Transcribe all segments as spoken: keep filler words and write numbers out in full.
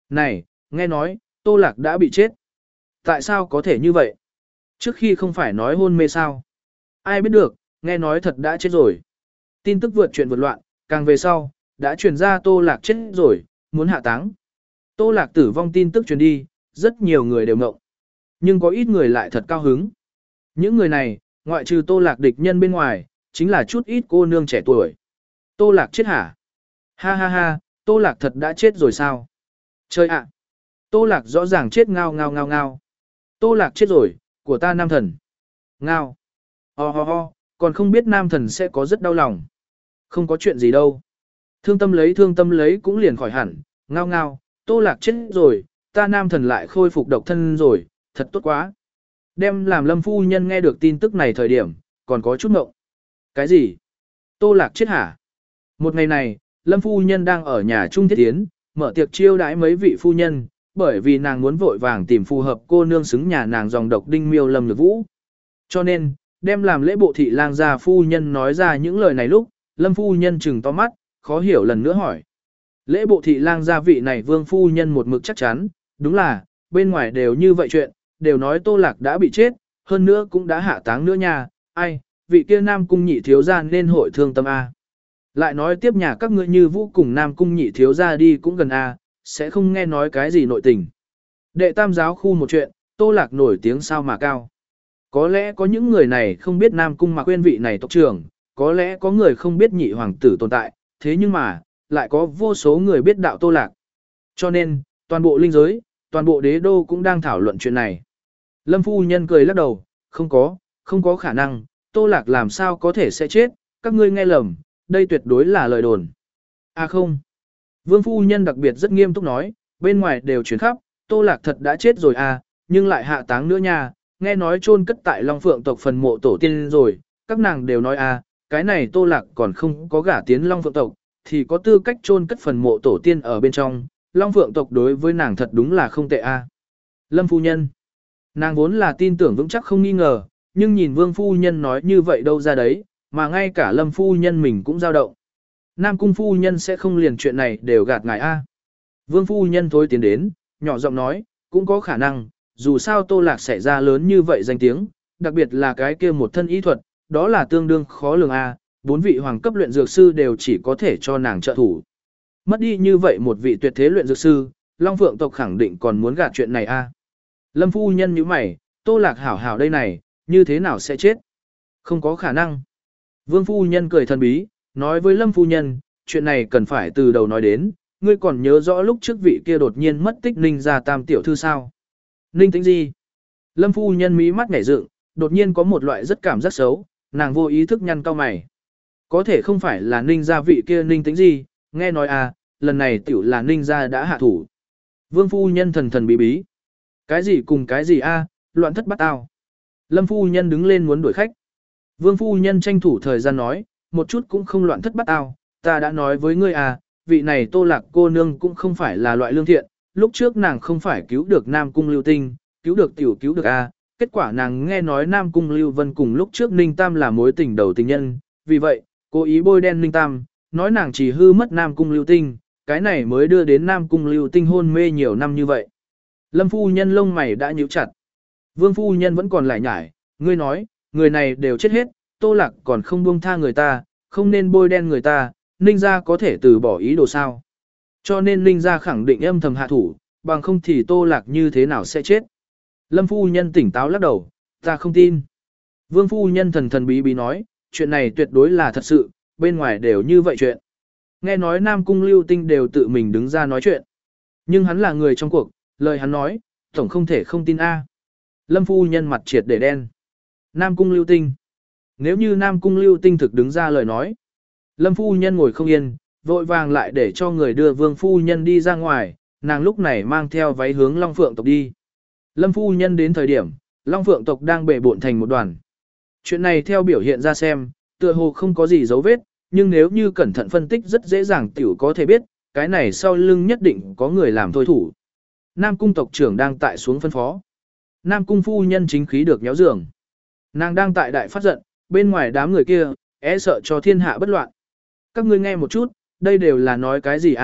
Này, nghe nói, Tô Lạc đã bị chết. Tại sao có thể như vậy? Trước khi không phải nói hôn mê sao? Ai biết được, nghe nói thật đã chết rồi. Tin tức vượt chuyện vượt loạn, càng về sau, đã truyền ra Tô Lạc chết rồi, muốn hạ táng. Tô Lạc tử vong tin tức truyền đi, rất nhiều người đều ngộng. Nhưng có ít người lại thật cao hứng. Những người này, ngoại trừ Tô Lạc địch nhân bên ngoài, chính là chút ít cô nương trẻ tuổi. Tô Lạc chết hả? Ha ha ha, Tô Lạc thật đã chết rồi sao? Chơi ạ! Tô Lạc rõ ràng chết ngao ngao ngao ngao. Tô Lạc chết rồi, của ta nam thần. Ngao. Ho ho ho, còn không biết nam thần sẽ có rất đau lòng. Không có chuyện gì đâu. Thương tâm lấy thương tâm lấy cũng liền khỏi hẳn. Ngao ngao, Tô Lạc chết rồi, ta nam thần lại khôi phục độc thân rồi, thật tốt quá. Đem làm Lâm phu nhân nghe được tin tức này thời điểm, còn có chút ngộng. Cái gì? Tô Lạc chết hả? Một ngày này, Lâm phu nhân đang ở nhà Trung Thiết Tiến, mở tiệc chiêu đãi mấy vị phu nhân, bởi vì nàng muốn vội vàng tìm phù hợp cô nương xứng nhà nàng dòng độc đinh miêu Lâm Nhược Vũ. Cho nên, đem làm lễ bộ thị lang gia phu nhân nói ra những lời này lúc, Lâm phu nhân trừng to mắt, khó hiểu lần nữa hỏi. Lễ bộ thị lang gia vị này vương phu nhân một mực chắc chắn, đúng là, bên ngoài đều như vậy chuyện, đều nói Tô Lạc đã bị chết, hơn nữa cũng đã hạ táng nữa nha, ai, vị kia nam cung nhị thiếu gia nên hội thương tâm A. Lại nói tiếp nhà các ngươi như vũ cùng nam cung nhị thiếu gia đi cũng gần A, sẽ không nghe nói cái gì nội tình. Đệ tam giáo khu một chuyện, Tô Lạc nổi tiếng sao mà cao. Có lẽ có những người này không biết nam cung mà quên vị này tộc trưởng, có lẽ có người không biết nhị hoàng tử tồn tại, thế nhưng mà, lại có vô số người biết đạo Tô Lạc. Cho nên, toàn bộ linh giới, toàn bộ đế đô cũng đang thảo luận chuyện này. Lâm phu nhân cười lắc đầu, không có, không có khả năng, Tô Lạc làm sao có thể sẽ chết, các ngươi nghe lầm, đây tuyệt đối là lời đồn. À không. Vương phu nhân đặc biệt rất nghiêm túc nói, bên ngoài đều truyền khắp, Tô Lạc thật đã chết rồi à, nhưng lại hạ táng nữa nha, nghe nói chôn cất tại Long Phượng tộc phần mộ tổ tiên rồi, các nàng đều nói à, cái này Tô Lạc còn không có gả tiến Long Phượng tộc, thì có tư cách chôn cất phần mộ tổ tiên ở bên trong, Long Phượng tộc đối với nàng thật đúng là không tệ a. À. Lâm phu nhân, nàng vốn là tin tưởng vững chắc không nghi ngờ, nhưng nhìn Vương phu nhân nói như vậy đâu ra đấy, mà ngay cả Lâm phu nhân mình cũng dao động. Nam cung phu nhân sẽ không liền chuyện này đều gạt ngài a. À. Vương phu nhân thôi tiến đến, nhỏ giọng nói, cũng có khả năng, dù sao Tô Lạc xảy ra lớn như vậy danh tiếng, đặc biệt là cái kia một thân y thuật, đó là tương đương khó lường a, à. Bốn vị hoàng cấp luyện dược sư đều chỉ có thể cho nàng trợ thủ. Mất đi như vậy một vị tuyệt thế luyện dược sư, Long Phượng tộc khẳng định còn muốn gạt chuyện này a. À. Lâm phu nhân nhíu mày, Tô Lạc hảo hảo đây này, như thế nào sẽ chết? Không có khả năng. Vương phu nhân cười thần bí, nói với Lâm phu nhân, chuyện này cần phải từ đầu nói đến, ngươi còn nhớ rõ lúc trước vị kia đột nhiên mất tích Ninh gia tam tiểu thư sao? Ninh Tĩnh Di. Lâm phu nhân mí mắt nhảy dựng, đột nhiên có một loại rất cảm giác xấu, nàng vô ý thức nhăn cau mày. Có thể không phải là Ninh gia vị kia Ninh Tĩnh Di, nghe nói à, lần này tiểu là Ninh gia đã hạ thủ. Vương phu nhân thần thần bí bí. Cái gì cùng cái gì a, loạn thất bắt ao. Lâm phu nhân đứng lên muốn đuổi khách. Vương phu nhân tranh thủ thời gian nói, một chút cũng không loạn thất bắt ao, ta đã nói với ngươi à, vị này Tô Lạc cô nương cũng không phải là loại lương thiện, lúc trước nàng không phải cứu được Nam Cung Lưu Tinh, cứu được tiểu cứu được a, kết quả nàng nghe nói Nam Cung Lưu Vân cùng lúc trước Ninh Tam là mối tình đầu tình nhân, vì vậy, cố ý bôi đen Ninh Tam, nói nàng chỉ hư mất Nam Cung Lưu Tinh, cái này mới đưa đến Nam Cung Lưu Tinh hôn mê nhiều năm như vậy. Lâm phu nhân lông mày đã nhíu chặt. Vương phu nhân vẫn còn lại nhải, ngươi nói, người này đều chết hết, Tô Lạc còn không buông tha người ta, không nên bôi đen người ta, Ninh gia có thể từ bỏ ý đồ sao. Cho nên Ninh gia khẳng định âm thầm hạ thủ, bằng không thì Tô Lạc như thế nào sẽ chết. Lâm phu nhân tỉnh táo lắc đầu, ta không tin. Vương phu nhân thần thần bí bí nói, chuyện này tuyệt đối là thật sự, bên ngoài đều như vậy chuyện. Nghe nói Nam Cung Lưu Tinh đều tự mình đứng ra nói chuyện. Nhưng hắn là người trong cuộc, lời hắn nói, tổng không thể không tin a. Lâm phu nhân mặt triệt để đen. Nam Cung Lưu Tinh. Nếu như Nam Cung Lưu Tinh thực đứng ra lời nói. Lâm phu nhân ngồi không yên, vội vàng lại để cho người đưa Vương phu nhân đi ra ngoài, nàng lúc này mang theo váy hướng Long Phượng tộc đi. Lâm phu nhân đến thời điểm, Long Phượng tộc đang bể bộn thành một đoàn. Chuyện này theo biểu hiện ra xem, tựa hồ không có gì dấu vết, nhưng nếu như cẩn thận phân tích rất dễ dàng tiểu có thể biết, cái này sau lưng nhất định có người làm thôi thủ. Nam cung tộc trưởng đang tại xuống phân phó. Nam cung phu nhân chính khí được nhéo giường. Nàng đang tại đại phát giận, bên ngoài đám người kia, e sợ cho thiên hạ bất loạn. Các ngươi nghe một chút, đây đều là nói cái gì à,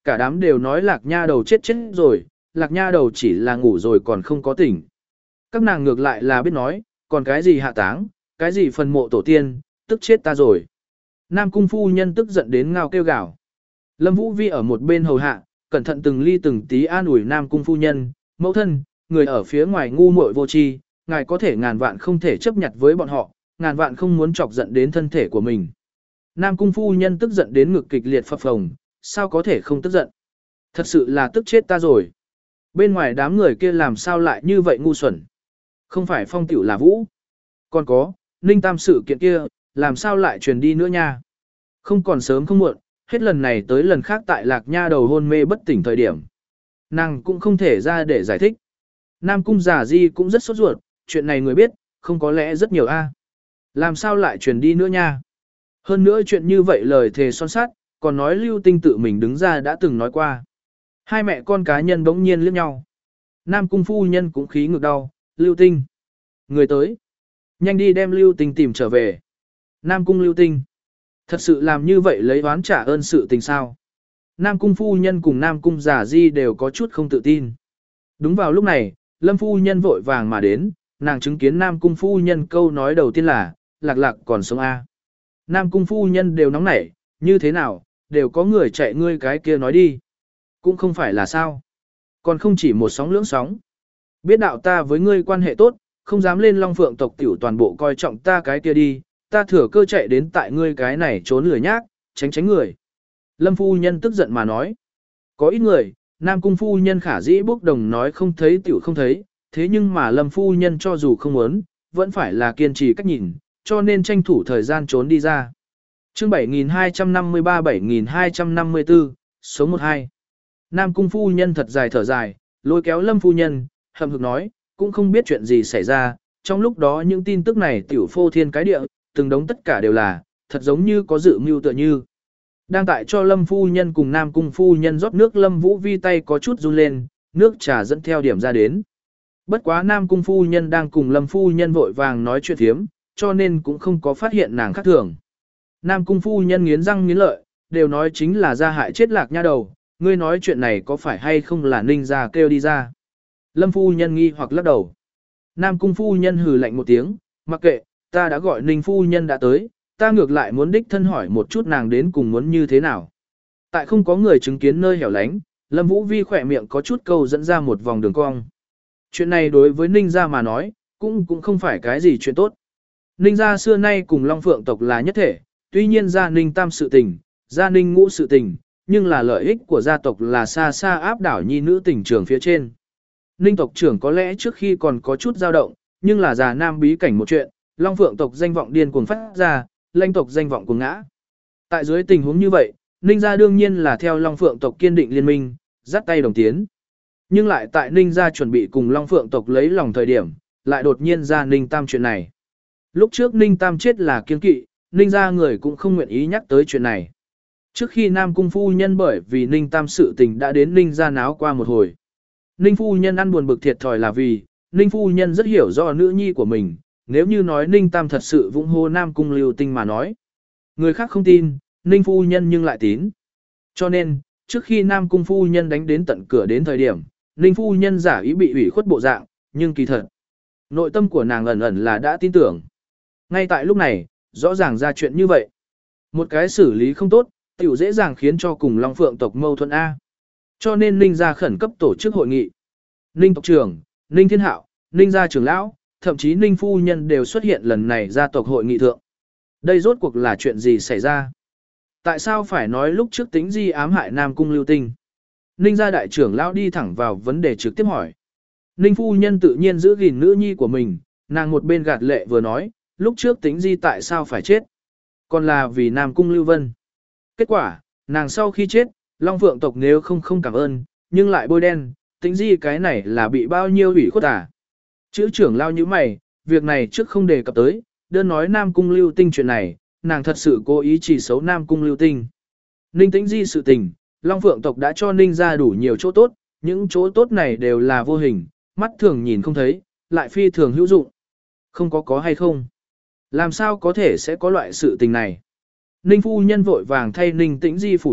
Cả đám đều nói lạc nha đầu chết chết rồi, lạc nha đầu chỉ là ngủ rồi còn không có tỉnh. Các nàng ngược lại là biết nói, còn cái gì hạ táng, cái gì phần mộ tổ tiên, tức chết ta rồi. Nam cung phu nhân tức giận đến ngao kêu gào. Lâm Vũ Vi ở một bên hầu hạ, cẩn thận từng ly từng tí an ủi Nam cung phu nhân, mẫu thân, người ở phía ngoài ngu muội vô tri, ngài có thể ngàn vạn không thể chấp nhặt với bọn họ, ngàn vạn không muốn chọc giận đến thân thể của mình. Nam cung phu nhân tức giận đến ngực kịch liệt phập phồng, sao có thể không tức giận? Thật sự là tức chết ta rồi. Bên ngoài đám người kia làm sao lại như vậy ngu xuẩn? Không phải phong tiểu là vũ. Còn có, Ninh Tam sự kiện kia, làm sao lại truyền đi nữa nha? Không còn sớm không muộn, hết lần này tới lần khác tại lạc nha đầu hôn mê bất tỉnh thời điểm. Nàng cũng không thể ra để giải thích. Nam cung giả di cũng rất sốt ruột, chuyện này người biết, không có lẽ rất nhiều a. Làm sao lại truyền đi nữa nha? Hơn nữa chuyện như vậy lời thề son sát, còn nói Lưu Tinh tự mình đứng ra đã từng nói qua. Hai mẹ con cá nhân bỗng nhiên liếc nhau. Nam cung phu nhân cũng khí ngực đau, Lưu Tinh. Người tới. Nhanh đi đem Lưu Tinh tìm trở về. Nam cung Lưu Tinh. Thật sự làm như vậy lấy oán trả ơn sự tình sao. Nam cung phu nhân cùng Nam cung giả di đều có chút không tự tin. Đúng vào lúc này, Lâm phu nhân vội vàng mà đến, nàng chứng kiến Nam cung phu nhân câu nói đầu tiên là, lạc lạc còn sống a. Nam cung phu nhân đều nóng nảy, như thế nào, đều có người chạy ngươi cái kia nói đi. Cũng không phải là sao. Còn không chỉ một sóng lưỡng sóng. Biết đạo ta với ngươi quan hệ tốt, không dám lên Long Phượng tộc tiểu toàn bộ coi trọng ta cái kia đi, ta thừa cơ chạy đến tại ngươi cái này trốn lười nhác, tránh tránh người. Lâm phu nhân tức giận mà nói. Có ít người, Nam cung phu nhân khả dĩ bốc đồng nói không thấy tiểu không thấy, thế nhưng mà Lâm phu nhân cho dù không muốn, vẫn phải là kiên trì cách nhìn, cho nên tranh thủ thời gian trốn đi ra. Chương bảy nghìn hai trăm năm mươi ba bảy nghìn hai trăm năm mươi tư, số một hai. Nam cung phu nhân thật dài thở dài, lôi kéo Lâm phu nhân, hậm hực nói, cũng không biết chuyện gì xảy ra, trong lúc đó những tin tức này tiểu phô thiên cái địa, từng đống tất cả đều là, thật giống như có dự mưu tựa như. Đang tại cho Lâm phu nhân cùng Nam cung phu nhân rót nước, Lâm Vũ Vi tay có chút run lên, nước trà dẫn theo điểm ra đến. Bất quá Nam cung phu nhân đang cùng Lâm phu nhân vội vàng nói chuyện thiếm, cho nên cũng không có phát hiện nàng khác thường. Nam cung phu nhân nghiến răng nghiến lợi, đều nói chính là gia hại chết lạc nha đầu, ngươi nói chuyện này có phải hay không là Ninh gia kêu đi ra. Lâm phu nhân nghi hoặc lắc đầu. Nam cung phu nhân hừ lạnh một tiếng, mặc kệ, ta đã gọi Ninh phu nhân đã tới, ta ngược lại muốn đích thân hỏi một chút nàng đến cùng muốn như thế nào. Tại không có người chứng kiến nơi hẻo lánh, Lâm Vũ Vi khỏe miệng có chút câu dẫn ra một vòng đường cong. Chuyện này đối với Ninh gia mà nói, cũng cũng không phải cái gì chuyện tốt. Ninh gia xưa nay cùng Long Phượng tộc là nhất thể, tuy nhiên gia Ninh tam sự tình, gia Ninh ngũ sự tình, nhưng là lợi ích của gia tộc là xa xa áp đảo nhi nữ tình trường phía trên. Ninh tộc trưởng có lẽ trước khi còn có chút dao động, nhưng là già nam bí cảnh một chuyện, Long Phượng tộc danh vọng điên cuồng phát ra, Lanh tộc danh vọng cuồng ngã. Tại dưới tình huống như vậy, Ninh gia đương nhiên là theo Long Phượng tộc kiên định liên minh, dắt tay đồng tiến. Nhưng lại tại Ninh gia chuẩn bị cùng Long Phượng tộc lấy lòng thời điểm, lại đột nhiên ra Ninh Tam chuyện này. Lúc trước Ninh Tam chết là kiên kỵ, Ninh gia người cũng không nguyện ý nhắc tới chuyện này. Trước khi Nam cung phu nhân bởi vì Ninh Tam sự tình đã đến Ninh gia náo qua một hồi. Ninh phu nhân ăn buồn bực thiệt thòi là vì, Ninh phu nhân rất hiểu rõ nữ nhi của mình, nếu như nói Ninh Tam thật sự vụng hô Nam cung Lưu Tinh mà nói. Người khác không tin, Ninh phu nhân nhưng lại tín. Cho nên, trước khi Nam cung phu nhân đánh đến tận cửa đến thời điểm, Ninh phu nhân giả ý bị ủy khuất bộ dạng, nhưng kỳ thật, nội tâm của nàng ẩn ẩn là đã tin tưởng. Ngay tại lúc này, rõ ràng ra chuyện như vậy. Một cái xử lý không tốt, tiểu dễ dàng khiến cho cùng Long Phượng tộc mâu thuẫn A. Cho nên Ninh gia khẩn cấp tổ chức hội nghị. Ninh tộc trưởng, Ninh Thiên Hạo, Ninh gia trưởng lão, thậm chí Ninh phu nhân đều xuất hiện lần này gia tộc hội nghị thượng. Đây rốt cuộc là chuyện gì xảy ra? Tại sao phải nói lúc trước tính di ám hại Nam cung Lưu Tinh? Ninh gia đại trưởng lão đi thẳng vào vấn đề trực tiếp hỏi. Ninh phu nhân tự nhiên giữ gìn nữ nhi của mình, nàng một bên gạt lệ vừa nói, lúc trước tính di tại sao phải chết? Còn là vì Nam cung Lưu Vân. Kết quả, nàng sau khi chết, Long Phượng tộc nếu không không cảm ơn, nhưng lại bôi đen, tính di cái này là bị bao nhiêu ủy khuất à? Chữ trưởng lao như mày, việc này trước không đề cập tới, đơn nói Nam cung Lưu Tinh chuyện này, nàng thật sự cố ý chỉ xấu Nam cung Lưu Tinh. Ninh Tĩnh Di sự tình, Long Phượng tộc đã cho Ninh ra đủ nhiều chỗ tốt, những chỗ tốt này đều là vô hình, mắt thường nhìn không thấy, lại phi thường hữu dụng. Không có có hay không? Làm sao có thể sẽ có loại sự tình này? Ninh phu nhân vội vàng thay Ninh Tĩnh Di phủ nhận,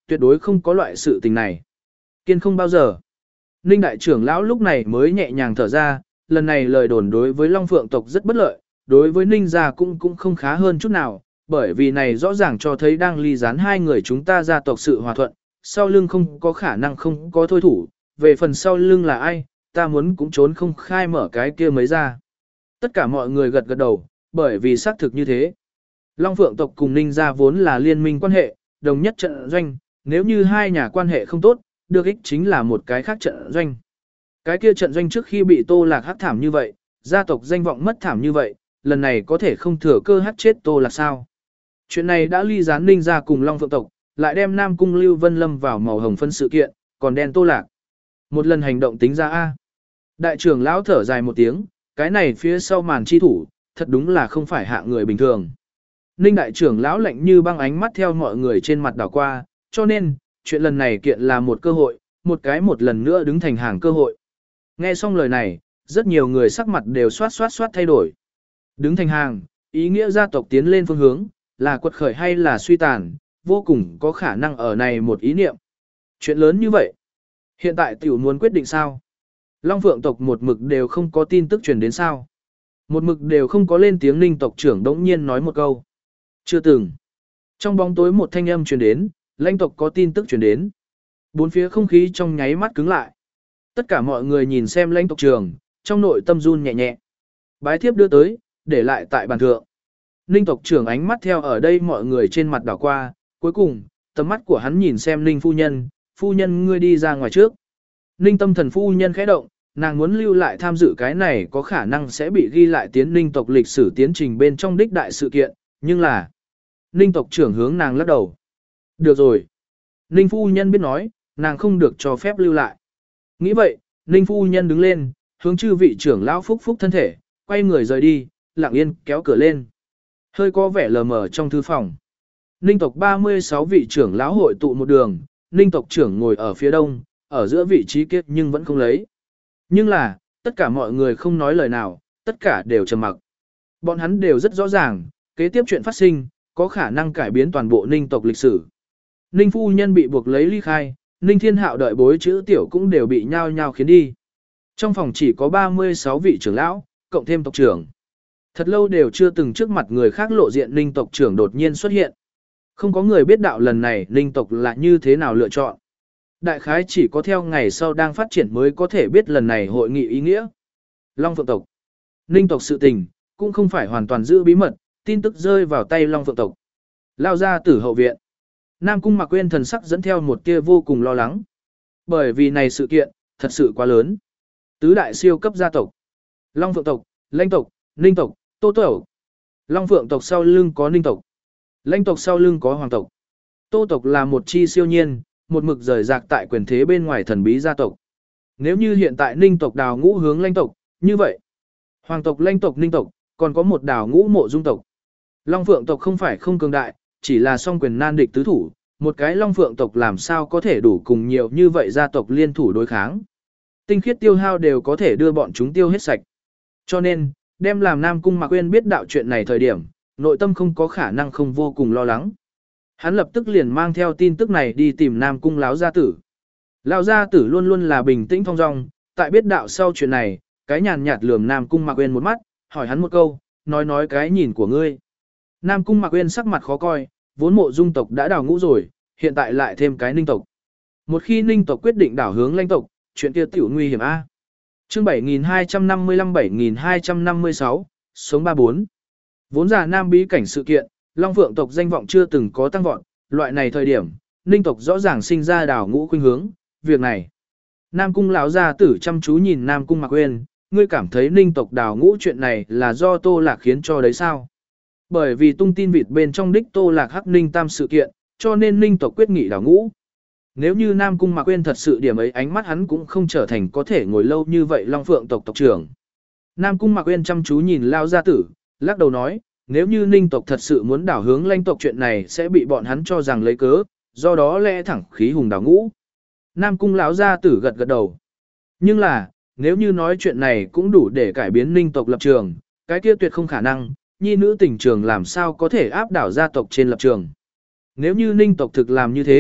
tuyệt đối không có loại sự tình này. Kiên không bao giờ. Ninh đại trưởng lão lúc này mới nhẹ nhàng thở ra, lần này lời đồn đối với Long Phượng tộc rất bất lợi, đối với Ninh gia cũng cũng không khá hơn chút nào, bởi vì này rõ ràng cho thấy đang ly gián hai người chúng ta gia tộc sự hòa thuận, sau lưng không có khả năng không có thôi thủ, về phần sau lưng là ai, ta muốn cũng trốn không khai mở cái kia mới ra. Tất cả mọi người gật gật đầu, bởi vì xác thực như thế. Long Phượng tộc cùng Ninh gia vốn là liên minh quan hệ, đồng nhất trận doanh, nếu như hai nhà quan hệ không tốt, được ích chính là một cái khác trận doanh. Cái kia trận doanh trước khi bị Tô Lạc hắc thảm như vậy, gia tộc danh vọng mất thảm như vậy, lần này có thể không thừa cơ hắc chết Tô Lạc sao? Chuyện này đã ly gián Ninh gia cùng Long Phượng tộc, lại đem Nam Cung Lưu Vân Lâm vào màu hồng phân sự kiện, còn đen Tô Lạc. Một lần hành động tính ra A. Đại trưởng lão thở dài một tiếng, cái này phía sau màn chi thủ, thật đúng là không phải hạ người bình thường. Ninh đại trưởng lão lạnh như băng ánh mắt theo mọi người trên mặt đảo qua, cho nên, chuyện lần này kiện là một cơ hội, một cái một lần nữa đứng thành hàng cơ hội. Nghe xong lời này, rất nhiều người sắc mặt đều xoát xoát xoát thay đổi. Đứng thành hàng, ý nghĩa gia tộc tiến lên phương hướng, là quật khởi hay là suy tàn, vô cùng có khả năng ở này một ý niệm. Chuyện lớn như vậy, hiện tại tiểu muốn quyết định sao? Long Phượng tộc một mực đều không có tin tức truyền đến sao? Một mực đều không có lên tiếng Ninh tộc trưởng đống nhiên nói một câu. Chưa từng. Trong bóng tối một thanh âm truyền đến, lãnh tộc có tin tức truyền đến. Bốn phía không khí trong nháy mắt cứng lại. Tất cả mọi người nhìn xem lãnh tộc trưởng, trong nội tâm run nhẹ nhẹ. Bái thiếp đưa tới, để lại tại bàn thượng. Ninh tộc trưởng ánh mắt theo ở đây mọi người trên mặt đảo qua, cuối cùng, tầm mắt của hắn nhìn xem Ninh phu nhân, phu nhân ngươi đi ra ngoài trước. Ninh tâm thần phu nhân khẽ động, nàng muốn lưu lại tham dự cái này có khả năng sẽ bị ghi lại tiến Ninh tộc lịch sử tiến trình bên trong đích đại sự kiện, nhưng là Ninh tộc trưởng hướng nàng lắc đầu. Được rồi. Ninh phu nhân biết nói, nàng không được cho phép lưu lại. Nghĩ vậy, Ninh phu nhân đứng lên, hướng chư vị trưởng lão phúc phúc thân thể, quay người rời đi, lặng yên kéo cửa lên. Hơi có vẻ lờ mờ trong thư phòng. Ninh tộc ba mươi sáu vị trưởng lão hội tụ một đường, Ninh tộc trưởng ngồi ở phía đông, ở giữa vị trí kết nhưng vẫn không lấy. Nhưng là, tất cả mọi người không nói lời nào, tất cả đều trầm mặc. Bọn hắn đều rất rõ ràng, kế tiếp chuyện phát sinh, có khả năng cải biến toàn bộ Ninh tộc lịch sử. Ninh phu nhân bị buộc lấy ly khai, Ninh thiên hạo đợi bối chữ tiểu cũng đều bị nhao nhao khiến đi. Trong phòng chỉ có ba mươi sáu vị trưởng lão, cộng thêm tộc trưởng. Thật lâu đều chưa từng trước mặt người khác lộ diện Ninh tộc trưởng đột nhiên xuất hiện. Không có người biết đạo lần này Ninh tộc là như thế nào lựa chọn. Đại khái chỉ có theo ngày sau đang phát triển mới có thể biết lần này hội nghị ý nghĩa. Long Phượng tộc. Ninh tộc sự tình, cũng không phải hoàn toàn giữ bí mật, tin tức rơi vào tay Long Phượng tộc. Lao ra tử hậu viện. Nam Cung Mạc Quyên thần sắc dẫn theo một tia vô cùng lo lắng. Bởi vì này sự kiện, thật sự quá lớn. Tứ đại siêu cấp gia tộc. Long Phượng tộc, Lãnh tộc, Ninh tộc, Tô tộc. Long Phượng tộc sau lưng có Ninh tộc. Lãnh tộc sau lưng có Hoàng tộc. Tô tộc là một chi siêu nhiên, một mực rời rạc tại quyền thế bên ngoài thần bí gia tộc. Nếu như hiện tại Ninh tộc đào ngũ hướng Lãnh tộc, như vậy, Hoàng tộc, Lãnh tộc, Ninh tộc, còn có một đào ngũ Mộ Dung tộc. Long Phượng tộc không phải không cường đại, chỉ là song quyền nan địch tứ thủ, một cái Long Phượng tộc làm sao có thể đủ cùng nhiều như vậy gia tộc liên thủ đối kháng. Tinh khiết tiêu hao đều có thể đưa bọn chúng tiêu hết sạch. Cho nên, đem làm Nam Cung Mạc Quyên biết đạo chuyện này thời điểm, nội tâm không có khả năng không vô cùng lo lắng. Hắn lập tức liền mang theo tin tức này đi tìm Nam Cung Láo gia tử. Lão gia tử luôn luôn là bình tĩnh thong dong, tại biết đạo sau chuyện này, cái nhàn nhạt lườm Nam Cung Mạc Quyên một mắt, hỏi hắn một câu, nói nói cái nhìn của ngươi. Nam Cung Mạc Quyên sắc mặt khó coi, vốn Mộ Dung tộc đã đào ngũ rồi, hiện tại lại thêm cái Ninh tộc. Một khi Ninh tộc quyết định đảo hướng Lãnh tộc, chuyện kia tiểu nguy hiểm a. Chương bảy nghìn hai trăm năm mươi lăm bảy nghìn hai trăm năm mươi sáu, sống ba bốn. Vốn giả Nam bí cảnh sự kiện, Long Phượng tộc danh vọng chưa từng có tăng vọt, loại này thời điểm, Ninh tộc rõ ràng sinh ra đảo ngũ khuynh hướng, việc này. Nam Cung lão gia tử chăm chú nhìn Nam Cung Mạc Quyên, ngươi cảm thấy Ninh tộc đảo ngũ chuyện này là do Tô Lạc khiến cho đấy sao? Bởi vì tung tin vịt bên trong đích Tô Lạc hắc Ninh tam sự kiện, cho nên Ninh tộc quyết nghị đảo ngũ. Nếu như Nam Cung Mạc Quyên thật sự điểm ấy ánh mắt hắn cũng không trở thành có thể ngồi lâu như vậy Long Phượng tộc tộc trưởng. Nam Cung Mạc Quyên chăm chú nhìn Lao gia tử, lắc đầu nói, nếu như Ninh tộc thật sự muốn đảo hướng Lãnh tộc chuyện này sẽ bị bọn hắn cho rằng lấy cớ, do đó lẽ thẳng khí hùng đảo ngũ. Nam Cung lão gia tử gật gật đầu. Nhưng là, nếu như nói chuyện này cũng đủ để cải biến Ninh tộc lập trường, cái kia tuyệt không khả năng, nhi nữ tình trường làm sao có thể áp đảo gia tộc trên lập trường. Nếu như Ninh tộc thực làm như thế,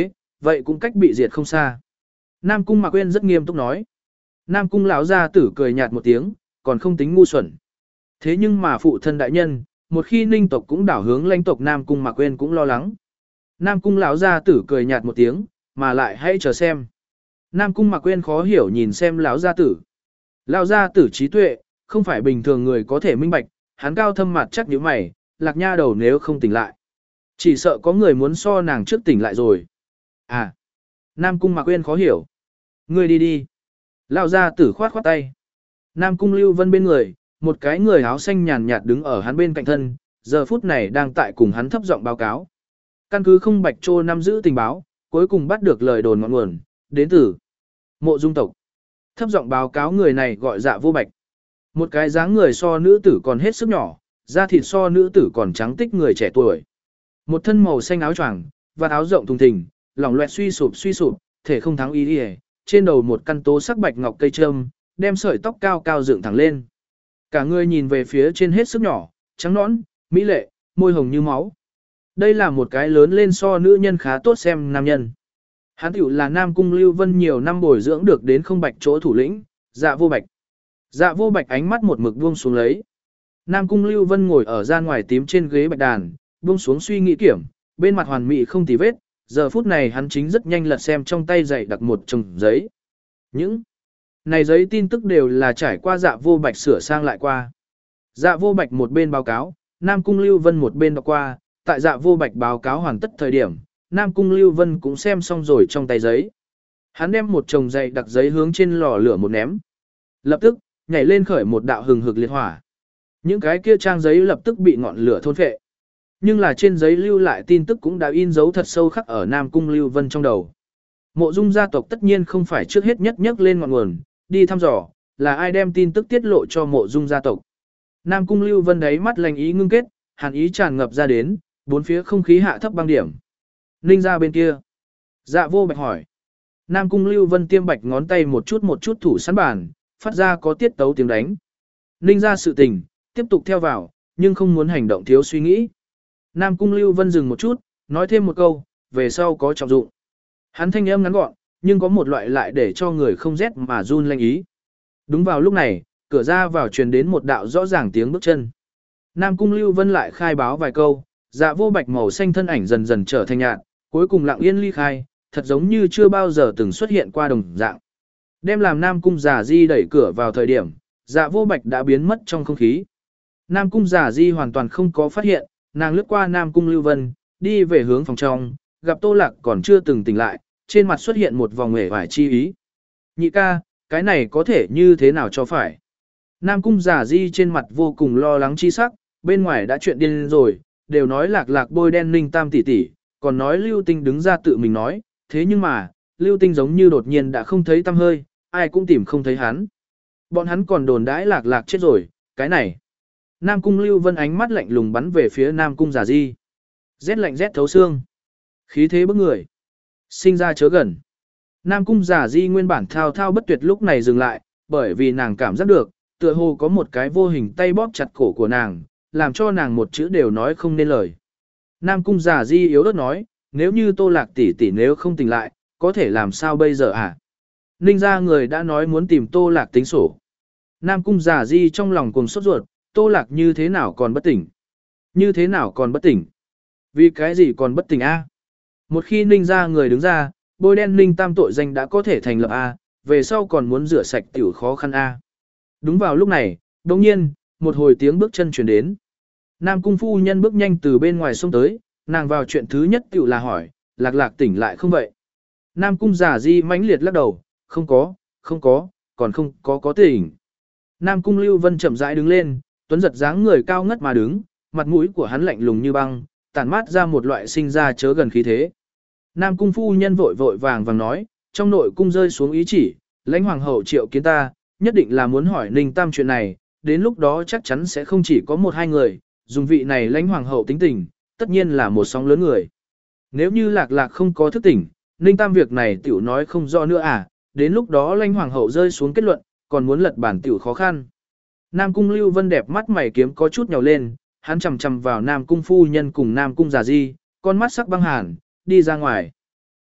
vậy cũng cách bị diệt không xa. Nam Cung Mạc Quyên rất nghiêm túc nói. Nam Cung lão gia tử cười nhạt một tiếng, còn không tính ngu xuẩn. Thế nhưng mà phụ thân đại nhân, một khi Ninh tộc cũng đảo hướng lãnh tộc Nam Cung Mạc Quyên cũng lo lắng. Nam Cung lão gia tử cười nhạt một tiếng, mà lại hãy chờ xem. Nam Cung Mạc Quyên khó hiểu nhìn xem lão gia tử. Lão gia tử trí tuệ, không phải bình thường người có thể minh bạch, hắn cao thâm mặt chắc như mày, Lạc Nha đầu nếu không tỉnh lại. Chỉ sợ có người muốn so nàng trước tỉnh lại rồi. À, Nam Cung Mạc Quyên khó hiểu. Ngươi đi đi. Lão gia tử khoát khoát tay. Nam Cung Lưu Vân bên người, một cái người áo xanh nhàn nhạt đứng ở hắn bên cạnh thân, giờ phút này đang tại cùng hắn thấp giọng báo cáo. Căn cứ không Bạch Trô nắm giữ tình báo, cuối cùng bắt được lời đồn ngọn nguồn, đến từ Mộ Dung tộc. Thấp giọng báo cáo người này gọi Dạ Vô Bạch. Một cái dáng người so nữ tử còn hết sức nhỏ, da thịt so nữ tử còn trắng tích người trẻ tuổi. Một thân màu xanh áo choàng, và áo rộng thùng thình, lỏng loẹt suy sụp suy sụp, thể không thắng ý đi. Trên đầu một căn tố sắc bạch ngọc cây trâm, đem sợi tóc cao cao dựng thẳng lên. Cả người nhìn về phía trên hết sức nhỏ, trắng nõn, mỹ lệ, môi hồng như máu. Đây là một cái lớn lên so nữ nhân khá tốt xem nam nhân. Hắn tiểu là Nam Cung Lưu Vân nhiều năm bồi dưỡng được đến không Bạch chỗ thủ lĩnh, Dạ Vô Bạch. Dạ Vô Bạch ánh mắt một mực buông xuống lấy. Nam Cung Lưu Vân ngồi ở gian ngoài tím trên ghế bạch đàn, buông xuống suy nghĩ kiểm, bên mặt hoàn mỹ không tì vết, giờ phút này hắn chính rất nhanh lật xem trong tay dày đặt một chồng giấy. Những này giấy tin tức đều là trải qua Dạ Vô Bạch sửa sang lại qua. Dạ Vô Bạch một bên báo cáo, Nam Cung Lưu Vân một bên đọc qua, tại Dạ Vô Bạch báo cáo hoàn tất thời điểm, Nam Cung Lưu Vân cũng xem xong rồi trong tay giấy. Hắn đem một chồng dày đặc giấy hướng trên lò lửa một ném. Lập tức, nhảy lên khởi một đạo hừng hực liệt hỏa. Những cái kia trang giấy lập tức bị ngọn lửa thôn phệ. Nhưng là trên giấy lưu lại tin tức cũng đã in dấu thật sâu khắc ở Nam Cung Lưu Vân trong đầu. Mộ Dung gia tộc tất nhiên không phải trước hết nhất nhất lên ngọn nguồn, đi thăm dò, là ai đem tin tức tiết lộ cho Mộ Dung gia tộc. Nam Cung Lưu Vân đáy mắt lành ý ngưng kết, hàn ý tràn ngập ra đến, bốn phía không khí hạ thấp băng điểm. Ninh gia bên kia. Dạ Vô Bạch hỏi. Nam Cung Lưu Vân tiêm bạch ngón tay một chút một chút thủ sẵn bàn, phát ra có tiết tấu tiếng đánh. Ninh gia sự tình, tiếp tục theo vào, nhưng không muốn hành động thiếu suy nghĩ. Nam Cung Lưu Vân dừng một chút, nói thêm một câu, về sau có trọng dụng. Hắn thanh âm ngắn gọn, nhưng có một loại lại để cho người không rét mà run lanh ý. Đúng vào lúc này, cửa ra vào truyền đến một đạo rõ ràng tiếng bước chân. Nam Cung Lưu Vân lại khai báo vài câu, Dạ Vô Bạch màu xanh thân ảnh dần dần trở thành nhạt, cuối cùng lặng yên ly khai, thật giống như chưa bao giờ từng xuất hiện qua đồng dạng. Đem làm Nam Cung Giả Di đẩy cửa vào thời điểm, Dạ Vô Bạch đã biến mất trong không khí. Nam Cung Giả Di hoàn toàn không có phát hiện, nàng lướt qua Nam Cung Lưu Vân, đi về hướng phòng trong, gặp Tô Lạc còn chưa từng tỉnh lại, trên mặt xuất hiện một vòng hề vải chi ý. Nhị ca, cái này có thể như thế nào cho phải? Nam Cung Giả Di trên mặt vô cùng lo lắng chi sắc, bên ngoài đã chuyện điên rồi, đều nói Lạc Lạc bôi đen Ninh Tam tỷ tỷ, còn nói Lưu Tinh đứng ra tự mình nói, thế nhưng mà, Lưu Tinh giống như đột nhiên đã không thấy tăm hơi, ai cũng tìm không thấy hắn. Bọn hắn còn đồn đãi Lạc Lạc chết rồi, cái này. Nam Cung Lưu Vân ánh mắt lạnh lùng bắn về phía Nam Cung Giả Di. Rét lạnh rét thấu xương. Khí thế bức người. Sinh ra chớ gần. Nam Cung Giả Di nguyên bản thao thao bất tuyệt lúc này dừng lại, bởi vì nàng cảm giác được, tựa hồ có một cái vô hình tay bóp chặt cổ của nàng, làm cho nàng một chữ đều nói không nên lời. Nam Cung Giả Di yếu ớt nói, nếu như Tô Lạc tỷ tỷ nếu không tỉnh lại, có thể làm sao bây giờ à? Ninh gia người đã nói muốn tìm Tô Lạc tính sổ. Nam Cung Giả Di trong lòng cùng sốt ruột, Tô Lạc như thế nào còn bất tỉnh? Như thế nào còn bất tỉnh? Vì cái gì còn bất tỉnh a? Một khi Ninh gia người đứng ra, bôi đen Ninh Tam tội danh đã có thể thành lập a, về sau còn muốn rửa sạch tiểu khó khăn a. Đúng vào lúc này, đột nhiên, một hồi tiếng bước chân truyền đến. Nam Cung phu nhân bước nhanh từ bên ngoài xông tới, nàng vào chuyện thứ nhất tiểu là hỏi, Lạc Lạc tỉnh lại không vậy? Nam Cung Giả Di mãnh liệt lắc đầu, không có, không có, còn không có có tỉnh. Nam Cung Lưu Vân chậm rãi đứng lên, tuấn giật dáng người cao ngất mà đứng, mặt mũi của hắn lạnh lùng như băng, tản mát ra một loại sinh ra chớ gần khí thế. Nam Cung phu nhân vội vội vàng vàng nói, trong nội cung rơi xuống ý chỉ, lãnh hoàng hậu triệu kiến ta, nhất định là muốn hỏi Ninh Tam chuyện này, đến lúc đó chắc chắn sẽ không chỉ có một hai người, dùng vị này lãnh hoàng hậu tính tình, tất nhiên là một sóng lớn người. Nếu như Lạc Lạc không có thức tỉnh, Ninh Tam việc này tiểu nói không rõ nữa à, đến lúc đó lãnh hoàng hậu rơi xuống kết luận, còn muốn lật bản tiểu khó khăn. Nam Cung Lưu Vân đẹp mắt mày kiếm có chút nhào lên, hắn chầm chầm vào Nam Cung phu nhân cùng Nam Cung Giả Di, con mắt sắc băng hàn, đi ra ngoài.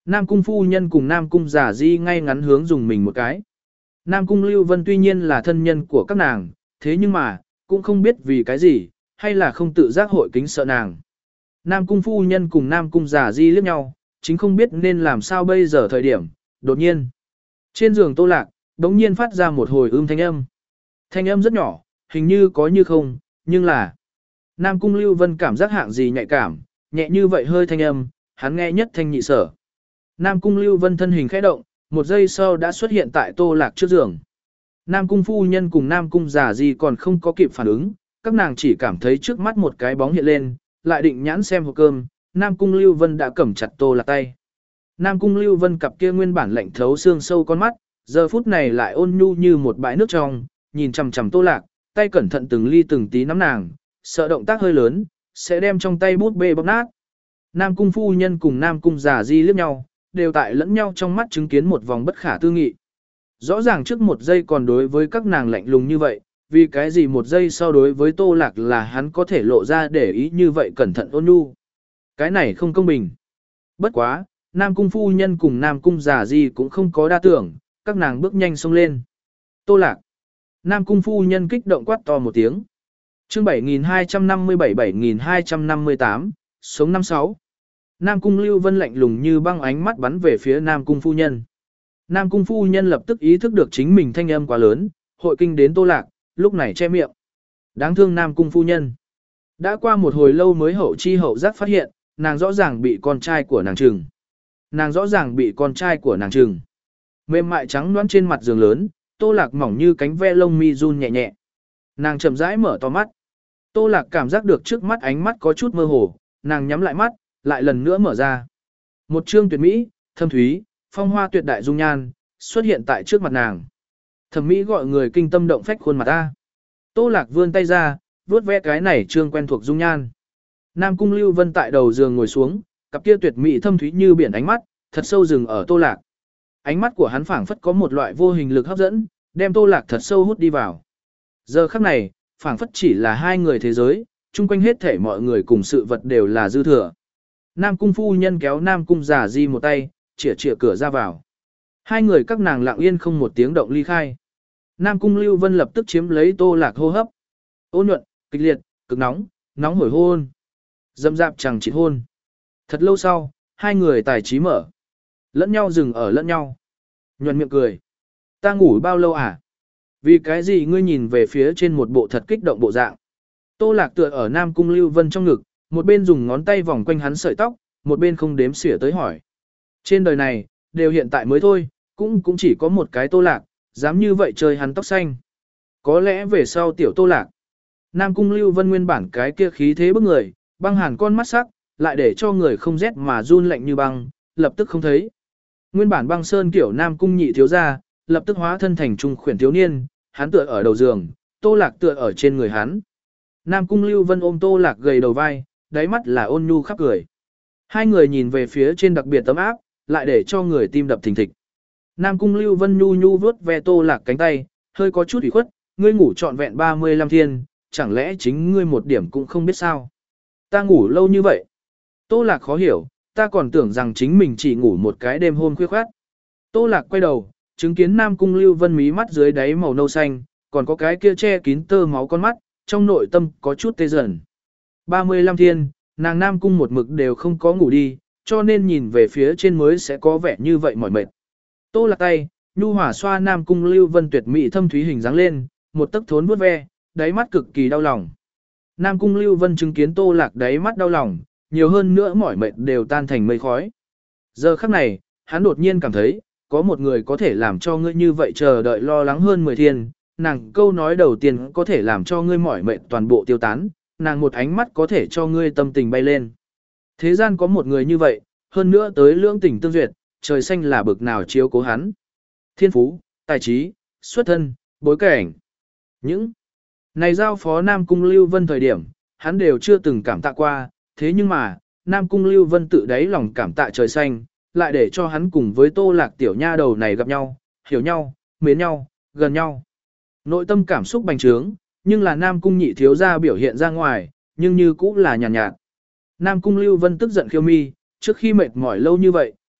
Nam Cung phu nhân cùng Nam Cung giả di ngay ngắn hướng dùng mình một cái. Nam Cung Lưu Vân tuy nhiên là thân nhân của các nàng, thế nhưng mà, cũng không biết vì cái gì, hay là không tự giác hội kính sợ nàng. Nam Cung phu nhân cùng Nam Cung giả di liếc nhau, chính không biết nên làm sao bây giờ thời điểm, đột nhiên. Trên giường Tô Lạc, đống nhiên phát ra một hồi ưm thanh âm. Thanh âm rất nhỏ, hình như có như không, nhưng là... Nam Cung Lưu Vân cảm giác hạng gì nhạy cảm, nhẹ như vậy hơi thanh âm, hắn nghe nhất thanh nhị sở. Nam Cung Lưu Vân thân hình khẽ động, một giây sau đã xuất hiện tại Tô Lạc trước giường. Nam Cung phu nhân cùng Nam Cung giả gì còn không có kịp phản ứng, các nàng chỉ cảm thấy trước mắt một cái bóng hiện lên, lại định nhãn xem hộp cơm, Nam Cung Lưu Vân đã cầm chặt Tô Lạc tay. Nam Cung Lưu Vân cặp kia nguyên bản lạnh thấu xương sâu con mắt, giờ phút này lại ôn nhu như một bãi nước trong, nhìn chằm chằm Tô Lạc, tay cẩn thận từng ly từng tí nắm nàng, sợ động tác hơi lớn, sẽ đem trong tay bút bê bóp nát. Nam Cung phu nhân cùng Nam Cung giả di liếc nhau, đều tại lẫn nhau trong mắt chứng kiến một vòng bất khả tư nghị. Rõ ràng trước một giây còn đối với các nàng lạnh lùng như vậy, vì cái gì một giây sau đối với Tô Lạc là hắn có thể lộ ra để ý như vậy cẩn thận ôn nhu. Cái này không công bình. Bất quá, Nam Cung phu nhân cùng Nam Cung giả di cũng không có đa tưởng, các nàng bước nhanh xông lên. Tô Lạc. Nam Cung phu nhân kích động quát to một tiếng. Chương bảy nghìn hai trăm năm mươi bảy bảy nghìn hai trăm năm mươi tám, sống năm sáu. Nam Cung Lưu Vân lạnh lùng như băng ánh mắt bắn về phía Nam Cung phu nhân. Nam Cung phu nhân lập tức ý thức được chính mình thanh âm quá lớn, hội kinh đến Tô Lạc, lúc này che miệng. Đáng thương Nam Cung phu nhân. Đã qua một hồi lâu mới hậu chi hậu giác phát hiện, nàng rõ ràng bị con trai của nàng trừng. Nàng rõ ràng bị con trai của nàng trừng. Mềm mại trắng nõn trên mặt giường lớn, Tô Lạc mỏng như cánh ve lông mi run nhẹ nhẹ. Nàng chậm rãi mở to mắt. Tô Lạc cảm giác được trước mắt ánh mắt có chút mơ hồ, nàng nhắm lại mắt, lại lần nữa mở ra. Một trương tuyệt mỹ, thâm thúy, phong hoa tuyệt đại dung nhan, xuất hiện tại trước mặt nàng. Thẩm mỹ gọi người kinh tâm động phách khuôn mặt ta. Tô Lạc vươn tay ra, vuốt ve cái này trương quen thuộc dung nhan. Nam Cung Lưu Vân tại đầu giường ngồi xuống, cặp kia tuyệt mỹ thâm thúy như biển ánh mắt, thật sâu dừng ở Tô Lạc. Ánh mắt của hắn phảng phất có một loại vô hình lực hấp dẫn, đem Tô Lạc thật sâu hút đi vào. Giờ khắc này, phảng phất chỉ là hai người thế giới, chung quanh hết thể mọi người cùng sự vật đều là dư thừa. Nam Cung phu nhân kéo Nam Cung giả di một tay, chĩa chĩa cửa ra vào. Hai người các nàng lặng yên không một tiếng động ly khai. Nam Cung Lưu Vân lập tức chiếm lấy Tô Lạc hô hấp. Ôn nhuận, kịch liệt, cực nóng, nóng hổi hôn. Dâm dạp chẳng chỉ hôn. Thật lâu sau, hai người tài trí mở. Lẫn nhau dừng ở lẫn nhau. Nhuận miệng cười. Ta ngủ bao lâu à? Vì cái gì ngươi nhìn về phía trên một bộ thật kích động bộ dạng? Tô Lạc tựa ở Nam Cung Lưu Vân trong ngực, một bên dùng ngón tay vòng quanh hắn sợi tóc, một bên không đếm xỉa tới hỏi. Trên đời này, đều hiện tại mới thôi, cũng cũng chỉ có một cái Tô Lạc, dám như vậy chơi hắn tóc xanh. Có lẽ về sau tiểu Tô Lạc. Nam Cung Lưu Vân nguyên bản cái kia khí thế bức người, băng hàn con mắt sắc, lại để cho người không rét mà run lạnh như băng, lập tức không thấy. Nguyên bản băng sơn kiểu Nam Cung nhị thiếu gia, lập tức hóa thân thành trung khuyển thiếu niên, hắn tựa ở đầu giường, Tô Lạc tựa ở trên người hắn. Nam Cung Lưu Vân ôm Tô Lạc gầy đầu vai, đáy mắt là ôn nhu khắp cười. Hai người nhìn về phía trên đặc biệt tấm áp, lại để cho người tim đập thình thịch. Nam Cung Lưu Vân nhu nhu vuốt ve Tô Lạc cánh tay, hơi có chút ủy khuất, ngươi ngủ trọn vẹn ba mươi lăm thiên, chẳng lẽ chính ngươi một điểm cũng không biết sao? Ta ngủ lâu như vậy. Tô Lạc khó hiểu, ta còn tưởng rằng chính mình chỉ ngủ một cái đêm hôm khuya khoát. Tô Lạc quay đầu, chứng kiến Nam Cung Lưu Vân mí mắt dưới đáy màu nâu xanh, còn có cái kia che kín tơ máu con mắt, trong nội tâm có chút tê dần. ba mươi lăm thiên, nàng Nam Cung một mực đều không có ngủ đi, cho nên nhìn về phía trên mới sẽ có vẻ như vậy mỏi mệt. Tô Lạc tay, nhu hỏa xoa Nam Cung Lưu Vân tuyệt mỹ thâm thúy hình dáng lên, một tấc thốn vuốt ve, đáy mắt cực kỳ đau lòng. Nam Cung Lưu Vân chứng kiến Tô Lạc đáy mắt đau lòng, nhiều hơn nữa mỏi mệt đều tan thành mây khói. Giờ khắc này, hắn đột nhiên cảm thấy, có một người có thể làm cho ngươi như vậy chờ đợi lo lắng hơn mười thiên, nàng câu nói đầu tiên có thể làm cho ngươi mỏi mệt toàn bộ tiêu tán, nàng một ánh mắt có thể cho ngươi tâm tình bay lên. Thế gian có một người như vậy, hơn nữa tới lưỡng tình tương duyệt, trời xanh là bực nào chiếu cố hắn. Thiên phú, tài trí, xuất thân, bối cảnh. Những này giao phó Nam Cung Lưu Vân thời điểm, hắn đều chưa từng cảm tạ qua, thế nhưng mà, Nam Cung Lưu Vân tự đáy lòng cảm tạ trời xanh, lại để cho hắn cùng với Tô Lạc tiểu nha đầu này gặp nhau, hiểu nhau, mến nhau, gần nhau. Nội tâm cảm xúc bành trướng, nhưng là Nam Cung nhị thiếu gia biểu hiện ra ngoài, nhưng như cũng là nhàn nhạt, nhạt. Nam Cung Lưu Vân tức giận khiêu mi, trước khi mệt mỏi lâu như vậy,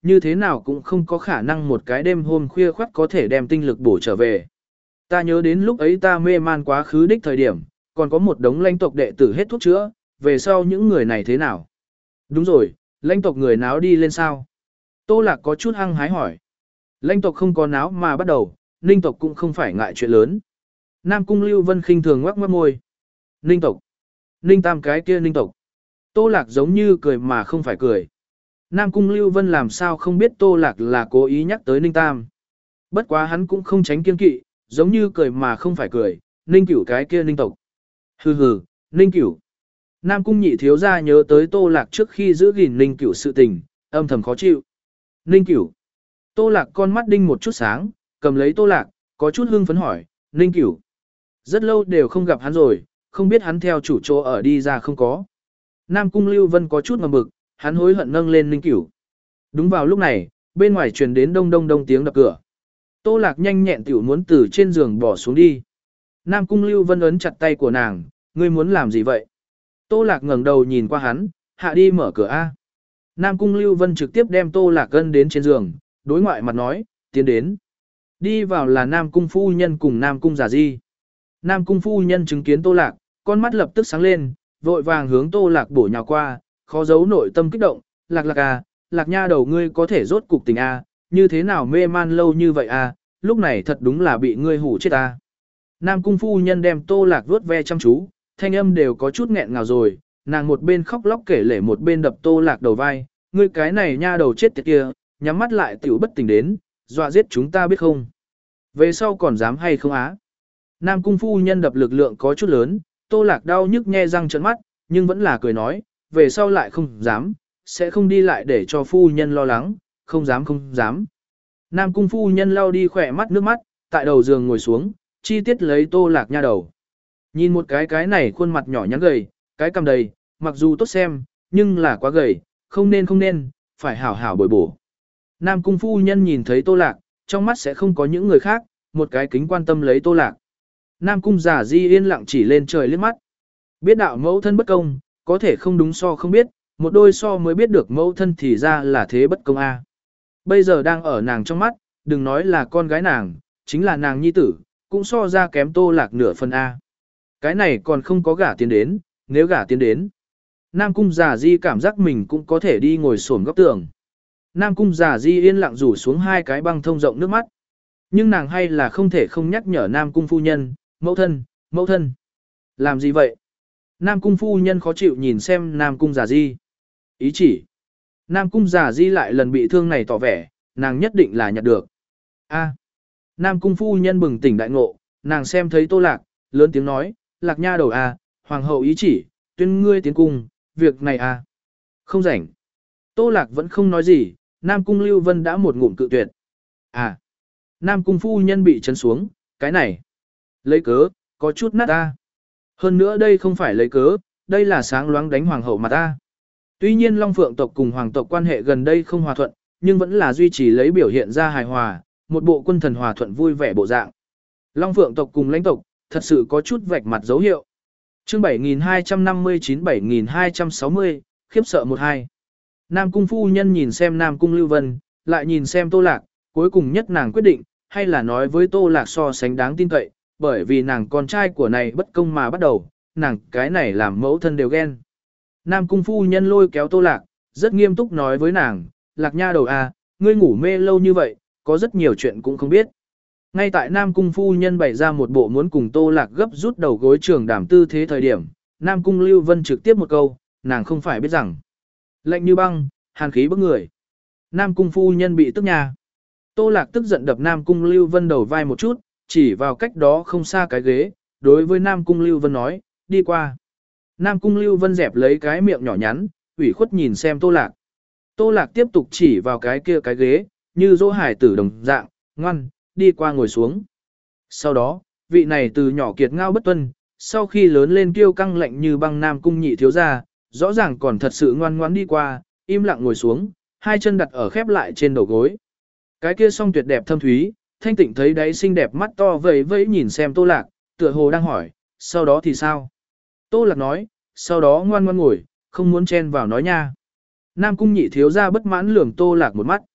như thế nào cũng không có khả năng một cái đêm hôm khuya khoắt có thể đem tinh lực bổ trở về. Ta nhớ đến lúc ấy ta mê man quá khứ đích thời điểm, còn có một đống lãnh tộc đệ tử hết thuốc chữa, về sau những người này thế nào? Đúng rồi, lãnh tộc người náo đi lên sao? Tô Lạc có chút hăng hái hỏi. Lãnh tộc không có náo mà bắt đầu, Ninh tộc cũng không phải ngại chuyện lớn. Nam Cung Lưu Vân khinh thường ngoác ngoác môi. Ninh tộc. Ninh Tam cái kia Ninh tộc. Tô Lạc giống như cười mà không phải cười. Nam Cung Lưu Vân làm sao không biết Tô Lạc là cố ý nhắc tới Ninh Tam. Bất quá hắn cũng không tránh kiên kỵ, giống như cười mà không phải cười, Ninh Cửu cái kia Ninh tộc. Hừ hừ, Ninh Cửu. Nam Cung nhị thiếu gia nhớ tới Tô Lạc trước khi giữ gìn Ninh Cửu sự tình, âm thầm khó chịu. Ninh Cửu. Tô Lạc con mắt đinh một chút sáng, cầm lấy Tô Lạc, có chút hưng phấn hỏi, Ninh Cửu. Rất lâu đều không gặp hắn rồi, không biết hắn theo chủ chỗ ở đi ra không có. Nam Cung Lưu Vân có chút ngầm bực, hắn hối hận nâng lên Ninh Cửu. Đúng vào lúc này, bên ngoài truyền đến đông đông đông tiếng đập cửa. Tô Lạc nhanh nhẹn tiểu muốn từ trên giường bỏ xuống đi. Nam Cung Lưu Vân ấn chặt tay của nàng, ngươi muốn làm gì vậy? Tô Lạc ngẩng đầu nhìn qua hắn, hạ đi mở cửa A. Nam Cung Lưu Vân trực tiếp đem Tô Lạc ân đến trên giường, đối ngoại mặt nói, tiến đến. Đi vào là Nam Cung phu nhân cùng Nam Cung Giả Di. Nam Cung phu nhân chứng kiến Tô Lạc, con mắt lập tức sáng lên, vội vàng hướng Tô Lạc bổ nhào qua, khó giấu nội tâm kích động, Lạc Lạc à, Lạc nha đầu ngươi có thể rốt cục tình a, như thế nào mê man lâu như vậy a, lúc này thật đúng là bị ngươi hủ chết a. Nam Cung phu nhân đem Tô Lạc vuốt ve chăm chú, thanh âm đều có chút nghẹn ngào rồi, nàng một bên khóc lóc kể lể một bên đập Tô Lạc đầu vai, ngươi cái này nha đầu chết tiệt kia, nhắm mắt lại tiểu bất tỉnh đến, dọa giết chúng ta biết không? Về sau còn dám hay không á? Nam Cung phu nhân đập lực lượng có chút lớn, Tô Lạc đau nhức nhe răng trợn mắt, nhưng vẫn là cười nói, về sau lại không dám, sẽ không đi lại để cho phu nhân lo lắng, không dám không dám. Nam Cung phu nhân lau đi khỏe mắt nước mắt, tại đầu giường ngồi xuống, chi tiết lấy Tô Lạc nha đầu. Nhìn một cái cái này khuôn mặt nhỏ nhắn gầy, cái cằm đầy, mặc dù tốt xem, nhưng là quá gầy, không nên không nên, phải hảo hảo bồi bổ. Nam Cung phu nhân nhìn thấy Tô Lạc, trong mắt sẽ không có những người khác, một cái kính quan tâm lấy Tô Lạc. Nam Cung Giả Di yên lặng chỉ lên trời liếc mắt. Biết đạo mẫu thân bất công, có thể không đúng so không biết, một đôi so mới biết được mẫu thân thì ra là thế bất công a. Bây giờ đang ở nàng trong mắt, đừng nói là con gái nàng, chính là nàng nhi tử, cũng so ra kém Tô Lạc nửa phần a. Cái này còn không có gả tiến đến, nếu gả tiến đến. Nam Cung Giả Di cảm giác mình cũng có thể đi ngồi xổm góc tường. Nam Cung Giả Di yên lặng rủ xuống hai cái băng thông rộng nước mắt. Nhưng nàng hay là không thể không nhắc nhở Nam Cung phu nhân, mẫu thân, mẫu thân. Làm gì vậy? Nam Cung phu nhân khó chịu nhìn xem Nam Cung Giả Di. Ý chỉ. Nam Cung Giả Di lại lần bị thương này tỏ vẻ, nàng nhất định là nhặt được. A. Nam Cung phu nhân bừng tỉnh đại ngộ, nàng xem thấy Tô Lạc, lớn tiếng nói, Lạc nha đầu a, hoàng hậu ý chỉ, tuyên ngươi tiến cung, việc này a. Không rảnh. Tô Lạc vẫn không nói gì, Nam Cung Lưu Vân đã một ngụm cự tuyệt. À. Nam Cung phu nhân bị chấn xuống, cái này. Lấy cớ, có chút nát ta. Hơn nữa đây không phải lấy cớ, đây là sáng loáng đánh hoàng hậu mà ta. Tuy nhiên Long Phượng tộc cùng hoàng tộc quan hệ gần đây không hòa thuận, nhưng vẫn là duy trì lấy biểu hiện ra hài hòa, một bộ quân thần hòa thuận vui vẻ bộ dạng. Long Phượng tộc cùng lãnh tộc, thật sự có chút vạch mặt dấu hiệu. Chương bảy nghìn hai trăm năm mươi chín bảy nghìn hai trăm sáu mươi, khiếp sợ một hai. Nam Cung phu nhân nhìn xem Nam Cung Lưu Vân, lại nhìn xem Tô Lạc, cuối cùng nhất nàng quyết định, hay là nói với Tô Lạc so sánh đáng tin cậy, bởi vì nàng con trai của này bất công mà bắt đầu, nàng cái này làm mẫu thân đều ghen. Nam Cung phu nhân lôi kéo Tô Lạc, rất nghiêm túc nói với nàng, Lạc nha đầu à, ngươi ngủ mê lâu như vậy, có rất nhiều chuyện cũng không biết. Ngay tại Nam Cung phu nhân bày ra một bộ muốn cùng Tô Lạc gấp rút đầu gối trường đảm tư thế thời điểm, Nam Cung Lưu Vân trực tiếp một câu, nàng không phải biết rằng. Lạnh như băng, hàn khí bức người. Nam Cung phu nhân bị tức nhà. Tô Lạc tức giận đập Nam Cung Lưu Vân đầu vai một chút, chỉ vào cách đó không xa cái ghế, đối với Nam Cung Lưu Vân nói, đi qua. Nam Cung Lưu Vân dẹp lấy cái miệng nhỏ nhắn, ủy khuất nhìn xem Tô Lạc. Tô Lạc tiếp tục chỉ vào cái kia cái ghế, như dỗ hải tử đồng dạng, ngoan, đi qua ngồi xuống. Sau đó, vị này từ nhỏ kiệt ngao bất tuân, sau khi lớn lên kiêu căng lạnh như băng Nam Cung nhị thiếu gia, rõ ràng còn thật sự ngoan ngoãn đi qua, im lặng ngồi xuống, hai chân đặt ở khép lại trên đầu gối. Cái kia song tuyệt đẹp thâm thúy, thanh tịnh thấy đáy xinh đẹp mắt to vẫy vẫy nhìn xem Tô Lạc, tựa hồ đang hỏi, sau đó thì sao? Tô Lạc nói, sau đó ngoan ngoan ngồi, không muốn chen vào nói nha. Nam Cung nhị thiếu gia bất mãn lườm Tô Lạc một mắt,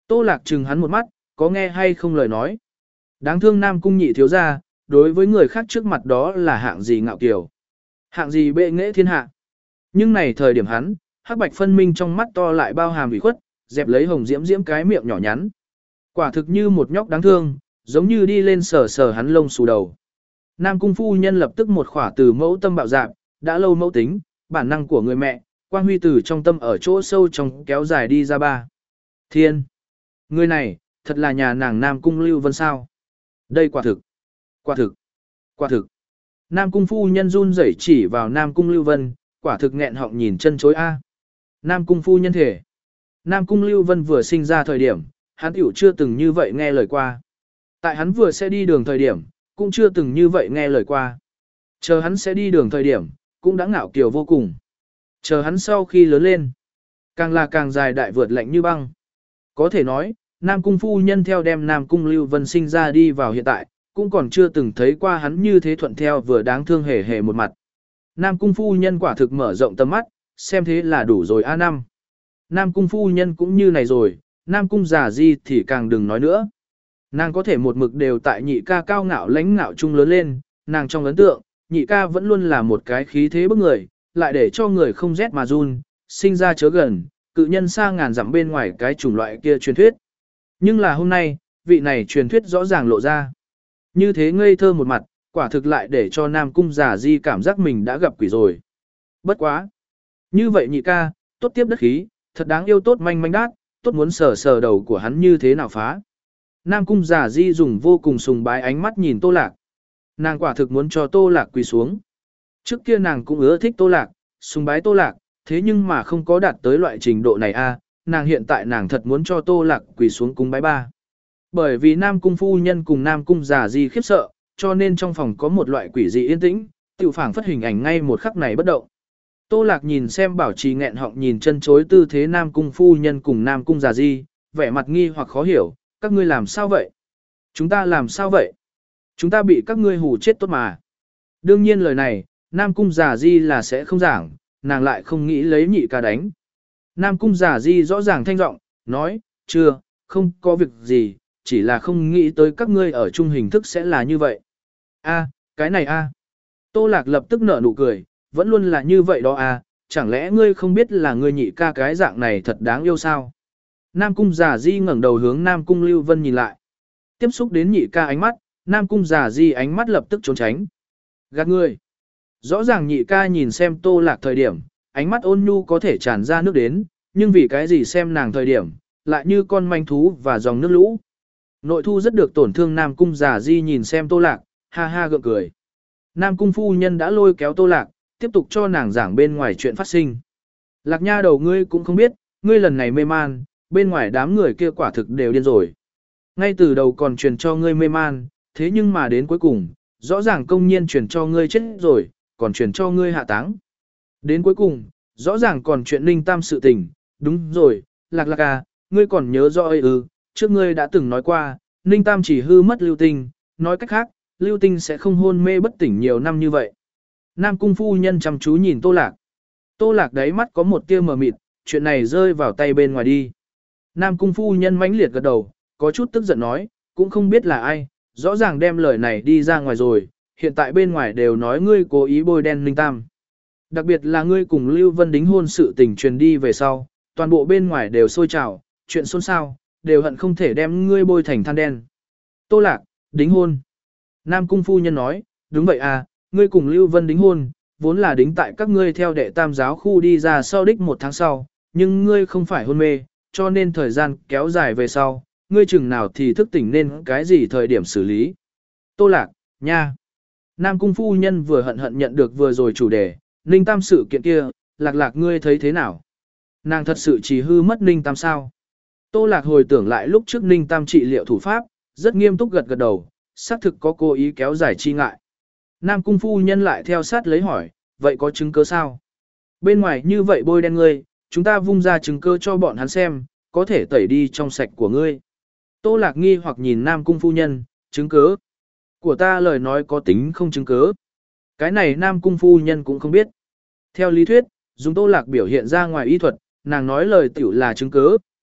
Tô Lạc trừng hắn một mắt, có nghe hay không lời nói. Đáng thương Nam Cung nhị thiếu gia, đối với người khác trước mặt đó là hạng gì ngạo kiều. Hạng gì bệ nghệ thiên hạ. Nhưng này thời điểm hắn, hắc bạch phân minh trong mắt to lại bao hàm ủy khuất, dẹp lấy hồng diễm diễm cái miệng nhỏ nhắn. Quả thực như một nhóc đáng thương, giống như đi lên sờ sờ hắn lông xù đầu. Nam Cung phu nhân lập tức một khỏa từ mẫu tâm bạo dạn, đã lâu mẫu tính, bản năng của người mẹ, quang huy từ trong tâm ở chỗ sâu trong kéo dài đi ra ba. Thiên! Người này, thật là nhà nàng Nam Cung Lưu Vân sao? Đây quả thực! Quả thực! Quả thực! Nam Cung phu nhân run rẩy chỉ vào Nam Cung Lưu Vân, quả thực nghẹn họng nhìn chân chối a. Nam Cung phu nhân thể. Nam Cung Lưu Vân vừa sinh ra thời điểm, hắn tiểu chưa từng như vậy nghe lời qua. Tại hắn vừa sẽ đi đường thời điểm, cũng chưa từng như vậy nghe lời qua. Chờ hắn sẽ đi đường thời điểm, cũng đã ngạo kiều vô cùng. Chờ hắn sau khi lớn lên, càng là càng dài đại vượt lạnh như băng. Có thể nói, Nam Cung phu nhân theo đem Nam Cung Lưu Vân sinh ra đi vào hiện tại, cũng còn chưa từng thấy qua hắn như thế thuận theo vừa đáng thương hề hề một mặt. Nam Cung phu nhân quả thực mở rộng tầm mắt, xem thế là đủ rồi a năm. Nam Cung phu nhân cũng như này rồi, Nam Cung giả di thì càng đừng nói nữa. Nàng có thể một mực đều tại nhị ca cao ngạo lãnh ngạo chung lớn lên, nàng trong ấn tượng, nhị ca vẫn luôn là một cái khí thế bức người, lại để cho người không rét mà run, sinh ra chớ gần, cự nhân xa ngàn dặm bên ngoài cái chủng loại kia truyền thuyết. Nhưng là hôm nay, vị này truyền thuyết rõ ràng lộ ra. Như thế ngây thơ một mặt, quả thực lại để cho Nam Cung giả di cảm giác mình đã gặp quỷ rồi. Bất quá. Như vậy nhị ca, tốt tiếp đất khí, thật đáng yêu tốt manh manh đát, tốt muốn sờ sờ đầu của hắn như thế nào phá. Nam Cung giả di dùng vô cùng sùng bái ánh mắt nhìn Tô Lạc. Nàng quả thực muốn cho Tô Lạc quỳ xuống. Trước kia nàng cũng ưa thích Tô Lạc, sùng bái Tô Lạc, thế nhưng mà không có đạt tới loại trình độ này a. Nàng hiện tại nàng thật muốn cho Tô Lạc quỳ xuống cúng bái ba. Bởi vì Nam Cung phu nhân cùng Nam Cung giả di khiếp sợ, cho nên trong phòng có một loại quỷ dị yên tĩnh, tiểu phảng phất hình ảnh ngay một khắc này bất động. Tô Lạc nhìn xem bảo trì nghẹn họng nhìn chân chối tư thế Nam Cung phu nhân cùng Nam Cung giả di, vẻ mặt nghi hoặc khó hiểu, các ngươi làm sao vậy? Chúng ta làm sao vậy? Chúng ta bị các ngươi hù chết tốt mà. Đương nhiên lời này, Nam Cung giả di là sẽ không giảng, nàng lại không nghĩ lấy nhị ca đánh. Nam Cung giả di rõ ràng thanh giọng, nói, chưa, không có việc gì, chỉ là không nghĩ tới các ngươi ở chung hình thức sẽ là như vậy. A, cái này a. Tô Lạc lập tức nở nụ cười, vẫn luôn là như vậy đó a, chẳng lẽ ngươi không biết là ngươi nhị ca cái dạng này thật đáng yêu sao? Nam Cung giả di ngẩng đầu hướng Nam Cung Lưu Vân nhìn lại. Tiếp xúc đến nhị ca ánh mắt, Nam Cung giả di ánh mắt lập tức trốn tránh. Gạt ngươi. Rõ ràng nhị ca nhìn xem Tô Lạc thời điểm, ánh mắt ôn nhu có thể tràn ra nước đến, nhưng vì cái gì xem nàng thời điểm, lại như con manh thú và dòng nước lũ. Nội thu rất được tổn thương Nam Cung giả di nhìn xem Tô Lạc, ha ha gượng cười. Nam Cung phu nhân đã lôi kéo Tô Lạc, tiếp tục cho nàng giảng bên ngoài chuyện phát sinh. Lạc nha đầu ngươi cũng không biết, ngươi lần này mê man, bên ngoài đám người kia quả thực đều điên rồi. Ngay từ đầu còn truyền cho ngươi mê man, thế nhưng mà đến cuối cùng, rõ ràng công nhiên truyền cho ngươi chết rồi, còn truyền cho ngươi hạ táng. Đến cuối cùng, rõ ràng còn chuyện Ninh Tam sự tình, đúng rồi, Lạc Lạc à, ngươi còn nhớ rõ ấy ư, trước ngươi đã từng nói qua, Ninh Tam chỉ hư mất lưu tinh, nói cách khác, lưu tinh sẽ không hôn mê bất tỉnh nhiều năm như vậy. Nam Cung phu nhân chăm chú nhìn Tô Lạc. Tô Lạc đáy mắt có một tia mờ mịt, chuyện này rơi vào tay bên ngoài đi. Nam Cung phu nhân mãnh liệt gật đầu, có chút tức giận nói, cũng không biết là ai, rõ ràng đem lời này đi ra ngoài rồi, hiện tại bên ngoài đều nói ngươi cố ý bôi đen Ninh Tam. Đặc biệt là ngươi cùng Lưu Vân đính hôn sự tình truyền đi về sau, toàn bộ bên ngoài đều sôi trào, chuyện xôn xao, đều hận không thể đem ngươi bôi thành than đen. Tô Lạc, đính hôn. Nam Cung phu nhân nói, đúng vậy à, ngươi cùng Lưu Vân đính hôn, vốn là đính tại các ngươi theo đệ tam giáo khu đi ra sau đích một tháng sau, nhưng ngươi không phải hôn mê, cho nên thời gian kéo dài về sau, ngươi chừng nào thì thức tỉnh nên cái gì thời điểm xử lý. Tô Lạc, nha. Nam Cung phu nhân vừa hận hận nhận được vừa rồi chủ đề, Ninh Tam sự kiện kia, Lạc Lạc ngươi thấy thế nào? Nàng thật sự chỉ hư mất Ninh Tam sao? Tô Lạc hồi tưởng lại lúc trước Ninh Tam trị liệu thủ pháp, rất nghiêm túc gật gật đầu, xác thực có cố ý kéo dài chi ngại. Nam Cung phu nhân lại theo sát lấy hỏi, vậy có chứng cứ sao? Bên ngoài như vậy bôi đen ngươi, chúng ta vung ra chứng cứ cho bọn hắn xem, có thể tẩy đi trong sạch của ngươi. Tô Lạc nghi hoặc nhìn Nam Cung phu nhân, chứng cứ của ta lời nói có tính không chứng cứ. Cái này Nam Cung phu nhân cũng không biết. Theo lý thuyết, dùng Tô Lạc biểu hiện ra ngoài y thuật, nàng nói lời tiểu là chứng cứ,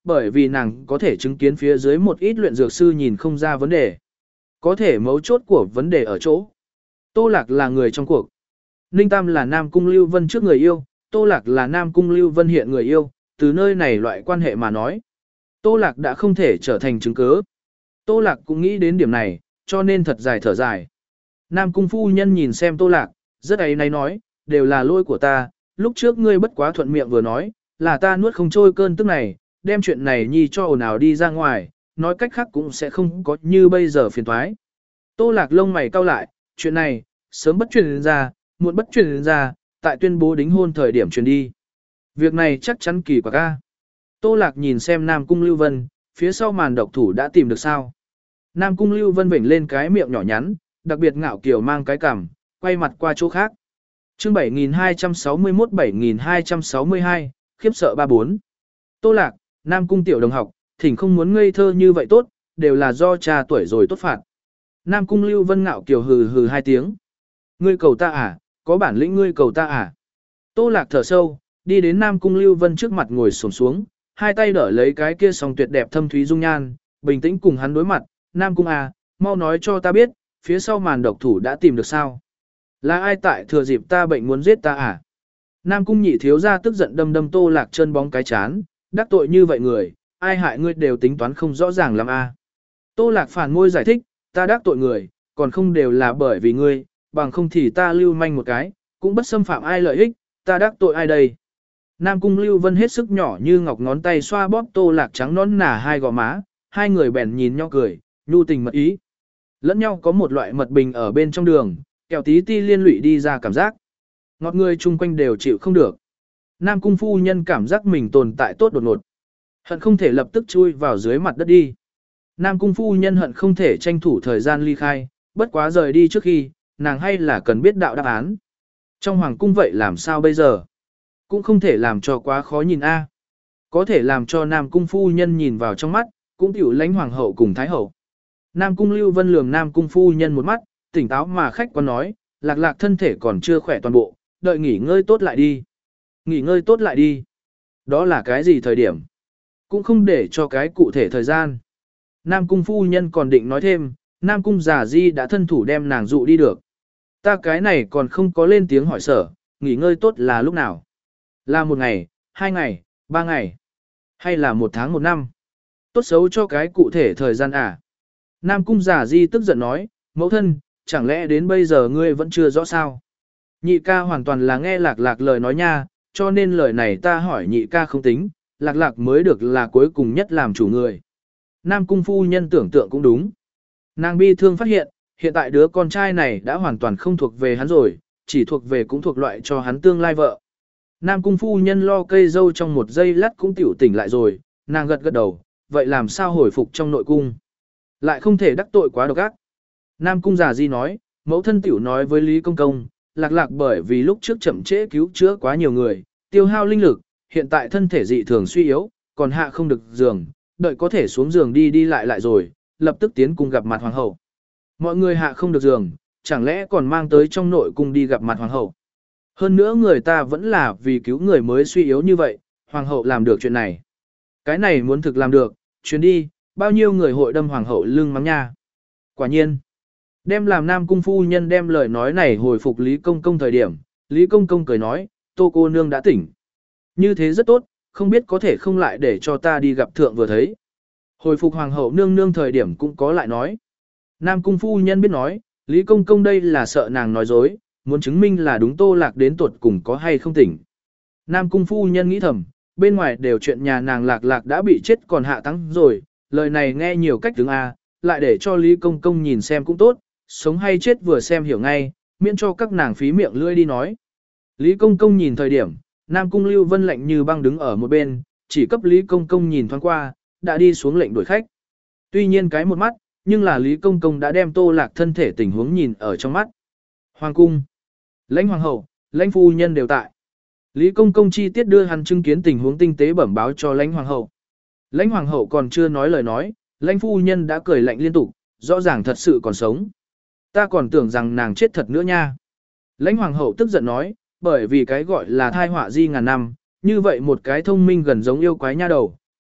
bởi vì nàng có thể chứng kiến phía dưới một ít luyện dược sư nhìn không ra vấn đề. Có thể mấu chốt của vấn đề ở chỗ. Tô Lạc là người trong cuộc. Ninh Tam là Nam Cung Lưu Vân trước người yêu, Tô Lạc là Nam Cung Lưu Vân hiện người yêu, từ nơi này loại quan hệ mà nói. Tô Lạc đã không thể trở thành chứng cứ. Tô Lạc cũng nghĩ đến điểm này, cho nên thật dài thở dài. Nam Cung phu nhân nhìn xem Tô Lạc, rất ấy náy nói, đều là lỗi của ta, lúc trước ngươi bất quá thuận miệng vừa nói, là ta nuốt không trôi cơn tức này, đem chuyện này nhi cho ồn ào đi ra ngoài, nói cách khác cũng sẽ không có như bây giờ phiền toái. Tô Lạc lông mày cau lại, chuyện này, sớm bất truyền ra, muộn bất truyền ra, tại tuyên bố đính hôn thời điểm truyền đi. Việc này chắc chắn kỳ quặc a. Tô Lạc nhìn xem Nam Cung Lưu Vân, phía sau màn độc thủ đã tìm được sao. Nam Cung Lưu Vân vểnh lên cái miệng nhỏ nhắn, đặc biệt ngạo kiều mang cái cằm, quay mặt qua chỗ khác. Chương bảy nghìn hai trăm sáu mươi mốt bảy nghìn hai trăm sáu mươi hai, khiếp sợ ba bốn. Tô Lạc, Nam Cung tiểu đồng học, thỉnh không muốn ngây thơ như vậy tốt, đều là do cha tuổi rồi tốt phạt. Nam Cung Lưu Vân ngạo kiều hừ hừ hai tiếng. Ngươi cầu ta à, có bản lĩnh ngươi cầu ta à. Tô Lạc thở sâu, đi đến Nam Cung Lưu Vân trước mặt ngồi xổm xuống, hai tay đỡ lấy cái kia song tuyệt đẹp thâm thúy dung nhan, bình tĩnh cùng hắn đối mặt. Nam Cung à, mau nói cho ta biết, phía sau màn độc thủ đã tìm được sao? Là ai tại thừa dịp ta bệnh muốn giết ta à? Nam Cung nhị thiếu gia tức giận đâm đâm Tô Lạc chân bóng cái chán, đắc tội như vậy người, ai hại ngươi đều tính toán không rõ ràng lắm à. Tô Lạc phản môi giải thích, ta đắc tội người, còn không đều là bởi vì ngươi, bằng không thì ta lưu manh một cái, cũng bất xâm phạm ai lợi ích, ta đắc tội ai đây? Nam Cung Lưu Vân hết sức nhỏ như ngọc ngón tay xoa bóp Tô Lạc trắng nõn nà hai gò má, hai người bèn nhìn nhau cười, nhu tình mật ý. Lẫn nhau có một loại mật bình ở bên trong đường, kẹo tí ti liên lụy đi ra cảm giác. Ngọt người chung quanh đều chịu không được. Nam Cung phu nhân cảm giác mình tồn tại tốt đột ngột. Hận không thể lập tức chui vào dưới mặt đất đi. Nam Cung phu nhân hận không thể tranh thủ thời gian ly khai, bất quá rời đi trước khi, nàng hay là cần biết đạo đáp án. Trong hoàng cung vậy làm sao bây giờ? Cũng không thể làm cho quá khó nhìn a. Có thể làm cho Nam Cung phu nhân nhìn vào trong mắt, cũng tiểu lãnh hoàng hậu cùng thái hậu. Nam Cung Lưu Vân lườm Nam Cung phu nhân một mắt, tỉnh táo mà khách quan nói, Lạc Lạc thân thể còn chưa khỏe toàn bộ, đợi nghỉ ngơi tốt lại đi. Nghỉ ngơi tốt lại đi. Đó là cái gì thời điểm? Cũng không để cho cái cụ thể thời gian. Nam Cung phu nhân còn định nói thêm, Nam Cung giả di đã thân thủ đem nàng dụ đi được. Ta cái này còn không có lên tiếng hỏi sở, nghỉ ngơi tốt là lúc nào? Là một ngày, hai ngày, ba ngày, hay là một tháng một năm? Tốt xấu cho cái cụ thể thời gian à? Nam Cung giả di tức giận nói, mẫu thân, chẳng lẽ đến bây giờ ngươi vẫn chưa rõ sao? Nhị ca hoàn toàn là nghe Lạc Lạc lời nói nha, cho nên lời này ta hỏi nhị ca không tính, Lạc Lạc mới được là cuối cùng nhất làm chủ người. Nam Cung phu nhân tưởng tượng cũng đúng. Nàng bi thương phát hiện, hiện tại đứa con trai này đã hoàn toàn không thuộc về hắn rồi, chỉ thuộc về cũng thuộc loại cho hắn tương lai vợ. Nam Cung phu nhân lo cây dâu trong một giây lát cũng tiểu tỉnh lại rồi, nàng gật gật đầu, vậy làm sao hồi phục trong nội cung? Lại không thể đắc tội quá độc ác. Nam Cung già di nói, mẫu thân tiểu nói với Lý Công Công, Lạc Lạc bởi vì lúc trước chậm trễ cứu chữa quá nhiều người, tiêu hao linh lực, hiện tại thân thể dị thường suy yếu, còn hạ không được giường, đợi có thể xuống giường đi đi lại lại rồi, lập tức tiến cung gặp mặt hoàng hậu. Mọi người hạ không được giường, chẳng lẽ còn mang tới trong nội cung đi gặp mặt hoàng hậu. Hơn nữa người ta vẫn là vì cứu người mới suy yếu như vậy, hoàng hậu làm được chuyện này. Cái này muốn thực làm được, chuyến đi, bao nhiêu người hội đâm hoàng hậu lưng mắng nha. Quả nhiên, đem làm Nam Cung phu nhân đem lời nói này hồi phục Lý Công Công thời điểm, Lý Công Công cười nói, Tô cô nương đã tỉnh. Như thế rất tốt, không biết có thể không lại để cho ta đi gặp thượng vừa thấy. Hồi phục hoàng hậu nương nương thời điểm cũng có lại nói. Nam Cung phu nhân biết nói, Lý Công Công đây là sợ nàng nói dối, muốn chứng minh là đúng Tô Lạc đến tuột cùng có hay không tỉnh. Nam Cung phu nhân nghĩ thầm, bên ngoài đều chuyện nhà nàng Lạc Lạc đã bị chết còn hạ tăng rồi, lời này nghe nhiều cách tướng A, lại để cho Lý Công Công nhìn xem cũng tốt, sống hay chết vừa xem hiểu ngay, miễn cho các nàng phí miệng lưỡi đi nói. Lý Công Công nhìn thời điểm, Nam Cung Lưu Vân lạnh như băng đứng ở một bên, chỉ cấp Lý Công Công nhìn thoáng qua, đã đi xuống lệnh đuổi khách. Tuy nhiên cái một mắt, nhưng là Lý Công Công đã đem Tô Lạc thân thể tình huống nhìn ở trong mắt. Hoàng cung, lãnh hoàng hậu, lãnh phu nhân đều tại. Lý Công Công chi tiết đưa hắn chứng kiến tình huống tinh tế bẩm báo cho lãnh hoàng hậu. Lãnh hoàng hậu còn chưa nói lời nói, lãnh phu nhân đã cười lạnh liên tục, rõ ràng thật sự còn sống. Ta còn tưởng rằng nàng chết thật nữa nha. Lãnh hoàng hậu tức giận nói, bởi vì cái gọi là thai họa di ngàn năm, như vậy một cái thông minh gần giống yêu quái nha đầu,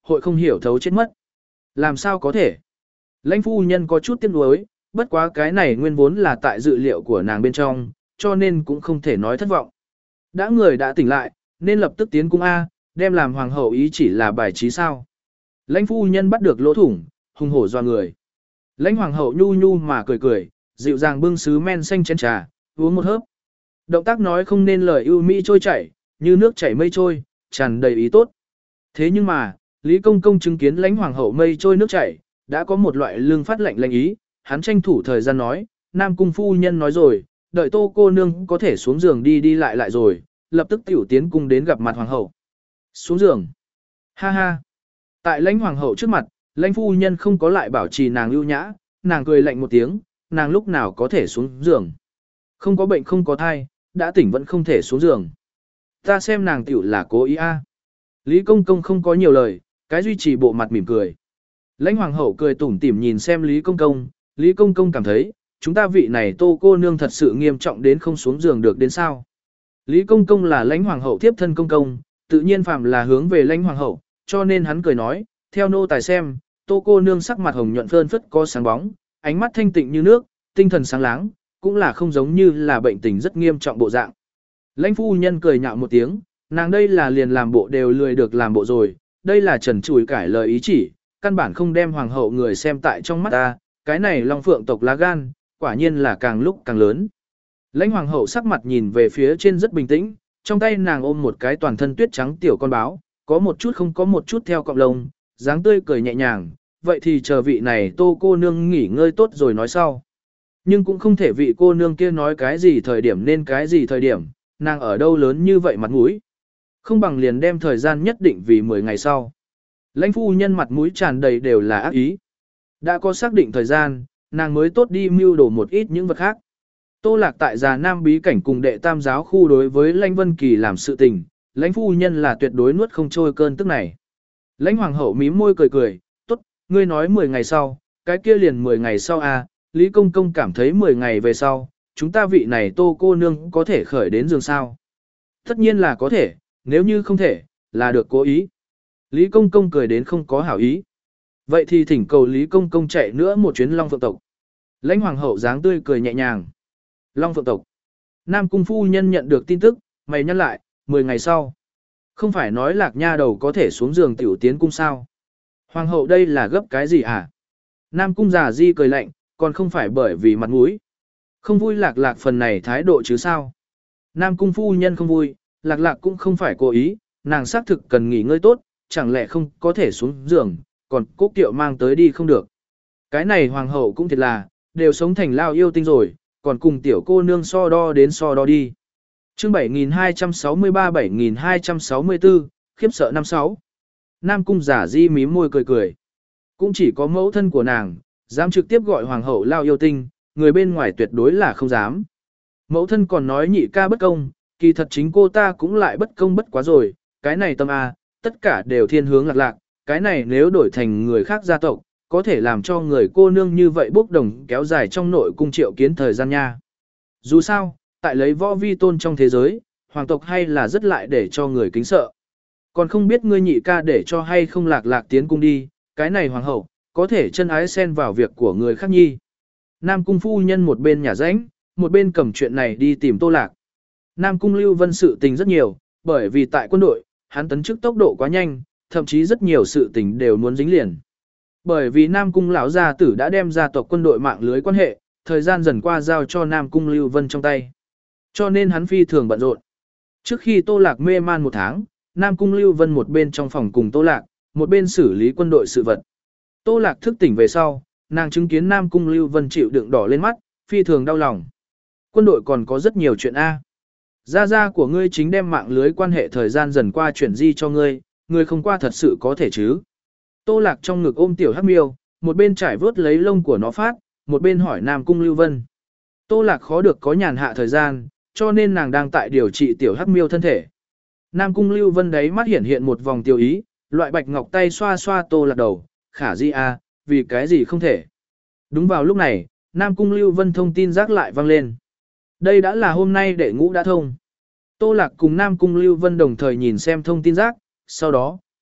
hội không hiểu thấu chết mất. Làm sao có thể? Lãnh phu nhân có chút tiếc nuối, bất quá cái này nguyên vốn là tại dự liệu của nàng bên trong, cho nên cũng không thể nói thất vọng. Đã người đã tỉnh lại, nên lập tức tiến cung A, đem làm hoàng hậu ý chỉ là bài trí sao. Lãnh phu nhân bắt được lỗ thủng, hùng hổ doa người. Lãnh hoàng hậu nhu nhu mà cười cười, dịu dàng bưng sứ men xanh chén trà, uống một hớp. Động tác nói không nên lời ưu mỹ trôi chảy, như nước chảy mây trôi, tràn đầy ý tốt. Thế nhưng mà, Lý Công Công chứng kiến lãnh hoàng hậu mây trôi nước chảy, đã có một loại lương phát lệnh lệnh ý, hắn tranh thủ thời gian nói, Nam Cung phu nhân nói rồi, đợi Tô cô nương có thể xuống giường đi đi lại lại rồi, lập tức tiểu tiến cung đến gặp mặt hoàng hậu. Xuống giường. Ha ha. Tại lãnh hoàng hậu trước mặt, lãnh phu nhân không có lại bảo trì nàng ưu nhã, nàng cười lạnh một tiếng, nàng lúc nào có thể xuống giường. Không có bệnh không có thai, đã tỉnh vẫn không thể xuống giường. Ta xem nàng tiểu là cố ý a. Lý Công Công không có nhiều lời, cái duy trì bộ mặt mỉm cười. Lãnh hoàng hậu cười tủm tỉm nhìn xem Lý Công Công, Lý Công Công cảm thấy, chúng ta vị này Tô cô nương thật sự nghiêm trọng đến không xuống giường được đến sao. Lý Công Công là lãnh hoàng hậu tiếp thân công công, tự nhiên phạm là hướng về lãnh hoàng hậu, cho nên hắn cười nói, theo nô tài xem, Tô cô nương sắc mặt hồng nhuận phơn phất có sáng bóng, ánh mắt thanh tịnh như nước, tinh thần sáng láng, cũng là không giống như là bệnh tình rất nghiêm trọng bộ dạng. Lãnh phu nhân cười nhạo một tiếng, nàng đây là liền làm bộ đều lười được làm bộ rồi, đây là trần trùi cải lời ý chỉ, căn bản không đem hoàng hậu người xem tại trong mắt ta, cái này long phượng tộc lá gan, quả nhiên là càng lúc càng lớn. Lãnh hoàng hậu sắc mặt nhìn về phía trên rất bình tĩnh, trong tay nàng ôm một cái toàn thân tuyết trắng tiểu con báo, có một chút không có một chút theo cọng lông, dáng tươi cười nhẹ nhàng, vậy thì chờ vị này Tô cô nương nghỉ ngơi tốt rồi nói sau. Nhưng cũng không thể vị cô nương kia nói cái gì thời điểm nên cái gì thời điểm, nàng ở đâu lớn như vậy mặt mũi. Không bằng liền đem thời gian nhất định vì mười ngày sau. Lãnh phu nhân mặt mũi tràn đầy đều là ác ý. Đã có xác định thời gian, nàng mới tốt đi mưu đồ một ít những vật khác. Tô Lạc tại Già Nam bí cảnh cùng đệ tam giáo khu đối với Lãnh Vân Kỳ làm sự tình, lãnh phu nhân là tuyệt đối nuốt không trôi cơn tức này. Lãnh hoàng hậu mím môi cười cười, tốt, ngươi nói mười ngày sau, cái kia liền mười ngày sau à, Lý Công Công cảm thấy mười ngày về sau, chúng ta vị này Tô cô nương có thể khởi đến giường sao. Tất nhiên là có thể, nếu như không thể, là được cố ý. Lý Công Công cười đến không có hảo ý. Vậy thì thỉnh cầu Lý Công Công chạy nữa một chuyến Long Phượng tộc. Lãnh hoàng hậu dáng tươi cười nhẹ nhàng. Long Phượng tộc. Nam Cung phu nhân nhận được tin tức, mày nhắc lại, mười ngày sau. Không phải nói Lạc nha đầu có thể xuống giường tiểu tiến cung sao. Hoàng hậu đây là gấp cái gì hả? Nam Cung già di cười lạnh, còn không phải bởi vì mặt mũi. Không vui Lạc Lạc phần này thái độ chứ sao. Nam Cung phu nhân không vui, Lạc Lạc cũng không phải cố ý, nàng xác thực cần nghỉ ngơi tốt, chẳng lẽ không có thể xuống giường, còn Cố Kiệu mang tới đi không được. Cái này hoàng hậu cũng thiệt là, đều sống thành lao yêu tinh rồi, còn cùng tiểu cô nương so đo đến so đo đi. Chương bảy nghìn hai trăm sáu mươi ba bảy nghìn hai trăm sáu mươi tư, khiếp sợ năm sáu. Nam Cung giả di mím môi cười cười. Cũng chỉ có mẫu thân của nàng, dám trực tiếp gọi hoàng hậu lao yêu tinh, người bên ngoài tuyệt đối là không dám. Mẫu thân còn nói nhị ca bất công, kỳ thật chính cô ta cũng lại bất công bất quá rồi, cái này tâm A, tất cả đều thiên hướng Lạc Lạc, cái này nếu đổi thành người khác gia tộc, có thể làm cho người cô nương như vậy bốc đồng kéo dài trong nội cung triệu kiến thời gian nha. Dù sao, tại lấy võ vi tôn trong thế giới, hoàng tộc hay là rất lại để cho người kính sợ. Còn không biết ngươi nhị ca để cho hay không Lạc Lạc tiến cung đi, cái này hoàng hậu, có thể chân ái xen vào việc của người khác nhi. Nam Cung phu nhân một bên nhà rãnh, một bên cầm chuyện này đi tìm Tô Lạc. Nam Cung Lưu Vân sự tình rất nhiều, bởi vì tại quân đội, hắn tấn chức tốc độ quá nhanh, thậm chí rất nhiều sự tình đều muốn dính liền. Bởi vì Nam Cung lão gia tử đã đem gia tộc quân đội mạng lưới quan hệ, thời gian dần qua giao cho Nam Cung Lưu Vân trong tay. Cho nên hắn phi thường bận rộn. Trước khi Tô Lạc mê man một tháng, Nam Cung Lưu Vân một bên trong phòng cùng Tô Lạc, một bên xử lý quân đội sự vật. Tô Lạc thức tỉnh về sau, nàng chứng kiến Nam Cung Lưu Vân chịu đựng đỏ lên mắt, phi thường đau lòng. Quân đội còn có rất nhiều chuyện A. Gia gia của ngươi chính đem mạng lưới quan hệ thời gian dần qua chuyển di cho ngươi, ngươi không qua thật sự có thể chứ. Tô Lạc trong ngực ôm tiểu hắc miêu, một bên trải vớt lấy lông của nó phát, một bên hỏi Nam Cung Lưu Vân. Tô Lạc khó được có nhàn hạ thời gian, cho nên nàng đang tại điều trị tiểu hắc miêu thân thể. Nam Cung Lưu Vân đấy mắt hiện hiện một vòng tiêu ý, loại bạch ngọc tay xoa xoa Tô Lạc đầu, khả di a, vì cái gì không thể. Đúng vào lúc này, Nam Cung Lưu Vân thông tin rác lại vang lên. Đây đã là hôm nay đệ ngũ đã thông. Tô Lạc cùng Nam Cung Lưu Vân đồng thời nhìn xem thông tin rác, sau đó,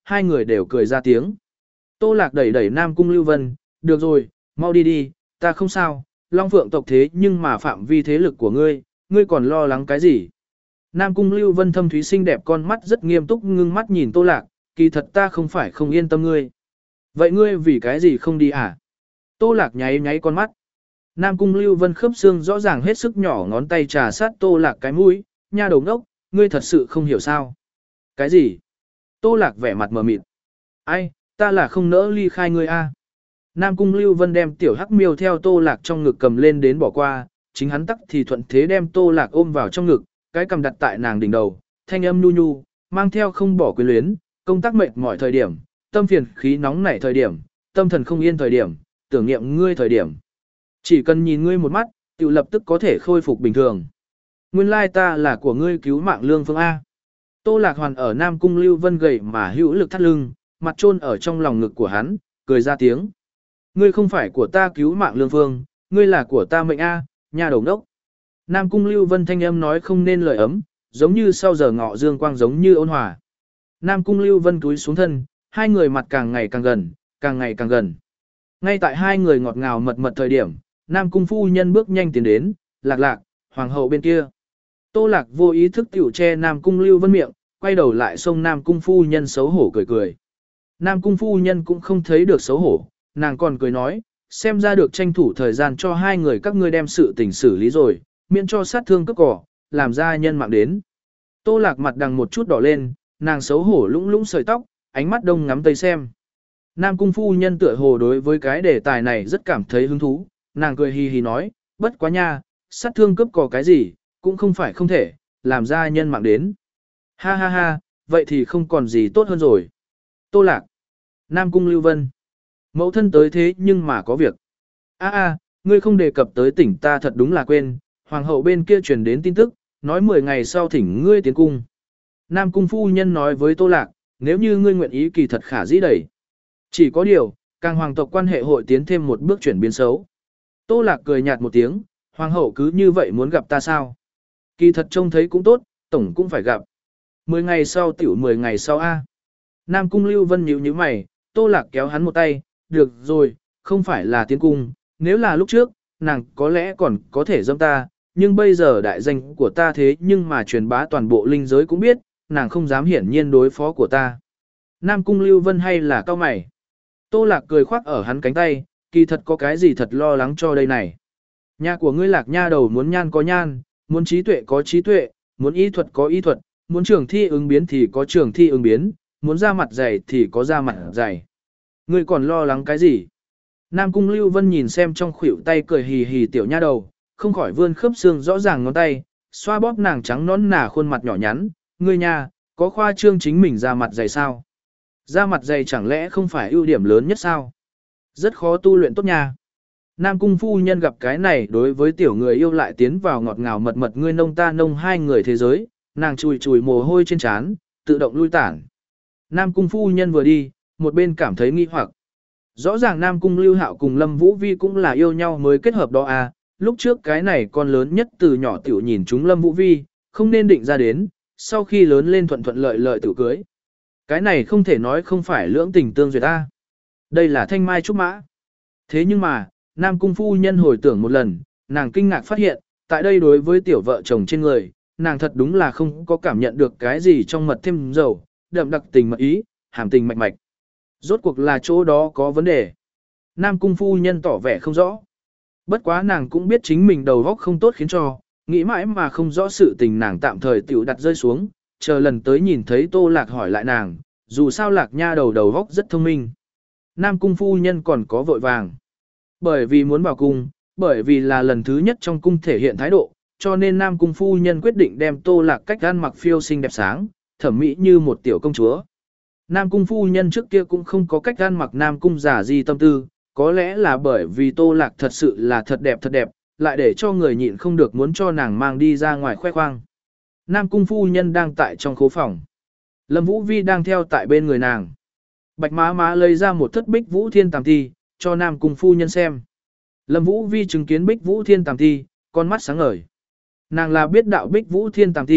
hai người đều cười ra tiếng. Tô Lạc đẩy đẩy Nam Cung Lưu Vân, được rồi, mau đi đi, ta không sao, Long Phượng tộc thế nhưng mà phạm vi thế lực của ngươi, ngươi còn lo lắng cái gì? Nam Cung Lưu Vân thâm thúy xinh đẹp con mắt rất nghiêm túc ngưng mắt nhìn Tô Lạc, kỳ thật ta không phải không yên tâm ngươi. Vậy ngươi vì cái gì không đi à? Tô Lạc nháy nháy con mắt. Nam Cung Lưu Vân khớp xương rõ ràng hết sức nhỏ ngón tay trà sát Tô Lạc cái mũi, nha đầu ngốc, ngươi thật sự không hiểu sao. Cái gì? Tô Lạc vẻ mặt mờ mịt. Ai, ta là không nỡ ly khai ngươi a. Nam Cung Lưu Vân đem tiểu hắc miêu theo Tô Lạc trong ngực cầm lên đến bỏ qua, chính hắn tắc thì thuận thế đem Tô Lạc ôm vào trong ngực, cái cầm đặt tại nàng đỉnh đầu, thanh âm nhu nhu, mang theo không bỏ quyến luyến, công tác mệt mỏi thời điểm, tâm phiền khí nóng nảy thời điểm, tâm thần không yên thời điểm, tưởng niệm ngươi thời điểm. Chỉ cần nhìn ngươi một mắt, tiểu lập tức có thể khôi phục bình thường. Nguyên lai ta là của ngươi cứu mạng lương phương A. Tô Lạc Hoàn ở Nam Cung Lưu Vân gầy mà hữu lực thắt lưng, mặt chôn ở trong lòng ngực của hắn, cười ra tiếng. Ngươi không phải của ta cứu mạng lương phương, ngươi là của ta mệnh A, nhà đầu đốc. Nam Cung Lưu Vân thanh âm nói không nên lời ấm, giống như sau giờ ngọ dương quang giống như ôn hòa. Nam Cung Lưu Vân cúi xuống thân, hai người mặt càng ngày càng gần, càng ngày càng gần. Ngay tại hai người ngọt ngào mật mật thời điểm, Nam Cung phu nhân bước nhanh tiến đến, Lạc Lạc, hoàng hậu bên kia. Tô Lạc vô ý thức tiểu che Nam Cung Lưu Vân miệng, quay đầu lại xông Nam Cung phu nhân xấu hổ cười cười. Nam Cung phu nhân cũng không thấy được xấu hổ, nàng còn cười nói, xem ra được tranh thủ thời gian cho hai người các ngươi đem sự tình xử lý rồi, miễn cho sát thương cướp cỏ, làm ra nhân mạng đến. Tô Lạc mặt đằng một chút đỏ lên, nàng xấu hổ lũng lũng sợi tóc, ánh mắt đông ngắm tây xem. Nam Cung phu nhân tựa hồ đối với cái đề tài này rất cảm thấy hứng thú, nàng cười hì hì nói, bất quá nha, sát thương cướp cỏ cái gì, cũng không phải không thể, làm ra nhân mạng đến. Ha ha ha, vậy thì không còn gì tốt hơn rồi. Tô Lạc, Nam Cung Lưu Vân, mẫu thân tới thế nhưng mà có việc. A a, ngươi không đề cập tới tỉnh ta thật đúng là quên, hoàng hậu bên kia truyền đến tin tức, nói mười ngày sau thỉnh ngươi tiến cung. Nam Cung phu nhân nói với Tô Lạc, nếu như ngươi nguyện ý kỳ thật khả dĩ đẩy. Chỉ có điều, càng hoàng tộc quan hệ hội tiến thêm một bước chuyển biến xấu. Tô Lạc cười nhạt một tiếng, hoàng hậu cứ như vậy muốn gặp ta sao? Kỳ thật trông thấy cũng tốt, tổng cũng phải gặp. Mười ngày sau tiểu mười ngày sau a. Nam Cung Lưu Vân nhíu nhíu mày, Tô Lạc kéo hắn một tay, được rồi, không phải là tiến cung, nếu là lúc trước, nàng có lẽ còn có thể dâm ta, nhưng bây giờ đại danh của ta thế nhưng mà truyền bá toàn bộ linh giới cũng biết, nàng không dám hiển nhiên đối phó của ta. Nam Cung Lưu Vân hay là cao mày? Tô Lạc cười khoác ở hắn cánh tay, kỳ thật có cái gì thật lo lắng cho đây này. Nhà của ngươi Lạc nha đầu muốn nhan có nhan, muốn trí tuệ có trí tuệ, muốn y thuật có y thuật, muốn trường thi ứng biến thì có trường thi ứng biến, muốn ra mặt dày thì có ra mặt dày. Ngươi còn lo lắng cái gì? Nam Cung Lưu Vân nhìn xem trong khuỷu tay cười hì hì tiểu nha đầu, không khỏi vươn khớp xương rõ ràng ngón tay, xoa bóp nàng trắng nõn nà khuôn mặt nhỏ nhắn, ngươi nha, có khoa trương chính mình ra mặt dày sao? Ra mặt dày chẳng lẽ không phải ưu điểm lớn nhất sao? Rất khó tu luyện tốt nha. Nam Cung phu nhân gặp cái này đối với tiểu người yêu lại tiến vào ngọt ngào mật mật ngươi nông ta nông hai người thế giới, nàng chùi chùi mồ hôi trên trán, tự động lui tản. Nam Cung phu nhân vừa đi, một bên cảm thấy nghi hoặc. Rõ ràng Nam Cung Lưu Hạo cùng Lâm Vũ Vi cũng là yêu nhau mới kết hợp đó à, lúc trước cái này con lớn nhất từ nhỏ tiểu nhìn chúng Lâm Vũ Vi, không nên định ra đến, sau khi lớn lên thuận thuận lợi lợi tự cưới. Cái này không thể nói không phải lưỡng tình tương duyệt ta. Đây là thanh mai trúc mã. Thế nhưng mà, Nam Cung phu nhân hồi tưởng một lần, nàng kinh ngạc phát hiện, tại đây đối với tiểu vợ chồng trên người, nàng thật đúng là không có cảm nhận được cái gì trong mật thêm dầu, đậm đặc tình mật ý, hàm tình mạch mạch. Rốt cuộc là chỗ đó có vấn đề. Nam Cung phu nhân tỏ vẻ không rõ. Bất quá nàng cũng biết chính mình đầu óc không tốt khiến cho, nghĩ mãi mà không rõ sự tình nàng tạm thời tiểu đặt rơi xuống, chờ lần tới nhìn thấy Tô Lạc hỏi lại nàng, dù sao Lạc nha đầu đầu óc rất thông minh. Nam Cung phu nhân còn có vội vàng. Bởi vì muốn vào cung, bởi vì là lần thứ nhất trong cung thể hiện thái độ, cho nên Nam Cung phu nhân quyết định đem Tô Lạc cách ăn mặc phiêu xinh đẹp sáng, thẩm mỹ như một tiểu công chúa. Nam Cung phu nhân trước kia cũng không có cách ăn mặc Nam Cung giả di tâm tư, có lẽ là bởi vì Tô Lạc thật sự là thật đẹp thật đẹp, lại để cho người nhịn không được muốn cho nàng mang đi ra ngoài khoe khoang. Nam Cung phu nhân đang tại trong khố phòng. Lâm Vũ Vi đang theo tại bên người nàng. Bạch má má lấy ra một thất bích vũ thiên tàm thi, cho Nam Cung phu nhân xem. Lâm Vũ Vi chứng kiến bích vũ thiên tàm thi, con mắt sáng ngời. Nàng là biết đạo bích vũ thiên tàm thi,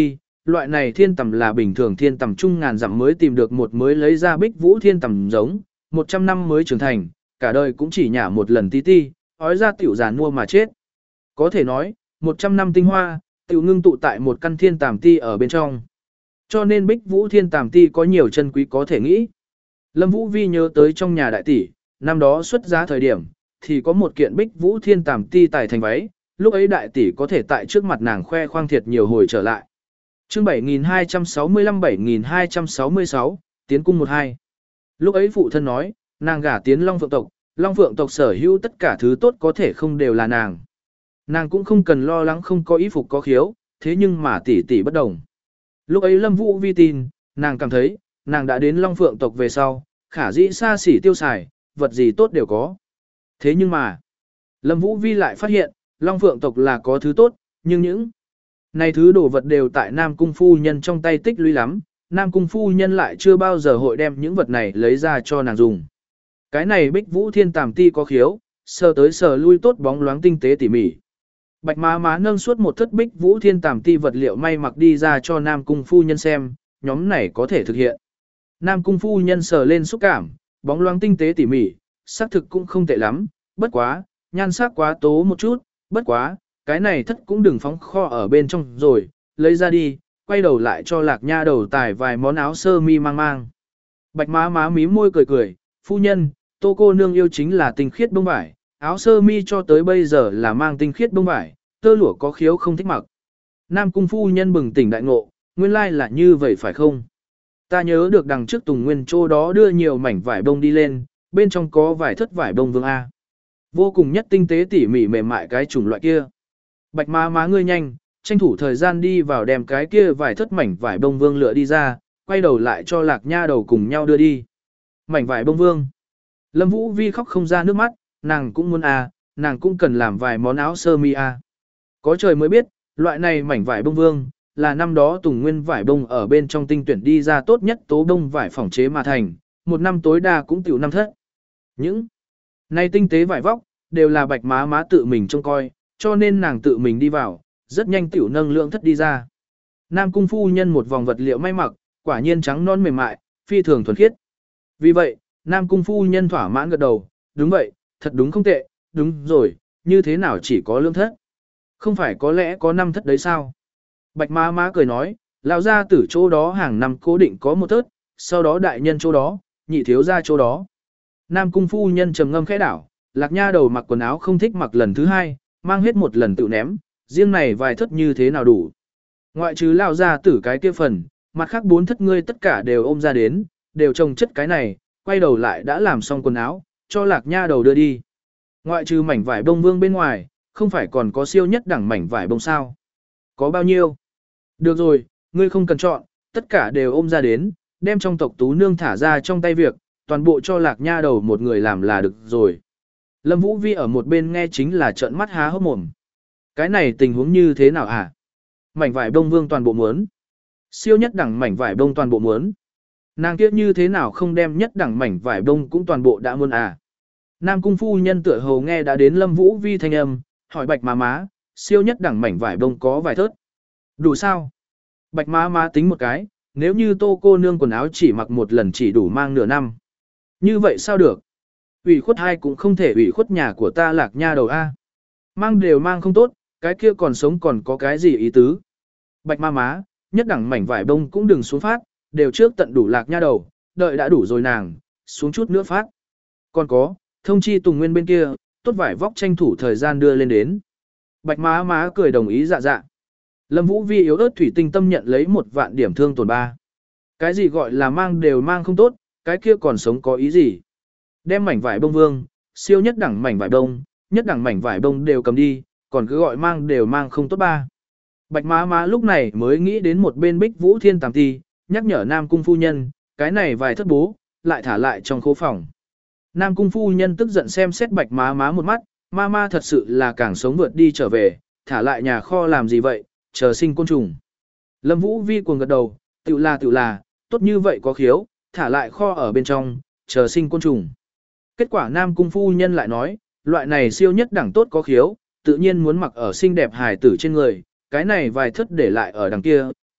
loại này thiên tầm là bình thường thiên tầm trung ngàn dặm mới tìm được một mới lấy ra bích vũ thiên tầm giống, một trăm năm mới trưởng thành, cả đời cũng chỉ nhả một lần tí ti, ói ra tiểu giàn mua mà chết. Có thể nói, một trăm năm tinh hoa, tiểu ngưng tụ tại một căn thiên tàm ti ở bên trong. Cho nên bích vũ thiên tàm ti có nhiều chân quý có thể nghĩ. Lâm Vũ Vi nhớ tới trong nhà đại tỷ, năm đó xuất giá thời điểm, thì có một kiện bích vũ thiên tàm ti tài thành váy, lúc ấy đại tỷ có thể tại trước mặt nàng khoe khoang thiệt nhiều hồi trở lại. Chương bảy nghìn hai trăm sáu mươi lăm bảy nghìn hai trăm sáu mươi sáu, tiến cung một hai. Lúc ấy phụ thân nói, nàng gả tiến Long Phượng tộc, Long Phượng tộc sở hữu tất cả thứ tốt có thể không đều là nàng. Nàng cũng không cần lo lắng không có y phục có khiếu, thế nhưng mà tỷ tỷ bất đồng. Lúc ấy Lâm Vũ Vi tin, nàng cảm thấy, nàng đã đến Long Phượng tộc về sau, khả dĩ xa xỉ tiêu xài, vật gì tốt đều có. Thế nhưng mà, Lâm Vũ Vi lại phát hiện, Long Phượng tộc là có thứ tốt, nhưng những này thứ đồ vật đều tại Nam Cung phu nhân trong tay tích lũy lắm, Nam Cung phu nhân lại chưa bao giờ hội đem những vật này lấy ra cho nàng dùng. Cái này bích vũ thiên tàm ti có khiếu, sờ tới sờ lui tốt bóng loáng tinh tế tỉ mỉ. Bạch má má nâng suốt một thất bích vũ thiên tàm ti vật liệu may mặc đi ra cho Nam Cung phu nhân xem, nhóm này có thể thực hiện. Nam Cung phu nhân sờ lên xúc cảm, bóng loáng tinh tế tỉ mỉ, sắc thực cũng không tệ lắm, bất quá, nhan sắc quá tố một chút, bất quá, cái này thất cũng đừng phóng kho ở bên trong rồi, lấy ra đi, quay đầu lại cho Lạc Nha đầu tải vài món áo sơ mi mang mang. Bạch má má mím môi cười cười, phu nhân, Tô cô nương yêu chính là tinh khiết bông vải, áo sơ mi cho tới bây giờ là mang tinh khiết bông vải, tơ lụa có khiếu không thích mặc. Nam Cung phu nhân bừng tỉnh đại ngộ, nguyên lai là như vậy phải không? Ta nhớ được đằng trước Tùng Nguyên Châu đó đưa nhiều mảnh vải bông đi lên, bên trong có vải thất vải bông vương A. Vô cùng nhất tinh tế tỉ mỉ mềm mại cái chủng loại kia. Bạch má má ngươi nhanh, tranh thủ thời gian đi vào đem cái kia vải thất mảnh vải bông vương lựa đi ra, quay đầu lại cho Lạc Nha đầu cùng nhau đưa đi. Mảnh vải bông vương. Lâm Vũ Vi khóc không ra nước mắt, nàng cũng muốn à, nàng cũng cần làm vài món áo sơ mi à. Có trời mới biết, loại này mảnh vải bông vương, là năm đó Tùng Nguyên vải bông ở bên trong tinh tuyển đi ra tốt nhất tố bông vải phỏng chế mà thành, một năm tối đa cũng tiểu năm thất. Những này tinh tế vải vóc, đều là bạch má má tự mình trông coi, cho nên nàng tự mình đi vào, rất nhanh tiểu nâng lượng thất đi ra. Nam Cung phu nhân một vòng vật liệu may mặc, quả nhiên trắng non mềm mại, phi thường thuần khiết. Vì vậy, Nam Cung phu nhân thỏa mãn gật đầu, đúng vậy, thật đúng không tệ, đúng rồi, như thế nào chỉ có lương thất? Không phải có lẽ có năm thất đấy sao? Bạch má má cười nói, lão gia tử chỗ đó hàng năm cố định có một thất, sau đó đại nhân chỗ đó, nhị thiếu gia chỗ đó. Nam Cung phu nhân trầm ngâm khẽ đảo, Lạc Nha đầu mặc quần áo không thích mặc lần thứ hai, mang hết một lần tự ném, riêng này vài thất như thế nào đủ. Ngoại trừ lão gia tử cái kia phần, mặt khác bốn thất ngươi tất cả đều ôm ra đến, đều trồng chất cái này, quay đầu lại đã làm xong quần áo, cho Lạc Nha đầu đưa đi. Ngoại trừ mảnh vải bông vương bên ngoài, không phải còn có siêu nhất đẳng mảnh vải bông sao? Có bao nhiêu? Được rồi, ngươi không cần chọn, tất cả đều ôm ra đến, đem trong tộc tú nương thả ra trong tay việc, toàn bộ cho Lạc Nha đầu một người làm là được rồi. Lâm Vũ Vi ở một bên nghe chính là trợn mắt há hốc mồm. Cái này tình huống như thế nào hả? Mảnh vải bông vương toàn bộ muốn. Siêu nhất đẳng mảnh vải bông toàn bộ muốn. Nàng kia như thế nào không đem nhất đẳng mảnh vải bông cũng toàn bộ đã muốn à? Nam Cung phu nhân tựa hồ nghe đã đến Lâm Vũ Vi thanh âm, hỏi Bạch má má, siêu nhất đẳng mảnh vải bông có vài thớt. Đủ sao? Bạch má má tính một cái, nếu như Tô cô nương quần áo chỉ mặc một lần chỉ đủ mang nửa năm. Như vậy sao được? Ủy khuất hai cũng không thể ủy khuất nhà của ta Lạc Nha đầu a. Mang đều mang không tốt, cái kia còn sống còn có cái gì ý tứ? Bạch má má, nhất đẳng mảnh vải bông cũng đừng xuống phát, đều trước tận đủ Lạc Nha đầu, đợi đã đủ rồi nàng, xuống chút nữa phát. Còn có, thông chi Tùng Nguyên bên kia, tốt vải vóc tranh thủ thời gian đưa lên đến. Bạch má má cười đồng ý dạ dạ. Lâm Vũ Vi yếu ớt thủy tinh tâm nhận lấy một vạn điểm thương tổn ba. Cái gì gọi là mang đều mang không tốt, cái kia còn sống có ý gì? Đem mảnh vải bông vương, siêu nhất đẳng mảnh vải bông, nhất đẳng mảnh vải bông đều cầm đi, còn cứ gọi mang đều mang không tốt ba. Bạch má má lúc này mới nghĩ đến một bên Bích Vũ Thiên Tàm Ti, nhắc nhở Nam Cung phu nhân, cái này vài thất bố, lại thả lại trong khố phòng. Nam Cung phu nhân tức giận xem xét Bạch má má một mắt, ma ma thật sự là càng sống vượt đi trở về, thả lại nhà kho làm gì vậy, chờ sinh côn trùng. Lâm Vũ Vi cuồng gật đầu, tự là tự là, tốt như vậy có khiếu, thả lại kho ở bên trong, chờ sinh côn trùng. Kết quả Nam Cung phu nhân lại nói, loại này siêu nhất đẳng tốt có khiếu, tự nhiên muốn mặc ở xinh đẹp hài tử trên người, cái này vài thất để lại ở đằng kia,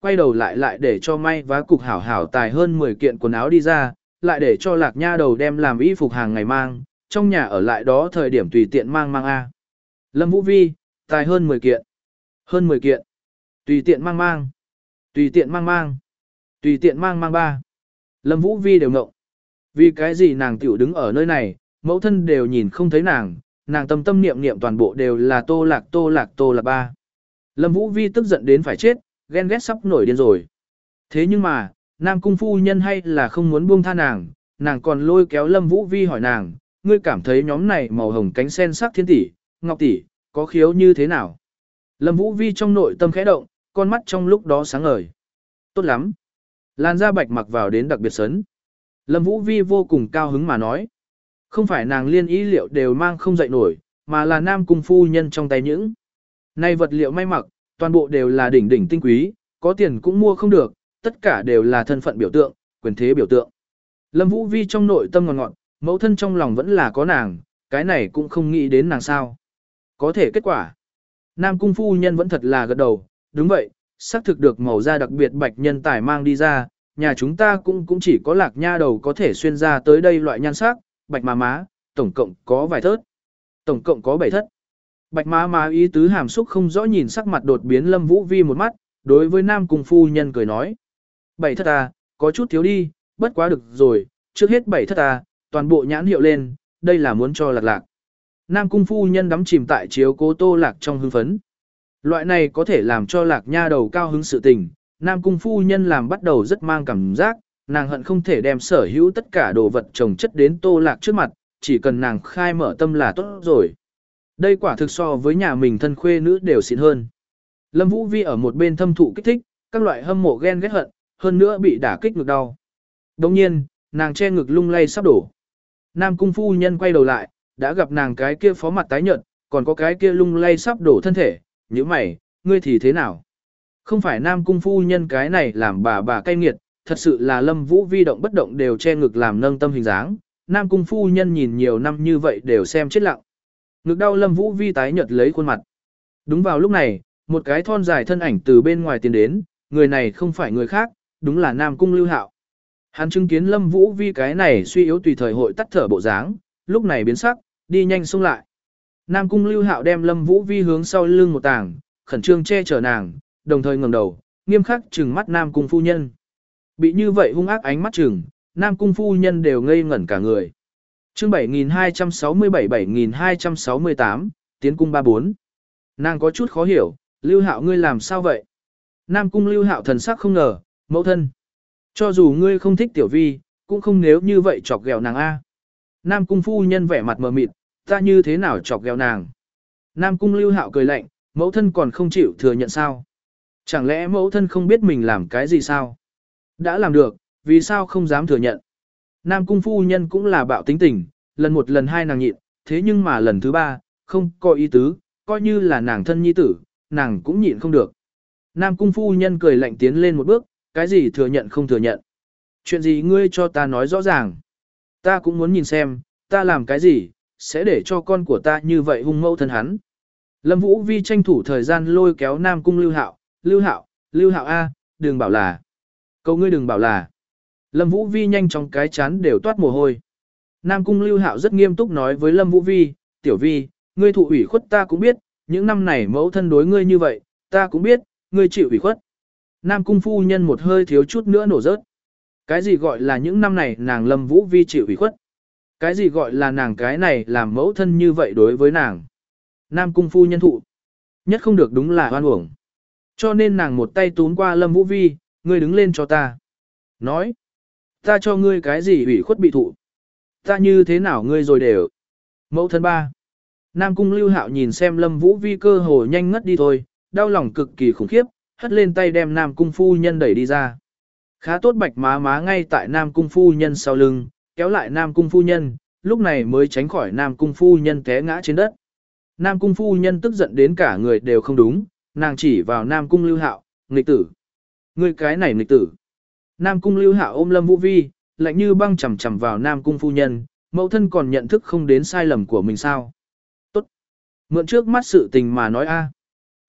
quay đầu lại lại để cho may vá cục hảo hảo tài hơn mười kiện quần áo đi ra, lại để cho Lạc Nha đầu đem làm y phục hàng ngày mang, trong nhà ở lại đó thời điểm tùy tiện mang mang a. Lâm Vũ Vi, tài hơn mười kiện. Hơn mười kiện. Tùy tiện mang mang. Tùy tiện mang mang. Tùy tiện mang mang ba. Lâm Vũ Vi đều ngộng. Vì cái gì nàng tiểu đứng ở nơi này, mẫu thân đều nhìn không thấy nàng, nàng tâm tâm niệm niệm toàn bộ đều là Tô Lạc Tô Lạc Tô Lạc ba. Lâm Vũ Vi tức giận đến phải chết, ghen ghét sắp nổi điên rồi. Thế nhưng mà, Nam Cung phu nhân hay là không muốn buông tha nàng, nàng còn lôi kéo Lâm Vũ Vi hỏi nàng, ngươi cảm thấy nhóm này màu hồng cánh sen sắc thiên tỷ, ngọc tỷ, có khiếu như thế nào? Lâm Vũ Vi trong nội tâm khẽ động, con mắt trong lúc đó sáng ngời. Tốt lắm. Làn da bạch mặc vào đến đặc biệt sấn. Lâm Vũ Vi vô cùng cao hứng mà nói. Không phải nàng liên ý liệu đều mang không dậy nổi, mà là Nam Cung phu nhân trong tay những. Này vật liệu may mặc, toàn bộ đều là đỉnh đỉnh tinh quý, có tiền cũng mua không được, tất cả đều là thân phận biểu tượng, quyền thế biểu tượng. Lâm Vũ Vi trong nội tâm ngọt ngọt, mẫu thân trong lòng vẫn là có nàng, cái này cũng không nghĩ đến nàng sao. Có thể kết quả. Nam Cung phu nhân vẫn thật là gật đầu, đúng vậy, xác thực được màu da đặc biệt bạch nhân tài mang đi ra, nhà chúng ta cũng cũng chỉ có Lạc Nha đầu có thể xuyên ra tới đây loại nhan sắc, bạch má má, tổng cộng có vài thớt. Tổng cộng có bảy thất. Bạch má má ý tứ hàm xúc không rõ nhìn sắc mặt đột biến Lâm Vũ Vi một mắt, đối với Nam Cung phu nhân cười nói. Bảy thất à, có chút thiếu đi, bất quá được rồi, trước hết bảy thất à, toàn bộ nhãn hiệu lên, đây là muốn cho Lạc Lạc. Nam Cung phu nhân đắm chìm tại chiếu cố Tô Lạc trong hưng phấn. Loại này có thể làm cho Lạc Nha đầu cao hứng sự tình, Nam Cung phu nhân làm bắt đầu rất mang cảm giác, nàng hận không thể đem sở hữu tất cả đồ vật trồng chất đến Tô Lạc trước mặt, chỉ cần nàng khai mở tâm là tốt rồi. Đây quả thực so với nhà mình thân khuê nữ đều xịn hơn. Lâm Vũ Vi ở một bên thâm thụ kích thích, các loại hâm mộ ghen ghét hận, hơn nữa bị đả kích ngực đau. Đồng nhiên, nàng che ngực lung lay sắp đổ. Nam Cung phu nhân quay đầu lại, đã gặp nàng cái kia phó mặt tái nhợt, còn có cái kia lung lay sắp đổ thân thể, như mày, ngươi thì thế nào? Không phải Nam Cung phu nhân cái này làm bà bà cay nghiệt, thật sự là Lâm Vũ Vi động bất động đều che ngực làm nâng tâm hình dáng, Nam Cung phu nhân nhìn nhiều năm như vậy đều xem chết lặng. Ngực đau Lâm Vũ Vi tái nhợt lấy khuôn mặt. Đúng vào lúc này, một cái thon dài thân ảnh từ bên ngoài tiến đến, người này không phải người khác, đúng là Nam Cung Lưu Hạo. Hắn chứng kiến Lâm Vũ Vi cái này suy yếu tùy thời hội tắt thở bộ dáng, lúc này biến sắc, đi nhanh xông lại. Nam Cung Lưu Hạo đem Lâm Vũ Vi hướng sau lưng một tảng, khẩn trương che chở nàng, đồng thời ngẩng đầu, nghiêm khắc trừng mắt Nam Cung phu nhân. Bị như vậy hung ác ánh mắt trừng, Nam Cung phu nhân đều ngây ngẩn cả người. Chương bảy nghìn hai trăm sáu mươi bảy bảy nghìn hai trăm sáu mươi tám, Tiến cung ba bốn. Nàng có chút khó hiểu, Lưu Hạo ngươi làm sao vậy? Nam Cung Lưu Hạo thần sắc không ngờ, mẫu thân. Cho dù ngươi không thích Tiểu Vi, cũng không nếu như vậy chọc ghẹo nàng a. Nam Cung phu nhân vẻ mặt mờ mịt, ta như thế nào chọc ghẹo nàng? Nam Cung Lưu Hạo cười lạnh, mẫu thân còn không chịu thừa nhận sao? Chẳng lẽ mẫu thân không biết mình làm cái gì sao? Đã làm được, vì sao không dám thừa nhận? Nam Cung phu nhân cũng là bạo tính tình, lần một lần hai nàng nhịn, thế nhưng mà lần thứ ba, không có ý tứ, coi như là nàng thân nhi tử, nàng cũng nhịn không được. Nam Cung phu nhân cười lạnh tiến lên một bước, cái gì thừa nhận không thừa nhận? Chuyện gì ngươi cho ta nói rõ ràng? Ta cũng muốn nhìn xem, ta làm cái gì, sẽ để cho con của ta như vậy hung mẫu thân hắn. Lâm Vũ Vi tranh thủ thời gian lôi kéo Nam Cung Lưu Hạo, Lưu Hạo, Lưu Hạo A, đừng bảo là. Cầu ngươi đừng bảo là. Lâm Vũ Vi nhanh chóng cái chán đều toát mồ hôi. Nam Cung Lưu Hạo rất nghiêm túc nói với Lâm Vũ Vi, Tiểu Vi, ngươi thụ ủy khuất ta cũng biết, những năm này mẫu thân đối ngươi như vậy, ta cũng biết, ngươi chịu ủy khuất. Nam Cung phu nhân một hơi thiếu chút nữa nổ rớt. Cái gì gọi là những năm này nàng Lâm Vũ Vi chịu ủy khuất? Cái gì gọi là nàng cái này làm mẫu thân như vậy đối với nàng? Nam Cung phu nhân thụ. Nhất không được đúng là hoan uổng. Cho nên nàng một tay tún qua Lâm Vũ Vi, ngươi đứng lên cho ta. Nói. Ta cho ngươi cái gì ủy khuất bị thụ? Ta như thế nào ngươi rồi đều? Mẫu thân ba. Nam Cung Lưu Hạo nhìn xem Lâm Vũ Vi cơ hồ nhanh ngất đi thôi, đau lòng cực kỳ khủng khiếp, hất lên tay đem Nam Cung phu nhân đẩy đi ra. Khá tốt bạch má má ngay tại Nam Cung phu nhân sau lưng, kéo lại Nam Cung phu nhân, lúc này mới tránh khỏi Nam Cung phu nhân té ngã trên đất. Nam Cung phu nhân tức giận đến cả người đều không đúng, nàng chỉ vào Nam Cung Lưu Hạo, nghịch tử. Ngươi cái này nghịch tử. Nam Cung Lưu Hạo ôm Lâm Vũ Vi, lạnh như băng chầm chầm vào Nam Cung phu nhân, mẫu thân còn nhận thức không đến sai lầm của mình sao. Tốt. Mượn trước mắt sự tình mà nói a.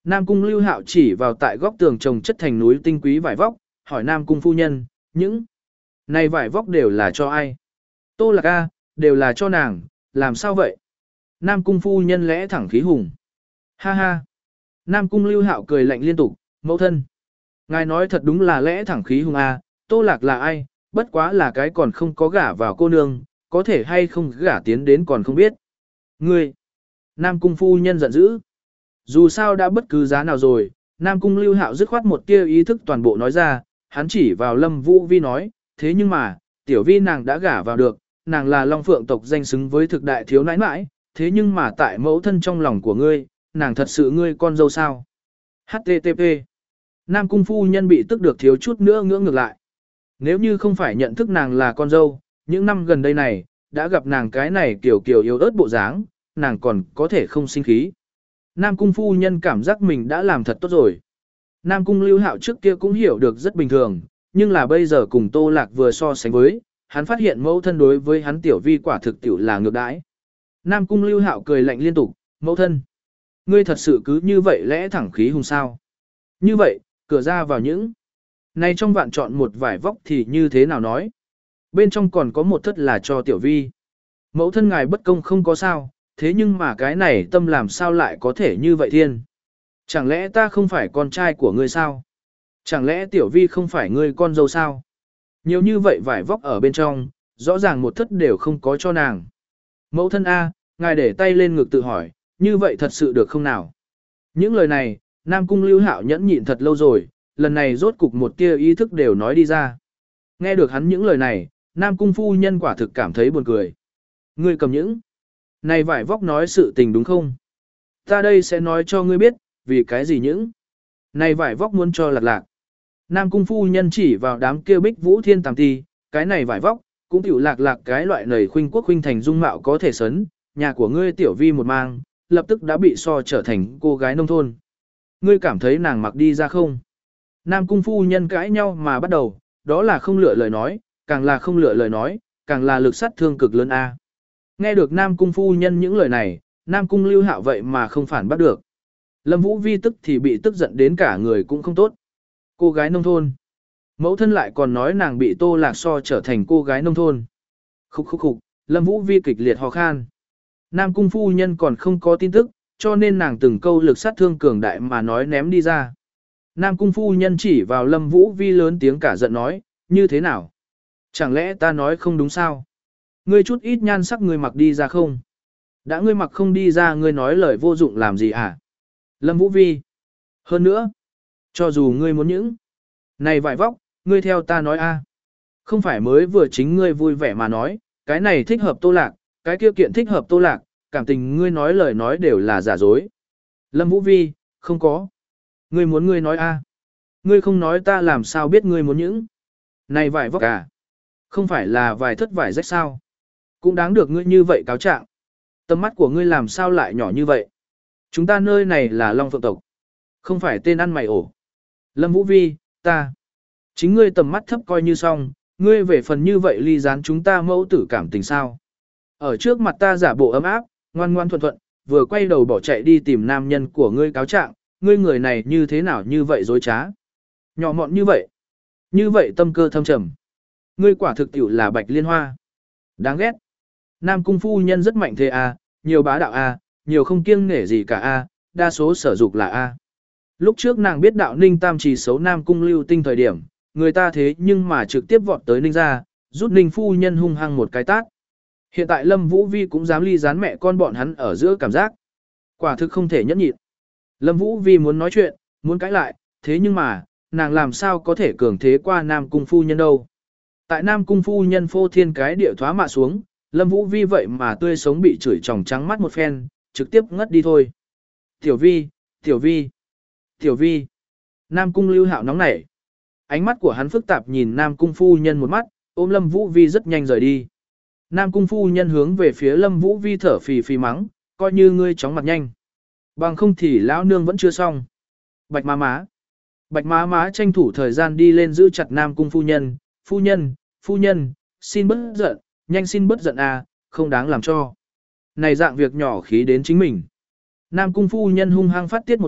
Nam Cung Lưu Hạo chỉ vào tại góc tường trồng chất thành núi tinh quý vải vóc, hỏi Nam Cung phu nhân, những này vải vóc đều là cho ai? Tô Lạc A, đều là cho nàng, làm sao vậy? Nam Cung phu nhân lẽ thẳng khí hùng. Ha ha. Nam Cung Lưu Hạo cười lạnh liên tục, mẫu thân. Ngài nói thật đúng là lẽ thẳng khí hùng A, Tô Lạc là ai, bất quá là cái còn không có gả vào cô nương, có thể hay không gả tiến đến còn không biết. Ngươi. Nam Cung phu nhân giận dữ. Dù sao đã bất cứ giá nào rồi, Nam Cung Lưu Hạo dứt khoát một tia ý thức toàn bộ nói ra, hắn chỉ vào Lâm Vũ Vi nói, thế nhưng mà, tiểu vi nàng đã gả vào được, nàng là Long Phượng tộc danh xứng với thực đại thiếu nãi nãi, thế nhưng mà tại mẫu thân trong lòng của ngươi, nàng thật sự ngươi con dâu sao? hát tê tê pê Nam Cung phu nhân bị tức được thiếu chút nữa ngưỡng ngược lại. Nếu như không phải nhận thức nàng là con dâu, những năm gần đây này, đã gặp nàng cái này kiểu kiểu yếu ớt bộ dáng, nàng còn có thể không sinh khí. Nam Cung phu nhân cảm giác mình đã làm thật tốt rồi. Nam Cung Lưu Hạo trước kia cũng hiểu được rất bình thường, nhưng là bây giờ cùng Tô Lạc vừa so sánh với, hắn phát hiện mẫu thân đối với hắn tiểu vi quả thực tiểu là ngược đãi. Nam Cung Lưu Hạo cười lạnh liên tục, mẫu thân, ngươi thật sự cứ như vậy lẽ thẳng khí hùng sao? Như vậy, cửa ra vào những này trong vạn chọn một vải vóc thì như thế nào nói? Bên trong còn có một thất là cho tiểu vi. Mẫu thân ngài bất công không có sao, thế nhưng mà cái này tâm làm sao lại có thể như vậy thiên? Chẳng lẽ ta không phải con trai của ngươi sao? Chẳng lẽ tiểu vi không phải ngươi con dâu sao? Nhiều như vậy vải vóc ở bên trong, rõ ràng một thất đều không có cho nàng. Mẫu thân A, ngài để tay lên ngực tự hỏi, như vậy thật sự được không nào? Những lời này, Nam Cung Lưu Hạo nhẫn nhịn thật lâu rồi, lần này rốt cục một tia ý thức đều nói đi ra. Nghe được hắn những lời này, Nam Cung phu nhân quả thực cảm thấy buồn cười. Ngươi cầm những này vải vóc nói sự tình đúng không? Ta đây sẽ nói cho ngươi biết, vì cái gì những này vải vóc muốn cho Lạc Lạc. Nam Cung phu nhân chỉ vào đám kia bích vũ thiên tàm ti, cái này vải vóc, cũng tiểu Lạc Lạc cái loại nầy khuynh quốc khuynh thành dung mạo có thể sấn, nhà của ngươi tiểu vi một mang, lập tức đã bị so trở thành cô gái nông thôn. Ngươi cảm thấy nàng mặc đi ra không? Nam Cung phu nhân cãi nhau mà bắt đầu, đó là không lựa lời nói, càng là không lựa lời nói, càng là lực sát thương cực lớn a. Nghe được Nam Cung phu nhân những lời này, Nam Cung Lưu Hạo vậy mà không phản bắt được. Lâm Vũ Vi tức thì bị tức giận đến cả người cũng không tốt. Cô gái nông thôn. Mẫu thân lại còn nói nàng bị Tô Lạc so trở thành cô gái nông thôn. Khúc khúc khúc, Lâm Vũ Vi kịch liệt ho khan. Nam Cung phu nhân còn không có tin tức, cho nên nàng từng câu lực sát thương cường đại mà nói ném đi ra. Nam Cung phu nhân chỉ vào Lâm Vũ Vi lớn tiếng cả giận nói, như thế nào? Chẳng lẽ ta nói không đúng sao? Ngươi chút ít nhan sắc ngươi mặc đi ra không? Đã ngươi mặc không đi ra ngươi nói lời vô dụng làm gì hả? Lâm Vũ Vi. Hơn nữa, cho dù ngươi muốn những này vải vóc, ngươi theo ta nói a, không phải mới vừa chính ngươi vui vẻ mà nói, cái này thích hợp Tô Lạc, cái kia kiện thích hợp Tô Lạc, cảm tình ngươi nói lời nói đều là giả dối. Lâm Vũ Vi, không có. Ngươi muốn ngươi nói a, ngươi không nói ta làm sao biết ngươi muốn những này vải vóc à? Không phải là vài thất vải rách sao? Cũng đáng được ngươi như vậy cáo trạng. Tầm mắt của ngươi làm sao lại nhỏ như vậy? Chúng ta nơi này là Long Phượng tộc, không phải tên ăn mày ổ. Lâm Vũ Vi, ta. Chính ngươi tầm mắt thấp coi như xong, ngươi về phần như vậy ly gián chúng ta mẫu tử cảm tình sao? Ở trước mặt ta giả bộ ấm áp, ngoan ngoan thuận thuận, vừa quay đầu bỏ chạy đi tìm nam nhân của ngươi cáo trạng, ngươi người này như thế nào như vậy dối trá? Nhỏ mọn như vậy, như vậy tâm cơ thâm trầm. Ngươi quả thực tiểu là bạch liên hoa. Đáng ghét. Nam Cung phu nhân rất mạnh thế a, nhiều bá đạo a, nhiều không kiêng nể gì cả a, đa số sở dục là a. Lúc trước nàng biết đạo Ninh Tam Trì xấu Nam Cung Lưu Tinh thời điểm, người ta thế nhưng mà trực tiếp vọt tới Ninh ra, rút Ninh phu nhân hung hăng một cái tát. Hiện tại Lâm Vũ Vi cũng dám ly gián mẹ con bọn hắn ở giữa cảm giác. Quả thực không thể nhẫn nhịn. Lâm Vũ Vi muốn nói chuyện, muốn cãi lại, thế nhưng mà, nàng làm sao có thể cường thế qua Nam Cung phu nhân đâu. Tại Nam Cung phu nhân phô thiên cái địa thoá mạ xuống, Lâm Vũ Vi vậy mà tươi sống bị chửi tròng trắng mắt một phen, trực tiếp ngất đi thôi. Tiểu Vi, Tiểu Vi, Tiểu Vi. Nam Cung Lưu Hạo nóng nảy. Ánh mắt của hắn phức tạp nhìn Nam Cung phu nhân một mắt, ôm Lâm Vũ Vi rất nhanh rời đi. Nam Cung phu nhân hướng về phía Lâm Vũ Vi thở phì phì mắng, coi như ngươi chóng mặt nhanh. Bằng không thì lão nương vẫn chưa xong. Bạch má má. Bạch má má tranh thủ thời gian đi lên giữ chặt Nam Cung phu nhân, phu nhân, phu nhân, xin bớt giận, nhanh xin bớt giận à, không đáng làm cho. Này dạng việc nhỏ khí đến chính mình. Nam Cung phu nhân hung hăng phát tiết một trận,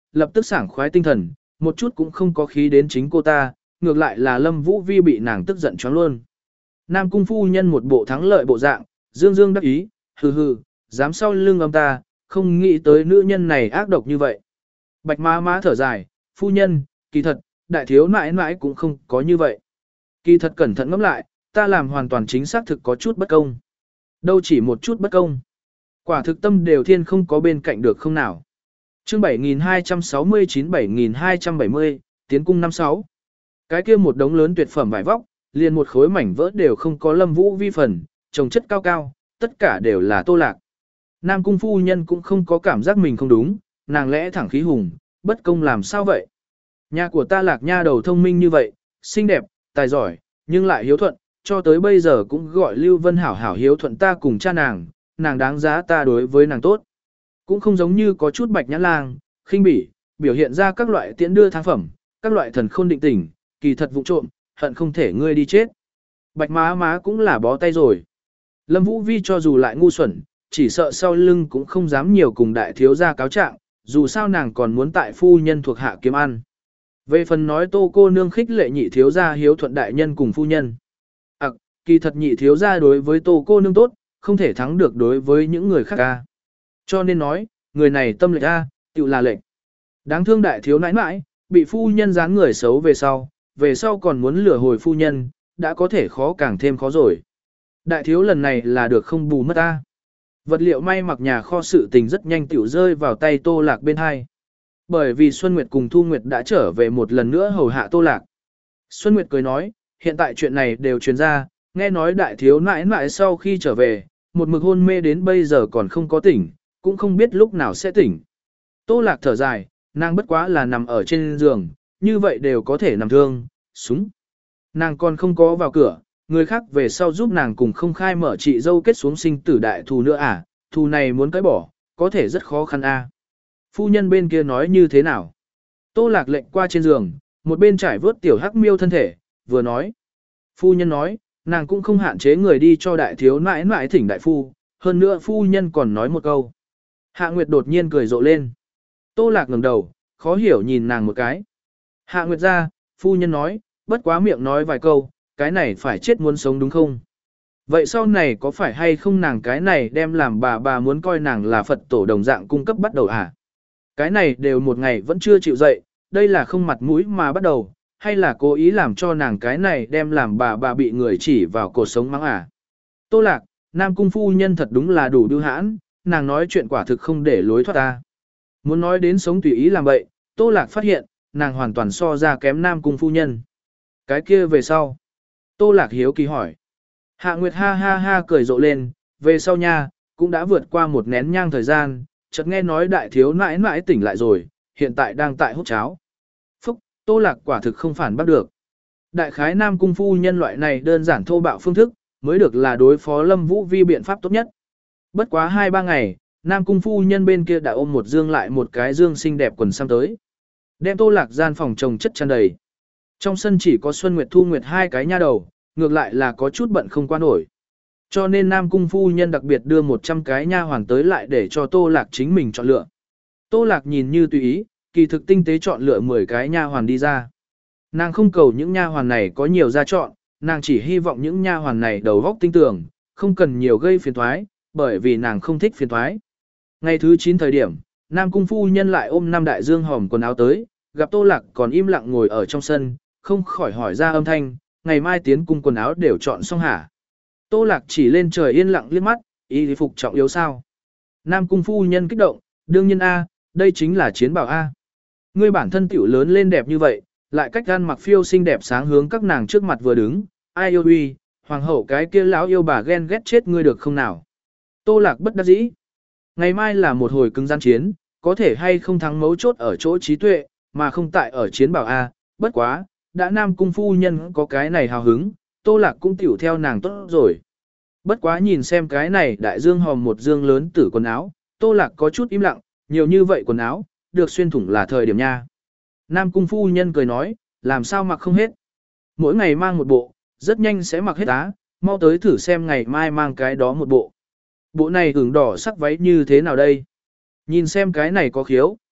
lập tức sảng khoái tinh thần, một chút cũng không có khí đến chính cô ta, ngược lại là Lâm Vũ Vi bị nàng tức giận choáng luôn. Nam cung phu nhân một bộ thắng lợi bộ dạng, dương dương đắc ý, hừ hừ, dám sau lưng ông ta, không nghĩ tới nữ nhân này ác độc như vậy. Bạch má má thở dài, phu nhân, kỳ thật, đại thiếu nãi nãi cũng không có như vậy. Kỳ thật cẩn thận ngẫm lại, ta làm hoàn toàn chính xác thực có chút bất công. Đâu chỉ một chút bất công. Quả thực tâm đều thiên không có bên cạnh được không nào. Chương bảy nghìn hai trăm sáu mươi chín bảy nghìn hai trăm bảy mươi, tiến cung năm sáu. Cái kia một đống lớn tuyệt phẩm vải vóc, liền một khối mảnh vỡ đều không có Lâm Vũ Vi phần, trồng chất cao cao, tất cả đều là Tô Lạc. Nam cung phu nhân cũng không có cảm giác mình không đúng, nàng lẽ thẳng khí hùng, bất công làm sao vậy? Nhà của ta Lạc nha đầu thông minh như vậy, xinh đẹp, tài giỏi, nhưng lại hiếu thuận, cho tới bây giờ cũng gọi Lưu Vân hảo hảo hiếu thuận ta cùng cha nàng, nàng đáng giá ta đối với nàng tốt. Cũng không giống như có chút bạch nhãn lang, khinh bỉ, biểu hiện ra các loại tiễn đưa thắng phẩm, các loại thần khôn định tình, kỳ thật vụ trộm, hận không thể ngươi đi chết. Bạch má má cũng là bó tay rồi. Lâm Vũ Vi cho dù lại ngu xuẩn, chỉ sợ sau lưng cũng không dám nhiều cùng đại thiếu gia cáo trạng, dù sao nàng còn muốn tại phu nhân thuộc hạ kiếm ăn. Về phần nói Tô cô nương khích lệ nhị thiếu gia hiếu thuận đại nhân cùng phu nhân. À, kỳ thật nhị thiếu gia đối với Tô cô nương tốt, không thể thắng được đối với những người khác ca. Cho nên nói, người này tâm lệch a, tự là lệch. Đáng thương đại thiếu nãi nãi, bị phu nhân dán người xấu về sau, về sau còn muốn lừa hồi phu nhân, đã có thể khó càng thêm khó rồi. Đại thiếu lần này là được không bù mất ta. Vật liệu may mặc nhà kho sự tình rất nhanh tiểu rơi vào tay Tô Lạc bên hai. Bởi vì Xuân Nguyệt cùng Thu Nguyệt đã trở về một lần nữa hầu hạ Tô Lạc. Xuân Nguyệt cười nói, hiện tại chuyện này đều truyền ra, nghe nói đại thiếu nãi nãi sau khi trở về, một mực hôn mê đến bây giờ còn không có tỉnh, cũng không biết lúc nào sẽ tỉnh. Tô Lạc thở dài, nàng bất quá là nằm ở trên giường, như vậy đều có thể nằm thương, súng. Nàng còn không có vào cửa, người khác về sau giúp nàng cùng không khai mở chị dâu kết xuống sinh tử đại thù nữa à, thù này muốn cãi bỏ, có thể rất khó khăn a. À. Phu nhân bên kia nói như thế nào? Tô Lạc lệnh qua trên giường, một bên trải vớt tiểu hắc miêu thân thể, vừa nói. Phu nhân nói, nàng cũng không hạn chế người đi cho đại thiếu nãi nãi thỉnh đại phu, hơn nữa phu nhân còn nói một câu. Hạ Nguyệt đột nhiên cười rộ lên. Tô Lạc ngẩng đầu, khó hiểu nhìn nàng một cái. Hạ Nguyệt ra, phu nhân nói, bất quá miệng nói vài câu, cái này phải chết muốn sống đúng không? Vậy sau này có phải hay không nàng cái này đem làm bà bà muốn coi nàng là Phật tổ đồng dạng cung cấp bắt đầu à? Cái này đều một ngày vẫn chưa chịu dậy, đây là không mặt mũi mà bắt đầu, hay là cố ý làm cho nàng cái này đem làm bà bà bị người chỉ vào cuộc sống mắng à? Tô Lạc, Nam cung phu nhân thật đúng là đủ bưu hãn, nàng nói chuyện quả thực không để lối thoát ta. Muốn nói đến sống tùy ý làm vậy, Tô Lạc phát hiện, nàng hoàn toàn so ra kém Nam cung phu nhân. Cái kia về sau. Tô Lạc hiếu kỳ hỏi. Hạ Nguyệt ha ha ha cười rộ lên, về sau nha, cũng đã vượt qua một nén nhang thời gian, chợt nghe nói đại thiếu nãi nãi tỉnh lại rồi, hiện tại đang tại hút cháo. Phúc, Tô Lạc quả thực không phản bắt được. Đại khái Nam cung phu nhân loại này đơn giản thô bạo phương thức, mới được là đối phó Lâm Vũ Vi biện pháp tốt nhất. Bất quá hai ba ngày, Nam cung phu nhân bên kia đã ôm một dương lại một cái dương xinh đẹp quần sam tới. Đem Tô Lạc gian phòng trồng chất tràn đầy. Trong sân chỉ có Xuân Nguyệt Thu Nguyệt hai cái nha đầu, ngược lại là có chút bận không qua nổi. Cho nên Nam cung phu nhân đặc biệt đưa một trăm cái nha hoàn tới lại để cho Tô Lạc chính mình chọn lựa. Tô Lạc nhìn như tùy ý, kỳ thực tinh tế chọn lựa mười cái nha hoàn đi ra. Nàng không cầu những nha hoàn này có nhiều ra chọn, nàng chỉ hy vọng những nha hoàn này đầu óc tinh tường, không cần nhiều gây phiền toái, bởi vì nàng không thích phiền toái. Ngày thứ chín thời điểm, Nam cung phu nhân lại ôm năm đại dương hòm quần áo tới, gặp Tô Lạc còn im lặng ngồi ở trong sân, không khỏi hỏi ra âm thanh, ngày mai tiến cung quần áo đều chọn xong hả? Tô Lạc chỉ lên trời yên lặng liếc mắt, y phục trọng yếu sao? Nam cung phu nhân kích động, đương nhiên A, đây chính là chiến bảo A. Ngươi bản thân tiểu lớn lên đẹp như vậy, lại cách gan mặc phiêu xinh đẹp sáng hướng các nàng trước mặt vừa đứng, ai yêu uy, hoàng hậu cái kia lão yêu bà ghen ghét chết ngươi được không nào? Tô Lạc bất đắc dĩ. Ngày mai là một hồi cứng gian chiến, có thể hay không thắng mấu chốt ở chỗ trí tuệ, mà không tại ở chiến bảo A, bất quá, đã Nam cung phu nhân có cái này hào hứng, Tô Lạc cũng tiểu theo nàng tốt rồi. Bất quá nhìn xem cái này đại dương hòm một dương lớn tử quần áo, Tô Lạc có chút im lặng, nhiều như vậy quần áo, được xuyên thủng là thời điểm nha. Nam cung phu nhân cười nói, làm sao mặc không hết. Mỗi ngày mang một bộ, rất nhanh sẽ mặc hết á, mau tới thử xem ngày mai mang cái đó một bộ. Bộ này ửng đỏ sắc váy như thế nào đây? Nhìn xem cái này có khiếu,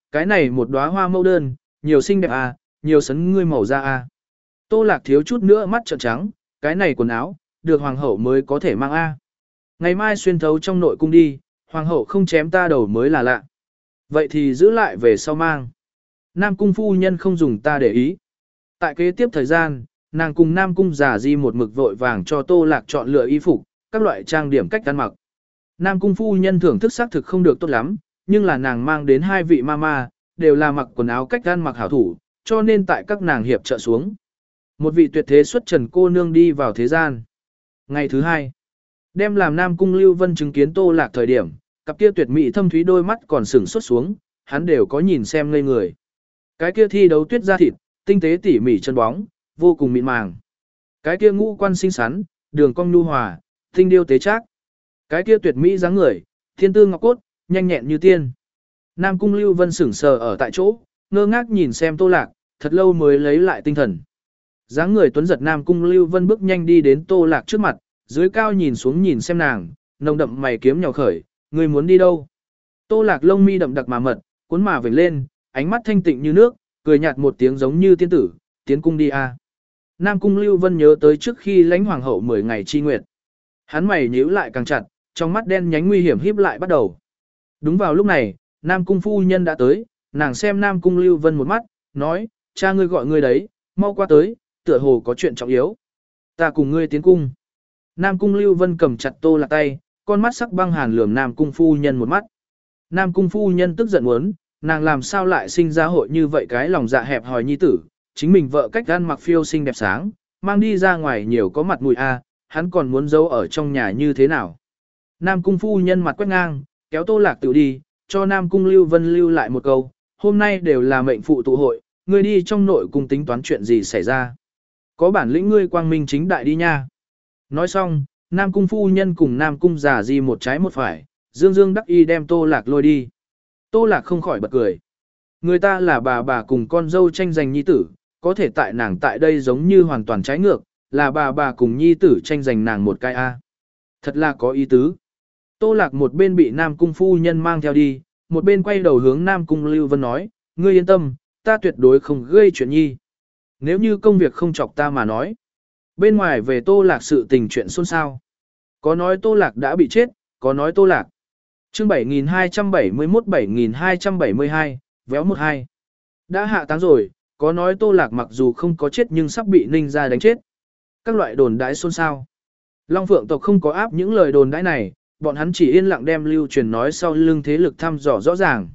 cái này một đóa hoa mẫu đơn, nhiều xinh đẹp à, nhiều sấn ngươi màu da à. Tô Lạc thiếu chút nữa mắt trợn trắng, cái này quần áo, được hoàng hậu mới có thể mang a. Ngày mai xuyên thấu trong nội cung đi, hoàng hậu không chém ta đầu mới là lạ. Vậy thì giữ lại về sau mang. Nam cung phu nhân không dùng ta để ý. Tại kế tiếp thời gian, nàng cùng Nam cung giả di một mực vội vàng cho Tô Lạc chọn lựa y phục, các loại trang điểm cách ăn mặc. Nam cung phu nhân thưởng thức xác thực không được tốt lắm, nhưng là nàng mang đến hai vị mama, đều là mặc quần áo cách ăn mặc hảo thủ, cho nên tại các nàng hiệp trợ xuống. Một vị tuyệt thế xuất trần cô nương đi vào thế gian. Ngày thứ hai, đem làm Nam cung Lưu Vân chứng kiến Tô Lạc thời điểm, cặp kia tuyệt mỹ thâm thúy đôi mắt còn sừng xuất xuống, hắn đều có nhìn xem ngây người. Cái kia thi đấu tuyết da thịt, tinh tế tỉ mỉ chân bóng, vô cùng mịn màng. Cái kia ngũ quan xinh xắn, đường cong nhu hòa, tinh điêu tế trác. Cái kia tuyệt mỹ dáng người, thiên tư ngọc cốt, nhanh nhẹn như tiên. Nam cung Lưu Vân sững sờ ở tại chỗ, ngơ ngác nhìn xem Tô Lạc, thật lâu mới lấy lại tinh thần. Dáng người tuấn giật Nam cung Lưu Vân bước nhanh đi đến Tô Lạc trước mặt, dưới cao nhìn xuống nhìn xem nàng, nồng đậm mày kiếm nhào khởi, người muốn đi đâu? Tô Lạc lông mi đậm đặc mà mật, cuốn mà vểnh lên, ánh mắt thanh tịnh như nước, cười nhạt một tiếng giống như tiên tử, tiến cung đi a. Nam cung Lưu Vân nhớ tới trước khi lãnh hoàng hậu mười ngày chi nguyệt. Hắn mày nhíu lại càng chặt, trong mắt đen nhánh nguy hiểm híp lại bắt đầu. Đúng vào lúc này, Nam cung phu nhân đã tới, nàng xem Nam cung Lưu Vân một mắt, nói, cha ngươi gọi ngươi đấy, mau qua tới, tựa hồ có chuyện trọng yếu. Ta cùng ngươi tiến cung. Nam cung Lưu Vân cầm chặt Tô Lạc tay, con mắt sắc băng hàn lườm Nam cung phu nhân một mắt. Nam cung phu nhân tức giận muốn, nàng làm sao lại sinh ra hội như vậy cái lòng dạ hẹp hòi nhi tử, chính mình vợ cách ăn mặc phiêu xinh đẹp sáng, mang đi ra ngoài nhiều có mặt mũi a, hắn còn muốn giấu ở trong nhà như thế nào. Nam cung phu nhân mặt quét ngang, kéo Tô Lạc tự đi, cho Nam cung Lưu Vân lưu lại một câu, hôm nay đều là mệnh phụ tụ hội, ngươi đi trong nội cung tính toán chuyện gì xảy ra. Có bản lĩnh ngươi quang minh chính đại đi nha. Nói xong, Nam cung phu nhân cùng Nam cung giả di một trái một phải, dương dương đắc y đem Tô Lạc lôi đi. Tô Lạc không khỏi bật cười. Người ta là bà bà cùng con dâu tranh giành nhi tử, có thể tại nàng tại đây giống như hoàn toàn trái ngược, là bà bà cùng nhi tử tranh giành nàng một cái a. Thật là có ý tứ. Tô Lạc một bên bị Nam cung phu nhân mang theo đi, một bên quay đầu hướng Nam cung Lưu Vân nói, ngươi yên tâm, ta tuyệt đối không gây chuyện nhi. Nếu như công việc không chọc ta mà nói. Bên ngoài về Tô Lạc sự tình chuyện xôn xao. Có nói Tô Lạc đã bị chết, có nói Tô Lạc. Chương bảy nghìn hai trăm bảy mươi mốt bảy nghìn hai trăm bảy mươi hai, véo một hai. Đã hạ táng rồi, có nói Tô Lạc mặc dù không có chết nhưng sắp bị Ninh gia đánh chết. Các loại đồn đãi xôn xao. Long Phượng tộc không có áp những lời đồn đãi này, bọn hắn chỉ yên lặng đem lưu truyền nói sau lưng thế lực thăm dò rõ ràng.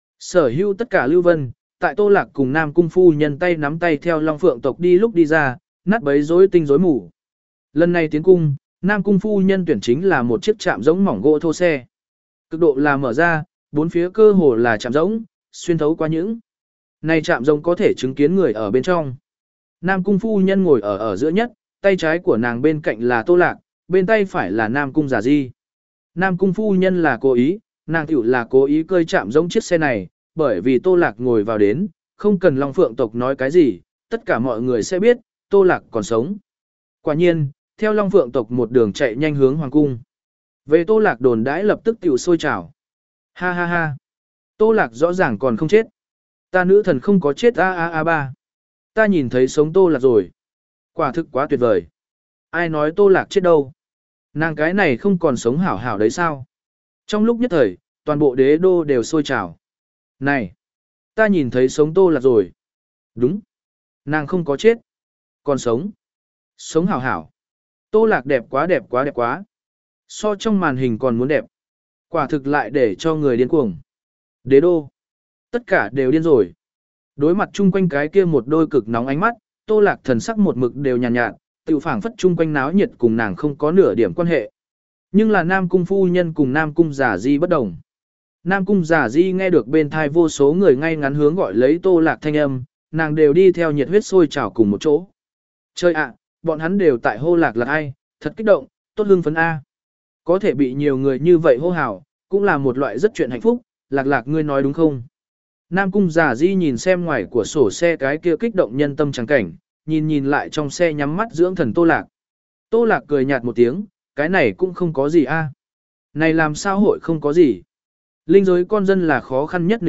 Sở hữu tất cả Lưu Vân, tại Tô Lạc cùng Nam cung phu nhân tay nắm tay theo Long Phượng tộc đi lúc đi ra, nát bấy rối tinh rối mù. Lần này tiến cung, Nam cung phu nhân tuyển chính là một chiếc chạm giống mỏng gỗ thô xe. Cực độ là mở ra, bốn phía cơ hồ là chạm giống, xuyên thấu qua những. Này chạm giống có thể chứng kiến người ở bên trong. Nam cung phu nhân ngồi ở ở giữa nhất, tay trái của nàng bên cạnh là Tô Lạc, bên tay phải là Nam cung giả di. Nam cung phu nhân là cố ý, nàng tiểu là cố ý cơi chạm giống chiếc xe này, bởi vì Tô Lạc ngồi vào đến, không cần Long Phượng tộc nói cái gì, tất cả mọi người sẽ biết, Tô Lạc còn sống. Quả nhiên, theo Long Phượng tộc một đường chạy nhanh hướng hoàng cung. Về Tô Lạc đồn đãi lập tức tiểu sôi trào. Ha ha ha. Tô Lạc rõ ràng còn không chết. Ta nữ thần không có chết a a a ba. Ta nhìn thấy sống Tô Lạc rồi. Quả thực quá tuyệt vời. Ai nói Tô Lạc chết đâu. Nàng cái này không còn sống hảo hảo đấy sao. Trong lúc nhất thời, toàn bộ đế đô đều sôi trào. Này. Ta nhìn thấy sống Tô Lạc rồi. Đúng. Nàng không có chết. Còn sống. Sống hảo hảo. Tô Lạc đẹp quá đẹp quá đẹp quá. So trong màn hình còn muốn đẹp. Quả thực lại để cho người điên cuồng. Đế đô. Tất cả đều điên rồi. Đối mặt chung quanh cái kia một đôi cực nóng ánh mắt, Tô Lạc thần sắc một mực đều nhàn nhạt, nhạt, tự phảng phất chung quanh náo nhiệt cùng nàng không có nửa điểm quan hệ. Nhưng là Nam cung phu nhân cùng Nam cung giả di bất đồng. Nam cung giả di nghe được bên thai vô số người ngay ngắn hướng gọi lấy Tô Lạc thanh âm, nàng đều đi theo nhiệt huyết sôi trào cùng một chỗ. Chơi ạ, bọn hắn đều tại hô Lạc là ai, thật kích động, tốt hưng phấn A. Có thể bị nhiều người như vậy hô hào, cũng là một loại rất chuyện hạnh phúc, Lạc Lạc ngươi nói đúng không? Nam cung giả di nhìn xem ngoài của sổ xe cái kia kích động nhân tâm trắng cảnh, nhìn nhìn lại trong xe nhắm mắt dưỡng thần Tô Lạc. Tô Lạc cười nhạt một tiếng, cái này cũng không có gì a. Này làm sao hội không có gì. Linh giới con dân là khó khăn nhất định nọt,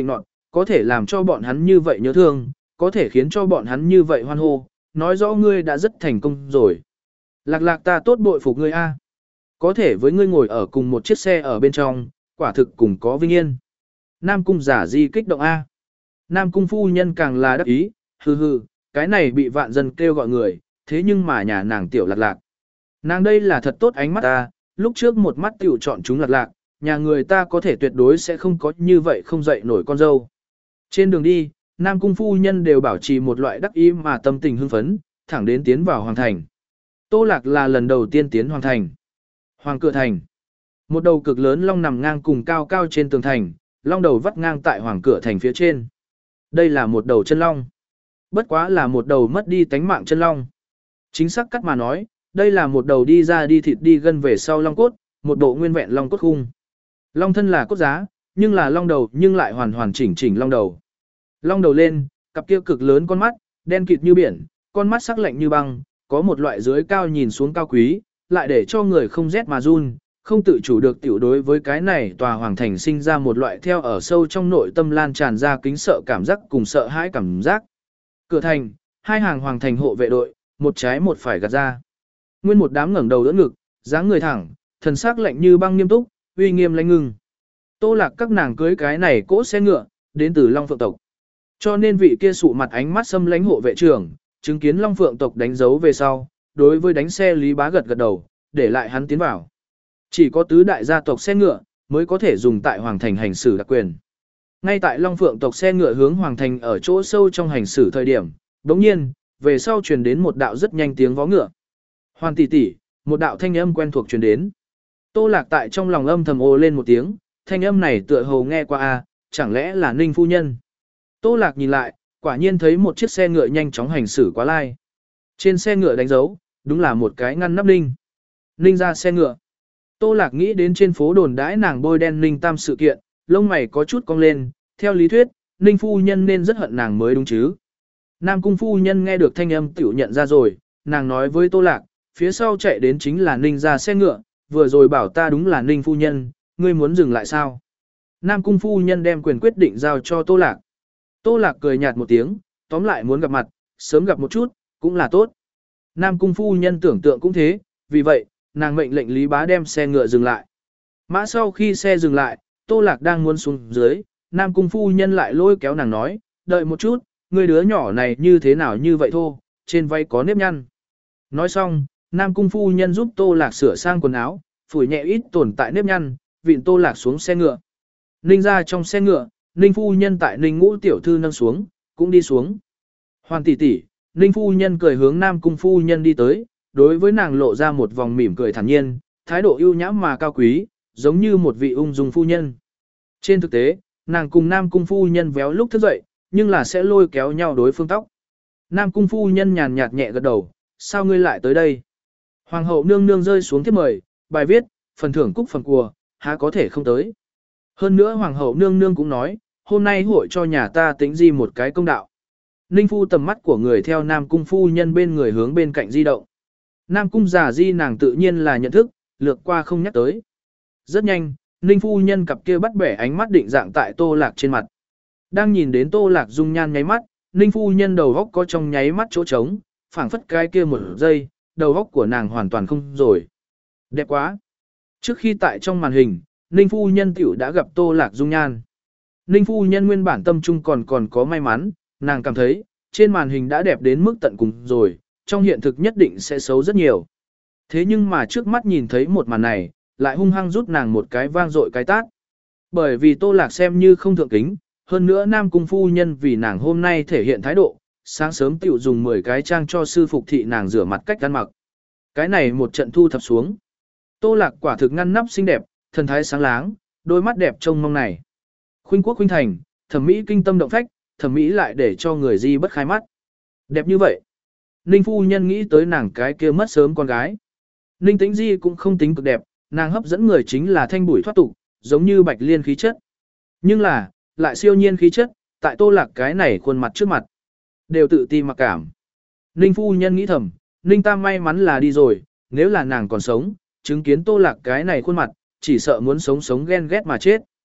có thể làm cho bọn hắn như vậy nhớ thương, có thể khiến cho bọn hắn như vậy hoan hô, nói rõ ngươi đã rất thành công rồi. Lạc lạc ta tốt bội phục ngươi a. Có thể với ngươi ngồi ở cùng một chiếc xe ở bên trong, quả thực cùng có vinh yên. Nam cung giả di kích động a. Nam cung phu nhân càng là đắc ý, hừ hừ, cái này bị vạn dân kêu gọi người, thế nhưng mà nhà nàng tiểu lạc lạc. Nàng đây là thật tốt ánh mắt ta, lúc trước một mắt tiểu chọn chúng lạc lạc, nhà người ta có thể tuyệt đối sẽ không có như vậy không dậy nổi con dâu. Trên đường đi, Nam cung phu nhân đều bảo trì một loại đắc ý mà tâm tình hưng phấn, thẳng đến tiến vào hoàng thành. Tô Lạc là lần đầu tiên tiến hoàng thành. Hoàng cửa thành. Một đầu cực lớn long nằm ngang cùng cao cao trên tường thành, long đầu vắt ngang tại hoàng cửa thành phía trên. Đây là một đầu chân long. Bất quá là một đầu mất đi tánh mạng chân long. Chính xác cắt mà nói, đây là một đầu đi ra đi thịt đi gân về sau long cốt, một bộ nguyên vẹn long cốt khung. Long thân là cốt giá, nhưng là long đầu nhưng lại hoàn hoàn chỉnh chỉnh long đầu. Long đầu lên, cặp kia cực lớn con mắt, đen kịt như biển, con mắt sắc lạnh như băng, có một loại dưới cao nhìn xuống cao quý, lại để cho người không rét mà run, không tự chủ được tiểu đối với cái này tòa hoàng thành sinh ra một loại theo ở sâu trong nội tâm lan tràn ra kính sợ cảm giác cùng sợ hãi cảm giác. Cửa thành, hai hàng hoàng thành hộ vệ đội, một trái một phải gạt ra. Nguyên một đám ngẩng đầu đỡ ngực, dáng người thẳng, thần sắc lạnh như băng nghiêm túc, uy nghiêm lãnh ngưng. Tô Lạc các nàng cưới cái này cỗ xe ngựa, đến từ Long Phượng tộc. Cho nên vị kia sụ mặt ánh mắt xâm lãnh hộ vệ trưởng, chứng kiến Long Phượng tộc đánh dấu về sau, đối với đánh xe Lý Bá gật gật đầu, để lại hắn tiến vào. Chỉ có tứ đại gia tộc xe ngựa mới có thể dùng tại hoàng thành hành xử đặc quyền. Ngay tại Long Phượng tộc xe ngựa hướng hoàng thành ở chỗ sâu trong hành xử thời điểm, đống nhiên, về sau truyền đến một đạo rất nhanh tiếng vó ngựa. Hoàn tỷ tỷ, một đạo thanh âm quen thuộc truyền đến. Tô Lạc tại trong lòng âm thầm ồ lên một tiếng, thanh âm này tựa hồ nghe qua a, chẳng lẽ là Ninh phu nhân. Tô Lạc nhìn lại, quả nhiên thấy một chiếc xe ngựa nhanh chóng hành xử quá lai. Trên xe ngựa đánh dấu, đúng là một cái ngăn nắp Ninh. Ninh ra xe ngựa. Tô Lạc nghĩ đến trên phố đồn đãi nàng bôi đen Ninh Tam sự kiện, lông mày có chút cong lên, theo lý thuyết, Ninh phu nhân nên rất hận nàng mới đúng chứ. Nam cung phu nhân nghe được thanh âm tiểu nhận ra rồi, nàng nói với Tô Lạc, phía sau chạy đến chính là Ninh ra xe ngựa, vừa rồi bảo ta đúng là Ninh phu nhân, ngươi muốn dừng lại sao? Nam cung phu nhân đem quyền quyết định giao cho Tô Lạc. Tô Lạc cười nhạt một tiếng, tóm lại muốn gặp mặt, sớm gặp một chút, cũng là tốt. Nam cung phu nhân tưởng tượng cũng thế, vì vậy, nàng mệnh lệnh Lý Bá đem xe ngựa dừng lại. Mã sau khi xe dừng lại, Tô Lạc đang muốn xuống dưới, Nam cung phu nhân lại lôi kéo nàng nói, đợi một chút, người đứa nhỏ này như thế nào như vậy thô, trên vai có nếp nhăn. Nói xong, Nam cung phu nhân giúp Tô Lạc sửa sang quần áo, phủi nhẹ ít tồn tại nếp nhăn, vịn Tô Lạc xuống xe ngựa. Ninh ra trong xe ngựa, Ninh phu nhân tại Ninh ngũ tiểu thư nâng xuống, cũng đi xuống. Hoàn tỷ tỷ, Ninh phu nhân cười hướng Nam cung phu nhân đi tới, đối với nàng lộ ra một vòng mỉm cười thản nhiên, thái độ ưu nhã mà cao quý, giống như một vị ung dung phu nhân. Trên thực tế, nàng cùng Nam cung phu nhân véo lúc thức dậy, nhưng là sẽ lôi kéo nhau đối phương tóc. Nam cung phu nhân nhàn nhạt nhẹ gật đầu, sao ngươi lại tới đây? Hoàng hậu nương nương rơi xuống thiếp mời, bài viết, phần thưởng cúc phần của, há có thể không tới. Hơn nữa hoàng hậu nương nương cũng nói, hôm nay hội cho nhà ta tính di một cái công đạo. Ninh phu tầm mắt của người theo Nam cung phu nhân bên người hướng bên cạnh di động. Nam cung giả di nàng tự nhiên là nhận thức, lược qua không nhắc tới. Rất nhanh, Ninh phu nhân cặp kia bắt bẻ ánh mắt định dạng tại Tô Lạc trên mặt. Đang nhìn đến Tô Lạc dung nhan nháy mắt, Ninh phu nhân đầu góc có trong nháy mắt chỗ trống, phảng phất cái kia một giây, đầu góc của nàng hoàn toàn không rồi. Đẹp quá. Trước khi tại trong màn hình, Ninh phu nhân tiểu đã gặp Tô Lạc dung nhan. Ninh phu nhân nguyên bản tâm trung còn còn có may mắn, nàng cảm thấy, trên màn hình đã đẹp đến mức tận cùng rồi, trong hiện thực nhất định sẽ xấu rất nhiều. Thế nhưng mà trước mắt nhìn thấy một màn này, lại hung hăng rút nàng một cái vang dội cái tát. Bởi vì Tô Lạc xem như không thượng kính, hơn nữa Nam cung phu nhân vì nàng hôm nay thể hiện thái độ, sáng sớm tiểu dùng mười cái trang cho sư phục thị nàng rửa mặt cách ăn mặc. Cái này một trận thu thập xuống. Tô Lạc quả thực ngăn nắp xinh đẹp, thần thái sáng láng, đôi mắt đẹp trông mong này. Khuynh quốc khuynh thành, thẩm mỹ kinh tâm động phách, thẩm mỹ lại để cho người di bất khai mắt. Đẹp như vậy. Ninh phu nhân nghĩ tới nàng cái kia mất sớm con gái. Ninh Tĩnh Di cũng không tính cực đẹp, nàng hấp dẫn người chính là thanh bùi thoát tục, giống như bạch liên khí chất. Nhưng là, lại siêu nhiên khí chất, tại Tô Lạc cái này khuôn mặt trước mặt. Đều tự ti mặc cảm. Ninh phu nhân nghĩ thầm, Ninh Tam may mắn là đi rồi, nếu là nàng còn sống, chứng kiến Tô Lạc cái này khuôn mặt, chỉ sợ muốn sống sống ghen ghét mà chết.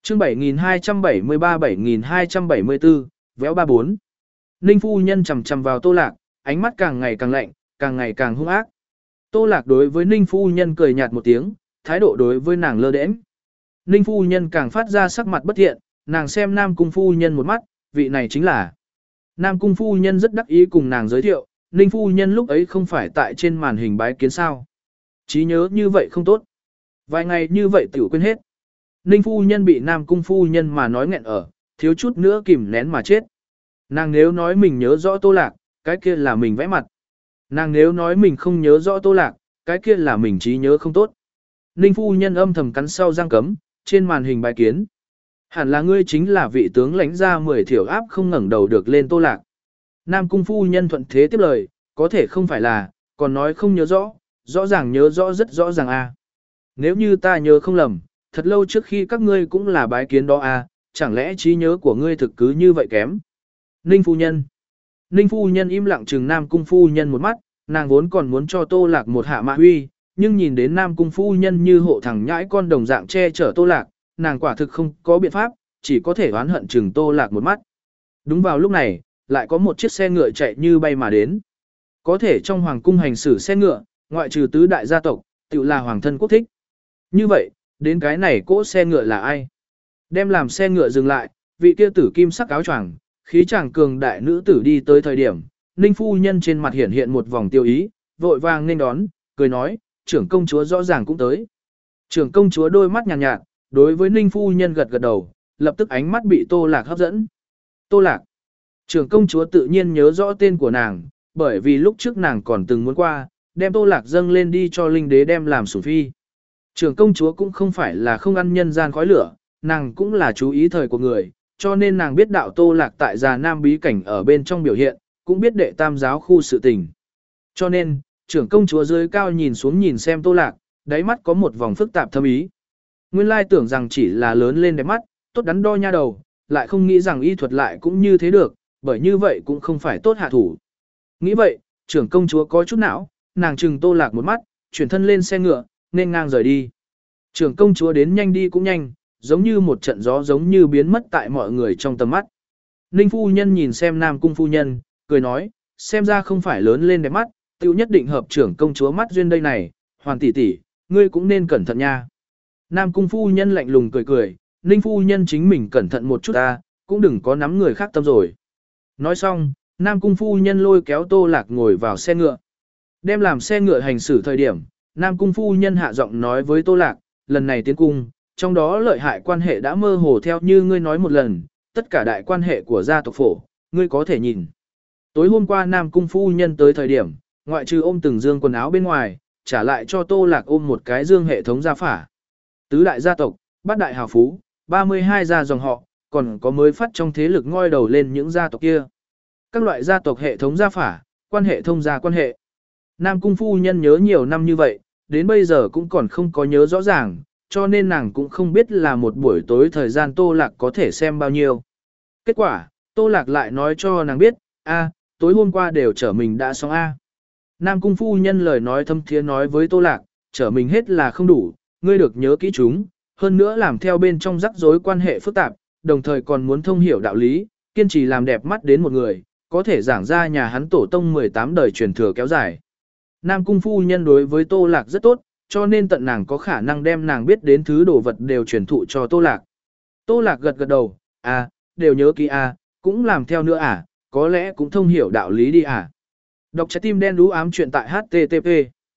Chương bảy nghìn hai trăm bảy mươi ba bảy nghìn hai trăm bảy mươi bốn, véo ba bốn. Ninh phu nhân chằm chằm vào Tô Lạc, ánh mắt càng ngày càng lạnh, càng ngày càng hung ác. Tô Lạc đối với Ninh phu nhân cười nhạt một tiếng, thái độ đối với nàng lơ đễnh. Ninh phu nhân càng phát ra sắc mặt bất thiện, nàng xem Nam cung phu nhân một mắt, vị này chính là. Nam cung phu nhân rất đắc ý cùng nàng giới thiệu, Ninh phu nhân lúc ấy không phải tại trên màn hình bái kiến sao. Trí nhớ như vậy không tốt. Vài ngày như vậy tiểu quên hết. Ninh phu nhân bị Nam cung phu nhân mà nói nghẹn ở, thiếu chút nữa kìm nén mà chết. Nàng nếu nói mình nhớ rõ Tô Lạc, cái kia là mình vẽ mặt. Nàng nếu nói mình không nhớ rõ Tô Lạc, cái kia là mình trí nhớ không tốt. Ninh phu nhân âm thầm cắn sau răng cấm, trên màn hình bài kiến. Hẳn là ngươi chính là vị tướng lãnh ra mười thiểu áp không ngẩng đầu được lên Tô Lạc. Nam cung phu nhân thuận thế tiếp lời, có thể không phải là, còn nói không nhớ rõ, rõ ràng nhớ rõ rất rõ ràng a. Nếu như ta nhớ không lầm, thật lâu trước khi các ngươi cũng là bái kiến đó a, chẳng lẽ trí nhớ của ngươi thực cứ như vậy kém? Ninh phu nhân. Ninh phu nhân im lặng chừng Nam cung phu nhân một mắt, nàng vốn còn muốn cho Tô Lạc một hạ mạ huy, nhưng nhìn đến Nam cung phu nhân như hộ thằng nhãi con đồng dạng che chở Tô Lạc, nàng quả thực không có biện pháp, chỉ có thể oán hận chừng Tô Lạc một mắt. Đúng vào lúc này, lại có một chiếc xe ngựa chạy như bay mà đến. Có thể trong hoàng cung hành xử xe ngựa, ngoại trừ tứ đại gia tộc, tự là hoàng thân quốc thích. Như vậy, đến cái này cỗ xe ngựa là ai? Đem làm xe ngựa dừng lại, vị kia tử kim sắc áo choàng, khí chàng cường đại nữ tử đi tới thời điểm, Ninh phu nhân trên mặt hiện hiện một vòng tiêu ý, vội vàng nên đón, cười nói, trưởng công chúa rõ ràng cũng tới. Trưởng công chúa đôi mắt nhàn nhạt, nhạt, đối với Ninh phu nhân gật gật đầu, lập tức ánh mắt bị Tô Lạc hấp dẫn. Tô Lạc. Trưởng công chúa tự nhiên nhớ rõ tên của nàng, bởi vì lúc trước nàng còn từng muốn qua, đem Tô Lạc dâng lên đi cho linh đế đem làm sủng phi. Trưởng công chúa cũng không phải là không ăn nhân gian khói lửa, nàng cũng là chú ý thời của người, cho nên nàng biết đạo Tô Lạc tại già nam bí cảnh ở bên trong biểu hiện, cũng biết đệ tam giáo khu sự tình. Cho nên, trưởng công chúa dưới cao nhìn xuống nhìn xem Tô Lạc, đáy mắt có một vòng phức tạp thâm ý. Nguyên lai tưởng rằng chỉ là lớn lên đẹp mắt, tốt đắn đo nha đầu, lại không nghĩ rằng y thuật lại cũng như thế được, bởi như vậy cũng không phải tốt hạ thủ. Nghĩ vậy, trưởng công chúa có chút não, nàng trừng Tô Lạc một mắt, chuyển thân lên xe ngựa, nên ngang rời đi. Trưởng công chúa đến nhanh đi cũng nhanh, giống như một trận gió giống như biến mất tại mọi người trong tầm mắt. Ninh phu nhân nhìn xem Nam cung phu nhân, cười nói, xem ra không phải lớn lên đẹp mắt, tiêu nhất định hợp trưởng công chúa mắt duyên đây này, Hoàn tỷ tỷ, ngươi cũng nên cẩn thận nha. Nam cung phu nhân lạnh lùng cười cười, Ninh phu nhân chính mình cẩn thận một chút ta, cũng đừng có nắm người khác tâm rồi. Nói xong, Nam cung phu nhân lôi kéo Tô Lạc ngồi vào xe ngựa. Đem làm xe ngựa hành xử thời điểm, Nam cung phu nhân hạ giọng nói với Tô Lạc, lần này tiến cung, trong đó lợi hại quan hệ đã mơ hồ theo như ngươi nói một lần, tất cả đại quan hệ của gia tộc phổ, ngươi có thể nhìn. Tối hôm qua Nam cung phu nhân tới thời điểm, ngoại trừ ôm từng dương quần áo bên ngoài, trả lại cho Tô Lạc ôm một cái dương hệ thống gia phả. Tứ đại gia tộc, bát đại hào phú, ba mươi hai gia dòng họ, còn có mới phát trong thế lực ngoi đầu lên những gia tộc kia. Các loại gia tộc hệ thống gia phả, quan hệ thông gia quan hệ. Nam cung phu nhân nhớ nhiều năm như vậy, đến bây giờ cũng còn không có nhớ rõ ràng, cho nên nàng cũng không biết là một buổi tối thời gian Tô Lạc có thể xem bao nhiêu. Kết quả, Tô Lạc lại nói cho nàng biết, a, tối hôm qua đều trở mình đã xong a. Nam cung phu nhân lời nói thâm thiế nói với Tô Lạc, trở mình hết là không đủ, ngươi được nhớ kỹ chúng, hơn nữa làm theo bên trong rắc rối quan hệ phức tạp, đồng thời còn muốn thông hiểu đạo lý, kiên trì làm đẹp mắt đến một người, có thể giảng ra nhà hắn tổ tông mười tám đời truyền thừa kéo dài. Nam cung phu nhân đối với Tô Lạc rất tốt, cho nên tận nàng có khả năng đem nàng biết đến thứ đồ vật đều truyền thụ cho Tô Lạc. Tô Lạc gật gật đầu, à, đều nhớ kỹ à, cũng làm theo nữa à, có lẽ cũng thông hiểu đạo lý đi à. Đọc trái tim đen đú ám chuyện tại H T T P.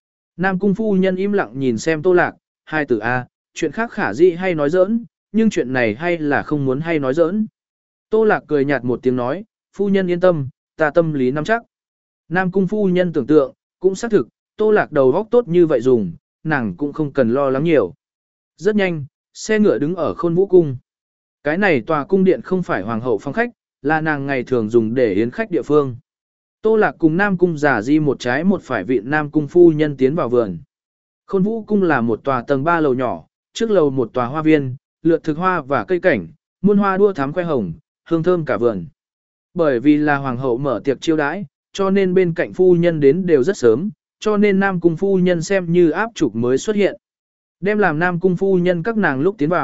Nam cung phu nhân im lặng nhìn xem Tô Lạc, hai từ a, chuyện khác khả dĩ hay nói giỡn, nhưng chuyện này hay là không muốn hay nói giỡn. Tô Lạc cười nhạt một tiếng nói, phu nhân yên tâm, ta tâm lý nắm chắc. Nam cung phu nhân tưởng tượng, cũng xác thực, Tô Lạc đầu óc tốt như vậy dùng, nàng cũng không cần lo lắng nhiều. Rất nhanh, xe ngựa đứng ở Khôn Vũ cung. Cái này tòa cung điện không phải hoàng hậu phòng khách, là nàng ngày thường dùng để yến khách địa phương. Tô Lạc cùng Nam cung giả di một trái một phải vị Nam cung phu nhân tiến vào vườn. Khôn Vũ cung là một tòa tầng ba lầu nhỏ, trước lầu một tòa hoa viên, lượt thực hoa và cây cảnh, muôn hoa đua thắm khoe hồng, hương thơm cả vườn. Bởi vì là hoàng hậu mở tiệc chiêu đãi, cho nên bên cạnh phu nhân đến đều rất sớm, cho nên Nam cung phu nhân xem như áp trục mới xuất hiện. Đem làm Nam cung phu nhân các nàng lúc tiến vào,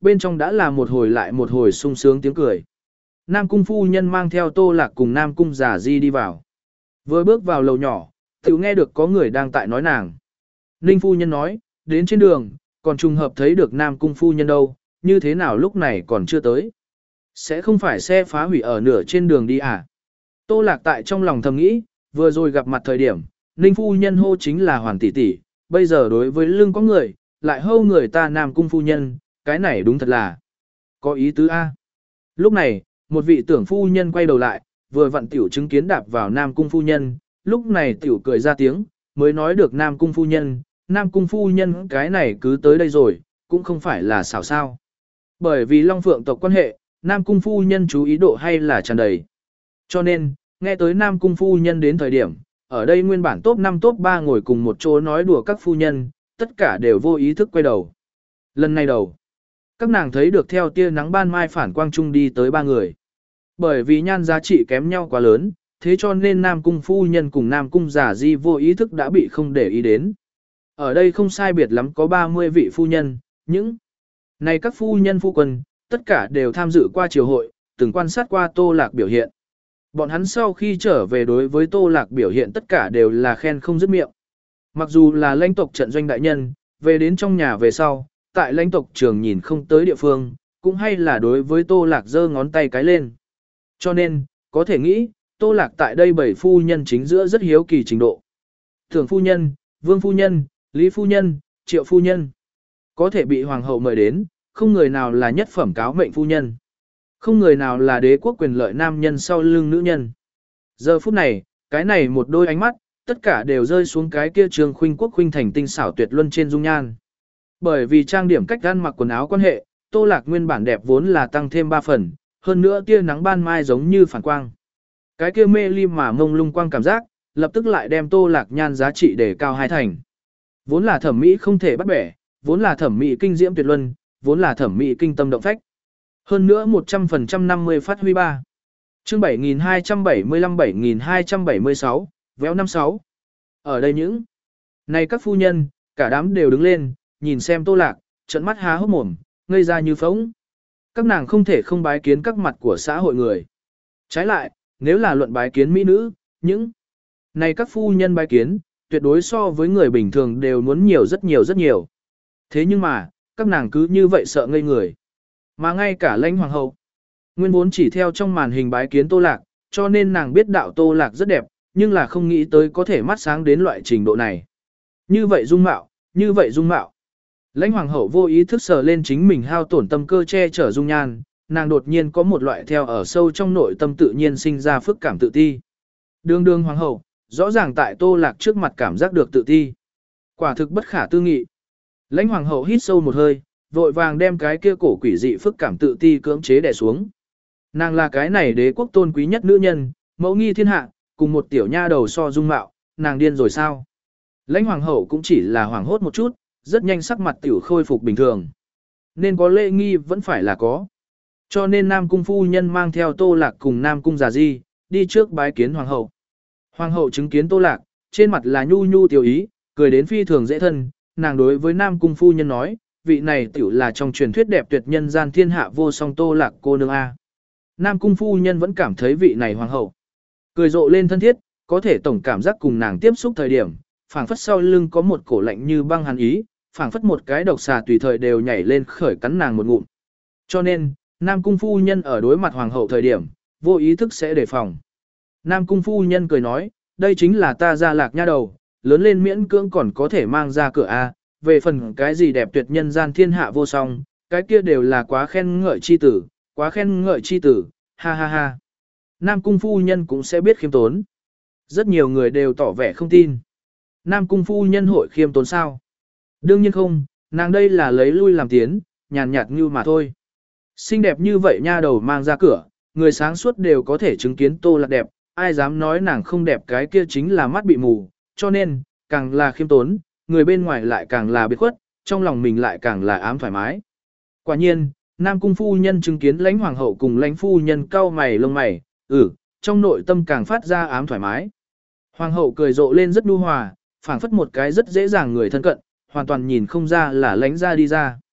bên trong đã là một hồi lại một hồi sung sướng tiếng cười. Nam cung phu nhân mang theo Tô Lạc cùng Nam cung giả di đi vào. Vừa bước vào lầu nhỏ, tự nghe được có người đang tại nói nàng. Ninh phu nhân nói, đến trên đường, còn trùng hợp thấy được Nam cung phu nhân đâu, như thế nào lúc này còn chưa tới. Sẽ không phải xe phá hủy ở nửa trên đường đi à? Tô Lạc tại trong lòng thầm nghĩ, vừa rồi gặp mặt thời điểm, Ninh phu nhân hô chính là Hoàn tỷ tỷ, bây giờ đối với lưng có người, lại hô người ta Nam cung phu nhân, cái này đúng thật là có ý tứ a. Lúc này, một vị tưởng phu nhân quay đầu lại, vừa vặn tiểu chứng kiến đạp vào Nam cung phu nhân, lúc này tiểu cười ra tiếng, mới nói được Nam cung phu nhân, Nam cung phu nhân cái này cứ tới đây rồi, cũng không phải là xảo sao. Bởi vì Long Phượng tộc quan hệ, Nam cung phu nhân chú ý độ hay là tràn đầy. Cho nên, nghe tới Nam cung phu nhân đến thời điểm, ở đây nguyên bản top năm top ba ngồi cùng một chỗ nói đùa các phu nhân, tất cả đều vô ý thức quay đầu. Lần này đầu, các nàng thấy được theo tia nắng ban mai phản quang trung đi tới ba người. Bởi vì nhan giá trị kém nhau quá lớn, thế cho nên Nam cung phu nhân cùng Nam cung giả di vô ý thức đã bị không để ý đến. Ở đây không sai biệt lắm có ba mươi vị phu nhân, những này các phu nhân phu quân, tất cả đều tham dự qua triều hội, từng quan sát qua Tô Lạc biểu hiện. Bọn hắn sau khi trở về đối với Tô Lạc biểu hiện tất cả đều là khen không dứt miệng. Mặc dù là lãnh tộc trận doanh đại nhân, về đến trong nhà về sau, tại lãnh tộc trường nhìn không tới địa phương, cũng hay là đối với Tô Lạc giơ ngón tay cái lên. Cho nên, có thể nghĩ, Tô Lạc tại đây bảy phu nhân chính giữa rất hiếu kỳ trình độ. Thưởng phu nhân, vương phu nhân, lý phu nhân, triệu phu nhân. Có thể bị hoàng hậu mời đến, không người nào là nhất phẩm cáo mệnh phu nhân. Không người nào là đế quốc quyền lợi nam nhân sau lưng nữ nhân. Giờ phút này, cái này một đôi ánh mắt, tất cả đều rơi xuống cái kia Trường Khuynh Quốc khuynh thành tinh xảo tuyệt luân trên dung nhan. Bởi vì trang điểm cách ăn mặc quần áo quan hệ, Tô Lạc nguyên bản đẹp vốn là tăng thêm ba phần, hơn nữa tia nắng ban mai giống như phản quang. Cái kia mê ly mà mông lung quang cảm giác, lập tức lại đem Tô Lạc nhan giá trị để cao hai thành. Vốn là thẩm mỹ không thể bắt bẻ, vốn là thẩm mỹ kinh diễm tuyệt luân, vốn là thẩm mỹ kinh tâm động phách. Hơn nữa một trăm phần trăm năm mươi phát huy ba. Chương bảy nghìn hai trăm bảy mươi lăm bảy nghìn hai trăm bảy mươi sáu, véo năm sáu. Ở đây những này các phu nhân, cả đám đều đứng lên, nhìn xem Tô Lạc, trợn mắt há hốc mồm, ngây ra như phóng. Các nàng không thể không bái kiến các mặt của xã hội người. Trái lại, nếu là luận bái kiến mỹ nữ, những này các phu nhân bái kiến, tuyệt đối so với người bình thường đều muốn nhiều rất nhiều rất nhiều. Thế nhưng mà, các nàng cứ như vậy sợ ngây người. Mà ngay cả lãnh hoàng hậu, nguyên vốn chỉ theo trong màn hình bái kiến Tô Lạc, cho nên nàng biết đạo Tô Lạc rất đẹp, nhưng là không nghĩ tới có thể mắt sáng đến loại trình độ này. Như vậy dung mạo, như vậy dung mạo. Lãnh hoàng hậu vô ý thức sờ lên chính mình hao tổn tâm cơ che chở dung nhan, nàng đột nhiên có một loại theo ở sâu trong nội tâm tự nhiên sinh ra phức cảm tự ti. Đường đường hoàng hậu, rõ ràng tại Tô Lạc trước mặt cảm giác được tự ti. Quả thực bất khả tư nghị. Lãnh hoàng hậu hít sâu một hơi, vội vàng đem cái kia cổ quỷ dị phức cảm tự ti cưỡng chế đè xuống. Nàng là cái này đế quốc tôn quý nhất nữ nhân, mẫu nghi thiên hạ, cùng một tiểu nha đầu so dung mạo, nàng điên rồi sao? Lãnh hoàng hậu cũng chỉ là hoảng hốt một chút, rất nhanh sắc mặt tiểu khôi phục bình thường. Nên có lễ nghi vẫn phải là có. Cho nên Nam cung phu nhân mang theo Tô Lạc cùng Nam cung già di, đi trước bái kiến hoàng hậu. Hoàng hậu chứng kiến Tô Lạc, trên mặt là nhu nhu tiểu ý, cười đến phi thường dễ thân, nàng đối với Nam cung phu nhân nói, vị này tiểu là trong truyền thuyết đẹp tuyệt nhân gian thiên hạ vô song Tô Lạc cô nương A. Nam cung phu nhân vẫn cảm thấy vị này hoàng hậu cười rộ lên thân thiết, có thể tổng cảm giác cùng nàng tiếp xúc thời điểm, phảng phất sau lưng có một cổ lạnh như băng hàn ý, phảng phất một cái độc xà tùy thời đều nhảy lên khởi cắn nàng một ngụm. Cho nên, Nam cung phu nhân ở đối mặt hoàng hậu thời điểm, vô ý thức sẽ đề phòng. Nam cung phu nhân cười nói, đây chính là ta Gia Lạc nha đầu, lớn lên miễn cưỡng còn có thể mang ra cửa A, về phần cái gì đẹp tuyệt nhân gian thiên hạ vô song, cái kia đều là quá khen ngợi chi tử, quá khen ngợi chi tử, ha ha ha. Nam cung phu nhân cũng sẽ biết khiêm tốn. Rất nhiều người đều tỏ vẻ không tin. Nam cung phu nhân hội khiêm tốn sao? Đương nhiên không, nàng đây là lấy lui làm tiến, nhàn nhạt như mà thôi. Xinh đẹp như vậy nha đầu mang ra cửa, người sáng suốt đều có thể chứng kiến Tô Lạc đẹp, ai dám nói nàng không đẹp, cái kia chính là mắt bị mù, cho nên, càng là khiêm tốn, người bên ngoài lại càng là biệt khuất, trong lòng mình lại càng là ám thoải mái. Quả nhiên, Nam cung phu nhân chứng kiến lãnh hoàng hậu cùng lãnh phu nhân cau mày lông mày, ừ, trong nội tâm càng phát ra ám thoải mái. Hoàng hậu cười rộ lên rất nhu hòa, phảng phất một cái rất dễ dàng người thân cận, hoàn toàn nhìn không ra là lãnh ra đi ra.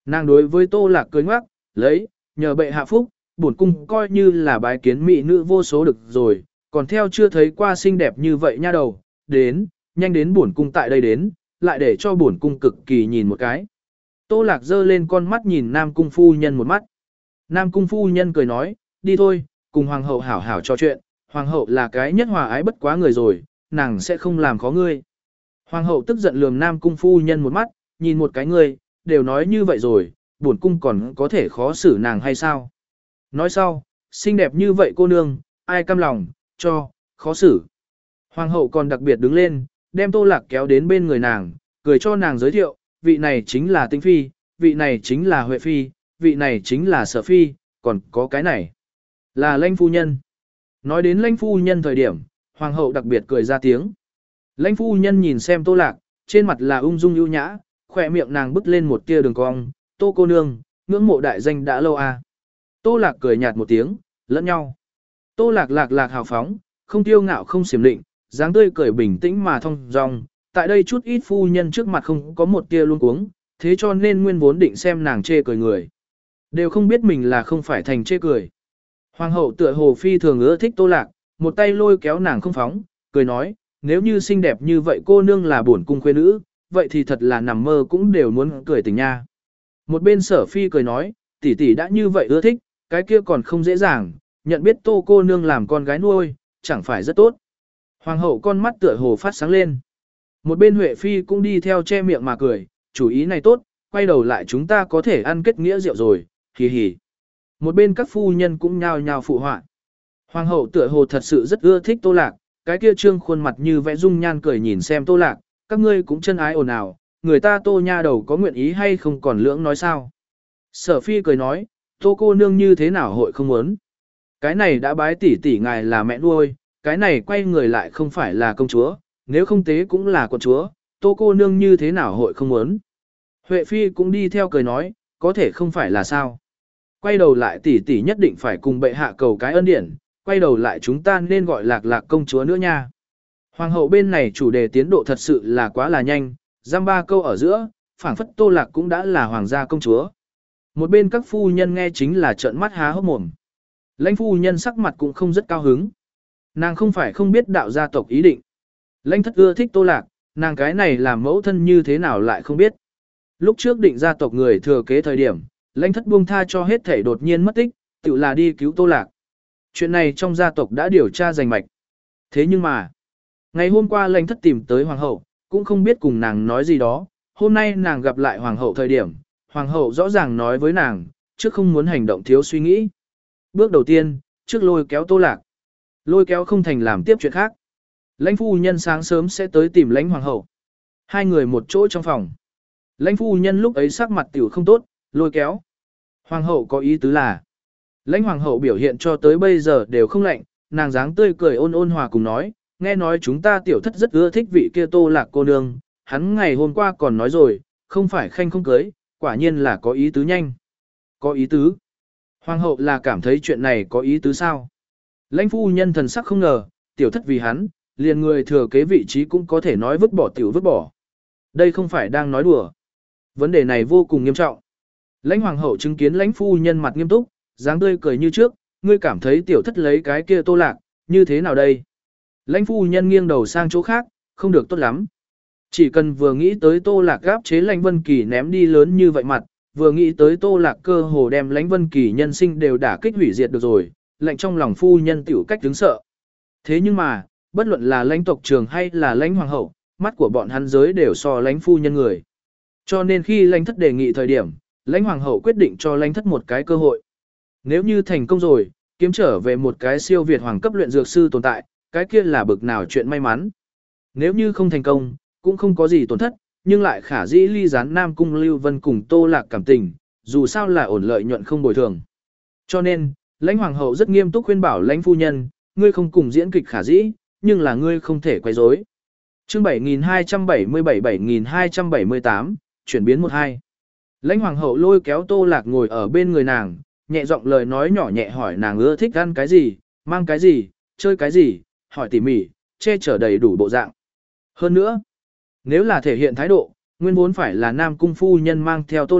Nàng đối với Tô Lạc cười ngoắc, lấy, nhờ bệ hạ phúc, bổn cung coi như là bái kiến mỹ nữ vô số được rồi, còn theo chưa thấy qua xinh đẹp như vậy nha đầu, đến, nhanh đến bổn cung tại đây đến, lại để cho bổn cung cực kỳ nhìn một cái. Tô Lạc giơ lên con mắt nhìn Nam Cung phu nhân một mắt. Nam Cung phu nhân cười nói, đi thôi, cùng hoàng hậu hảo hảo trò chuyện, hoàng hậu là cái nhất hòa ái bất quá người rồi, nàng sẽ không làm khó ngươi. Hoàng hậu tức giận lườm Nam Cung phu nhân một mắt, nhìn một cái ngươi, đều nói như vậy rồi, bổn cung còn có thể khó xử nàng hay sao? Nói sau, xinh đẹp như vậy cô nương, ai cam lòng, cho, khó xử. Hoàng hậu còn đặc biệt đứng lên, đem Tô Lạc kéo đến bên người nàng, cười cho nàng giới thiệu, vị này chính là Tinh Phi, vị này chính là Huệ Phi, vị này chính là Sở Phi, còn có cái này, là Lãnh phu nhân. Nói đến Lãnh phu nhân thời điểm, Hoàng hậu đặc biệt cười ra tiếng. Lãnh phu nhân nhìn xem Tô Lạc, trên mặt là ung dung ưu nhã, khỏe miệng nàng bứt lên một tia đường cong, Tô cô nương, ngưỡng mộ đại danh đã lâu à. Tô Lạc cười nhạt một tiếng, lẫn nhau. Tô Lạc lạc lạc hào phóng, không tiêu ngạo không xiểm định, dáng tươi cười bình tĩnh mà thong dong. Tại đây chút ít phu nhân trước mặt không có một tia luống cuống, thế cho nên nguyên vốn định xem nàng chê cười người. Đều không biết mình là không phải thành chê cười. Hoàng hậu tựa hồ phi thường ưa thích Tô Lạc, một tay lôi kéo nàng không phóng, cười nói, nếu như xinh đẹp như vậy cô nương là bổn cung khuê nữ, vậy thì thật là nằm mơ cũng đều muốn cười tình nha. Một bên Sở Phi cười nói, tỷ tỷ đã như vậy ưa thích, cái kia còn không dễ dàng, nhận biết Tô cô nương làm con gái nuôi, chẳng phải rất tốt. Hoàng hậu con mắt tựa hồ phát sáng lên. Một bên Huệ Phi cũng đi theo che miệng mà cười, chủ ý này tốt, quay đầu lại chúng ta có thể ăn kết nghĩa rượu rồi, hì hì. Một bên các phu nhân cũng nhao nhao phụ họa. Hoàng hậu tựa hồ thật sự rất ưa thích Tô Lạc, cái kia trương khuôn mặt như vẽ dung nhan cười nhìn xem Tô Lạc, các ngươi cũng chân ái ồn ào, người ta Tô nha đầu có nguyện ý hay không còn lưỡng nói sao. Sở Phi cười nói, Tô cô nương như thế nào hội không muốn. Cái này đã bái tỷ tỷ ngài là mẹ nuôi, cái này quay người lại không phải là công chúa, nếu không tế cũng là con chúa, Tô cô nương như thế nào hội không muốn. Huệ Phi cũng đi theo cười nói, có thể không phải là sao. Quay đầu lại tỷ tỷ nhất định phải cùng bệ hạ cầu cái ân điển, quay đầu lại chúng ta nên gọi lạc lạc công chúa nữa nha. Hoàng hậu bên này chủ đề tiến độ thật sự là quá là nhanh, giam ba câu ở giữa, phảng phất Tô Lạc cũng đã là hoàng gia công chúa. Một bên các phu nhân nghe chính là trợn mắt há hốc mồm. Lãnh phu nhân sắc mặt cũng không rất cao hứng. Nàng không phải không biết đạo gia tộc ý định. Lãnh thất ưa thích Tô Lạc, nàng cái này làm mẫu thân như thế nào lại không biết. Lúc trước định gia tộc người thừa kế thời điểm, lãnh thất buông tha cho hết thể đột nhiên mất tích, tự là đi cứu Tô Lạc. Chuyện này trong gia tộc đã điều tra rành mạch. Thế nhưng mà, ngày hôm qua lãnh thất tìm tới hoàng hậu, cũng không biết cùng nàng nói gì đó. Hôm nay nàng gặp lại hoàng hậu thời điểm, hoàng hậu rõ ràng nói với nàng, trước không muốn hành động thiếu suy nghĩ. Bước đầu tiên, trước lôi kéo Tô Lạc. Lôi kéo không thành làm tiếp chuyện khác. Lãnh phu nhân sáng sớm sẽ tới tìm lãnh hoàng hậu. Hai người một chỗ trong phòng. Lãnh phu nhân lúc ấy sắc mặt tiểu không tốt, lôi kéo. Hoàng hậu có ý tứ là, lãnh hoàng hậu biểu hiện cho tới bây giờ đều không lạnh, nàng dáng tươi cười ôn ôn hòa cùng nói, nghe nói chúng ta tiểu thất rất ưa thích vị kia Tô Lạc cô nương, hắn ngày hôm qua còn nói rồi, không phải khanh không cưới, quả nhiên là có ý tứ nhanh. Có ý tứ. Hoàng hậu là cảm thấy chuyện này có ý tứ sao? Lãnh phu nhân thần sắc không ngờ, tiểu thất vì hắn, liền người thừa kế vị trí cũng có thể nói vứt bỏ tiểu vứt bỏ. Đây không phải đang nói đùa. Vấn đề này vô cùng nghiêm trọng. Lãnh hoàng hậu chứng kiến lãnh phu nhân mặt nghiêm túc, dáng tươi cười như trước, ngươi cảm thấy tiểu thất lấy cái kia Tô Lạc, như thế nào đây? Lãnh phu nhân nghiêng đầu sang chỗ khác, không được tốt lắm. Chỉ cần vừa nghĩ tới Tô Lạc gáp chế Lãnh Vân Kỳ ném đi lớn như vậy mặt, vừa nghĩ tới Tô Lạc cơ hồ đem Lãnh Vân Kỳ nhân sinh đều đả kích hủy diệt được rồi, lạnh trong lòng phu nhân tiểu cách đứng sợ. Thế nhưng mà, bất luận là lãnh tộc trường hay là lãnh hoàng hậu, mắt của bọn hắn giới đều so lãnh phu nhân người. Cho nên khi lãnh thất đề nghị thời điểm, lãnh hoàng hậu quyết định cho lãnh thất một cái cơ hội. Nếu như thành công rồi, kiếm trở về một cái siêu việt hoàng cấp luyện dược sư tồn tại, cái kia là bực nào chuyện may mắn. Nếu như không thành công, cũng không có gì tổn thất, nhưng lại khả dĩ ly gián Nam Cung Lưu Vân cùng Tô Lạc cảm tình, dù sao là ổn lợi nhuận không bồi thường. Cho nên, lãnh hoàng hậu rất nghiêm túc khuyên bảo lãnh phu nhân, ngươi không cùng diễn kịch khả dĩ, nhưng là ngươi không thể quay rối. Chương bảy nghìn hai trăm bảy mươi bảy bảy nghìn hai trăm bảy mươi tám, chuyển biến một hai. Lãnh hoàng hậu lôi kéo Tô Lạc ngồi ở bên người nàng, nhẹ giọng lời nói nhỏ nhẹ hỏi nàng ưa thích ăn cái gì, mang cái gì, chơi cái gì, hỏi tỉ mỉ, che chở đầy đủ bộ dạng. Hơn nữa, nếu là thể hiện thái độ, nguyên vốn phải là Nam Cung phu nhân mang theo Tô Lạc,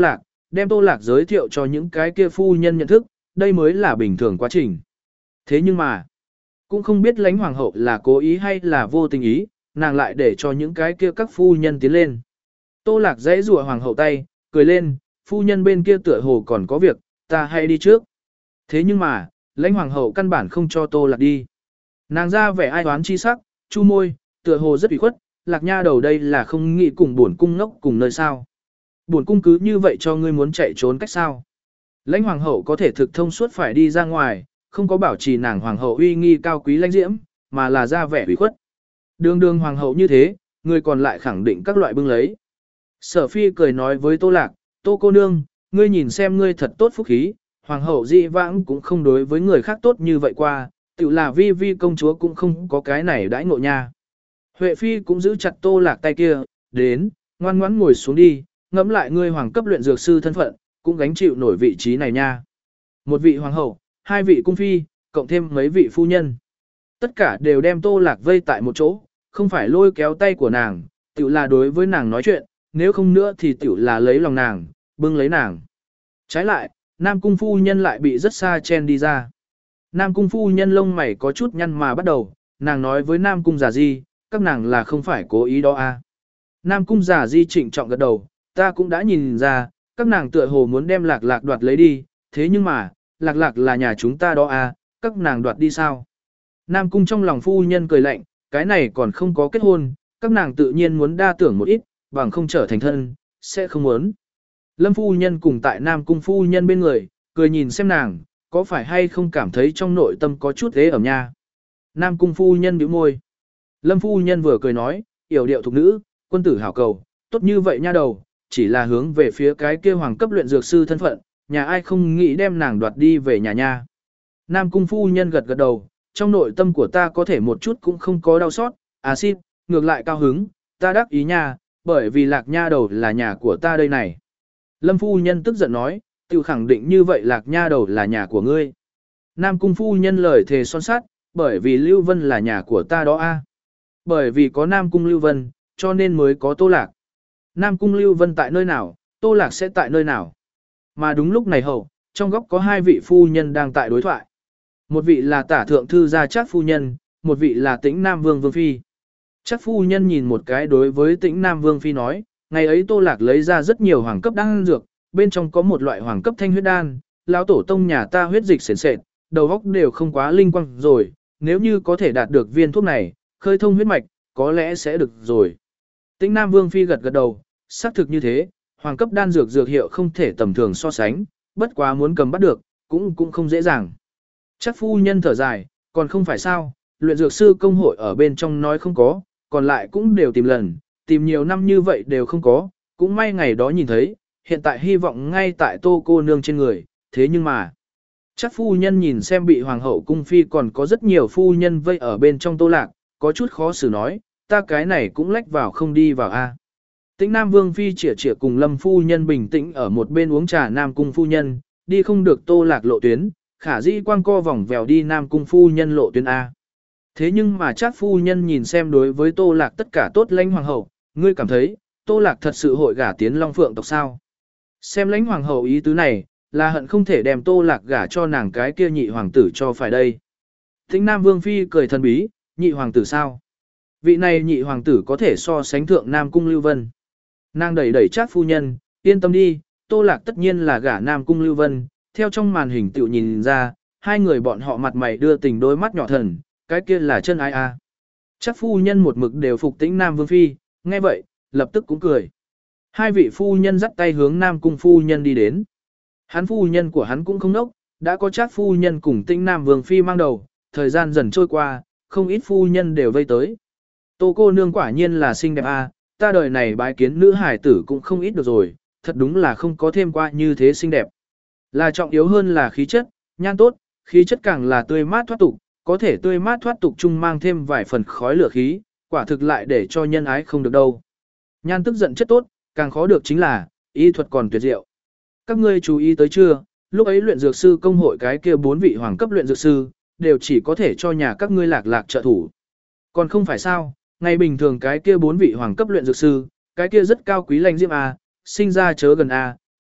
đem Tô Lạc giới thiệu cho những cái kia phu nhân nhận thức, đây mới là bình thường quá trình. Thế nhưng mà, cũng không biết lãnh hoàng hậu là cố ý hay là vô tình ý, nàng lại để cho những cái kia các phu nhân tiến lên. Tô Lạc dãy rùa hoàng hậu tay, cười lên, phu nhân bên kia tựa hồ còn có việc, ta hay đi trước. Thế nhưng mà, lãnh hoàng hậu căn bản không cho Tô Lạc đi. Nàng ra vẻ ai oán chi sắc, chu môi, tựa hồ rất ủy khuất, Lạc nha đầu đây là không nghĩ cùng bổn cung ngốc cùng nơi sao. Bổn cung cứ như vậy cho ngươi muốn chạy trốn cách sao. Lãnh hoàng hậu có thể thực thông suốt phải đi ra ngoài, không có bảo trì nàng hoàng hậu uy nghi cao quý lãnh diễm, mà là ra vẻ ủy khuất. Đường đường hoàng hậu như thế, người còn lại khẳng định các loại bưng lấy. Sở phi cười nói với Tô Lạc, Tô cô nương, ngươi nhìn xem ngươi thật tốt phúc khí, hoàng hậu dị vãng cũng không đối với người khác tốt như vậy qua, tự là vi vi công chúa cũng không có cái này đãi ngộ nha. Huệ phi cũng giữ chặt Tô Lạc tay kia, đến, ngoan ngoãn ngồi xuống đi, ngẫm lại ngươi hoàng cấp luyện dược sư thân phận, cũng gánh chịu nổi vị trí này nha. Một vị hoàng hậu, hai vị cung phi, cộng thêm mấy vị phu nhân. Tất cả đều đem Tô Lạc vây tại một chỗ, không phải lôi kéo tay của nàng, tự là đối với nàng nói chuyện, nếu không nữa thì tự là lấy lòng nàng, bưng lấy nàng. Trái lại, Nam cung phu nhân lại bị rất xa chen đi ra. Nam cung phu nhân lông mày có chút nhăn mà bắt đầu, nàng nói với Nam cung giả di, các nàng là không phải cố ý đó à. Nam cung giả di trịnh trọng gật đầu, ta cũng đã nhìn ra, các nàng tựa hồ muốn đem lạc lạc đoạt lấy đi, thế nhưng mà, lạc lạc là nhà chúng ta đó à, các nàng đoạt đi sao? Nam cung trong lòng phu nhân cười lạnh, cái này còn không có kết hôn, các nàng tự nhiên muốn đa tưởng một ít, bằng không trở thành thân, sẽ không muốn. Lâm phu nhân cùng tại Nam cung phu nhân bên người, cười nhìn xem nàng, có phải hay không cảm thấy trong nội tâm có chút ế ẩm nha. Nam cung phu nhân bĩu môi. Lâm phu nhân vừa cười nói, yểu điệu thục nữ, quân tử hảo cầu, tốt như vậy nha đầu, chỉ là hướng về phía cái kia hoàng cấp luyện dược sư thân phận, nhà ai không nghĩ đem nàng đoạt đi về nhà nha. Nam cung phu nhân gật gật đầu, trong nội tâm của ta có thể một chút cũng không có đau xót, à xin, ngược lại cao hứng, ta đắc ý nha, bởi vì lạc nha đầu là nhà của ta đây này. Lâm phu nhân tức giận nói, tự khẳng định như vậy lạc nha đầu là nhà của ngươi. Nam cung phu nhân lời thề son sát, bởi vì Lưu Vân là nhà của ta đó a. Bởi vì có Nam cung Lưu Vân, cho nên mới có Tô Lạc. Nam cung Lưu Vân tại nơi nào, Tô Lạc sẽ tại nơi nào. Mà đúng lúc này hậu, trong góc có hai vị phu nhân đang tại đối thoại. Một vị là tả thượng thư gia Trác phu nhân, một vị là Tĩnh Nam Vương Vương Phi. Trác phu nhân nhìn một cái đối với Tĩnh Nam Vương Phi nói, ngày ấy Tô Lạc lấy ra rất nhiều hoàng cấp đan dược, bên trong có một loại hoàng cấp thanh huyết đan, lão tổ tông nhà ta huyết dịch sền sệt, đầu óc đều không quá linh quang rồi, nếu như có thể đạt được viên thuốc này, khơi thông huyết mạch, có lẽ sẽ được rồi. Tĩnh Nam Vương Phi gật gật đầu, xác thực như thế, hoàng cấp đan dược dược hiệu không thể tầm thường so sánh, bất quá muốn cầm bắt được, cũng cũng không dễ dàng. Chắc phu nhân thở dài, còn không phải sao, luyện dược sư công hội ở bên trong nói không có, còn lại cũng đều tìm lần, tìm nhiều năm như vậy đều không có, cũng may ngày đó nhìn thấy, hiện tại hy vọng ngay tại Tô cô nương trên người, thế nhưng mà, chắc phu nhân nhìn xem bị hoàng hậu cung phi còn có rất nhiều phu nhân vây ở bên trong Tô Lạc, có chút khó xử nói, ta cái này cũng lách vào không đi vào a. Tĩnh Nam Vương Phi chỉa chỉa cùng Lâm phu nhân bình tĩnh ở một bên uống trà Nam cung phu nhân, đi không được Tô Lạc lộ tuyến, khả dĩ quang co vòng vèo đi Nam cung phu nhân lộ tuyến A. Thế nhưng mà chắc phu nhân nhìn xem đối với Tô Lạc tất cả tốt lãnh hoàng hậu, ngươi cảm thấy, Tô Lạc thật sự hội gả tiến Long Phượng tộc sao? Xem lãnh hoàng hậu ý tứ này, là hận không thể đem Tô Lạc gả cho nàng cái kia nhị hoàng tử cho phải đây. Tĩnh Nam Vương Phi cười thần bí, nhị hoàng tử sao? Vị này nhị hoàng tử có thể so sánh thượng Nam cung Lưu Vân. Nàng đẩy đẩy chắc phu nhân, yên tâm đi, Tô Lạc tất nhiên là gả Nam cung Lưu Vân, theo trong màn hình tiểu nhìn ra, hai người bọn họ mặt mày đưa tình đôi mắt nhỏ thần, cái kia là chân ai a. Chắc phu nhân một mực đều phục Tĩnh Nam Vương Phi, nghe vậy, lập tức cũng cười. Hai vị phu nhân dắt tay hướng Nam cung phu nhân đi đến. Hắn phu nhân của hắn cũng không nốc, đã có chắc phu nhân cùng Tĩnh Nam Vương Phi mang đầu, thời gian dần trôi qua, không ít phu nhân đều vây tới. Tô cô nương quả nhiên là xinh đẹp a, ta đời này bái kiến nữ hải tử cũng không ít được rồi, thật đúng là không có thêm qua như thế xinh đẹp. Là trọng yếu hơn là khí chất, nhan tốt, khí chất càng là tươi mát thoát tục, có thể tươi mát thoát tục chung mang thêm vài phần khói lửa khí, quả thực lại để cho nhân ái không được đâu. Nhan tức giận chất tốt, càng khó được chính là, y thuật còn tuyệt diệu. Các ngươi chú ý tới chưa, lúc ấy luyện dược sư công hội cái kia bốn vị hoàng cấp luyện dược sư, đều chỉ có thể cho nhà các ngươi lạc lạc trợ thủ. Còn không phải sao, ngày bình thường cái kia bốn vị hoàng cấp luyện dược sư, cái kia rất cao quý lành diễm A, sinh ra chớ gần A,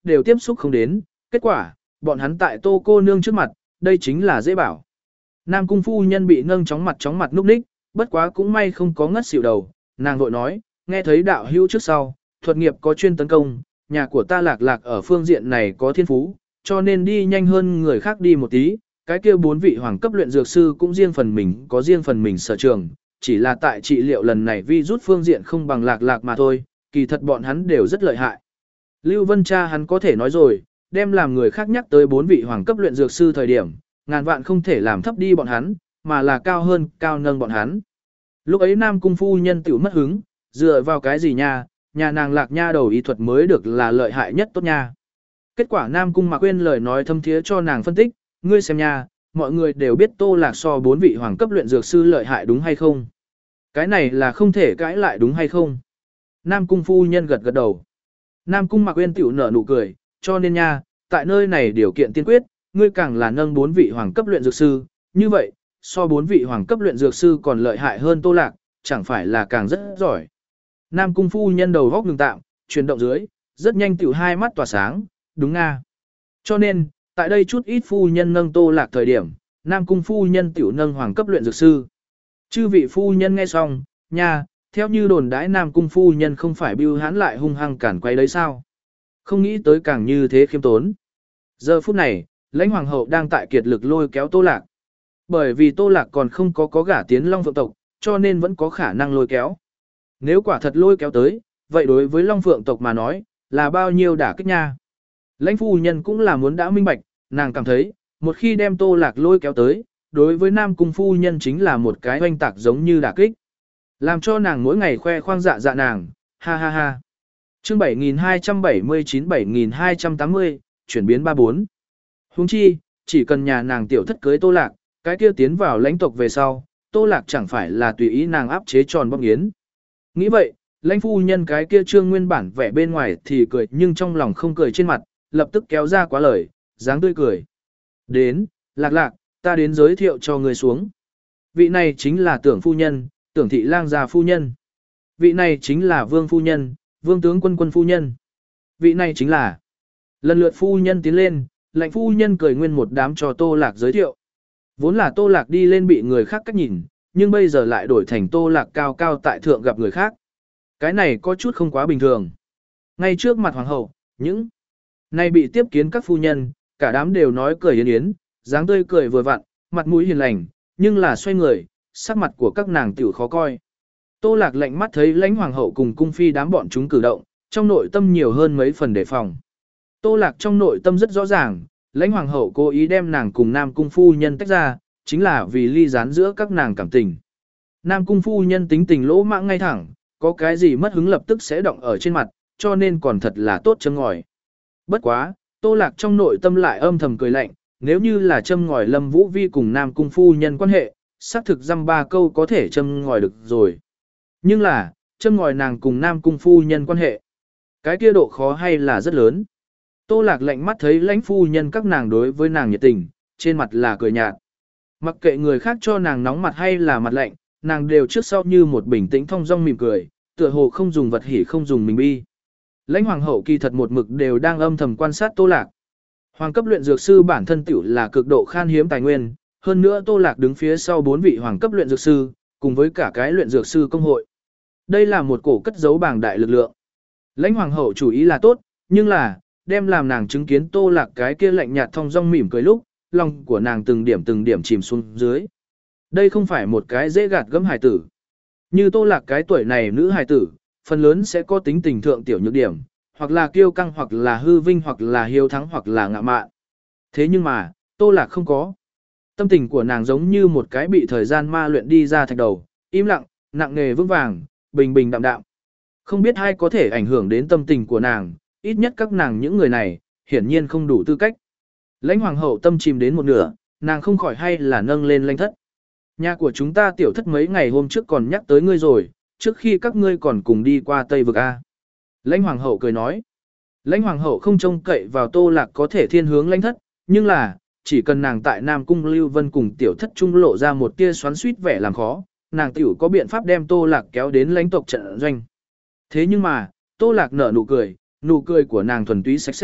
đều tiếp xúc không đến, kết quả, bọn hắn tại Tô cô nương trước mặt, đây chính là dễ bảo. Nam cung phu nhân bị nâng chóng mặt chóng mặt núp ních, bất quá cũng may không có ngất xỉu đầu, nàng vội nói, nghe thấy đạo hữu trước sau, thuật nghiệp có chuyên tấn công, nhà của ta lạc lạc ở phương diện này có thiên phú, cho nên đi nhanh hơn người khác đi một tí, cái kia bốn vị hoàng cấp luyện dược sư cũng riêng phần mình có riêng phần mình sở trường, chỉ là tại trị liệu lần này vi rút phương diện không bằng lạc lạc mà thôi, kỳ thật bọn hắn đều rất lợi hại. Lưu Vân cha hắn có thể nói rồi, đem làm người khác nhắc tới bốn vị hoàng cấp luyện dược sư thời điểm, ngàn vạn không thể làm thấp đi bọn hắn, mà là cao hơn, cao nâng bọn hắn. Lúc ấy Nam cung phu nhân tiểu mất hứng, dựa vào cái gì nha, nhà nàng lạc nha đầu y thuật mới được là lợi hại nhất tốt nha. Kết quả Nam cung Mạc Quyên lời nói thâm thiế cho nàng phân tích, ngươi xem nha, mọi người đều biết Tô Lạc so bốn vị hoàng cấp luyện dược sư lợi hại đúng hay không? Cái này là không thể cãi lại đúng hay không? Nam cung phu nhân gật gật đầu. Nam cung Mạc Quyên tiểu nở nụ cười, cho nên nha, tại nơi này điều kiện tiên quyết, ngươi càng là nâng bốn vị hoàng cấp luyện dược sư, như vậy, so bốn vị hoàng cấp luyện dược sư còn lợi hại hơn Tô Lạc, chẳng phải là càng rất giỏi. Nam cung phu nhân đầu góc ngừng tạm, chuyển động dưới, rất nhanh tiểu hai mắt tỏa sáng, đúng nga. Cho nên, tại đây chút ít phu nhân nâng Tô Lạc thời điểm, Nam cung phu nhân tiểu nâng hoàng cấp luyện dược sư. Chư vị phu nhân nghe xong, nha, theo như đồn đãi Nam cung phu nhân không phải bưu hãn lại hung hăng cản quay đấy sao? Không nghĩ tới càng như thế khiêm tốn. Giờ phút này, lãnh hoàng hậu đang tại kiệt lực lôi kéo Tô Lạc. Bởi vì Tô Lạc còn không có có gả tiến Long Phượng tộc, cho nên vẫn có khả năng lôi kéo. Nếu quả thật lôi kéo tới, vậy đối với Long Phượng tộc mà nói, là bao nhiêu đả kích nha. Lãnh phu nhân cũng là muốn đã minh bạch, nàng cảm thấy, một khi đem Tô Lạc lôi kéo tới, đối với Nam cung phu nhân chính là một cái oanh tạc giống như đả kích. Làm cho nàng mỗi ngày khoe khoang dạ dạ nàng, ha ha ha. Chương bảy nghìn hai trăm bảy mươi chín bảy nghìn hai trăm tám mươi, chuyển biến ba bốn. Huống chi, chỉ cần nhà nàng tiểu thất cưới Tô Lạc, cái kia tiến vào lãnh tộc về sau, Tô Lạc chẳng phải là tùy ý nàng áp chế tròn bóc nghiến. Nghĩ vậy, lãnh phu nhân cái kia trương nguyên bản vẻ bên ngoài thì cười nhưng trong lòng không cười trên mặt, lập tức kéo ra quá lời, dáng tươi cười. Đến, Lạc Lạc, ta đến giới thiệu cho người xuống. Vị này chính là tưởng phu nhân, tưởng thị lang gia phu nhân. Vị này chính là vương phu nhân, vương tướng quân quân phu nhân. Vị này chính là... Lần lượt phu nhân tiến lên, lãnh phu nhân cười nguyên một đám cho Tô Lạc giới thiệu. Vốn là Tô Lạc đi lên bị người khác cách nhìn, nhưng bây giờ lại đổi thành Tô Lạc cao cao tại thượng gặp người khác. Cái này có chút không quá bình thường. Ngay trước mặt hoàng hậu, những này bị tiếp kiến các phu nhân, cả đám đều nói cười yến yến, dáng tươi cười vừa vặn, mặt mũi hiền lành, nhưng là xoay người, sắc mặt của các nàng tiểu khó coi. Tô Lạc lạnh mắt thấy lãnh hoàng hậu cùng cung phi đám bọn chúng cử động, trong nội tâm nhiều hơn mấy phần đề phòng. Tô Lạc trong nội tâm rất rõ ràng, lãnh hoàng hậu cố ý đem nàng cùng Nam cung phu nhân tách ra, chính là vì ly gián giữa các nàng cảm tình. Nam cung phu nhân tính tình lỗ mãng ngay thẳng, có cái gì mất hứng lập tức sẽ động ở trên mặt, cho nên còn thật là tốt châm ngòi. Bất quá, Tô Lạc trong nội tâm lại âm thầm cười lạnh, nếu như là châm ngòi Lâm Vũ Vi cùng Nam cung phu nhân quan hệ, xác thực dăm ba câu có thể châm ngòi được rồi. Nhưng là, châm ngòi nàng cùng Nam cung phu nhân quan hệ, cái kia độ khó hay là rất lớn. Tô Lạc lạnh mắt thấy lãnh phu nhân các nàng đối với nàng nhiệt tình, trên mặt là cười nhạt. Mặc kệ người khác cho nàng nóng mặt hay là mặt lạnh, nàng đều trước sau như một bình tĩnh thong dong mỉm cười, tựa hồ không dùng vật hỉ không dùng mình bi. Lãnh hoàng hậu kỳ thật một mực đều đang âm thầm quan sát Tô Lạc. Hoàng cấp luyện dược sư bản thân tiểu là cực độ khan hiếm tài nguyên, hơn nữa Tô Lạc đứng phía sau bốn vị hoàng cấp luyện dược sư, cùng với cả cái luyện dược sư công hội. Đây là một cổ cất giấu bảng đại lực lượng. Lãnh hoàng hậu chủ ý là tốt, nhưng là đem làm nàng chứng kiến Tô Lạc cái kia lạnh nhạt thong dong mỉm cười lúc, lòng của nàng từng điểm từng điểm chìm xuống dưới. Đây không phải một cái dễ gạt gẫm hài tử. Như Tô Lạc cái tuổi này nữ hài tử, phần lớn sẽ có tính tình thượng tiểu nhược điểm, hoặc là kiêu căng hoặc là hư vinh hoặc là hiếu thắng hoặc là ngạ mạn. Thế nhưng mà, Tô Lạc không có. Tâm tình của nàng giống như một cái bị thời gian ma luyện đi ra thạch đầu, im lặng, nặng nề vững vàng, bình bình đạm đạm. Không biết ai có thể ảnh hưởng đến tâm tình của nàng, ít nhất các nàng những người này, hiển nhiên không đủ tư cách. Lãnh hoàng hậu tâm chìm đến một nửa, nàng không khỏi hay là nâng lên lãnh thất. Nhà của chúng ta tiểu thất mấy ngày hôm trước còn nhắc tới ngươi rồi, trước khi các ngươi còn cùng đi qua Tây Vực A. Lãnh hoàng hậu cười nói. Lãnh hoàng hậu không trông cậy vào Tô Lạc có thể thiên hướng lãnh thất, nhưng là, chỉ cần nàng tại Nam Cung Lưu Vân cùng tiểu thất trung lộ ra một tia xoắn suýt vẻ làm khó, nàng tiểu có biện pháp đem Tô Lạc kéo đến lãnh tộc trận doanh. Thế nhưng mà, Tô Lạc nở nụ cười, nụ cười của nàng thuần túy sạch sẽ,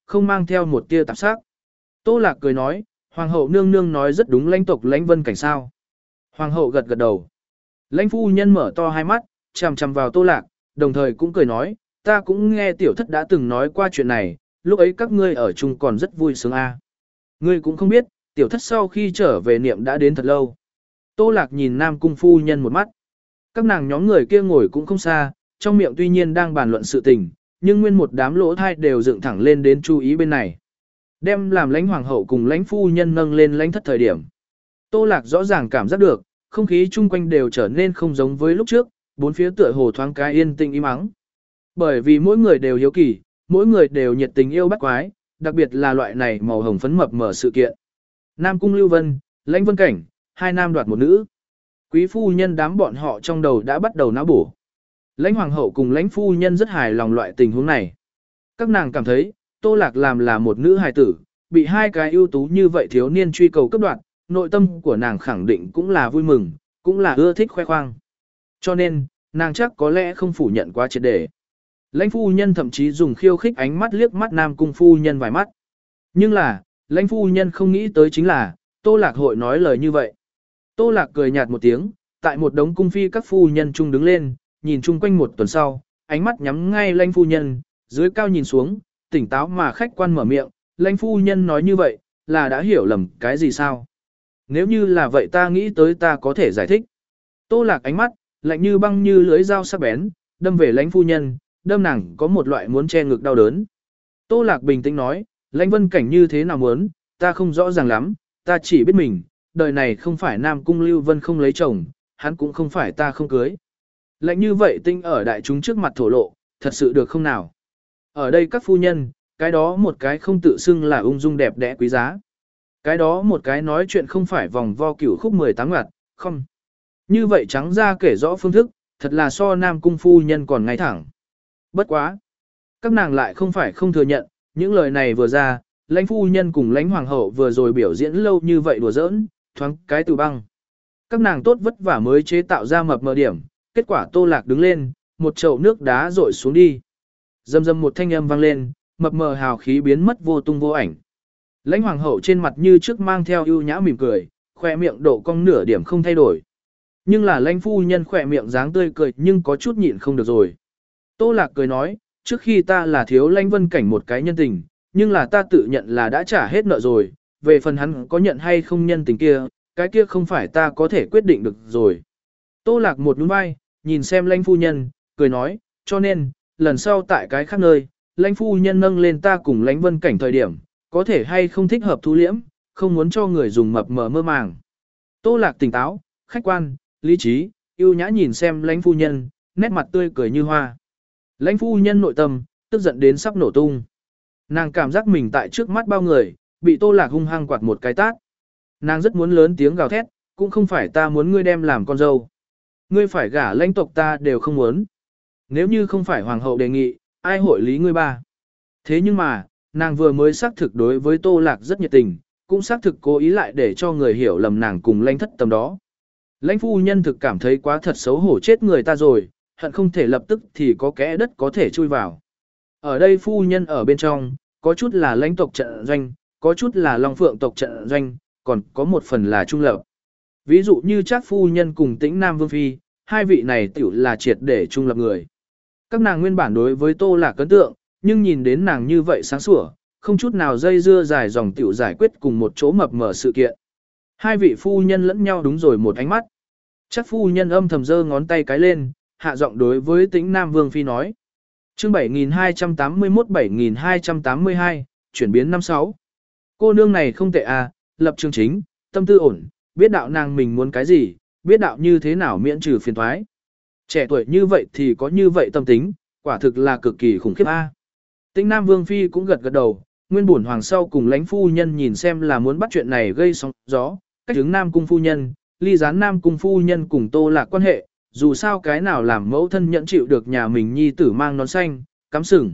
không mang theo một tia tạp sắc. Tô Lạc cười nói, Hoàng hậu nương nương nói rất đúng, lãnh tộc lãnh vân cảnh sao. Hoàng hậu gật gật đầu. Lãnh phu nhân mở to hai mắt, chằm chằm vào Tô Lạc, đồng thời cũng cười nói, ta cũng nghe tiểu thất đã từng nói qua chuyện này, lúc ấy các ngươi ở chung còn rất vui sướng a. Ngươi cũng không biết, tiểu thất sau khi trở về niệm đã đến thật lâu. Tô Lạc nhìn Nam Cung phu nhân một mắt. Các nàng nhóm người kia ngồi cũng không xa, trong miệng tuy nhiên đang bàn luận sự tình, nhưng nguyên một đám lỗ thai đều dựng thẳng lên đến chú ý bên này. Đem làm lãnh hoàng hậu cùng lãnh phu nhân nâng lên lãnh thất thời điểm. Tô Lạc rõ ràng cảm giác được, không khí chung quanh đều trở nên không giống với lúc trước, bốn phía tựa hồ thoáng cái yên tĩnh im ắng. Bởi vì mỗi người đều hiếu kỳ, mỗi người đều nhiệt tình yêu bắt quái, đặc biệt là loại này màu hồng phấn mập mở sự kiện. Nam Cung Lưu Vân, lãnh vân cảnh, hai nam đoạt một nữ. Quý phu nhân đám bọn họ trong đầu đã bắt đầu não bổ. Lãnh hoàng hậu cùng lãnh phu nhân rất hài lòng loại tình huống này. Các nàng cảm thấy, Tô Lạc làm là một nữ hài tử, bị hai cái ưu tú như vậy thiếu niên truy cầu cấp đoạt, nội tâm của nàng khẳng định cũng là vui mừng, cũng là ưa thích khoe khoang. Cho nên, nàng chắc có lẽ không phủ nhận quá triệt để. Lãnh phu nhân thậm chí dùng khiêu khích ánh mắt liếc mắt Nam Cung phu nhân vài mắt. Nhưng là, lãnh phu nhân không nghĩ tới chính là, Tô Lạc hội nói lời như vậy. Tô Lạc cười nhạt một tiếng, tại một đống cung phi các phu nhân chung đứng lên, nhìn chung quanh một tuần sau, ánh mắt nhắm ngay lãnh phu nhân, dưới cao nhìn xuống, tỉnh táo mà khách quan mở miệng, lãnh phu nhân nói như vậy, là đã hiểu lầm cái gì sao? Nếu như là vậy ta nghĩ tới ta có thể giải thích. Tô Lạc ánh mắt, lạnh như băng như lưới dao sắc bén, đâm về lãnh phu nhân, đâm nàng có một loại muốn che ngực đau đớn. Tô Lạc bình tĩnh nói, lãnh vân cảnh như thế nào muốn, ta không rõ ràng lắm, ta chỉ biết mình, đời này không phải Nam Cung Lưu Vân không lấy chồng, hắn cũng không phải ta không cưới. Lạnh như vậy tinh ở đại chúng trước mặt thổ lộ, thật sự được không nào? Ở đây các phu nhân, cái đó một cái không tự xưng là ung dung đẹp đẽ quý giá. Cái đó một cái nói chuyện không phải vòng vo cửu khúc mười tám ngặt, không. Như vậy trắng ra kể rõ phương thức, thật là so Nam Cung phu nhân còn ngay thẳng. Bất quá. Các nàng lại không phải không thừa nhận, những lời này vừa ra, lãnh phu nhân cùng lãnh hoàng hậu vừa rồi biểu diễn lâu như vậy đùa giỡn, thoáng cái từ băng. Các nàng tốt vất vả mới chế tạo ra mập mờ điểm, kết quả Tô Lạc đứng lên, một chậu nước đá rội xuống đi. Dầm dầm một thanh âm vang lên, mập mờ hào khí biến mất vô tung vô ảnh. Lãnh hoàng hậu trên mặt như trước mang theo ưu nhã mỉm cười, khỏe miệng độ cong nửa điểm không thay đổi. Nhưng là lãnh phu nhân khỏe miệng dáng tươi cười nhưng có chút nhịn không được rồi. Tô Lạc cười nói, trước khi ta là thiếu lãnh vân cảnh một cái nhân tình, nhưng là ta tự nhận là đã trả hết nợ rồi, về phần hắn có nhận hay không nhân tình kia, cái kia không phải ta có thể quyết định được rồi. Tô Lạc một nhún vai, nhìn xem lãnh phu nhân, cười nói, cho nên, lần sau tại cái khác nơi, lãnh phu nhân nâng lên ta cùng lãnh vân cảnh thời điểm, có thể hay không thích hợp thu liễm, không muốn cho người dùng mập mờ mơ màng. Tô Lạc tỉnh táo, khách quan, lý trí, yêu nhã nhìn xem lãnh phu nhân, nét mặt tươi cười như hoa. Lãnh phu nhân nội tâm, tức giận đến sắp nổ tung. Nàng cảm giác mình tại trước mắt bao người, bị Tô Lạc hung hăng quạt một cái tát. Nàng rất muốn lớn tiếng gào thét, cũng không phải ta muốn ngươi đem làm con dâu. Ngươi phải gả lãnh tộc ta đều không muốn. Nếu như không phải hoàng hậu đề nghị, ai hội lý ngươi ba. Thế nhưng mà, nàng vừa mới xác thực đối với Tô Lạc rất nhiệt tình, cũng xác thực cố ý lại để cho người hiểu lầm nàng cùng lãnh thất tầm đó. Lãnh phu nhân thực cảm thấy quá thật xấu hổ chết người ta rồi, hận không thể lập tức thì có kẽ đất có thể chui vào. Ở đây phu nhân ở bên trong, có chút là lãnh tộc trận doanh, có chút là long phượng tộc trận doanh, còn có một phần là trung lập. Ví dụ như Trác phu nhân cùng Tĩnh Nam Vương Phi, hai vị này tiểu là triệt để trung lập người. Các nàng nguyên bản đối với Tô Lạc ấn tượng, nhưng nhìn đến nàng như vậy sáng sủa, không chút nào dây dưa dài dòng tiểu giải quyết cùng một chỗ mập mờ sự kiện. Hai vị phu nhân lẫn nhau đúng rồi một ánh mắt. Trác phu nhân âm thầm giơ ngón tay cái lên, hạ giọng đối với Tĩnh Nam Vương Phi nói. Chương bảy nghìn hai trăm tám mươi mốt bảy nghìn hai trăm tám mươi hai, chuyển biến năm sáu. Cô nương này không tệ à, lập trường chính, tâm tư ổn, biết đạo nàng mình muốn cái gì, biết đạo như thế nào miễn trừ phiền toái. Trẻ tuổi như vậy thì có như vậy tâm tính, quả thực là cực kỳ khủng khiếp a. À. Tĩnh Nam Vương Phi cũng gật gật đầu, nguyên bổn hoàng sau cùng lãnh phu nhân nhìn xem là muốn bắt chuyện này gây sóng gió, cách hướng Nam Cung phu nhân, ly gián Nam Cung phu nhân cùng Tô Lạc quan hệ, dù sao cái nào làm mẫu thân nhẫn chịu được nhà mình nhi tử mang nón xanh, cắm sừng.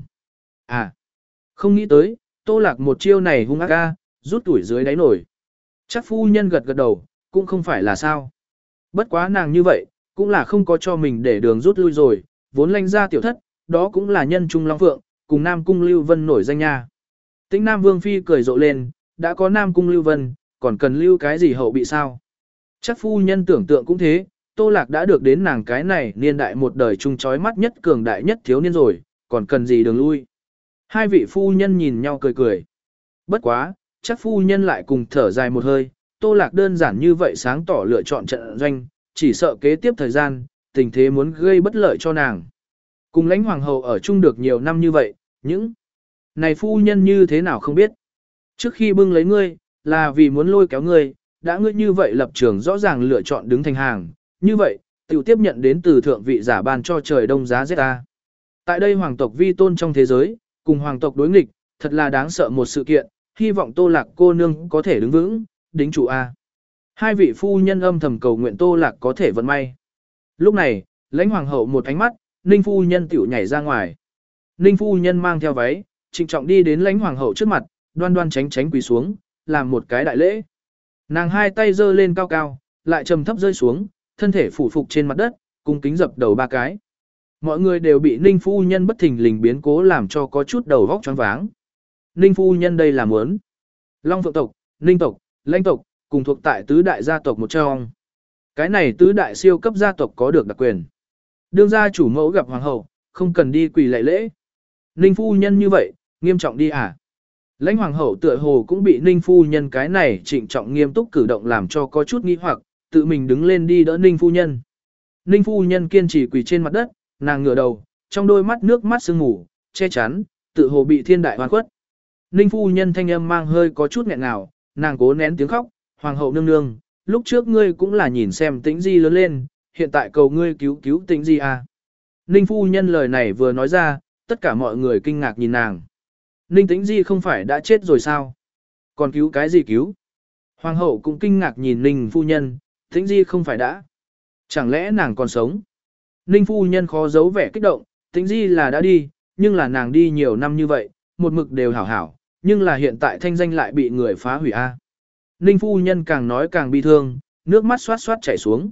À, không nghĩ tới, Tô Lạc một chiêu này hung ác a, rút tuổi dưới đáy nổi. Chắc phu nhân gật gật đầu, cũng không phải là sao. Bất quá nàng như vậy, cũng là không có cho mình để đường rút lui rồi, vốn lanh ra tiểu thất, đó cũng là nhân trung long phượng, cùng Nam Cung Lưu Vân nổi danh nha. Tĩnh Nam Vương Phi cười rộ lên, đã có Nam Cung Lưu Vân, còn cần lưu cái gì hậu bị sao? Chắc phu nhân tưởng tượng cũng thế, Tô Lạc đã được đến nàng cái này niên đại một đời trung chói mắt nhất cường đại nhất thiếu niên rồi, còn cần gì đường lui. Hai vị phu nhân nhìn nhau cười cười. Bất quá, chắc phu nhân lại cùng thở dài một hơi, Tô Lạc đơn giản như vậy sáng tỏ lựa chọn trận doanh, chỉ sợ kế tiếp thời gian, tình thế muốn gây bất lợi cho nàng. Cùng lãnh hoàng hậu ở chung được nhiều năm như vậy, những này phu nhân như thế nào không biết. Trước khi bưng lấy ngươi, là vì muốn lôi kéo ngươi, đã ngươi như vậy lập trường rõ ràng lựa chọn đứng thành hàng, như vậy, tiểu tiếp nhận đến từ thượng vị giả ban cho trời đông giá rét ta. Tại đây hoàng tộc vi tôn trong thế giới, cùng hoàng tộc đối nghịch, thật là đáng sợ một sự kiện, hy vọng Tô Lạc cô nương có thể đứng vững, đính chủ A. Hai vị phu nhân âm thầm cầu nguyện Tô Lạc có thể vận may. Lúc này, lãnh hoàng hậu một ánh mắt, Ninh phu nhân tiểu nhảy ra ngoài. Ninh phu nhân mang theo váy, trịnh trọng đi đến lãnh hoàng hậu trước mặt, đoan đoan tránh tránh quỳ xuống, làm một cái đại lễ. Nàng hai tay giơ lên cao cao, lại trầm thấp rơi xuống, thân thể phủ phục trên mặt đất, cung kính dập đầu ba cái. Mọi người đều bị Ninh phu nhân bất thình lình biến cố làm cho có chút đầu vóc choáng váng. Ninh phu nhân đây là muốn Long Phượng tộc, Ninh tộc, Lãnh tộc, cùng thuộc tại tứ đại gia tộc một trong. Cái này tứ đại siêu cấp gia tộc có được đặc quyền. Đương gia chủ mẫu gặp hoàng hậu, không cần đi quỳ lạy lễ. Ninh phu nhân như vậy, nghiêm trọng đi à? Lãnh hoàng hậu tựa hồ cũng bị Ninh phu nhân cái này trịnh trọng nghiêm túc cử động làm cho có chút nghi hoặc, tự mình đứng lên đi đỡ Ninh phu nhân. Ninh phu nhân kiên trì quỳ trên mặt đất, nàng ngửa đầu, trong đôi mắt nước mắt sương mù, che chắn, tự hồ bị thiên đại hoàn khuất. Ninh phu nhân thanh âm mang hơi có chút nghẹn ngào, nàng cố nén tiếng khóc, hoàng hậu nương nương, lúc trước ngươi cũng là nhìn xem Tĩnh Di lớn lên, hiện tại cầu ngươi cứu cứu Tĩnh Di à. Ninh phu nhân lời này vừa nói ra, tất cả mọi người kinh ngạc nhìn nàng. Ninh Tĩnh Di không phải đã chết rồi sao? Còn cứu cái gì cứu? Hoàng hậu cũng kinh ngạc nhìn Ninh phu nhân, Tĩnh Di không phải đã. Chẳng lẽ nàng còn sống? Ninh phu nhân khó giấu vẻ kích động, Tĩnh Di là đã đi, nhưng là nàng đi nhiều năm như vậy, một mực đều hảo hảo, nhưng là hiện tại thanh danh lại bị người phá hủy a. Ninh phu nhân càng nói càng bi thương, nước mắt xoát xoát chảy xuống.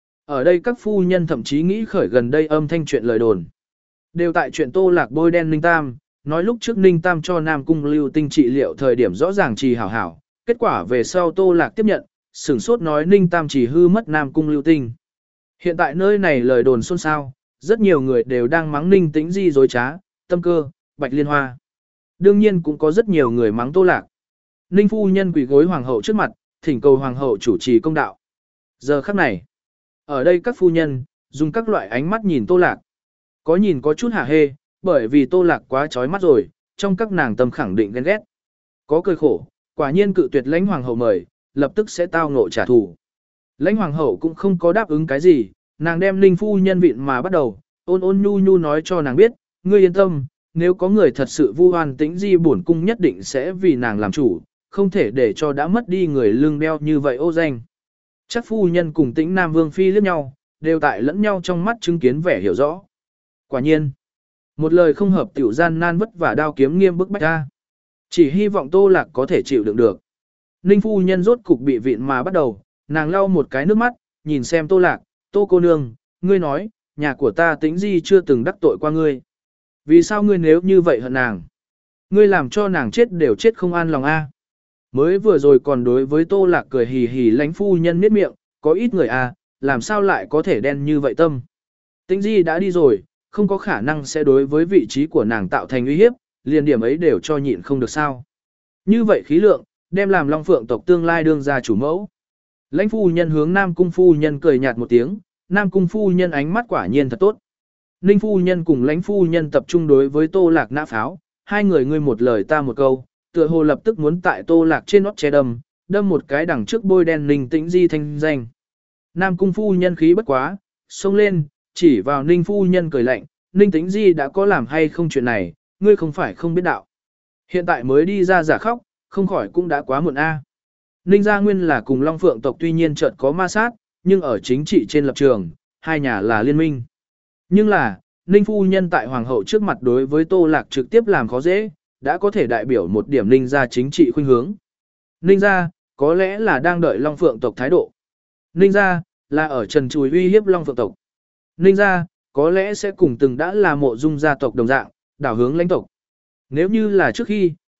Ở đây các phu nhân thậm chí nghĩ khởi gần đây âm thanh chuyện lời đồn. Đều tại chuyện Tô Lạc bôi đen Ninh Tam, nói lúc trước Ninh Tam cho Nam Cung Lưu Tinh trị liệu thời điểm rõ ràng trì hảo hảo, kết quả về sau Tô Lạc tiếp nhận, sửng sốt nói Ninh Tam chỉ hư mất Nam Cung Lưu Tinh. Hiện tại nơi này lời đồn xôn xao, rất nhiều người đều đang mắng Ninh Tĩnh Di dối trá, tâm cơ, bạch liên hoa. Đương nhiên cũng có rất nhiều người mắng Tô Lạc. Ninh phu nhân quỳ gối hoàng hậu trước mặt, thỉnh cầu hoàng hậu chủ trì công đạo. Giờ khắc này, ở đây các phu nhân, dùng các loại ánh mắt nhìn Tô Lạc. Có nhìn có chút hả hê, bởi vì Tô Lạc quá trói mắt rồi, trong các nàng tâm khẳng định ghen ghét. Có cười khổ, quả nhiên cự tuyệt lãnh hoàng hậu mời, lập tức sẽ tao ngộ trả thù. Lãnh hoàng hậu cũng không có đáp ứng cái gì, nàng đem Ninh phu nhân vịn mà bắt đầu, ôn ôn nhu nhu nói cho nàng biết, ngươi yên tâm, nếu có người thật sự vu oan Tĩnh Di bổn cung nhất định sẽ vì nàng làm chủ, không thể để cho đã mất đi người lưng đeo như vậy ô danh. Chắc phu nhân cùng Tĩnh Nam Vương Phi liếc nhau, đều tại lẫn nhau trong mắt chứng kiến vẻ hiểu rõ. Quả nhiên, một lời không hợp tiểu gian nan vất vả đao kiếm nghiêm bức bách ra. Chỉ hy vọng Tô Lạc có thể chịu đựng được. Ninh phu nhân rốt cục bị vịn mà bắt đầu, nàng lau một cái nước mắt, nhìn xem Tô Lạc, Tô cô nương, ngươi nói, nhà của ta Tĩnh Di chưa từng đắc tội qua ngươi. Vì sao ngươi nếu như vậy hận nàng? Ngươi làm cho nàng chết đều chết không an lòng a. Mới vừa rồi còn đối với Tô Lạc cười hì hì lãnh phu nhân miết miệng, có ít người a, làm sao lại có thể đen như vậy tâm. Tĩnh Di đã đi rồi, không có khả năng sẽ đối với vị trí của nàng tạo thành uy hiếp, liền điểm ấy đều cho nhịn không được sao. Như vậy khí lượng, đem làm Long Phượng tộc tương lai đương ra chủ mẫu. Lãnh phu nhân hướng Nam Cung phu nhân cười nhạt một tiếng, Nam Cung phu nhân ánh mắt quả nhiên thật tốt. Ninh phu nhân cùng lãnh phu nhân tập trung đối với Tô Lạc nã pháo, hai người ngươi một lời ta một câu, tựa hồ lập tức muốn tại Tô Lạc trên nót che đâm, đâm một cái đằng trước bôi đen Ninh Tĩnh Di thanh danh. Nam Cung phu nhân khí bất quá, xông lên, chỉ vào Ninh phu nhân cười lạnh, Ninh Tĩnh Di đã có làm hay không chuyện này, ngươi không phải không biết đạo. Hiện tại mới đi ra giả khóc, không khỏi cũng đã quá muộn a. Ninh gia nguyên là cùng Long Phượng tộc tuy nhiên chợt có ma sát, nhưng ở chính trị trên lập trường, hai nhà là liên minh. Nhưng là, Ninh phu nhân tại hoàng hậu trước mặt đối với Tô Lạc trực tiếp làm khó dễ, đã có thể đại biểu một điểm Ninh gia chính trị khuynh hướng. Ninh gia, có lẽ là đang đợi Long Phượng tộc thái độ. Ninh gia, là ở trần trùi uy hiếp Long Phượng tộc. Ninh gia, có lẽ sẽ cùng từng đã là mộ dung gia tộc đồng dạng, đảo hướng lãnh tộc. Nếu như là trước khi,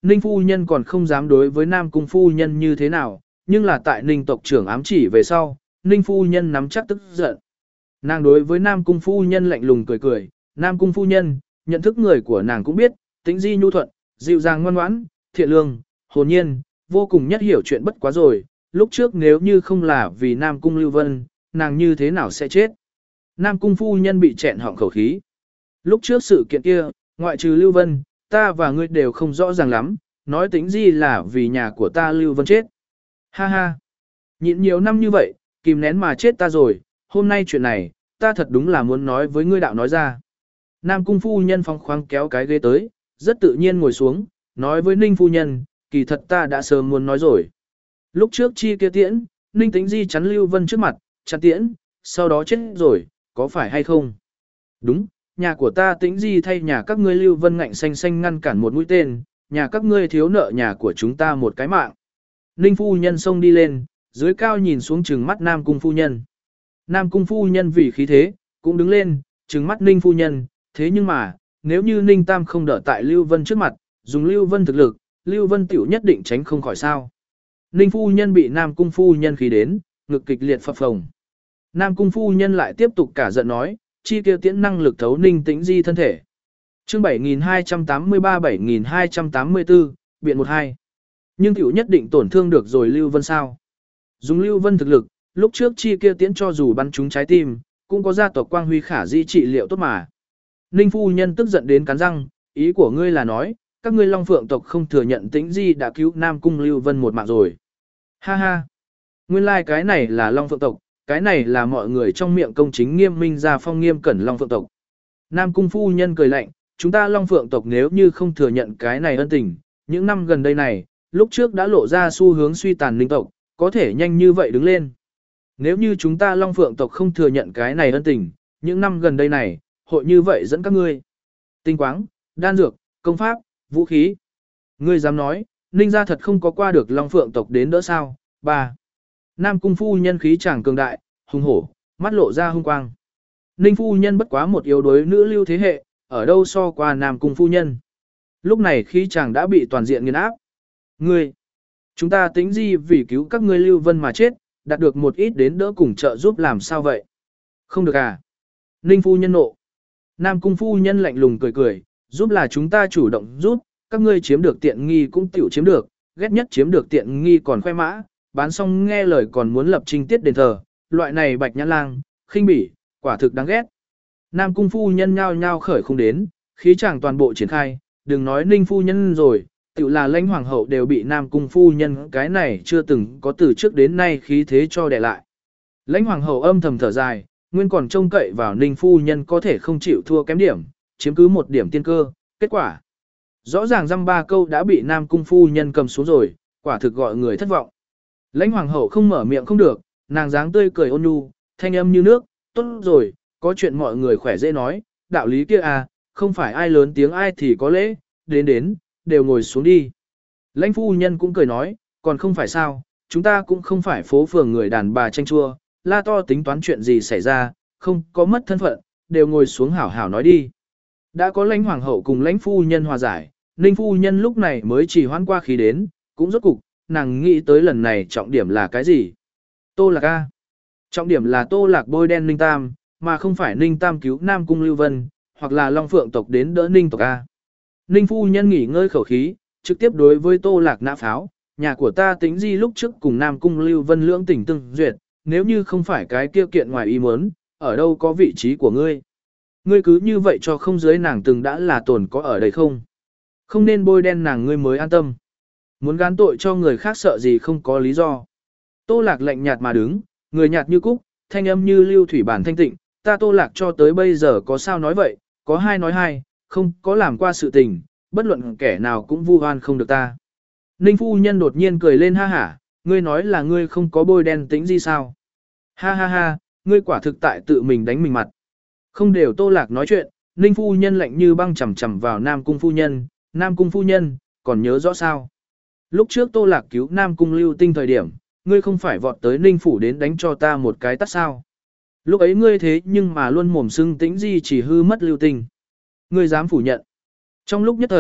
Ninh phu nhân còn không dám đối với Nam cung phu nhân như thế nào, nhưng là tại Ninh tộc trưởng ám chỉ về sau, Ninh phu nhân nắm chắc tức giận. Nàng đối với Nam cung phu nhân lạnh lùng cười cười, Nam cung phu nhân, nhận thức người của nàng cũng biết, tính di nhu thuận, dịu dàng ngoan ngoãn, thiện lương, hồn nhiên, vô cùng nhất hiểu chuyện bất quá rồi, lúc trước nếu như không là vì Nam cung Lưu Vân, nàng như thế nào sẽ chết. Nam cung phu nhân bị chẹn họng khẩu khí. Lúc trước sự kiện kia, ngoại trừ Lưu Vân, ta và ngươi đều không rõ ràng lắm, nói tính gì là vì nhà của ta Lưu Vân chết. Ha ha, nhịn nhiều năm như vậy, kìm nén mà chết ta rồi, hôm nay chuyện này, ta thật đúng là muốn nói với ngươi đạo nói ra. Nam cung phu nhân phong khoáng kéo cái ghế tới, rất tự nhiên ngồi xuống, nói với Ninh phu nhân, kỳ thật ta đã sớm muốn nói rồi. Lúc trước chi kia tiễn, Ninh Tĩnh Di chắn Lưu Vân trước mặt, chắn tiễn, sau đó chết rồi, có phải hay không? Đúng, nhà của ta Tĩnh Di thay nhà các ngươi Lưu Vân ngạnh xanh xanh ngăn cản một mũi tên, nhà các ngươi thiếu nợ nhà của chúng ta một cái mạng. Ninh phu nhân xông đi lên, dưới cao nhìn xuống trừng mắt Nam cung phu nhân. Nam cung phu nhân vì khí thế, cũng đứng lên, trừng mắt Ninh phu nhân, thế nhưng mà, nếu như Ninh Tam không đỡ tại Lưu Vân trước mặt, dùng Lưu Vân thực lực, Lưu Vân tiểu nhất định tránh không khỏi sao. Ninh phu nhân bị Nam cung phu nhân khí đến, ngực kịch liệt phập phồng. Nam cung phu nhân lại tiếp tục cả giận nói, chi kia tiễn năng lực thấu Ninh Tĩnh Di thân thể. Chương bảy nghìn hai trăm tám mươi ba bảy nghìn hai trăm tám mươi tư, biện một hai. Nhưng tiểu nhất định tổn thương được rồi Lưu Vân sao? Dùng Lưu Vân thực lực, lúc trước chi kia tiễn cho dù bắn trúng trái tim, cũng có gia tộc quang huy khả di trị liệu tốt mà. Ninh phu nhân tức giận đến cắn răng, ý của ngươi là nói, các ngươi Long Phượng tộc không thừa nhận Tĩnh Di đã cứu Nam cung Lưu Vân một mạng rồi. Ha ha, nguyên lai like cái này là Long Phượng tộc, cái này là mọi người trong miệng công chính nghiêm minh ra phong nghiêm cẩn Long Phượng tộc. Nam cung phu nhân cười lạnh, chúng ta Long Phượng tộc nếu như không thừa nhận cái này ân tình, những năm gần đây này, lúc trước đã lộ ra xu hướng suy tàn linh tộc, có thể nhanh như vậy đứng lên. Nếu như chúng ta Long Phượng tộc không thừa nhận cái này ân tình, những năm gần đây này, hội như vậy dẫn các ngươi. Tinh quáng, đan dược, công pháp, vũ khí. Ngươi dám nói, Ninh gia thật không có qua được Long Phượng tộc đến đỡ sao? Ba. Nam cung phu nhân khí chàng cường đại, hùng hổ, mắt lộ ra hung quang. Ninh phu nhân bất quá một yếu đuối nữ lưu thế hệ, ở đâu so qua Nam cung phu nhân. Lúc này khí chàng đã bị toàn diện nghiền áp. Ngươi, chúng ta tính gì vì cứu các ngươi Lưu Vân mà chết, đạt được một ít đến đỡ cùng trợ giúp làm sao vậy? Không được à? Ninh phu nhân nộ. Nam cung phu nhân lạnh lùng cười cười, giúp là chúng ta chủ động giúp, các ngươi chiếm được tiện nghi cũng tiểu chiếm được, ghét nhất chiếm được tiện nghi còn khoe mã, bán xong nghe lời còn muốn lập trinh tiết đền thờ, loại này bạch nhãn lang, khinh bỉ, quả thực đáng ghét. Nam cung phu nhân nhao nhao khởi không đến, khí chàng toàn bộ triển khai, đừng nói Ninh phu nhân rồi, tự là lãnh hoàng hậu đều bị Nam cung phu nhân cái này chưa từng có từ trước đến nay khí thế cho đè lại. Lãnh hoàng hậu âm thầm thở dài, nguyên còn trông cậy vào Ninh phu nhân có thể không chịu thua kém điểm, chiếm cứ một điểm tiên cơ, kết quả. Rõ ràng dăm ba câu đã bị Nam cung phu nhân cầm xuống rồi, quả thực gọi người thất vọng. Lãnh hoàng hậu không mở miệng không được, nàng dáng tươi cười ôn nhu, thanh âm như nước, tốt rồi, có chuyện mọi người khỏe dễ nói, đạo lý kia à, không phải ai lớn tiếng ai thì có lễ, đến đến, đều ngồi xuống đi. Lãnh phu nhân cũng cười nói, còn không phải sao, chúng ta cũng không phải phố phường người đàn bà tranh chua, la to tính toán chuyện gì xảy ra, không có mất thân phận, đều ngồi xuống hảo hảo nói đi. Đã có lãnh hoàng hậu cùng lãnh phu nhân hòa giải, Ninh phu nhân lúc này mới chỉ hoãn qua khí đến, cũng rốt cục, nàng nghĩ tới lần này trọng điểm là cái gì? Tô Lạc A. Trọng điểm là Tô Lạc bôi đen Ninh Tam, mà không phải Ninh Tam cứu Nam cung Lưu Vân, hoặc là Long Phượng tộc đến đỡ Ninh tộc A. Ninh phu nhân nghỉ ngơi khẩu khí, trực tiếp đối với Tô Lạc nã pháo, nhà của ta tính gì lúc trước cùng Nam cung Lưu Vân lưỡng tình tương duyệt, nếu như không phải cái kia kiện ngoài ý muốn, ở đâu có vị trí của ngươi? Ngươi cứ như vậy cho không dưới nàng từng đã là tồn có ở đây không? Không nên bôi đen nàng ngươi mới an tâm. Muốn gán tội cho người khác sợ gì không có lý do. Tô Lạc lạnh nhạt mà đứng, người nhạt như cúc, thanh âm như lưu thủy bản thanh tịnh, ta Tô Lạc cho tới bây giờ có sao nói vậy, có hai nói hai, không có làm qua sự tình, bất luận kẻ nào cũng vu oan không được ta. Ninh phu nhân đột nhiên cười lên ha hả, ngươi nói là ngươi không có bôi đen tính gì sao? Ha ha ha, ngươi quả thực tại tự mình đánh mình mặt. Không đều Tô Lạc nói chuyện, Ninh phu nhân lạnh như băng chầm chầm vào Nam cung phu nhân, Nam cung phu nhân, còn nhớ rõ sao? Lúc trước Tô Lạc cứu Nam cung Lưu Tinh thời điểm, ngươi không phải vọt tới Ninh phủ đến đánh cho ta một cái tát sao? Lúc ấy ngươi thế nhưng mà luôn mồm xưng Tĩnh Di chỉ hư mất Lưu Tinh. Ngươi dám phủ nhận. Trong lúc nhất thời,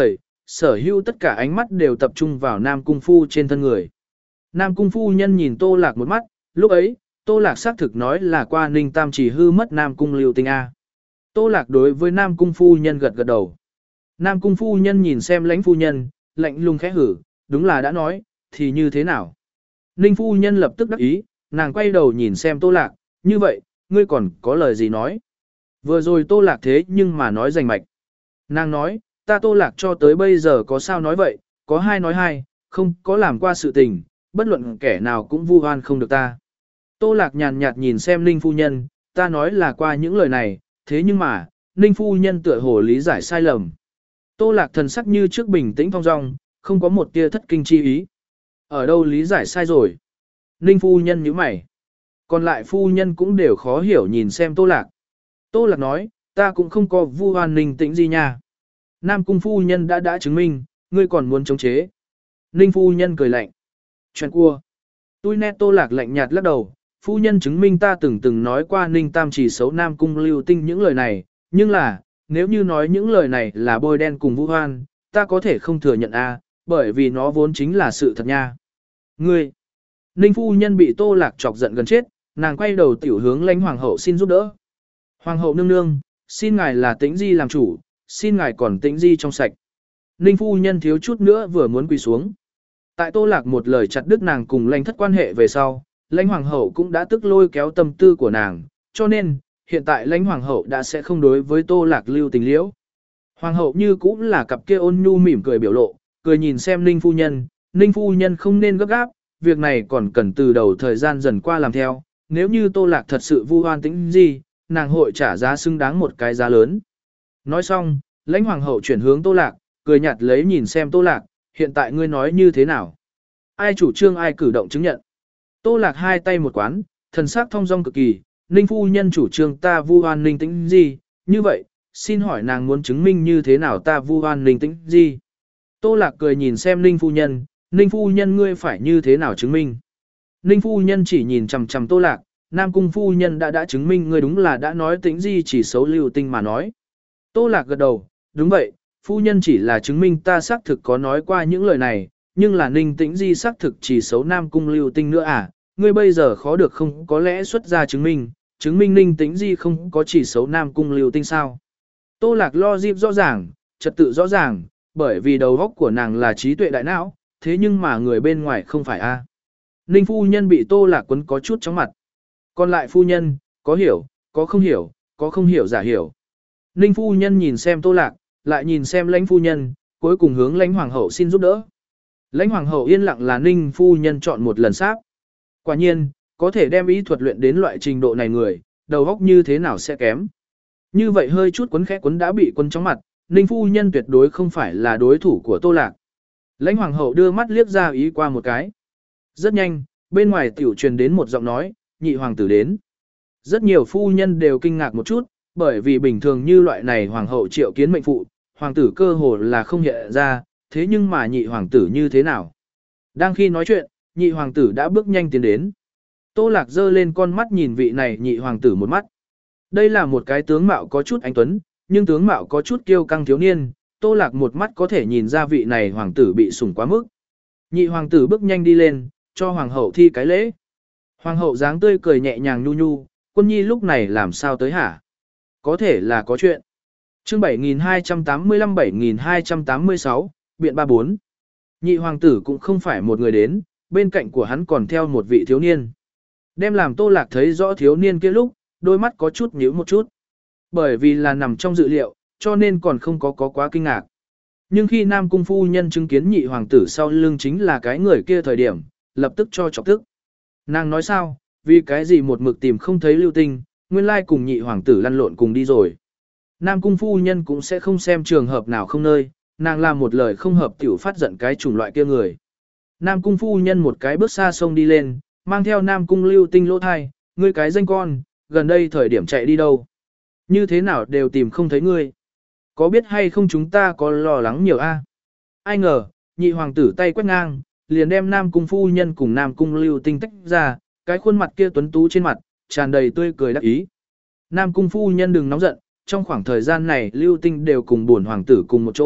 sở hữu tất cả ánh mắt đều tập trung vào Nam Cung Phu trên thân người. Nam Cung Phu nhân nhìn Tô Lạc một mắt, lúc ấy, Tô Lạc xác thực nói là qua Ninh Tam chỉ hư mất Nam Cung Lưu Tinh A. Tô Lạc đối với Nam Cung Phu nhân gật gật đầu. Nam Cung Phu nhân nhìn xem lãnh phu nhân, lạnh lùng khẽ hử, đúng là đã nói, thì như thế nào? Ninh phu nhân lập tức đắc ý, nàng quay đầu nhìn xem Tô Lạc, như vậy, ngươi còn có lời gì nói? Vừa rồi Tô Lạc thế nhưng mà nói rành mạch. Nàng nói, ta Tô Lạc cho tới bây giờ có sao nói vậy, có hai nói hai, không có làm qua sự tình, bất luận kẻ nào cũng vu oan không được ta. Tô Lạc nhàn nhạt nhìn xem Ninh phu nhân, ta nói là qua những lời này, thế nhưng mà, Ninh phu nhân tựa hồ lý giải sai lầm. Tô Lạc thần sắc như trước bình tĩnh thong dong, không có một tia thất kinh chi ý. Ở đâu lý giải sai rồi? Ninh phu nhân nhíu mày. Còn lại phu nhân cũng đều khó hiểu nhìn xem Tô Lạc. Tô Lạc nói, ta cũng không có vu oan Ninh Tĩnh gì nha. Nam Cung phu nhân đã đã chứng minh, ngươi còn muốn chống chế. Ninh phu nhân cười lạnh. Chuyện cua. Tôi nét Tô Lạc lạnh nhạt lắc đầu, phu nhân chứng minh ta từng từng nói qua Ninh Tam chỉ xấu Nam Cung Lưu Tinh những lời này, nhưng là, nếu như nói những lời này là bôi đen cùng vu oan, ta có thể không thừa nhận a, bởi vì nó vốn chính là sự thật nha. Ngươi. Ninh phu nhân bị Tô Lạc chọc giận gần chết, nàng quay đầu tiểu hướng lãnh hoàng hậu xin giúp đỡ. Hoàng hậu nương nương, xin ngài là Tĩnh Di làm chủ, xin ngài còn Tĩnh Di trong sạch. Ninh phu nhân thiếu chút nữa vừa muốn quỳ xuống. Tại Tô Lạc một lời chặt đứt nàng cùng lãnh thất quan hệ về sau, lãnh hoàng hậu cũng đã tức lôi kéo tâm tư của nàng, cho nên, hiện tại lãnh hoàng hậu đã sẽ không đối với Tô Lạc lưu tình liễu. Hoàng hậu như cũng là cặp kia ôn nhu mỉm cười biểu lộ, cười nhìn xem Ninh phu nhân, Ninh phu nhân không nên gấp gáp, việc này còn cần từ đầu thời gian dần qua làm theo, nếu như Tô Lạc thật sự vu oan Tĩnh Di, nàng hội trả giá xứng đáng một cái giá lớn. Nói xong, lãnh hoàng hậu chuyển hướng Tô Lạc, cười nhạt lấy nhìn xem Tô Lạc, hiện tại ngươi nói như thế nào? Ai chủ trương ai cử động chứng nhận? Tô Lạc hai tay một quán, thần sắc thong dong cực kỳ, Ninh phu nhân chủ trương ta vu oan Ninh Tĩnh Di, như vậy, xin hỏi nàng muốn chứng minh như thế nào ta vu oan Ninh Tĩnh Di? Tô Lạc cười nhìn xem Ninh phu nhân, Ninh phu nhân ngươi phải như thế nào chứng minh? Ninh phu nhân chỉ nhìn chằm chằm Tô Lạc, Nam Cung phu nhân đã đã chứng minh ngươi đúng là đã nói Tĩnh Di chỉ xấu Lưu Tinh mà nói. Tô Lạc gật đầu, đúng vậy, phu nhân chỉ là chứng minh ta xác thực có nói qua những lời này, nhưng là Ninh Tĩnh Di xác thực chỉ xấu Nam Cung Lưu Tinh nữa à, ngươi bây giờ khó được không có lẽ xuất ra chứng minh, chứng minh Ninh Tĩnh Di không có chỉ xấu Nam Cung Lưu Tinh sao. Tô Lạc lo dịp rõ ràng, trật tự rõ ràng, bởi vì đầu óc của nàng là trí tuệ đại não, thế nhưng mà người bên ngoài không phải a. Ninh phu nhân bị Tô Lạc quấn có chút chóng mặt. Còn lại phu nhân, có hiểu, có không hiểu, có không hiểu giả hiểu. Ninh phu nhân nhìn xem Tô Lạc, lại nhìn xem lãnh phu nhân, cuối cùng hướng lãnh hoàng hậu xin giúp đỡ. Lãnh hoàng hậu yên lặng là Ninh phu nhân chọn một lần sáp. Quả nhiên, có thể đem ý thuật luyện đến loại trình độ này người, đầu óc như thế nào sẽ kém. Như vậy hơi chút quấn khẽ quấn đã bị quấn chóng mặt, Ninh phu nhân tuyệt đối không phải là đối thủ của Tô Lạc. Lãnh hoàng hậu đưa mắt liếc ra ý qua một cái. Rất nhanh, bên ngoài tiểu truyền đến một giọng nói, nhị hoàng tử đến. Rất nhiều phu nhân đều kinh ngạc một chút, bởi vì bình thường như loại này hoàng hậu triệu kiến mệnh phụ, hoàng tử cơ hồ là không hiện ra, thế nhưng mà nhị hoàng tử như thế nào? Đang khi nói chuyện, nhị hoàng tử đã bước nhanh tiến đến. Tô Lạc giơ lên con mắt nhìn vị này nhị hoàng tử một mắt. Đây là một cái tướng mạo có chút anh tuấn, nhưng tướng mạo có chút kiêu căng thiếu niên, Tô Lạc một mắt có thể nhìn ra vị này hoàng tử bị sủng quá mức. Nhị hoàng tử bước nhanh đi lên, cho hoàng hậu thi cái lễ. Hoàng hậu dáng tươi cười nhẹ nhàng nhu nhu, quân nhi lúc này làm sao tới hả? Có thể là có chuyện. Chương bảy nghìn hai trăm tám mươi lăm bảy nghìn hai trăm tám mươi sáu, biện ba bốn. Nhị hoàng tử cũng không phải một người đến, bên cạnh của hắn còn theo một vị thiếu niên. Đem làm Tô Lạc thấy rõ thiếu niên kia lúc, đôi mắt có chút nhíu một chút. Bởi vì là nằm trong dự liệu, cho nên còn không có có quá kinh ngạc. Nhưng khi Nam Cung phu nhân chứng kiến nhị hoàng tử sau lưng chính là cái người kia thời điểm, lập tức cho chọc tức. Nàng nói sao, vì cái gì một mực tìm không thấy Lưu Tinh, nguyên lai cùng nhị hoàng tử lăn lộn cùng đi rồi. Nam Cung phu nhân cũng sẽ không xem trường hợp nào không nơi, nàng làm một lời không hợp tiểu phát giận cái chủng loại kia người. Nam Cung phu nhân một cái bước xa sông đi lên, mang theo Nam Cung Lưu Tinh lỗ thai, ngươi cái danh con, gần đây thời điểm chạy đi đâu. Như thế nào đều tìm không thấy ngươi. Có biết hay không chúng ta có lo lắng nhiều a? Ai ngờ, nhị hoàng tử tay quét ngang, liền đem Nam Cung phu nhân cùng Nam Cung Lưu Tinh tách ra, cái khuôn mặt kia tuấn tú trên mặt, tràn đầy tươi cười đắc ý. Nam Cung phu nhân đừng nóng giận, trong khoảng thời gian này Lưu Tinh đều cùng buồn hoàng tử cùng một chỗ,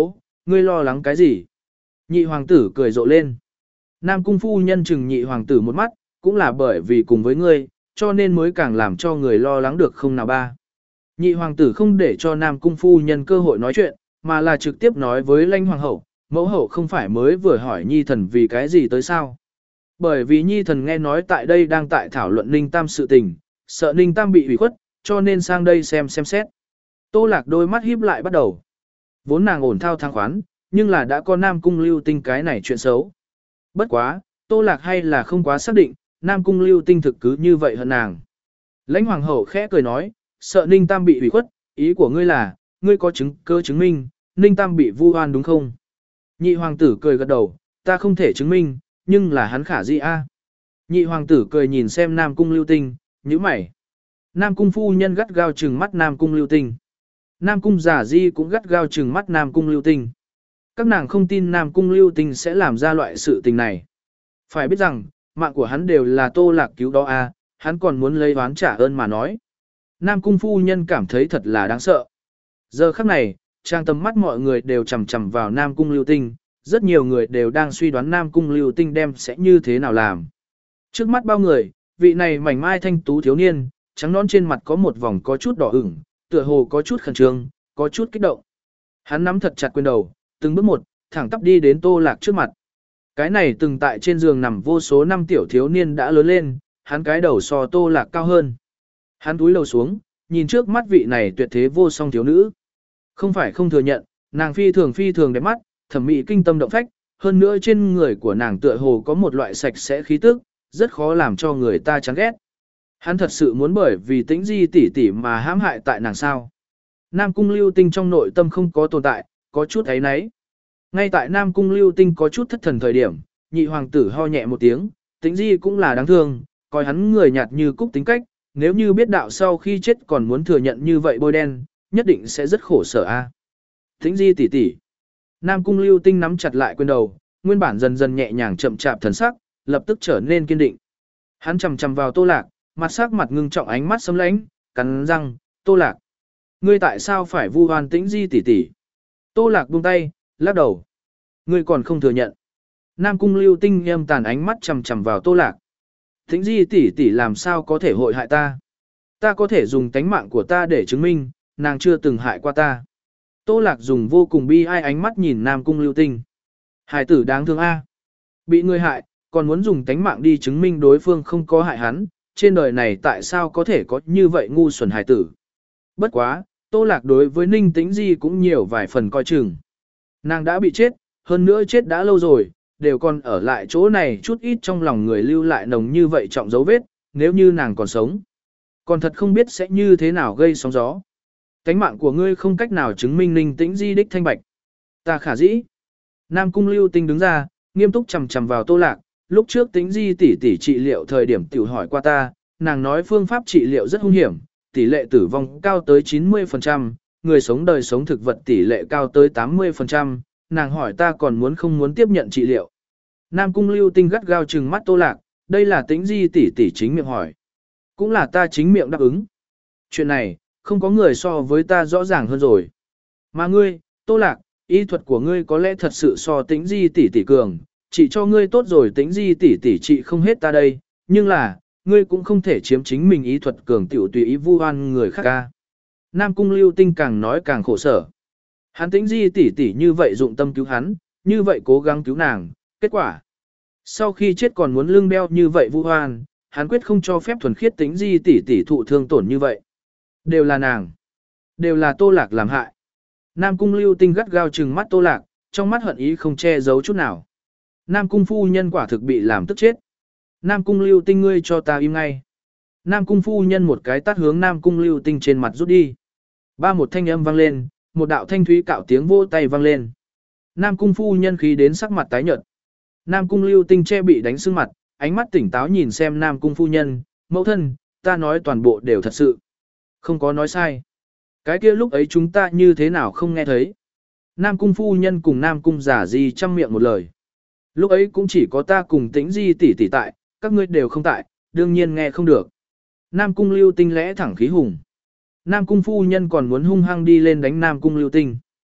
ngươi lo lắng cái gì? Nhị hoàng tử cười rộ lên. Nam cung phu nhân chừng nhị hoàng tử một mắt, cũng là bởi vì cùng với ngươi, cho nên mới càng làm cho người lo lắng được không nào ba. Nhị hoàng tử không để cho Nam cung phu nhân cơ hội nói chuyện, mà là trực tiếp nói với Lãnh hoàng hậu, mẫu hậu không phải mới vừa hỏi nhi thần vì cái gì tới sao. Bởi vì nhi thần nghe nói tại đây đang tại thảo luận Ninh Tam sự tình, sợ Ninh Tam bị ủy khuất, cho nên sang đây xem xem xét. Tô Lạc đôi mắt híp lại bắt đầu. Vốn nàng ổn thao thang khoán, nhưng là đã có Nam cung lưu tinh cái này chuyện xấu. Bất quá, Tô Lạc hay là không quá xác định, Nam cung lưu tinh thực cứ như vậy hơn nàng. Lãnh hoàng hậu khẽ cười nói, sợ Ninh Tam bị ủy khuất, ý của ngươi là, ngươi có chứng cơ chứng minh, Ninh Tam bị vu oan đúng không? Nhị hoàng tử cười gật đầu, ta không thể chứng minh, nhưng là hắn khả di a. Nhị hoàng tử cười nhìn xem Nam cung lưu tinh, nhíu mày. Nam cung phu nhân gắt gao trừng mắt Nam cung lưu tinh. Nam cung giả di cũng gắt gao trừng mắt Nam cung lưu tinh. Các nàng không tin Nam cung lưu tinh sẽ làm ra loại sự tình này. Phải biết rằng, mạng của hắn đều là Tô Lạc cứu đó a, hắn còn muốn lấy oán trả ơn mà nói. Nam cung phu nhân cảm thấy thật là đáng sợ. Giờ khắc này, trang tầm mắt mọi người đều chầm chầm vào Nam cung lưu tinh, rất nhiều người đều đang suy đoán Nam cung lưu tinh đem sẽ như thế nào làm. Trước mắt bao người, vị này mảnh mai thanh tú thiếu niên, trắng nón trên mặt có một vòng có chút đỏ ửng, tựa hồ có chút khẩn trương, có chút kích động. Hắn nắm thật chặt quyền đầu, từng bước một, thẳng tắp đi đến Tô Lạc trước mặt. Cái này từng tại trên giường nằm vô số năm tiểu thiếu niên đã lớn lên, hắn cái đầu so Tô Lạc cao hơn. Hắn túi lầu xuống, nhìn trước mắt vị này tuyệt thế vô song thiếu nữ. Không phải không thừa nhận, nàng phi thường phi thường đẹp mắt, thẩm mỹ kinh tâm động phách, hơn nữa trên người của nàng tựa hồ có một loại sạch sẽ khí tức, rất khó làm cho người ta chán ghét. Hắn thật sự muốn bởi vì Tĩnh Di tỷ tỷ mà hãm hại tại nàng sao? Nam cung lưu tinh trong nội tâm không có tồn tại, có chút ấy nấy. Ngay tại Nam cung lưu tinh có chút thất thần thời điểm, nhị hoàng tử ho nhẹ một tiếng, Tĩnh Di cũng là đáng thương, coi hắn người nhạt như cúc tính cách, nếu như biết đạo sau khi chết còn muốn thừa nhận như vậy bôi đen, nhất định sẽ rất khổ sở a. Tĩnh Di tỷ tỷ. Nam cung lưu tinh nắm chặt lại quyền đầu, nguyên bản dần dần nhẹ nhàng chậm chạp thần sắc, lập tức trở nên kiên định. Hắn chầm chầm vào Tô Lạc, mặt sắc mặt ngưng trọng ánh mắt sấm lãnh, cắn răng, Tô Lạc. Ngươi tại sao phải vu oan Tĩnh Di tỷ tỷ? Tô Lạc buông tay, lắc đầu. Ngươi còn không thừa nhận. Nam cung lưu tinh nghiêm tàn ánh mắt chầm chầm vào Tô Lạc. Tĩnh Di tỷ tỷ làm sao có thể hội hại ta? Ta có thể dùng tánh mạng của ta để chứng minh, nàng chưa từng hại qua ta. Tô Lạc dùng vô cùng bi ai ánh mắt nhìn Nam cung lưu tinh. Hải tử đáng thương a. Bị người hại, còn muốn dùng tánh mạng đi chứng minh đối phương không có hại hắn, trên đời này tại sao có thể có như vậy ngu xuẩn hải tử. Bất quá, Tô Lạc đối với Ninh Tĩnh Di cũng nhiều vài phần coi chừng. Nàng đã bị chết, hơn nữa chết đã lâu rồi, đều còn ở lại chỗ này chút ít trong lòng người lưu lại nồng như vậy trọng dấu vết, nếu như nàng còn sống. Còn thật không biết sẽ như thế nào gây sóng gió. Tánh mạng của ngươi không cách nào chứng minh Ninh Tĩnh Di đích thanh bạch. Ta khả dĩ. Nam cung lưu tinh đứng ra, nghiêm túc chầm chầm vào Tô Lạc, lúc trước Tĩnh Di tỷ tỷ trị liệu thời điểm tiểu hỏi qua ta, nàng nói phương pháp trị liệu rất hung hiểm, tỷ lệ tử vong cao tới chín mươi phần trăm, người sống đời sống thực vật tỷ lệ cao tới tám mươi phần trăm, nàng hỏi ta còn muốn không muốn tiếp nhận trị liệu. Nam cung lưu tinh gắt gao trừng mắt Tô Lạc, đây là Tĩnh Di tỷ tỷ chính miệng hỏi. Cũng là ta chính miệng đáp ứng. Chuyện này, không có người so với ta rõ ràng hơn rồi. Mà ngươi, Tô Lạc, y thuật của ngươi có lẽ thật sự so Tĩnh Di tỷ tỷ cường, chỉ cho ngươi tốt rồi Tĩnh Di tỷ tỷ trị không hết ta đây, nhưng là, ngươi cũng không thể chiếm chính mình ý thuật cường tiểu tùy ý vu oan người khác ca. Nam cung lưu tinh càng nói càng khổ sở. Hắn Tĩnh Di tỷ tỷ như vậy dụng tâm cứu hắn, như vậy cố gắng cứu nàng, kết quả. Sau khi chết còn muốn lưng đeo như vậy vu oan, hắn quyết không cho phép thuần khiết Tĩnh Di tỷ tỷ thụ thương tổn như vậy. Đều là nàng. Đều là Tô Lạc làm hại. Nam cung lưu tinh gắt gao trừng mắt Tô Lạc, trong mắt hận ý không che giấu chút nào. Nam cung phu nhân quả thực bị làm tức chết. Nam cung lưu tinh ngươi cho ta im ngay. Nam cung phu nhân một cái tát hướng Nam cung lưu tinh trên mặt rút đi. Ba một thanh âm vang lên, một đạo thanh thúy cạo tiếng vỗ tay vang lên. Nam cung phu nhân khí đến sắc mặt tái nhợt. Nam cung lưu tinh che bị đánh sưng mặt, ánh mắt tỉnh táo nhìn xem Nam cung phu nhân, mẫu thân, ta nói toàn bộ đều thật sự. Không có nói sai. Cái kia lúc ấy chúng ta như thế nào không nghe thấy. Nam cung phu nhân cùng Nam cung giả di chăm miệng một lời. Lúc ấy cũng chỉ có ta cùng Tĩnh Di tỷ tỷ tại, các ngươi đều không tại, đương nhiên nghe không được. Nam cung lưu tinh lẽ thẳng khí hùng. Nam cung phu nhân còn muốn hung hăng đi lên đánh Nam cung lưu tinh.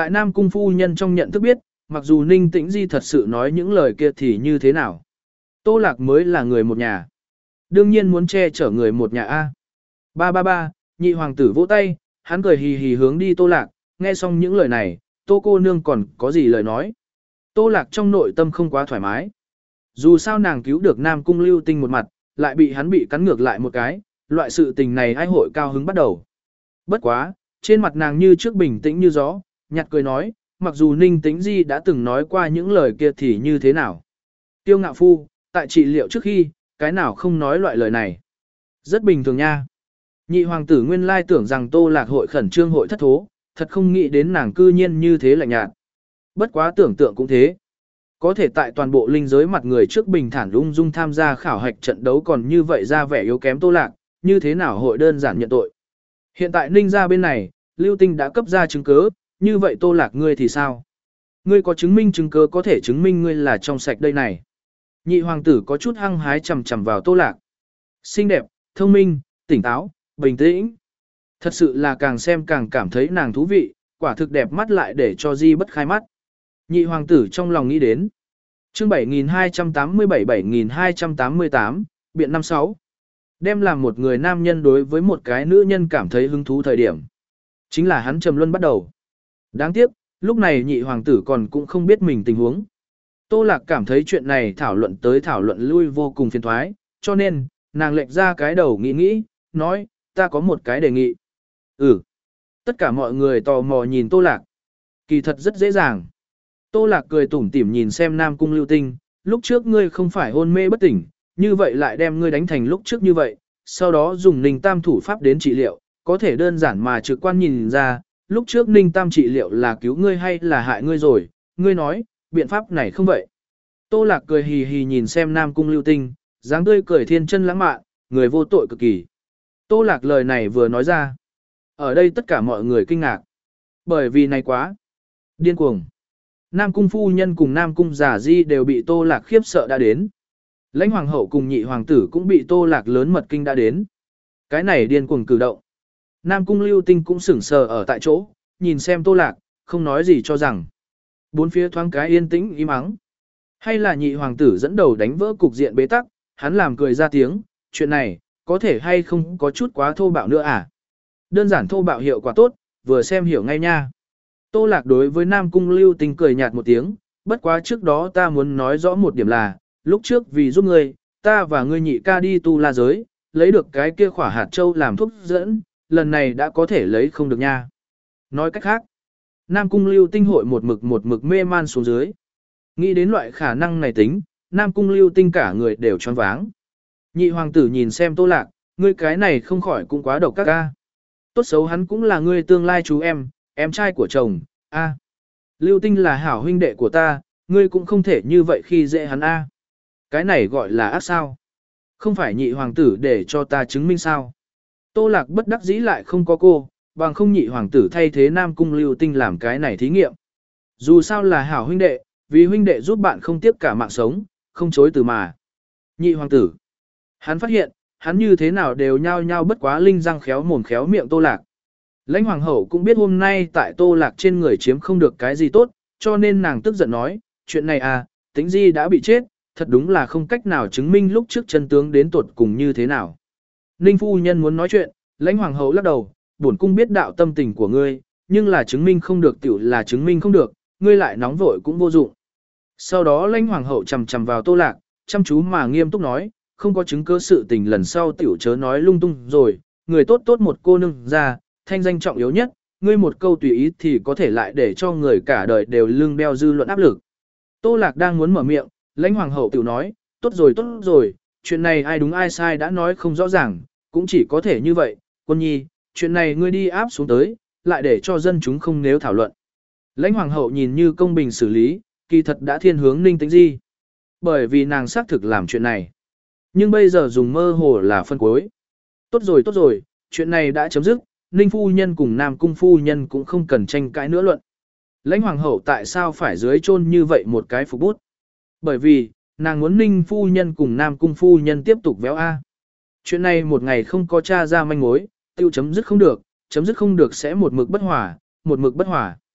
Tại Nam Cung phu nhân trong nhận thức biết, mặc dù Ninh Tĩnh Di thật sự nói những lời kia thì như thế nào. Tô Lạc mới là người một nhà. Đương nhiên muốn che chở người một nhà A. Ba ba ba, nhị hoàng tử vỗ tay, hắn cười hì hì hướng đi Tô Lạc, nghe xong những lời này, Tô cô nương còn có gì lời nói. Tô Lạc trong nội tâm không quá thoải mái. Dù sao nàng cứu được Nam Cung Lưu Tinh một mặt, lại bị hắn bị cắn ngược lại một cái, loại sự tình này ai hội cao hứng bắt đầu. Bất quá, trên mặt nàng như trước bình tĩnh như gió, nhạt cười nói, mặc dù Ninh Tĩnh Di đã từng nói qua những lời kia thì như thế nào. Tiêu ngạo phu, tại trị liệu trước khi, cái nào không nói loại lời này. Rất bình thường nha. Nhị hoàng tử nguyên lai tưởng rằng Tô Lạc hội khẩn trương hội thất thố, thật không nghĩ đến nàng cư nhiên như thế lạnh nhạt. Bất quá tưởng tượng cũng thế. Có thể tại toàn bộ linh giới mặt người trước bình thản ung dung tham gia khảo hạch trận đấu còn như vậy ra vẻ yếu kém Tô Lạc, như thế nào hội đơn giản nhận tội. Hiện tại Ninh gia bên này, Lưu Tinh đã cấp ra chứng cứ, như vậy Tô Lạc ngươi thì sao? Ngươi có chứng minh chứng cứ có thể chứng minh ngươi là trong sạch đây này. Nhị hoàng tử có chút hăng hái chầm chầm vào Tô Lạc. Xinh đẹp, thông minh, tỉnh táo, bình tĩnh. Thật sự là càng xem càng cảm thấy nàng thú vị, quả thực đẹp mắt lại để cho Di bất khai mắt. Nhị hoàng tử trong lòng nghĩ đến. Chương bảy nghìn hai trăm tám mươi bảy bảy nghìn hai trăm tám mươi tám, biện năm sáu. Đem làm một người nam nhân đối với một cái nữ nhân cảm thấy hứng thú thời điểm. Chính là hắn trầm luân bắt đầu. Đáng tiếc, lúc này nhị hoàng tử còn cũng không biết mình tình huống. Tô Lạc cảm thấy chuyện này thảo luận tới thảo luận lui vô cùng phiền thoái, cho nên, nàng lệch ra cái đầu nghĩ nghĩ, nói, ta có một cái đề nghị. Ừ. Tất cả mọi người tò mò nhìn Tô Lạc. Kỳ thật rất dễ dàng. Tô Lạc cười tủm tỉm nhìn xem Nam Cung Lưu Tinh, lúc trước ngươi không phải hôn mê bất tỉnh, như vậy lại đem ngươi đánh thành lúc trước như vậy, sau đó dùng Ninh Tam thủ pháp đến trị liệu, có thể đơn giản mà trực quan nhìn ra, lúc trước Ninh Tam trị liệu là cứu ngươi hay là hại ngươi rồi, ngươi nói, biện pháp này không vậy. Tô Lạc cười hì hì nhìn xem Nam Cung Lưu Tinh, dáng tươi cười thiên chân lãng mạn, người vô tội cực kỳ. Tô Lạc lời này vừa nói ra. Ở đây tất cả mọi người kinh ngạc. Bởi vì này quá điên cuồng. Nam Cung phu nhân cùng Nam Cung giả di đều bị Tô Lạc khiếp sợ đã đến. Lãnh hoàng hậu cùng nhị hoàng tử cũng bị Tô Lạc lớn mật kinh đã đến. Cái này điên cuồng cử động. Nam Cung Lưu Tinh cũng sững sờ ở tại chỗ, nhìn xem Tô Lạc, không nói gì cho rằng. Bốn phía thoáng cái yên tĩnh im ắng. Hay là nhị hoàng tử dẫn đầu đánh vỡ cục diện bế tắc, hắn làm cười ra tiếng, chuyện này, có thể hay không có chút quá thô bạo nữa à? Đơn giản thô bạo hiệu quả tốt, vừa xem hiểu ngay nha. Tô Lạc đối với Nam Cung Lưu Tinh cười nhạt một tiếng, bất quá trước đó ta muốn nói rõ một điểm là, lúc trước vì giúp ngươi, ta và ngươi nhị ca đi tu la giới, lấy được cái kia khỏa hạt châu làm thuốc dẫn, lần này đã có thể lấy không được nha. Nói cách khác, Nam Cung Lưu Tinh hội một mực một mực mê man xuống dưới. Nghĩ đến loại khả năng này tính, Nam Cung Lưu Tinh cả người đều choáng váng. Nhị hoàng tử nhìn xem Tô Lạc, ngươi cái này không khỏi cũng quá độc các ca. Tốt xấu hắn cũng là ngươi tương lai chú em, em trai của chồng, a. Lưu Tinh là hảo huynh đệ của ta, ngươi cũng không thể như vậy khi dễ hắn a. Cái này gọi là ác sao? Không phải nhị hoàng tử để cho ta chứng minh sao? Tô Lạc bất đắc dĩ lại không có cô, bằng không nhị hoàng tử thay thế Nam Cung Lưu Tinh làm cái này thí nghiệm. Dù sao là hảo huynh đệ, vì huynh đệ giúp bạn không tiếc cả mạng sống, không chối từ mà. Nhị hoàng tử. Hắn phát hiện, hắn như thế nào đều nhao nhao bất quá linh răng khéo mồm khéo miệng Tô Lạc. Lãnh hoàng hậu cũng biết hôm nay tại Tô Lạc trên người chiếm không được cái gì tốt, cho nên nàng tức giận nói, chuyện này à, Tĩnh Di đã bị chết, thật đúng là không cách nào chứng minh lúc trước chân tướng đến tuột cùng như thế nào. Ninh phu nhân muốn nói chuyện, lãnh hoàng hậu lắc đầu, bổn cung biết đạo tâm tình của ngươi, nhưng là chứng minh không được tiểu là chứng minh không được, ngươi lại nóng vội cũng vô dụng. Sau đó lãnh hoàng hậu chằm chằm vào Tô Lạc, chăm chú mà nghiêm túc nói, không có chứng cứ sự tình lần sau tiểu chớ nói lung tung rồi, người tốt tốt một cô nương ra, thanh danh trọng yếu nhất, ngươi một câu tùy ý thì có thể lại để cho người cả đời đều lưng đeo dư luận áp lực. Tô Lạc đang muốn mở miệng, lãnh hoàng hậu tiểu nói, tốt rồi tốt rồi, chuyện này ai đúng ai sai đã nói không rõ ràng, cũng chỉ có thể như vậy, quân nhi, chuyện này ngươi đi áp xuống tới, lại để cho dân chúng không nếu thảo luận. Lãnh hoàng hậu nhìn như công bình xử lý, kỳ thật đã thiên hướng Ninh Tĩnh Di. Bởi vì nàng xác thực làm chuyện này. Nhưng bây giờ dùng mơ hồ là phân cuối. Tốt rồi tốt rồi, chuyện này đã chấm dứt, Ninh phu nhân cùng Nam Cung phu nhân cũng không cần tranh cãi nữa luận. Lãnh hoàng hậu tại sao phải dưới chôn như vậy một cái phục bút? Bởi vì, nàng muốn Ninh phu nhân cùng Nam Cung phu nhân tiếp tục véo A. Chuyện này một ngày không có tra ra manh mối, tiêu chấm dứt không được, chấm dứt không được sẽ một mực bất hòa, một mực bất hòa.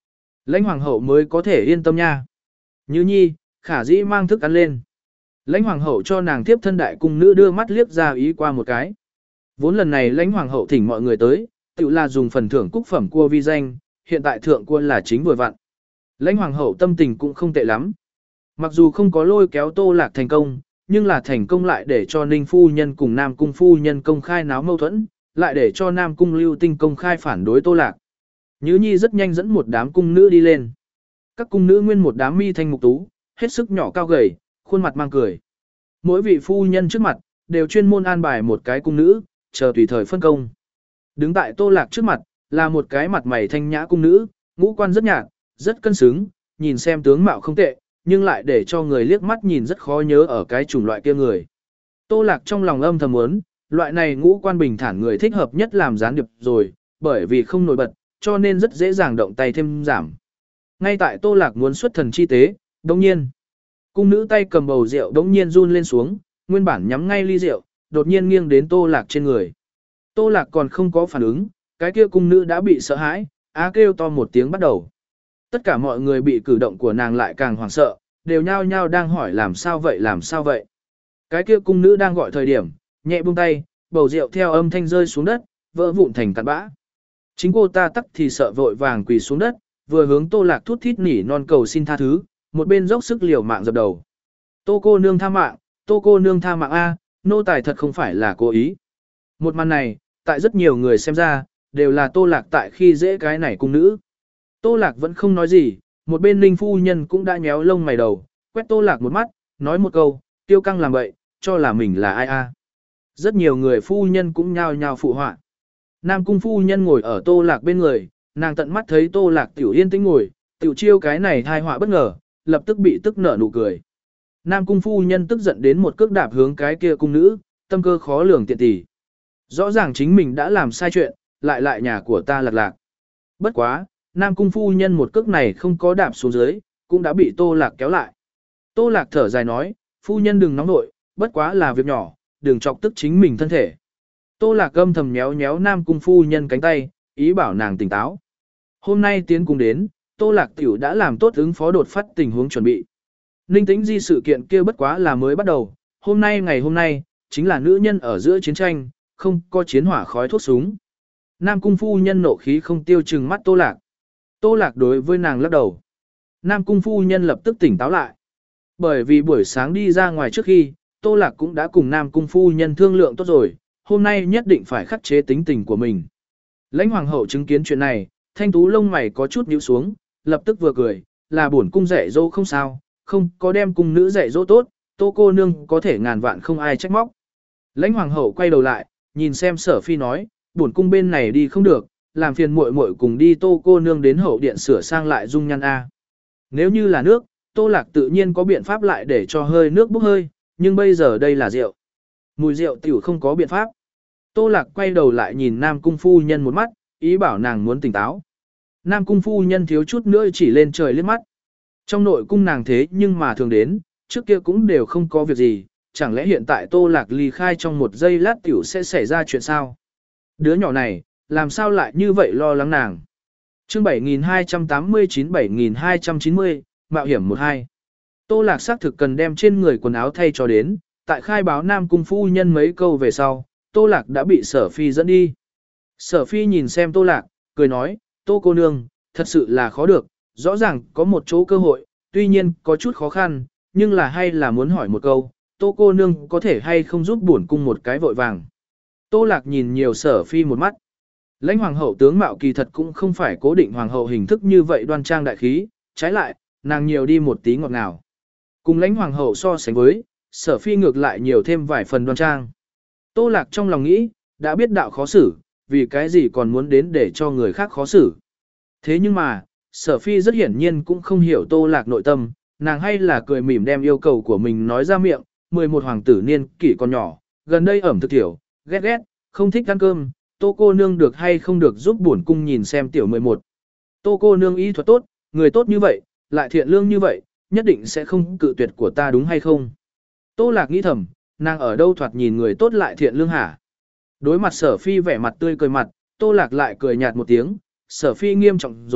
Lãnh hoàng hậu mới có thể yên tâm nha. Như nhi, khả dĩ mang thức ăn lên. Lãnh hoàng hậu cho nàng tiếp thân đại cung nữ đưa mắt liếc ra ý qua một cái. Vốn lần này lãnh hoàng hậu thỉnh mọi người tới, tự là dùng phần thưởng cúc phẩm cua vi danh, hiện tại thượng quân là chính vừa vặn. Lãnh hoàng hậu tâm tình cũng không tệ lắm. Mặc dù không có lôi kéo Tô Lạc thành công, nhưng là thành công lại để cho Ninh phu nhân cùng Nam cung phu nhân công khai náo mâu thuẫn, lại để cho Nam cung Lưu Tinh công khai phản đối Tô Lạc. Nhứ nhi rất nhanh dẫn một đám cung nữ đi lên. Các cung nữ nguyên một đám mi thanh mục tú, hết sức nhỏ cao gầy, khuôn mặt mang cười. Mỗi vị phu nhân trước mặt, đều chuyên môn an bài một cái cung nữ, chờ tùy thời phân công. Đứng tại Tô Lạc trước mặt, là một cái mặt mày thanh nhã cung nữ, ngũ quan rất nhạt, rất cân xứng, nhìn xem tướng mạo không tệ, nhưng lại để cho người liếc mắt nhìn rất khó nhớ ở cái chủng loại kia người. Tô Lạc trong lòng âm thầm muốn, loại này ngũ quan bình thản người thích hợp nhất làm gián điệp rồi, bởi vì không nổi bật, cho nên rất dễ dàng động tay thêm giảm. Ngay tại Tô Lạc muốn xuất thần chi tế, đồng nhiên, cung nữ tay cầm bầu rượu đống nhiên run lên xuống, nguyên bản nhắm ngay ly rượu, đột nhiên nghiêng đến Tô Lạc trên người. Tô Lạc còn không có phản ứng, cái kia cung nữ đã bị sợ hãi, á kêu to một tiếng bắt đầu. Tất cả mọi người bị cử động của nàng lại càng hoảng sợ, đều nhao nhao đang hỏi làm sao vậy làm sao vậy. Cái kia cung nữ đang gọi thời điểm, nhẹ buông tay, bầu rượu theo âm thanh rơi xuống đất, vỡ vụn thành cát bã. Chính cô ta tắc thì sợ vội vàng quỳ xuống đất, vừa hướng Tô Lạc thút thít nỉ non cầu xin tha thứ, một bên dốc sức liều mạng dập đầu. Tô cô nương tha mạng, Tô cô nương tha mạng a, nô tài thật không phải là cố ý. Một màn này, tại rất nhiều người xem ra, đều là Tô Lạc tại khi dễ cái này cung nữ. Tô Lạc vẫn không nói gì, một bên Linh phu nhân cũng đã nhéo lông mày đầu, quét Tô Lạc một mắt, nói một câu, tiêu căng làm vậy, cho là mình là ai a. Rất nhiều người phu nhân cũng nhao nhao phụ họa. Nam cung phu nhân ngồi ở Tô Lạc bên người, nàng tận mắt thấy Tô Lạc tiểu yên tĩnh ngồi, tiểu chiêu cái này thai họa bất ngờ, lập tức bị tức nở nụ cười. Nam cung phu nhân tức giận đến một cước đạp hướng cái kia cung nữ, tâm cơ khó lường tiện tỷ. Rõ ràng chính mình đã làm sai chuyện, lại lại nhà của ta lạc lạc. Bất quá, Nam cung phu nhân một cước này không có đạp xuống dưới, cũng đã bị Tô Lạc kéo lại. Tô Lạc thở dài nói, phu nhân đừng nóng nội, bất quá là việc nhỏ, đừng chọc tức chính mình thân thể. Tô Lạc âm thầm nhéo nhéo Nam cung phu nhân cánh tay, ý bảo nàng tỉnh táo. Hôm nay tiến cung đến, Tô Lạc tiểu đã làm tốt ứng phó đột phát tình huống chuẩn bị. Ninh Tĩnh Di sự kiện kia bất quá là mới bắt đầu, hôm nay ngày hôm nay, chính là nữ nhân ở giữa chiến tranh, không có chiến hỏa khói thuốc súng. Nam cung phu nhân nộ khí không tiêu chừng mắt Tô Lạc. Tô Lạc đối với nàng lắc đầu. Nam cung phu nhân lập tức tỉnh táo lại. Bởi vì buổi sáng đi ra ngoài trước khi, Tô Lạc cũng đã cùng Nam cung phu nhân thương lượng tốt rồi, hôm nay nhất định phải khắc chế tính tình của mình. Lãnh hoàng hậu chứng kiến chuyện này, thanh tú lông mày có chút nhíu xuống, lập tức vừa cười, là bổn cung dạy dỗ không sao, không có đem cung nữ dạy dỗ tốt, Tô cô nương có thể ngàn vạn không ai trách móc. Lãnh hoàng hậu quay đầu lại, nhìn xem Sở Phi nói, bổn cung bên này đi không được, làm phiền muội muội cùng đi Tô cô nương đến hậu điện sửa sang lại dung nhan a. Nếu như là nước, Tô Lạc tự nhiên có biện pháp lại để cho hơi nước bốc hơi, nhưng bây giờ đây là rượu. Mùi rượu tiểu không có biện pháp. Tô Lạc quay đầu lại nhìn Nam cung phu nhân một mắt, ý bảo nàng muốn tỉnh táo. Nam cung phu nhân thiếu chút nữa chỉ lên trời liếc mắt. Trong nội cung nàng thế nhưng mà thường đến, trước kia cũng đều không có việc gì, chẳng lẽ hiện tại Tô Lạc ly khai trong một giây lát tiểu sẽ xảy ra chuyện sao? Đứa nhỏ này, làm sao lại như vậy lo lắng nàng? Chương bảy nghìn hai trăm tám mươi chín bảy nghìn hai trăm chín mươi, mạo hiểm một hai. Tô Lạc xác thực cần đem trên người quần áo thay cho đến, tại khai báo Nam cung phu nhân mấy câu về sau, Tô Lạc đã bị Sở Phi dẫn đi. Sở Phi nhìn xem Tô Lạc, cười nói, Tô cô nương, thật sự là khó được, rõ ràng có một chỗ cơ hội, tuy nhiên có chút khó khăn, nhưng là hay là muốn hỏi một câu, Tô cô nương có thể hay không giúp bổn cung một cái vội vàng. Tô Lạc nhìn nhiều Sở Phi một mắt. Lãnh hoàng hậu tướng mạo kỳ thật cũng không phải cố định hoàng hậu hình thức như vậy đoan trang đại khí, trái lại, nàng nhiều đi một tí ngọt ngào. Cùng lãnh hoàng hậu so sánh với, Sở Phi ngược lại nhiều thêm vài phần đoan trang. Tô Lạc trong lòng nghĩ, đã biết đạo khó xử, vì cái gì còn muốn đến để cho người khác khó xử. Thế nhưng mà, Sở Phi rất hiển nhiên cũng không hiểu Tô Lạc nội tâm, nàng hay là cười mỉm đem yêu cầu của mình nói ra miệng, mười một hoàng tử niên kỷ còn nhỏ, gần đây ẩm thực tiểu, ghét ghét, không thích ăn cơm, Tô cô nương được hay không được giúp bổn cung nhìn xem tiểu mười một. Tô cô nương y thuật tốt, người tốt như vậy, lại thiện lương như vậy, nhất định sẽ không cự tuyệt của ta đúng hay không? Tô Lạc nghĩ thầm, nàng ở đâu thoạt nhìn người tốt lại thiện lương hả? Đối mặt Sở Phi vẻ mặt tươi cười mặt, Tô Lạc lại cười nhạt một tiếng, Sở Phi nghiêm trọng rồi,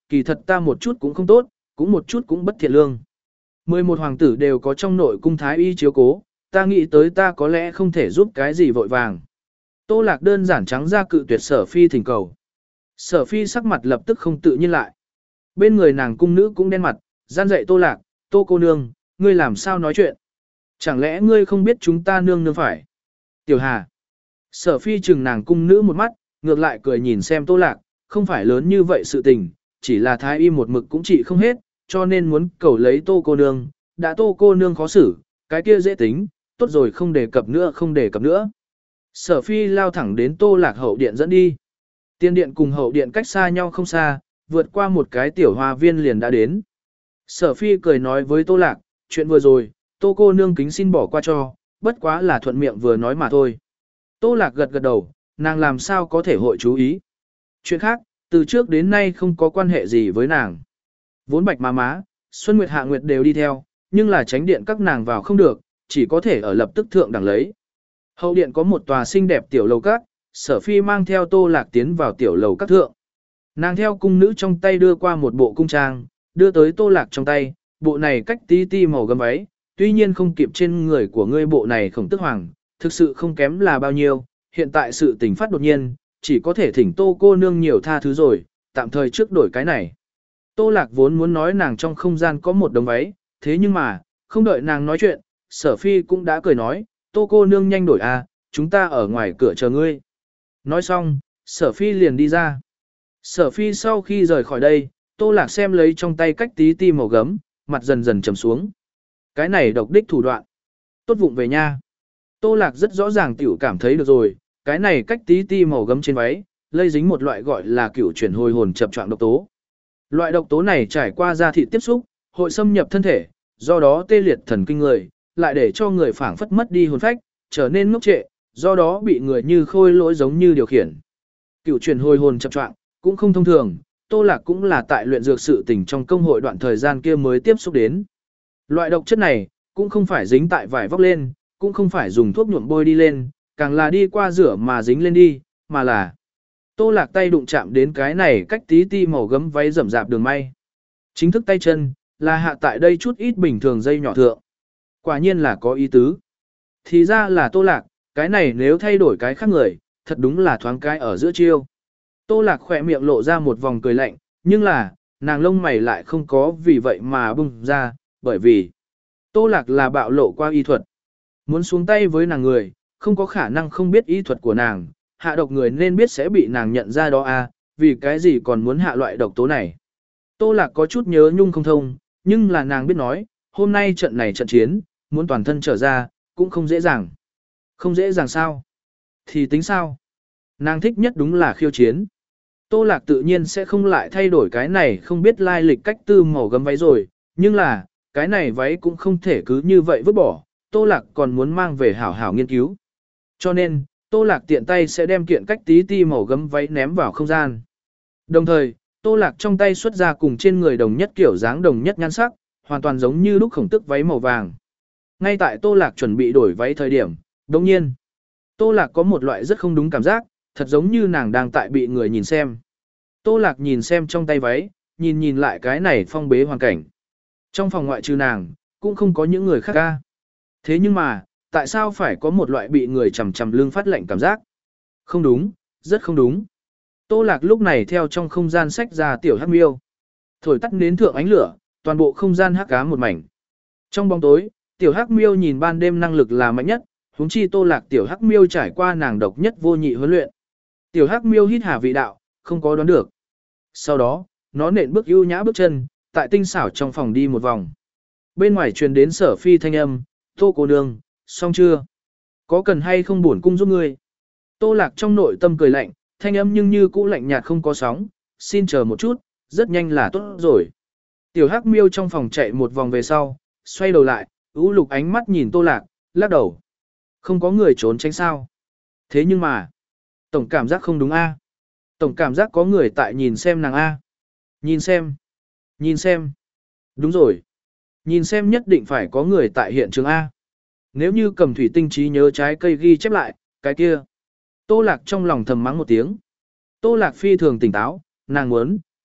kỳ thật ta một chút cũng không tốt, cũng một chút cũng bất thiện lương. Mười một hoàng tử đều có trong nội cung thái y chiếu cố, ta nghĩ tới ta có lẽ không thể giúp cái gì vội vàng. Tô Lạc đơn giản trắng ra cự tuyệt Sở Phi thỉnh cầu. Sở Phi sắc mặt lập tức không tự nhiên lại. Bên người nàng cung nữ cũng đen mặt, gian dạy Tô Lạc, Tô cô nương, ngươi làm sao nói chuyện? Chẳng lẽ ngươi không biết chúng ta nương nương phải? Tiểu Hà. Sở Phi chừng nàng cung nữ một mắt, ngược lại cười nhìn xem Tô Lạc, không phải lớn như vậy sự tình, chỉ là thái y một mực cũng trị không hết, cho nên muốn cầu lấy Tô cô nương, đã Tô cô nương khó xử, cái kia dễ tính, tốt rồi không đề cập nữa không đề cập nữa. Sở Phi lao thẳng đến Tô Lạc hậu điện dẫn đi. Tiên điện cùng hậu điện cách xa nhau không xa, vượt qua một cái tiểu hoa viên liền đã đến. Sở Phi cười nói với Tô Lạc, chuyện vừa rồi, Tô cô nương kính xin bỏ qua cho, bất quá là thuận miệng vừa nói mà thôi. Tô Lạc gật gật đầu, nàng làm sao có thể hội chú ý. Chuyện khác, từ trước đến nay không có quan hệ gì với nàng. Vốn Bạch má má, Xuân Nguyệt Hạ Nguyệt đều đi theo, nhưng là tránh điện các nàng vào không được, chỉ có thể ở lập tức thượng đẳng lấy. Hậu điện có một tòa xinh đẹp tiểu lầu các, Sở Phi mang theo Tô Lạc tiến vào tiểu lầu các thượng. Nàng theo cung nữ trong tay đưa qua một bộ cung trang, đưa tới Tô Lạc trong tay, bộ này cách tí ti màu gấm váy, tuy nhiên không kịp trên người của ngươi bộ này khổng tức hoàng, thực sự không kém là bao nhiêu, hiện tại sự tình phát đột nhiên, chỉ có thể thỉnh Tô cô nương nhiều tha thứ rồi, tạm thời trước đổi cái này. Tô Lạc vốn muốn nói nàng trong không gian có một đống váy, thế nhưng mà, không đợi nàng nói chuyện, Sở Phi cũng đã cười nói, Tô cô nương nhanh đổi à, chúng ta ở ngoài cửa chờ ngươi. Nói xong, Sở Phi liền đi ra. Sở Phi sau khi rời khỏi đây, Tô Lạc xem lấy trong tay cách tí ti màu gấm, mặt dần dần trầm xuống. Cái này độc đích thủ đoạn. Tốt vụng về nha. Tô Lạc rất rõ ràng tiểu cảm thấy được rồi, cái này cách tí ti màu gấm trên váy, lây dính một loại gọi là cửu chuyển hồi hồn chập choạng độc tố. Loại độc tố này trải qua da thịt tiếp xúc, hội xâm nhập thân thể, do đó tê liệt thần kinh người, lại để cho người phảng phất mất đi hồn phách, trở nên ngốc trệ, do đó bị người như khôi lỗi giống như điều khiển. Cửu chuyển hồi hồn chập choạng cũng không thông thường, Tô Lạc cũng là tại luyện dược sự tình trong công hội đoạn thời gian kia mới tiếp xúc đến. Loại độc chất này cũng không phải dính tại vải vóc lên, cũng không phải dùng thuốc nhuộm bôi đi lên, càng là đi qua rửa mà dính lên đi, mà là Tô Lạc tay đụng chạm đến cái này cách tí ti màu gấm váy rậm rạp đường may. Chính thức tay chân, là hạ tại đây chút ít bình thường dây nhỏ thượng. Quả nhiên là có ý tứ. Thì ra là Tô Lạc, cái này nếu thay đổi cái khác người, thật đúng là thoáng cái ở giữa chiêu. Tô Lạc khỏe miệng lộ ra một vòng cười lạnh, nhưng là, nàng lông mày lại không có vì vậy mà bung ra, bởi vì Tô Lạc là bạo lộ qua y thuật. Muốn xuống tay với nàng người, không có khả năng không biết y thuật của nàng, hạ độc người nên biết sẽ bị nàng nhận ra đó à, vì cái gì còn muốn hạ loại độc tố này. Tô Lạc có chút nhớ nhung không thông, nhưng là nàng biết nói, hôm nay trận này trận chiến, muốn toàn thân trở ra, cũng không dễ dàng. Không dễ dàng sao? Thì tính sao? Nàng thích nhất đúng là khiêu chiến. Tô Lạc tự nhiên sẽ không lại thay đổi cái này không biết lai lịch cách tư màu gấm váy rồi, nhưng là, cái này váy cũng không thể cứ như vậy vứt bỏ, Tô Lạc còn muốn mang về hảo hảo nghiên cứu. Cho nên, Tô Lạc tiện tay sẽ đem kiện cách tí ti màu gấm váy ném vào không gian. Đồng thời, Tô Lạc trong tay xuất ra cùng trên người đồng nhất kiểu dáng đồng nhất nhan sắc, hoàn toàn giống như lúc khổng tức váy màu vàng. Ngay tại Tô Lạc chuẩn bị đổi váy thời điểm, đồng nhiên, Tô Lạc có một loại rất không đúng cảm giác, thật giống như nàng đang tại bị người nhìn xem. Tô Lạc nhìn xem trong tay váy, nhìn nhìn lại cái này phong bế hoàn cảnh. Trong phòng ngoại trừ nàng, cũng không có những người khác ca. Thế nhưng mà, tại sao phải có một loại bị người chầm chầm lưng phát lạnh cảm giác? Không đúng, rất không đúng. Tô Lạc lúc này theo trong không gian sách ra tiểu hắc miêu. Thổi tắt nến thượng ánh lửa, toàn bộ không gian hắc ám một mảnh. Trong bóng tối, tiểu hắc miêu nhìn ban đêm năng lực là mạnh nhất, huống chi Tô Lạc tiểu hắc miêu trải qua nàng độc nhất vô nhị huấn luyện. Tiểu hắc miêu hít hà vị đạo, không có đoán được. Sau đó, nó nện bước ưu nhã bước chân, tại tinh xảo trong phòng đi một vòng. Bên ngoài truyền đến Sở Phi thanh âm, Tô cô nương, xong chưa? Có cần hay không bổn cung giúp ngươi? Tô Lạc trong nội tâm cười lạnh, thanh âm nhưng như cũ lạnh nhạt không có sóng, xin chờ một chút, rất nhanh là tốt rồi. Tiểu hắc miêu trong phòng chạy một vòng về sau, xoay đầu lại, ú lục ánh mắt nhìn Tô Lạc, lắc đầu. Không có người trốn tránh sao? Thế nhưng mà, tổng cảm giác không đúng a. Tổng cảm giác có người tại nhìn xem nàng a. Nhìn xem. Nhìn xem. Đúng rồi. Nhìn xem nhất định phải có người tại hiện trường a. Nếu như cầm thủy tinh trí nhớ trái cây ghi chép lại, cái kia. Tô Lạc trong lòng thầm mắng một tiếng. Tô Lạc phi thường tỉnh táo, nàng muốn,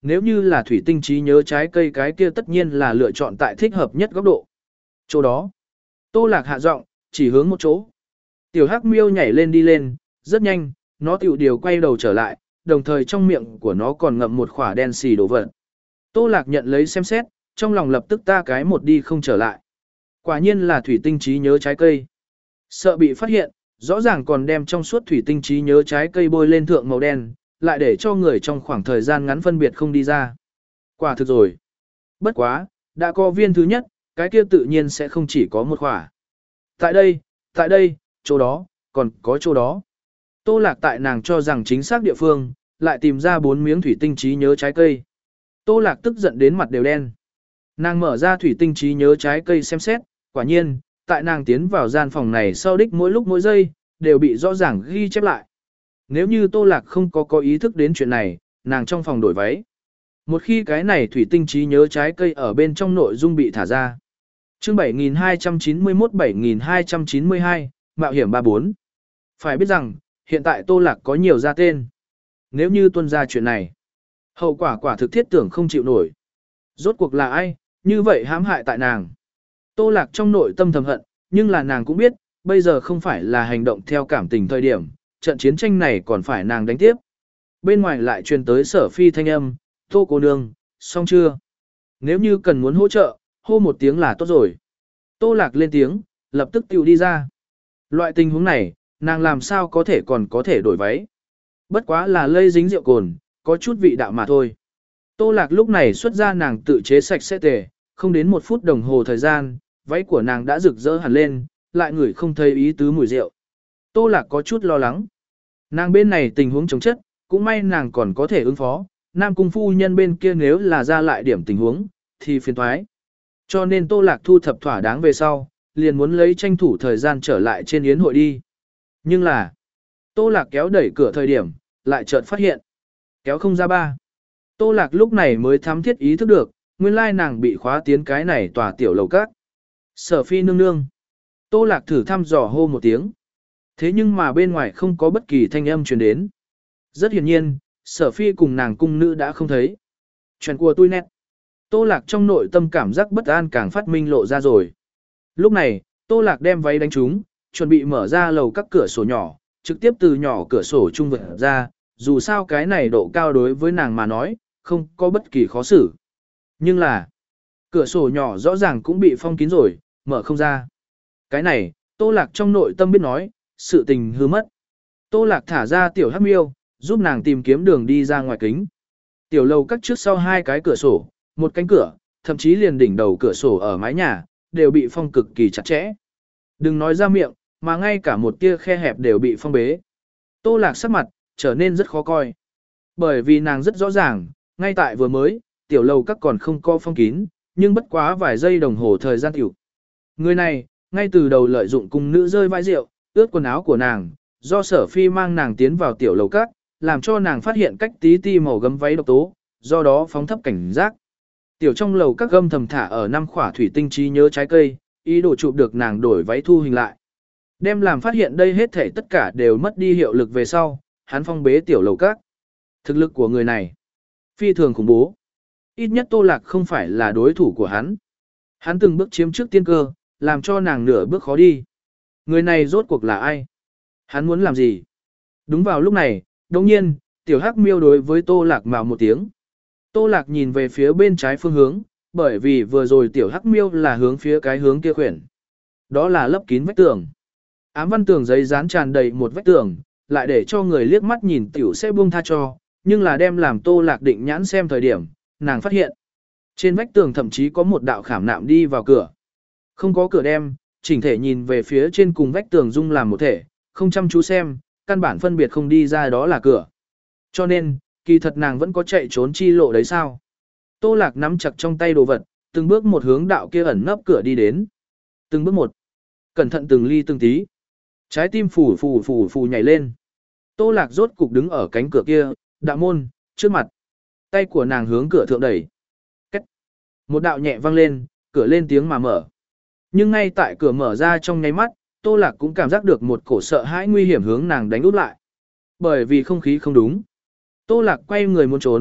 Nếu như là thủy tinh trí nhớ trái cây cái kia tất nhiên là lựa chọn tại thích hợp nhất góc độ. Chỗ đó. Tô Lạc hạ giọng, chỉ hướng một chỗ. Tiểu Hắc Miêu nhảy lên đi lên, rất nhanh, nó tiểu điều quay đầu trở lại, đồng thời trong miệng của nó còn ngậm một khỏa đen xì đồ vật. Tô Lạc nhận lấy xem xét, trong lòng lập tức ta cái một đi không trở lại. Quả nhiên là thủy tinh trí nhớ trái cây. Sợ bị phát hiện, rõ ràng còn đem trong suốt thủy tinh trí nhớ trái cây bôi lên thượng màu đen, lại để cho người trong khoảng thời gian ngắn phân biệt không đi ra. Quả thực rồi. Bất quá, đã có viên thứ nhất, cái kia tự nhiên sẽ không chỉ có một khỏa. Tại đây, tại đây, chỗ đó, còn có chỗ đó. Tô Lạc tại nàng cho rằng chính xác địa phương, lại tìm ra bốn miếng thủy tinh trí nhớ trái cây. Tô Lạc tức giận đến mặt đều đen. Nàng mở ra thủy tinh trí nhớ trái cây xem xét, quả nhiên, tại nàng tiến vào gian phòng này sau đích mỗi lúc mỗi giây, đều bị rõ ràng ghi chép lại. Nếu như Tô Lạc không có có ý thức đến chuyện này, nàng trong phòng đổi váy. Một khi cái này thủy tinh trí nhớ trái cây ở bên trong nội dung bị thả ra. Chương bảy nghìn hai trăm chín mươi mốt bảy nghìn hai trăm chín mươi hai, Mạo hiểm ba bốn. Phải biết rằng, hiện tại Tô Lạc có nhiều ra tên. Nếu như tuân ra chuyện này, hậu quả quả thực thiết tưởng không chịu nổi. Rốt cuộc là ai, như vậy hãm hại tại nàng. Tô Lạc trong nội tâm thầm hận, nhưng là nàng cũng biết, bây giờ không phải là hành động theo cảm tình thời điểm, trận chiến tranh này còn phải nàng đánh tiếp. Bên ngoài lại truyền tới Sở Phi thanh âm, Tô cô nương, xong chưa? Nếu như cần muốn hỗ trợ, hô một tiếng là tốt rồi. Tô Lạc lên tiếng, lập tức tiêu đi ra. Loại tình huống này, nàng làm sao có thể còn có thể đổi váy. Bất quá là lây dính rượu cồn, có chút vị đạo mà thôi. Tô Lạc lúc này xuất ra nàng tự chế sạch sẽ tề, không đến một phút đồng hồ thời gian, váy của nàng đã rực rỡ hẳn lên, lại ngửi không thấy ý tứ mùi rượu. Tô Lạc có chút lo lắng. Nàng bên này tình huống chống chất, cũng may nàng còn có thể ứng phó, Nam Cung phu nhân bên kia nếu là ra lại điểm tình huống, thì phiền thoái. Cho nên Tô Lạc thu thập thỏa đáng về sau, liền muốn lấy tranh thủ thời gian trở lại trên yến hội đi. Nhưng là, Tô Lạc kéo đẩy cửa thời điểm, lại chợt phát hiện. Kéo không ra ba. Tô Lạc lúc này mới thám thiết ý thức được, nguyên lai nàng bị khóa tiến cái này tòa tiểu lầu các. Sở Phi nương nương. Tô Lạc thử thăm dò hô một tiếng. Thế nhưng mà bên ngoài không có bất kỳ thanh âm truyền đến. Rất hiển nhiên, Sở Phi cùng nàng cung nữ đã không thấy. Chuyện của tôi nét. Tô Lạc trong nội tâm cảm giác bất an càng phát minh lộ ra rồi. Lúc này, Tô Lạc đem váy đánh trúng, chuẩn bị mở ra lầu các cửa sổ nhỏ, trực tiếp từ nhỏ cửa sổ trung vực ra, dù sao cái này độ cao đối với nàng mà nói, không có bất kỳ khó xử. Nhưng là, cửa sổ nhỏ rõ ràng cũng bị phong kín rồi, mở không ra. Cái này, Tô Lạc trong nội tâm biết nói, sự tình hư mất. Tô Lạc thả ra tiểu Hắc Miêu, giúp nàng tìm kiếm đường đi ra ngoài kính. Tiểu lầu các trước sau hai cái cửa sổ, một cánh cửa, thậm chí liền đỉnh đầu cửa sổ ở mái nhà, đều bị phong cực kỳ chặt chẽ. Đừng nói ra miệng, mà ngay cả một tia khe hẹp đều bị phong bế. Tô Lạc sắc mặt, trở nên rất khó coi. Bởi vì nàng rất rõ ràng, ngay tại vừa mới, tiểu lầu các còn không có phong kín, nhưng bất quá vài giây đồng hồ thời gian tiểu. Người này, ngay từ đầu lợi dụng cung nữ rơi vãi rượu, ướt quần áo của nàng, do Sở Phi mang nàng tiến vào tiểu lầu các, làm cho nàng phát hiện cách tí ti màu gấm váy độc tố, do đó phóng thấp cảnh giác. Tiểu trong lầu các gâm thầm thả ở năm khỏa thủy tinh trí nhớ trái cây, ý đồ chụp được nàng đổi váy thu hình lại. Đem làm phát hiện đây hết thể tất cả đều mất đi hiệu lực về sau, hắn phong bế tiểu lầu các. Thực lực của người này, phi thường khủng bố. Ít nhất Tô Lạc không phải là đối thủ của hắn. Hắn từng bước chiếm trước tiên cơ, làm cho nàng nửa bước khó đi. Người này rốt cuộc là ai? Hắn muốn làm gì? Đúng vào lúc này, đồng nhiên, tiểu Hắc Miêu đối với Tô Lạc mào một tiếng. Tô Lạc nhìn về phía bên trái phương hướng, bởi vì vừa rồi tiểu Hắc Miêu là hướng phía cái hướng kia khuyển. Đó là lấp kín vách tường. Ám văn tường giấy dán tràn đầy một vách tường, lại để cho người liếc mắt nhìn tiểu sẽ buông tha cho, nhưng là đem làm Tô Lạc định nhãn xem thời điểm, nàng phát hiện. Trên vách tường thậm chí có một đạo khảm nạm đi vào cửa. Không có cửa đem, chỉnh thể nhìn về phía trên cùng vách tường dung làm một thể, không chăm chú xem, căn bản phân biệt không đi ra đó là cửa. Cho nên, kỳ thật nàng vẫn có chạy trốn chi lộ đấy sao? Tô Lạc nắm chặt trong tay đồ vật, từng bước một hướng đạo kia ẩn nấp cửa đi đến. Từng bước một, cẩn thận từng ly từng tí. Trái tim phù phù phù phù nhảy lên. Tô Lạc rốt cục đứng ở cánh cửa kia, đạo môn, trước mặt. Tay của nàng hướng cửa thượng đẩy. Cách. Một đạo nhẹ vang lên, cửa lên tiếng mà mở. Nhưng ngay tại cửa mở ra trong nháy mắt, Tô Lạc cũng cảm giác được một cổ sợ hãi nguy hiểm hướng nàng đánh úp lại. Bởi vì không khí không đúng. Tô Lạc quay người muốn trốn,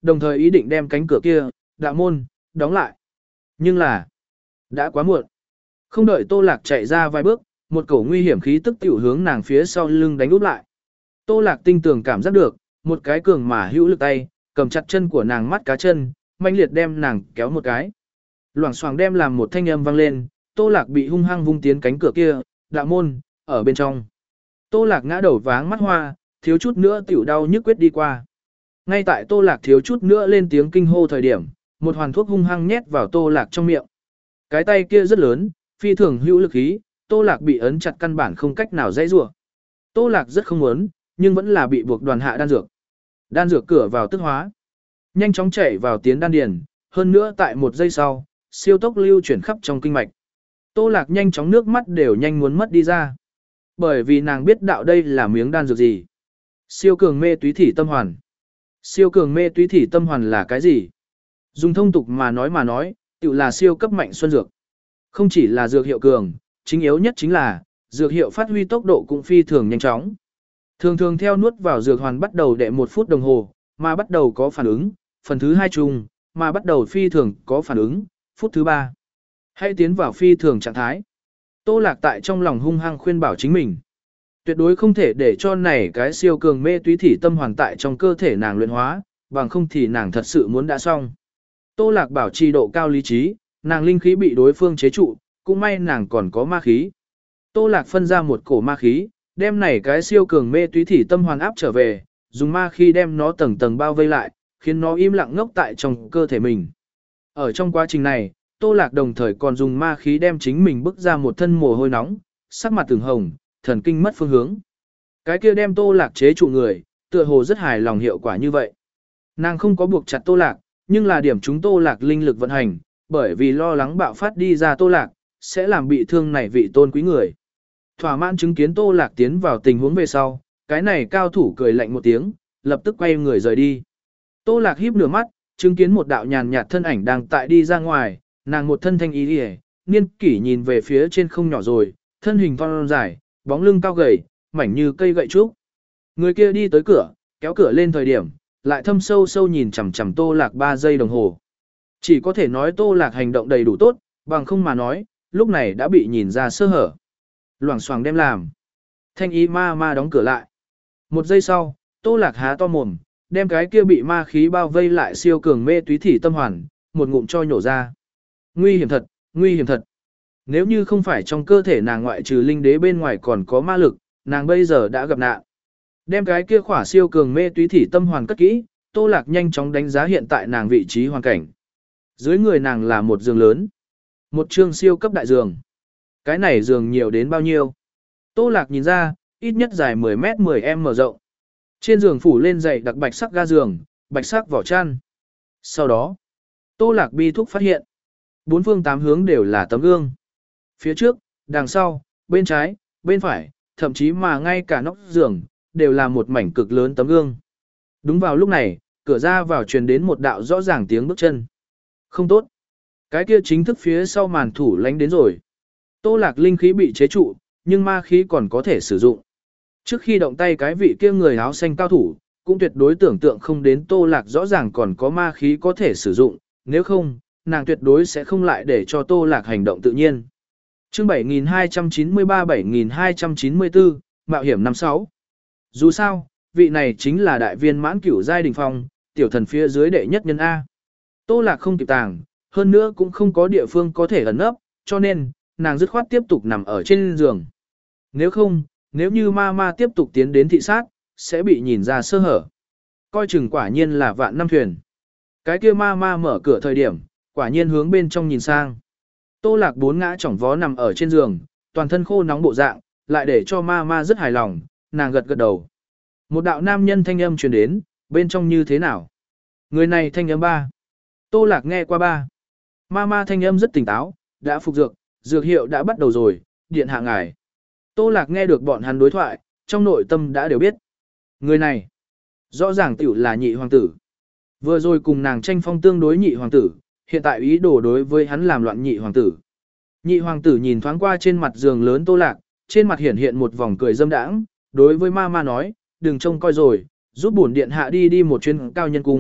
đồng thời ý định đem cánh cửa kia, đạo môn, đóng lại. Nhưng là, đã quá muộn. Không đợi Tô Lạc chạy ra vài bước, một cổ nguy hiểm khí tức tiểu hướng nàng phía sau lưng đánh úp lại. Tô Lạc tinh tường cảm giác được, một cái cường mà hữu lực tay, cầm chặt chân của nàng mắt cá chân, manh liệt đem nàng kéo một cái. Loảng xoảng đem làm một thanh âm vang lên, Tô Lạc bị hung hăng vung tiến cánh cửa kia, đạo môn, ở bên trong. Tô Lạc ngã đầu váng mắt hoa, thiếu chút nữa tiểu đau nhức quyết đi qua. Ngay tại Tô Lạc thiếu chút nữa lên tiếng kinh hô thời điểm, một hoàn thuốc hung hăng nhét vào Tô Lạc trong miệng. Cái tay kia rất lớn, phi thường hữu lực khí, Tô Lạc bị ấn chặt căn bản không cách nào dãy rủa. Tô Lạc rất không muốn, nhưng vẫn là bị buộc đoàn hạ đan dược. Đan dược cửa vào tức hóa, nhanh chóng chảy vào tiến đan điền, hơn nữa tại một giây sau, siêu tốc lưu chuyển khắp trong kinh mạch. Tô Lạc nhanh chóng nước mắt đều nhanh muốn mất đi ra. Bởi vì nàng biết đạo đây là miếng đan dược gì. Siêu cường mê túy thủy tâm hoàn. Siêu cường mê túy thủy tâm hoàn là cái gì? Dùng thông tục mà nói mà nói, tự là siêu cấp mạnh xuân dược. Không chỉ là dược hiệu cường, chính yếu nhất chính là, dược hiệu phát huy tốc độ cũng phi thường nhanh chóng. Thường thường theo nuốt vào dược hoàn bắt đầu đệ một phút đồng hồ, mà bắt đầu có phản ứng, phần thứ hai trùng, mà bắt đầu phi thường có phản ứng, phút thứ ba. Hãy tiến vào phi thường trạng thái. Tô Lạc tại trong lòng hung hăng khuyên bảo chính mình. Tuyệt đối không thể để cho này cái siêu cường mê túy thủy tâm hoàn tại trong cơ thể nàng luyện hóa, bằng không thì nàng thật sự muốn đã xong. Tô Lạc bảo trì độ cao lý trí, nàng linh khí bị đối phương chế trụ, cũng may nàng còn có ma khí. Tô Lạc phân ra một cổ ma khí, đem này cái siêu cường mê túy thủy tâm hoàn áp trở về, dùng ma khí đem nó tầng tầng bao vây lại, khiến nó im lặng ngốc tại trong cơ thể mình. Ở trong quá trình này, Tô Lạc đồng thời còn dùng ma khí đem chính mình bức ra một thân mồ hôi nóng, sắc mặt từng hồng, thần kinh mất phương hướng. Cái kia đem Tô Lạc chế trụ người, tựa hồ rất hài lòng hiệu quả như vậy. Nàng không có buộc chặt Tô Lạc, nhưng là điểm chúng Tô Lạc linh lực vận hành, bởi vì lo lắng bạo phát đi ra Tô Lạc, sẽ làm bị thương này vị tôn quý người. Thỏa mãn chứng kiến Tô Lạc tiến vào tình huống về sau, cái này cao thủ cười lạnh một tiếng, lập tức quay người rời đi. Tô Lạc híp nửa mắt, chứng kiến một đạo nhàn nhạt thân ảnh đang tại đi ra ngoài, nàng một thân thanh ý đi niên kỷ nhìn về phía trên không nhỏ rồi, thân hình thon dài, bóng lưng cao gầy, mảnh như cây gậy trúc. Người kia đi tới cửa, kéo cửa lên thời điểm, lại thâm sâu sâu nhìn chằm chằm Tô Lạc ba giây đồng hồ. Chỉ có thể nói Tô Lạc hành động đầy đủ tốt, bằng không mà nói, lúc này đã bị nhìn ra sơ hở. Loảng xoảng đem làm. Thanh ý ma ma đóng cửa lại. Một giây sau, Tô Lạc há to mồm, đem cái kia bị ma khí bao vây lại siêu cường mê túy thủy tâm hoàn, một ngụm cho nhổ ra. Nguy hiểm thật, nguy hiểm thật. Nếu như không phải trong cơ thể nàng ngoại trừ linh đế bên ngoài còn có ma lực, nàng bây giờ đã gặp nạn. Đem cái kia khỏa siêu cường mê túy thủy tâm hoàn cất kỹ, Tô Lạc nhanh chóng đánh giá hiện tại nàng vị trí hoàn cảnh. Dưới người nàng là một giường lớn, một trương siêu cấp đại giường. Cái này giường nhiều đến bao nhiêu? Tô Lạc nhìn ra, ít nhất dài mười mét mười em mở rộng. Trên giường phủ lên dày đặc bạch sắc ga giường, bạch sắc vỏ chăn. Sau đó, Tô Lạc bi thúc phát hiện, bốn phương tám hướng đều là tấm gương. Phía trước, đằng sau, bên trái, bên phải, thậm chí mà ngay cả nóc giường, đều là một mảnh cực lớn tấm gương. Đúng vào lúc này, cửa ra vào truyền đến một đạo rõ ràng tiếng bước chân. Không tốt. Cái kia chính thức phía sau màn thủ lánh đến rồi. Tô Lạc linh khí bị chế trụ, nhưng ma khí còn có thể sử dụng. Trước khi động tay cái vị kia người áo xanh cao thủ, cũng tuyệt đối tưởng tượng không đến Tô Lạc rõ ràng còn có ma khí có thể sử dụng, nếu không, nàng tuyệt đối sẽ không lại để cho Tô Lạc hành động tự nhiên. Chương bảy nghìn hai trăm chín mươi ba bảy nghìn hai trăm chín mươi tư, Mạo hiểm năm sáu. Dù sao, vị này chính là đại viên mãn cửu giai đỉnh phong, tiểu thần phía dưới đệ nhất nhân A. Tô Lạc không kịp tàng, hơn nữa cũng không có địa phương có thể ẩn nấp, cho nên, nàng dứt khoát tiếp tục nằm ở trên giường. Nếu không, nếu như ma ma tiếp tục tiến đến thị sát, sẽ bị nhìn ra sơ hở. Coi chừng quả nhiên là vạn năm thuyền. Cái kia ma ma mở cửa thời điểm, quả nhiên hướng bên trong nhìn sang. Tô Lạc bốn ngã chỏng vó nằm ở trên giường, toàn thân khô nóng bộ dạng, lại để cho ma ma rất hài lòng, nàng gật gật đầu. Một đạo nam nhân thanh âm truyền đến, bên trong như thế nào? Người này thanh âm ba. Tô Lạc nghe qua ba. Ma ma thanh âm rất tỉnh táo, đã phục dược, dược hiệu đã bắt đầu rồi, điện hạ ngài. Tô Lạc nghe được bọn hắn đối thoại, trong nội tâm đã đều biết. Người này, rõ ràng tiểu là nhị hoàng tử. Vừa rồi cùng nàng tranh phong tương đối nhị hoàng tử, hiện tại ý đồ đối với hắn làm loạn nhị hoàng tử. Nhị hoàng tử nhìn thoáng qua trên mặt giường lớn Tô Lạc, trên mặt hiện hiện một vòng cười dâm đãng, đối với ma ma nói, đừng trông coi rồi, giúp bổn điện hạ đi đi một chuyến cao nhân cung,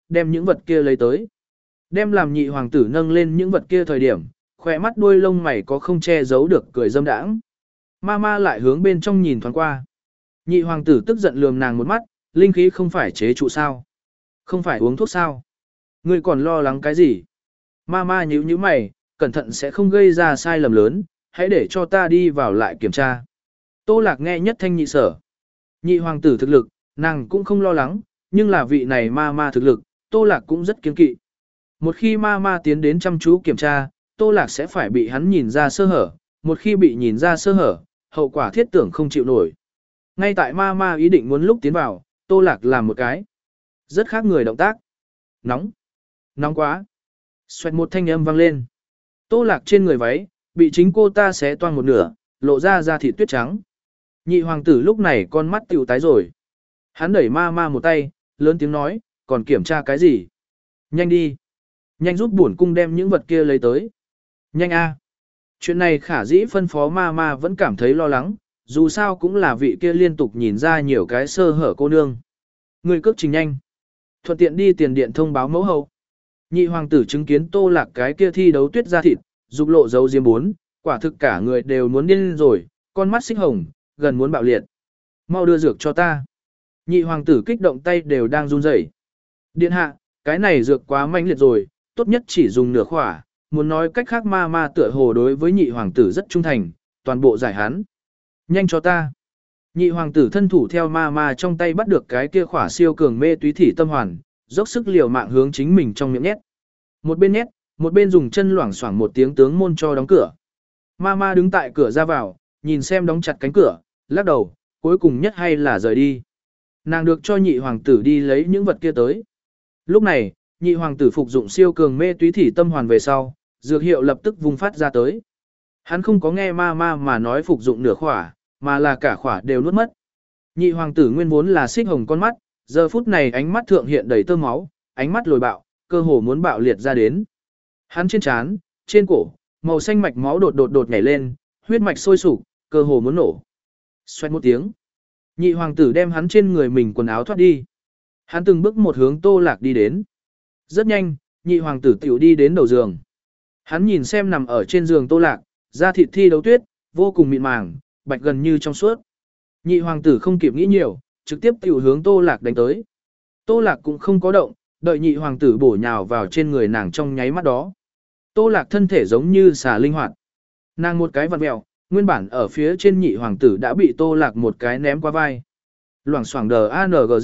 đem những vật kia lấy tới. Đem làm nhị hoàng tử nâng lên những vật kia thời điểm, khỏe mắt đuôi lông mày có không che giấu được cười dâm đãng. Mama lại hướng bên trong nhìn thoáng qua. Nhị hoàng tử tức giận lườm nàng một mắt, linh khí không phải chế trụ sao? Không phải uống thuốc sao? Ngươi còn lo lắng cái gì? Mama nhíu nhíu mày, cẩn thận sẽ không gây ra sai lầm lớn, hãy để cho ta đi vào lại kiểm tra. Tô Lạc nghe nhất thanh nhị sở. Nhị hoàng tử thực lực, nàng cũng không lo lắng, nhưng là vị này Mama thực lực, Tô Lạc cũng rất kiêng kỵ. Một khi Mama tiến đến chăm chú kiểm tra, Tô Lạc sẽ phải bị hắn nhìn ra sơ hở, một khi bị nhìn ra sơ hở, hậu quả thiết tưởng không chịu nổi. Ngay tại Mama ý định muốn lúc tiến vào, Tô Lạc làm một cái rất khác người động tác. Nóng, nóng quá. Xoẹt một thanh âm vang lên. Tô Lạc trên người váy, bị chính cô ta xé toang một nửa, lộ ra da thịt tuyết trắng. Nhị hoàng tử lúc này con mắt tiểu tái rồi. Hắn đẩy Mama một tay, lớn tiếng nói, còn kiểm tra cái gì? Nhanh đi. Nhanh giúp bổn cung đem những vật kia lấy tới. Nhanh a. Chuyện này khả dĩ phân phó Mama vẫn cảm thấy lo lắng, dù sao cũng là vị kia liên tục nhìn ra nhiều cái sơ hở cô nương. Người cước trình nhanh. Thuận tiện đi tiền điện thông báo mẫu hậu. Nhị hoàng tử chứng kiến Tô Lạc cái kia thi đấu tuyết ra thịt, dục lộ dấu diêm bốn, quả thực cả người đều muốn điên rồi, con mắt xích hồng, gần muốn bạo liệt. Mau đưa dược cho ta. Nhị hoàng tử kích động tay đều đang run rẩy. Điện hạ, cái này dược quá mãnh liệt rồi, tốt nhất chỉ dùng nửa khỏa, muốn nói cách khác ma ma tựa hồ đối với nhị hoàng tử rất trung thành, toàn bộ giải hắn. Nhanh cho ta. Nhị hoàng tử thân thủ theo ma ma trong tay bắt được cái kia khỏa siêu cường mê túy thỉ tâm hoàn, dốc sức liều mạng hướng chính mình trong miệng nhét. Một bên nhét, một bên dùng chân loảng xoảng một tiếng tướng môn cho đóng cửa. Ma ma đứng tại cửa ra vào, nhìn xem đóng chặt cánh cửa, lắc đầu, cuối cùng nhất hay là rời đi. Nàng được cho nhị hoàng tử đi lấy những vật kia tới. Lúc này, nhị hoàng tử phục dụng siêu cường mê túy thỉ tâm hoàn về sau, dược hiệu lập tức vùng phát ra tới. Hắn không có nghe ma ma mà nói phục dụng nửa khỏa, mà là cả khỏa đều nuốt mất. Nhị hoàng tử nguyên vốn là xích hồng con mắt, giờ phút này ánh mắt thượng hiện đầy tơ máu, ánh mắt lồi bạo, cơ hồ muốn bạo liệt ra đến. Hắn trên trán, trên cổ, màu xanh mạch máu đột đột đột nhảy lên, huyết mạch sôi sục, cơ hồ muốn nổ. Xoẹt một tiếng, nhị hoàng tử đem hắn trên người mình quần áo thoát đi. Hắn từng bước một hướng Tô Lạc đi đến. Rất nhanh, nhị hoàng tử tiểu đi đến đầu giường. Hắn nhìn xem nằm ở trên giường Tô Lạc, da thịt thi đấu tuyết, vô cùng mịn màng, bạch gần như trong suốt. Nhị hoàng tử không kịp nghĩ nhiều, trực tiếp tiểu hướng Tô Lạc đánh tới. Tô Lạc cũng không có động, đợi nhị hoàng tử bổ nhào vào trên người nàng trong nháy mắt đó. Tô Lạc thân thể giống như xà linh hoạt. Nàng một cái vặn mèo, nguyên bản ở phía trên nhị hoàng tử đã bị Tô Lạc một cái ném qua vai. Loảng xoảng đờ a en giê.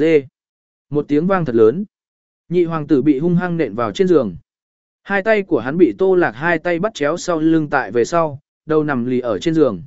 Một tiếng vang thật lớn. Nhị hoàng tử bị hung hăng nện vào trên giường. Hai tay của hắn bị Tô Lạc hai tay bắt chéo sau lưng tại về sau, đầu nằm lì ở trên giường.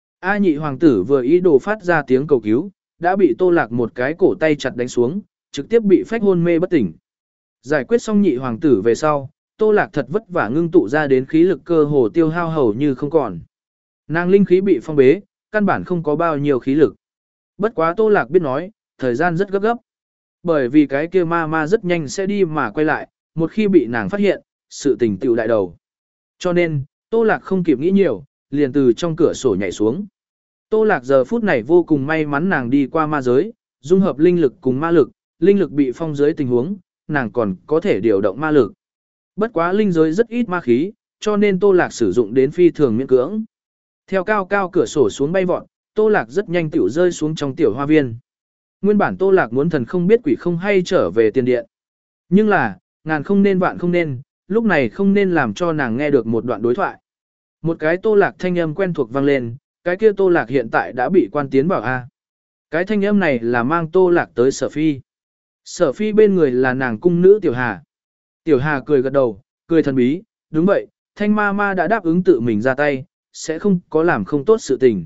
A nhị hoàng tử vừa ý đồ phát ra tiếng cầu cứu, đã bị Tô Lạc một cái cổ tay chặt đánh xuống, trực tiếp bị phách hôn mê bất tỉnh. Giải quyết xong nhị hoàng tử về sau, Tô Lạc thật vất vả ngưng tụ ra đến khí lực cơ hồ tiêu hao hầu như không còn. Nàng linh khí bị phong bế, căn bản không có bao nhiêu khí lực. Bất quá Tô Lạc biết nói, thời gian rất gấp gấp. Bởi vì cái kia ma ma rất nhanh sẽ đi mà quay lại, một khi bị nàng phát hiện, sự tình tựu đại đầu. Cho nên, Tô Lạc không kịp nghĩ nhiều, liền từ trong cửa sổ nhảy xuống. Tô Lạc giờ phút này vô cùng may mắn nàng đi qua ma giới, dung hợp linh lực cùng ma lực, linh lực bị phong giới tình huống, nàng còn có thể điều động ma lực. Bất quá linh giới rất ít ma khí, cho nên Tô Lạc sử dụng đến phi thường miễn cưỡng. Theo cao cao cửa sổ xuống bay vọt, Tô Lạc rất nhanh tiểu rơi xuống trong tiểu hoa viên. Nguyên bản Tô Lạc muốn thần không biết quỷ không hay trở về tiền điện. Nhưng là, ngàn không nên vạn không nên, lúc này không nên làm cho nàng nghe được một đoạn đối thoại. Một cái Tô Lạc thanh âm quen thuộc vang lên, cái kia Tô Lạc hiện tại đã bị quan tiến bảo A. Cái thanh âm này là mang Tô Lạc tới Sở Phi. Sở Phi bên người là nàng cung nữ Tiểu Hà. Tiểu Hà cười gật đầu, cười thần bí, đúng vậy, thanh ma ma đã đáp ứng tự mình ra tay, sẽ không có làm không tốt sự tình.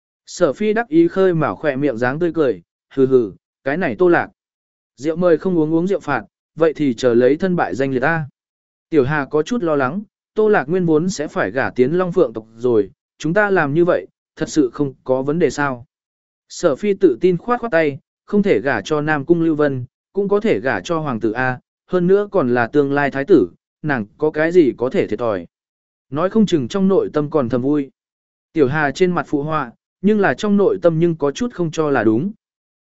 Sở Phi đắc ý khơi mào khỏe miệng dáng tươi cười, hừ hừ, cái này Tô Lạc. Rượu mời không uống uống rượu phạt, vậy thì chờ lấy thân bại danh liệt ta. Tiểu Hà có chút lo lắng, Tô Lạc nguyên vốn sẽ phải gả tiến Long Phượng tộc rồi, chúng ta làm như vậy, thật sự không có vấn đề sao. Sở Phi tự tin khoát khoát tay, không thể gả cho Nam Cung Lưu Vân, cũng có thể gả cho Hoàng tử A, hơn nữa còn là tương lai thái tử, nàng có cái gì có thể thiệt thòi. Nói không chừng trong nội tâm còn thầm vui. Tiểu Hà trên mặt phụ họa, nhưng là trong nội tâm nhưng có chút không cho là đúng.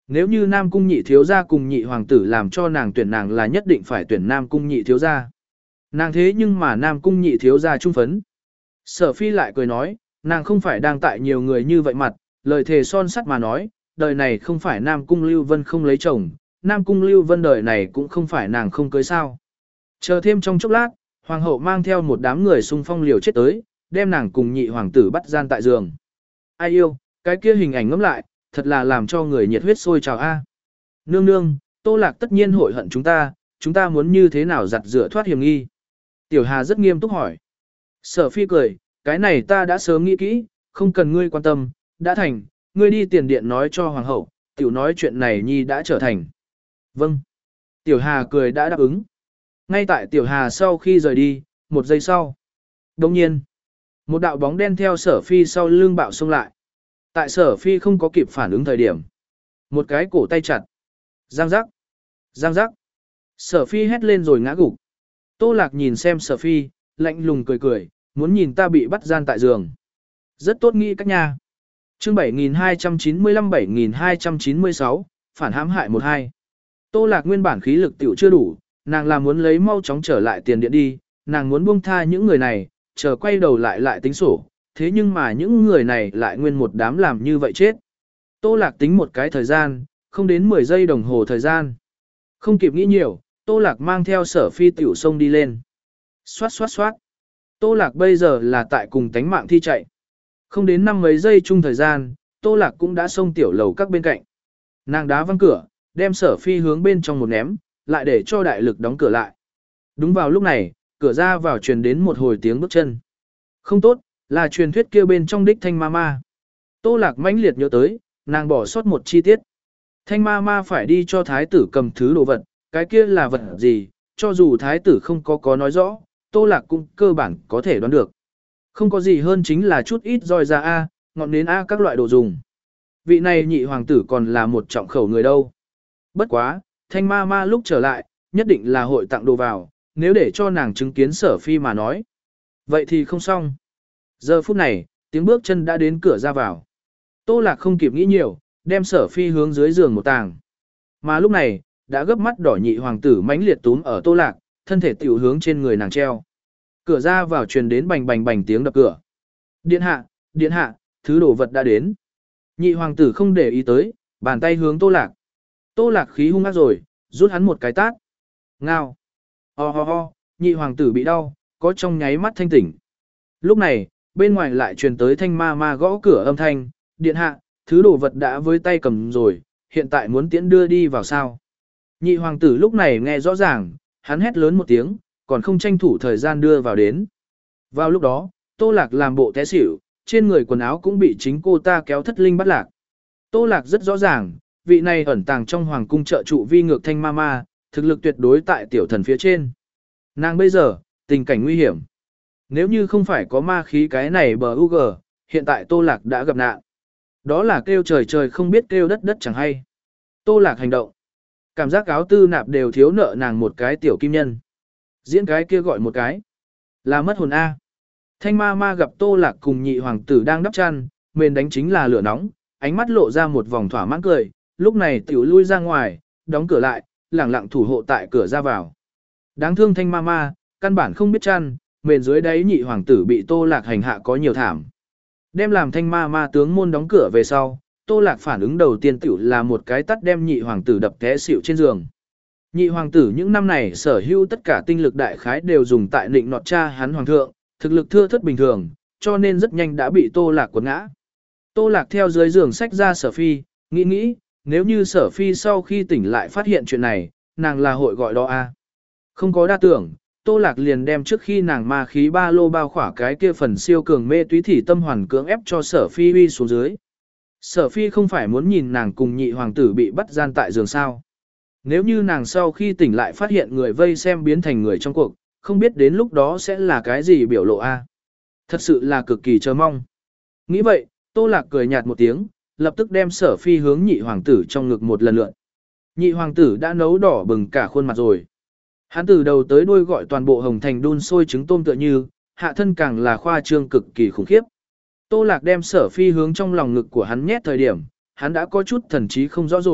Nếu như Nam Cung nhị thiếu gia cùng nhị hoàng tử làm cho nàng tuyển nàng là nhất định phải tuyển Nam Cung nhị thiếu gia. Nàng thế nhưng mà Nam Cung nhị thiếu gia trung phấn. Sở Phi lại cười nói, nàng không phải đang tại nhiều người như vậy mặt, lời thề son sắt mà nói, đời này không phải Nam Cung Lưu Vân không lấy chồng, Nam Cung Lưu Vân đời này cũng không phải nàng không cưới sao. Chờ thêm trong chốc lát, hoàng hậu mang theo một đám người xung phong liều chết tới, đem nàng cùng nhị hoàng tử bắt gian tại giường. Ai yêu, cái kia hình ảnh ngẫm lại, thật là làm cho người nhiệt huyết sôi trào a. Nương nương, Tô Lạc tất nhiên hội hận chúng ta, chúng ta muốn như thế nào giặt rửa thoát hiểm nghi. Tiểu Hà rất nghiêm túc hỏi. Sở Phi cười, cái này ta đã sớm nghĩ kỹ, không cần ngươi quan tâm, đã thành, ngươi đi tiền điện nói cho hoàng hậu, tiểu nói chuyện này nhi đã trở thành. Vâng. Tiểu Hà cười đã đáp ứng. Ngay tại Tiểu Hà sau khi rời đi, một giây sau. Đồng nhiên, một đạo bóng đen theo Sở Phi sau lưng bạo xông lại. Tại Sở Phi không có kịp phản ứng thời điểm. Một cái cổ tay chặt. Giang giác. Giang giác. Sở Phi hét lên rồi ngã gục. Tô Lạc nhìn xem Sở Phi, lạnh lùng cười cười, muốn nhìn ta bị bắt gian tại giường. Rất tốt nghĩ các nhà. Chương bảy nghìn hai trăm chín mươi lăm bảy nghìn hai trăm chín mươi sáu, phản hãm hại một hai. Tô Lạc nguyên bản khí lực tiểu chưa đủ, nàng là muốn lấy mau chóng trở lại tiền điện đi, nàng muốn buông tha những người này, chờ quay đầu lại lại tính sổ, thế nhưng mà những người này lại nguyên một đám làm như vậy chết. Tô Lạc tính một cái thời gian, không đến mười giây đồng hồ thời gian. Không kịp nghĩ nhiều, Tô Lạc mang theo Sở Phi tiểu sông đi lên. Xoát xoát xoát. Tô Lạc bây giờ là tại cùng tánh mạng thi chạy. Không đến năm mấy giây chung thời gian, Tô Lạc cũng đã xông tiểu lầu các bên cạnh. Nàng đá văng cửa, đem Sở Phi hướng bên trong một ném, lại để cho đại lực đóng cửa lại. Đúng vào lúc này, cửa ra vào truyền đến một hồi tiếng bước chân. Không tốt, là truyền thuyết kia bên trong đích Thanh Ma Ma. Tô Lạc mãnh liệt nhớ tới, nàng bỏ sót một chi tiết. Thanh Ma Ma phải đi cho thái tử cầm thứ đồ vật, cái kia là vật gì, cho dù thái tử không có có nói rõ, Tô Lạc cũng cơ bản có thể đoán được. Không có gì hơn chính là chút ít roi ra A, ngọn nến A các loại đồ dùng. Vị này nhị hoàng tử còn là một trọng khẩu người đâu. Bất quá, Thanh Ma Ma lúc trở lại, nhất định là hội tặng đồ vào, nếu để cho nàng chứng kiến Sở Phi mà nói. Vậy thì không xong. Giờ phút này, tiếng bước chân đã đến cửa ra vào. Tô Lạc không kịp nghĩ nhiều, đem Sở Phi hướng dưới giường một tàng. Mà lúc này, đã gấp mắt đỏ nhị hoàng tử mãnh liệt túm ở Tô Lạc, thân thể tiểu hướng trên người nàng treo. Cửa ra vào truyền đến bành bành bành tiếng đập cửa. Điện hạ, điện hạ, thứ đồ vật đã đến. Nhị hoàng tử không để ý tới, bàn tay hướng Tô Lạc. Tô Lạc khí hung ác rồi, rút hắn một cái tát. Ngao. Ho ho ho, nhị hoàng tử bị đau, có trong nháy mắt thanh tỉnh. Lúc này, bên ngoài lại truyền tới Thanh Ma Ma gõ cửa âm thanh. Điện hạ, thứ đồ vật đã với tay cầm rồi, hiện tại muốn tiễn đưa đi vào sao. Nhị hoàng tử lúc này nghe rõ ràng, hắn hét lớn một tiếng, còn không tranh thủ thời gian đưa vào đến. Vào lúc đó, Tô Lạc làm bộ té xỉu, trên người quần áo cũng bị chính cô ta kéo thất linh bắt lạc. Tô Lạc rất rõ ràng, vị này ẩn tàng trong hoàng cung trợ trụ vi ngược Thanh Ma Ma, thực lực tuyệt đối tại tiểu thần phía trên. Nàng bây giờ, tình cảnh nguy hiểm. Nếu như không phải có ma khí cái này bờ u gờ, hiện tại Tô Lạc đã gặp nạn. Đó là kêu trời trời không biết kêu đất đất chẳng hay. Tô Lạc hành động. Cảm giác áo tư nạp đều thiếu nợ nàng một cái tiểu kim nhân. Diễn cái kia gọi một cái. Là mất hồn A. Thanh Ma Ma gặp Tô Lạc cùng nhị hoàng tử đang đắp chăn, mền đánh chính là lửa nóng, ánh mắt lộ ra một vòng thỏa mãn cười, lúc này tiểu lui ra ngoài, đóng cửa lại, lẳng lặng thủ hộ tại cửa ra vào. Đáng thương Thanh Ma Ma, căn bản không biết chăn, mền dưới đáy nhị hoàng tử bị Tô Lạc hành hạ có nhiều thảm. Đem làm Thanh Ma Ma tướng môn đóng cửa về sau, Tô Lạc phản ứng đầu tiên tiểu là một cái tắt đem nhị hoàng tử đập té xỉu trên giường. Nhị hoàng tử những năm này sở hữu tất cả tinh lực đại khái đều dùng tại định nọt cha hắn hoàng thượng, thực lực thưa thất bình thường, cho nên rất nhanh đã bị Tô Lạc quật ngã. Tô Lạc theo dưới giường xách ra Sở Phi, nghĩ nghĩ, nếu như Sở Phi sau khi tỉnh lại phát hiện chuyện này, nàng là hội gọi đó a. Không có đa tưởng, Tô Lạc liền đem trước khi nàng ma khí ba lô bao khỏa cái kia phần siêu cường mê túy thỉ tâm hoàn cưỡng ép cho Sở Phi uy xuống dưới. Sở Phi không phải muốn nhìn nàng cùng nhị hoàng tử bị bắt gian tại giường sao. Nếu như nàng sau khi tỉnh lại phát hiện người vây xem biến thành người trong cuộc, không biết đến lúc đó sẽ là cái gì biểu lộ a. Thật sự là cực kỳ chờ mong. Nghĩ vậy, Tô Lạc cười nhạt một tiếng, lập tức đem Sở Phi hướng nhị hoàng tử trong ngực một lần lượt. Nhị hoàng tử đã nấu đỏ bừng cả khuôn mặt rồi. Hắn từ đầu tới đuôi gọi toàn bộ Hồng Thành đun sôi trứng tôm tựa như, hạ thân càng là khoa trương cực kỳ khủng khiếp. Tô Lạc đem Sở Phi hướng trong lòng ngực của hắn nhét thời điểm, hắn đã có chút thần trí không rõ rồi,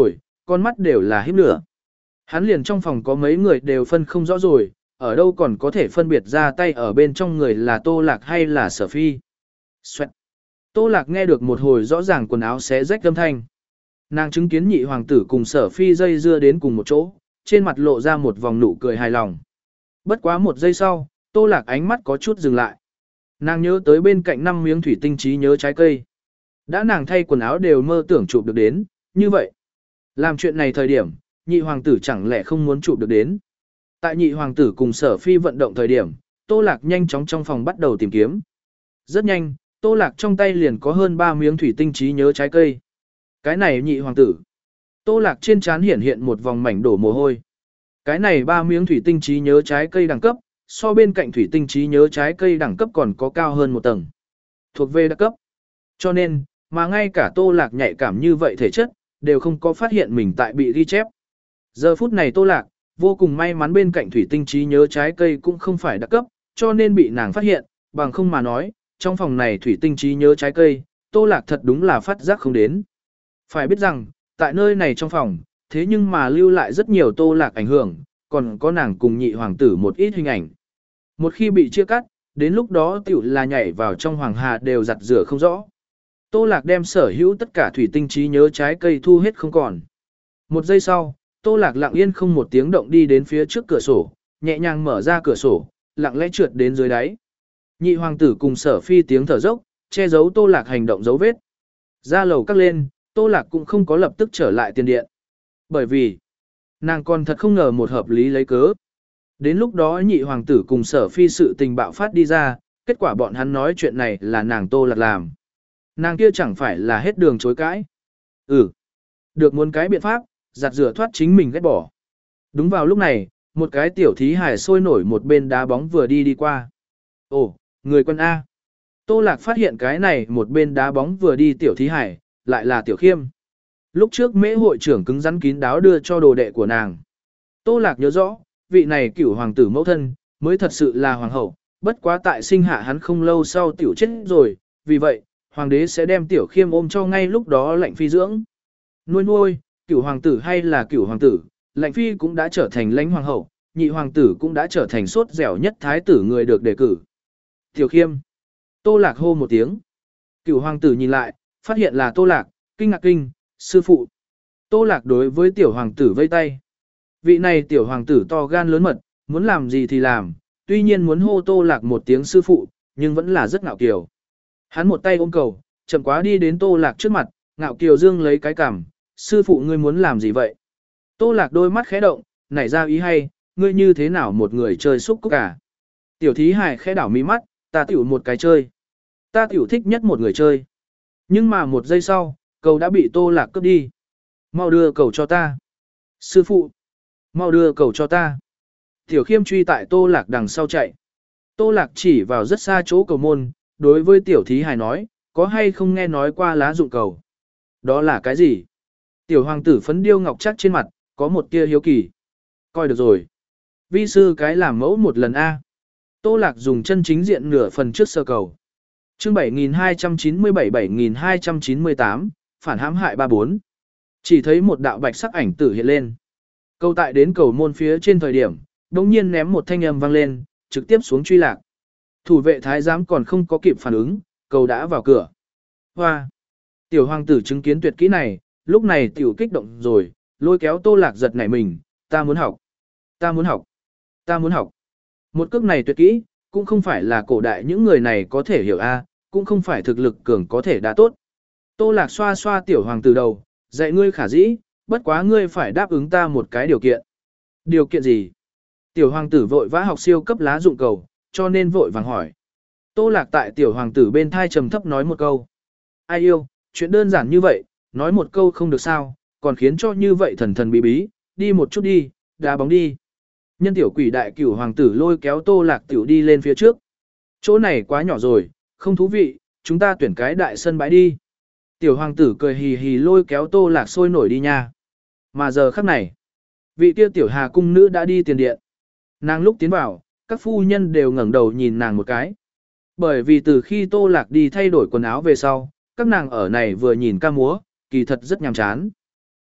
con mắt đều là híp lửa. Hắn liền trong phòng có mấy người đều phân không rõ rồi, ở đâu còn có thể phân biệt ra tay ở bên trong người là Tô Lạc hay là Sở Phi. Xoẹt. Tô Lạc nghe được một hồi rõ ràng quần áo xé rách âm thanh. Nàng chứng kiến nhị hoàng tử cùng Sở Phi dây dưa đến cùng một chỗ, trên mặt lộ ra một vòng nụ cười hài lòng. Bất quá một giây sau, Tô Lạc ánh mắt có chút dừng lại. Nàng nhớ tới bên cạnh năm miếng thủy tinh trí nhớ trái cây. Đã nàng thay quần áo đều mơ tưởng chụp được đến, như vậy. Làm chuyện này thời điểm, nhị hoàng tử chẳng lẽ không muốn chụp được đến. Tại nhị hoàng tử cùng Sở Phi vận động thời điểm, Tô Lạc nhanh chóng trong phòng bắt đầu tìm kiếm. Rất nhanh, Tô Lạc trong tay liền có hơn ba miếng thủy tinh trí nhớ trái cây. Cái này nhị hoàng tử. Tô Lạc trên trán hiện hiện một vòng mảnh đổ mồ hôi. Cái này ba miếng thủy tinh trí nhớ trái cây đẳng cấp, so bên cạnh thủy tinh trí nhớ trái cây đẳng cấp còn có cao hơn một tầng. Thuộc về đặc cấp. Cho nên, mà ngay cả Tô Lạc nhạy cảm như vậy thể chất, đều không có phát hiện mình tại bị ghi chép. Giờ phút này Tô Lạc, vô cùng may mắn bên cạnh thủy tinh trí nhớ trái cây cũng không phải đặc cấp, cho nên bị nàng phát hiện, bằng không mà nói, trong phòng này thủy tinh trí nhớ trái cây, Tô Lạc thật đúng là phát giác không đến. Phải biết rằng, tại nơi này trong phòng, thế nhưng mà lưu lại rất nhiều Tô Lạc ảnh hưởng, còn có nàng cùng nhị hoàng tử một ít hình ảnh. Một khi bị chia cắt, đến lúc đó tiểu là nhảy vào trong hoàng hà đều giặt rửa không rõ. Tô Lạc đem sở hữu tất cả thủy tinh trí nhớ trái cây thu hết không còn. Một giây sau, Tô Lạc lặng yên không một tiếng động đi đến phía trước cửa sổ, nhẹ nhàng mở ra cửa sổ, lặng lẽ trượt đến dưới đáy. Nhị hoàng tử cùng Sở Phi tiếng thở dốc, che giấu Tô Lạc hành động dấu vết. Ra lầu cắt lên, Tô Lạc cũng không có lập tức trở lại tiền điện. Bởi vì, nàng còn thật không ngờ một hợp lý lấy cớ. Đến lúc đó nhị hoàng tử cùng Sở Phi sự tình bạo phát đi ra, kết quả bọn hắn nói chuyện này là nàng Tô Lạc làm. Nàng kia chẳng phải là hết đường chối cãi. Ừ, được muốn cái biện pháp, giặt rửa thoát chính mình ghét bỏ. Đúng vào lúc này, một cái tiểu thí hải sôi nổi một bên đá bóng vừa đi đi qua. Ồ, người quân A. Tô Lạc phát hiện cái này một bên đá bóng vừa đi tiểu thí hải, lại là tiểu khiêm. Lúc trước mễ hội trưởng cứng rắn kín đáo đưa cho đồ đệ của nàng. Tô Lạc nhớ rõ, vị này cửu hoàng tử mẫu thân, mới thật sự là hoàng hậu, bất quá tại sinh hạ hắn không lâu sau tiểu chết rồi, vì vậy, hoàng đế sẽ đem tiểu khiêm ôm cho ngay lúc đó lệnh phi dưỡng. Nuôi nuôi, cửu hoàng tử hay là cửu hoàng tử, lệnh phi cũng đã trở thành lãnh hoàng hậu, nhị hoàng tử cũng đã trở thành sốt dẻo nhất thái tử người được đề cử. Tiểu khiêm. Tô Lạc hô một tiếng. Cửu hoàng tử nhìn lại, phát hiện là Tô Lạc, kinh ngạc kinh, sư phụ. Tô Lạc đối với tiểu hoàng tử vây tay. Vị này tiểu hoàng tử to gan lớn mật, muốn làm gì thì làm, tuy nhiên muốn hô Tô Lạc một tiếng sư phụ, nhưng vẫn là rất ngạo kiều. Hắn một tay ôm cầu, chậm quá đi đến Tô Lạc trước mặt, ngạo kiều dương lấy cái cằm, sư phụ ngươi muốn làm gì vậy? Tô Lạc đôi mắt khẽ động, nảy ra ý hay, ngươi như thế nào một người chơi xúc cúc cả? Tiểu thí hài khẽ đảo mí mắt, ta tiểu một cái chơi. Ta tiểu thích nhất một người chơi. Nhưng mà một giây sau, cầu đã bị Tô Lạc cướp đi. Mau đưa cầu cho ta. Sư phụ. Mau đưa cầu cho ta. Tiểu khiêm truy tại Tô Lạc đằng sau chạy. Tô Lạc chỉ vào rất xa chỗ cầu môn, đối với tiểu thí hài nói, có hay không nghe nói qua lá dụng cầu? Đó là cái gì? Tiểu hoàng tử phấn điêu ngọc chắc trên mặt, có một tia hiếu kỳ. Coi được rồi. Vi sư cái làm mẫu một lần A. Tô Lạc dùng chân chính diện nửa phần trước sơ cầu. Chương bảy nghìn hai trăm chín mươi bảy bảy nghìn hai trăm chín mươi tám, phản hãm hại ba bốn. Chỉ thấy một đạo bạch sắc ảnh tử hiện lên. Cầu tại đến cầu môn phía trên thời điểm, đống nhiên ném một thanh âm vang lên, trực tiếp xuống truy lạc. Thủ vệ thái giám còn không có kịp phản ứng, cầu đã vào cửa. Hoa! Tiểu hoàng tử chứng kiến tuyệt kỹ này, lúc này tiểu kích động rồi, lôi kéo Tô Lạc giật nảy mình, ta muốn học, ta muốn học, ta muốn học. Một cước này tuyệt kỹ, cũng không phải là cổ đại những người này có thể hiểu a, cũng không phải thực lực cường có thể đã tốt. Tô Lạc xoa xoa tiểu hoàng tử đầu, dạy ngươi khả dĩ, bất quá ngươi phải đáp ứng ta một cái điều kiện. Điều kiện gì? Tiểu hoàng tử vội vã học siêu cấp lá dụng cầu, cho nên vội vàng hỏi. Tô Lạc tại tiểu hoàng tử bên thai trầm thấp nói một câu. Ai yêu, chuyện đơn giản như vậy, nói một câu không được sao, còn khiến cho như vậy thần thần bí bí, đi một chút đi, đá bóng đi. Nhân tiểu quỷ đại cửu hoàng tử lôi kéo Tô Lạc tiểu đi lên phía trước. Chỗ này quá nhỏ rồi, không thú vị, chúng ta tuyển cái đại sân bãi đi. Tiểu hoàng tử cười hì hì lôi kéo Tô Lạc sôi nổi đi nha. Mà giờ khắc này, vị kia tiểu hà cung nữ đã đi tiền điện. Nàng lúc tiến vào, các phu nhân đều ngẩng đầu nhìn nàng một cái. Bởi vì từ khi Tô Lạc đi thay đổi quần áo về sau, các nàng ở này vừa nhìn ca múa, kỳ thật rất nhàm chán.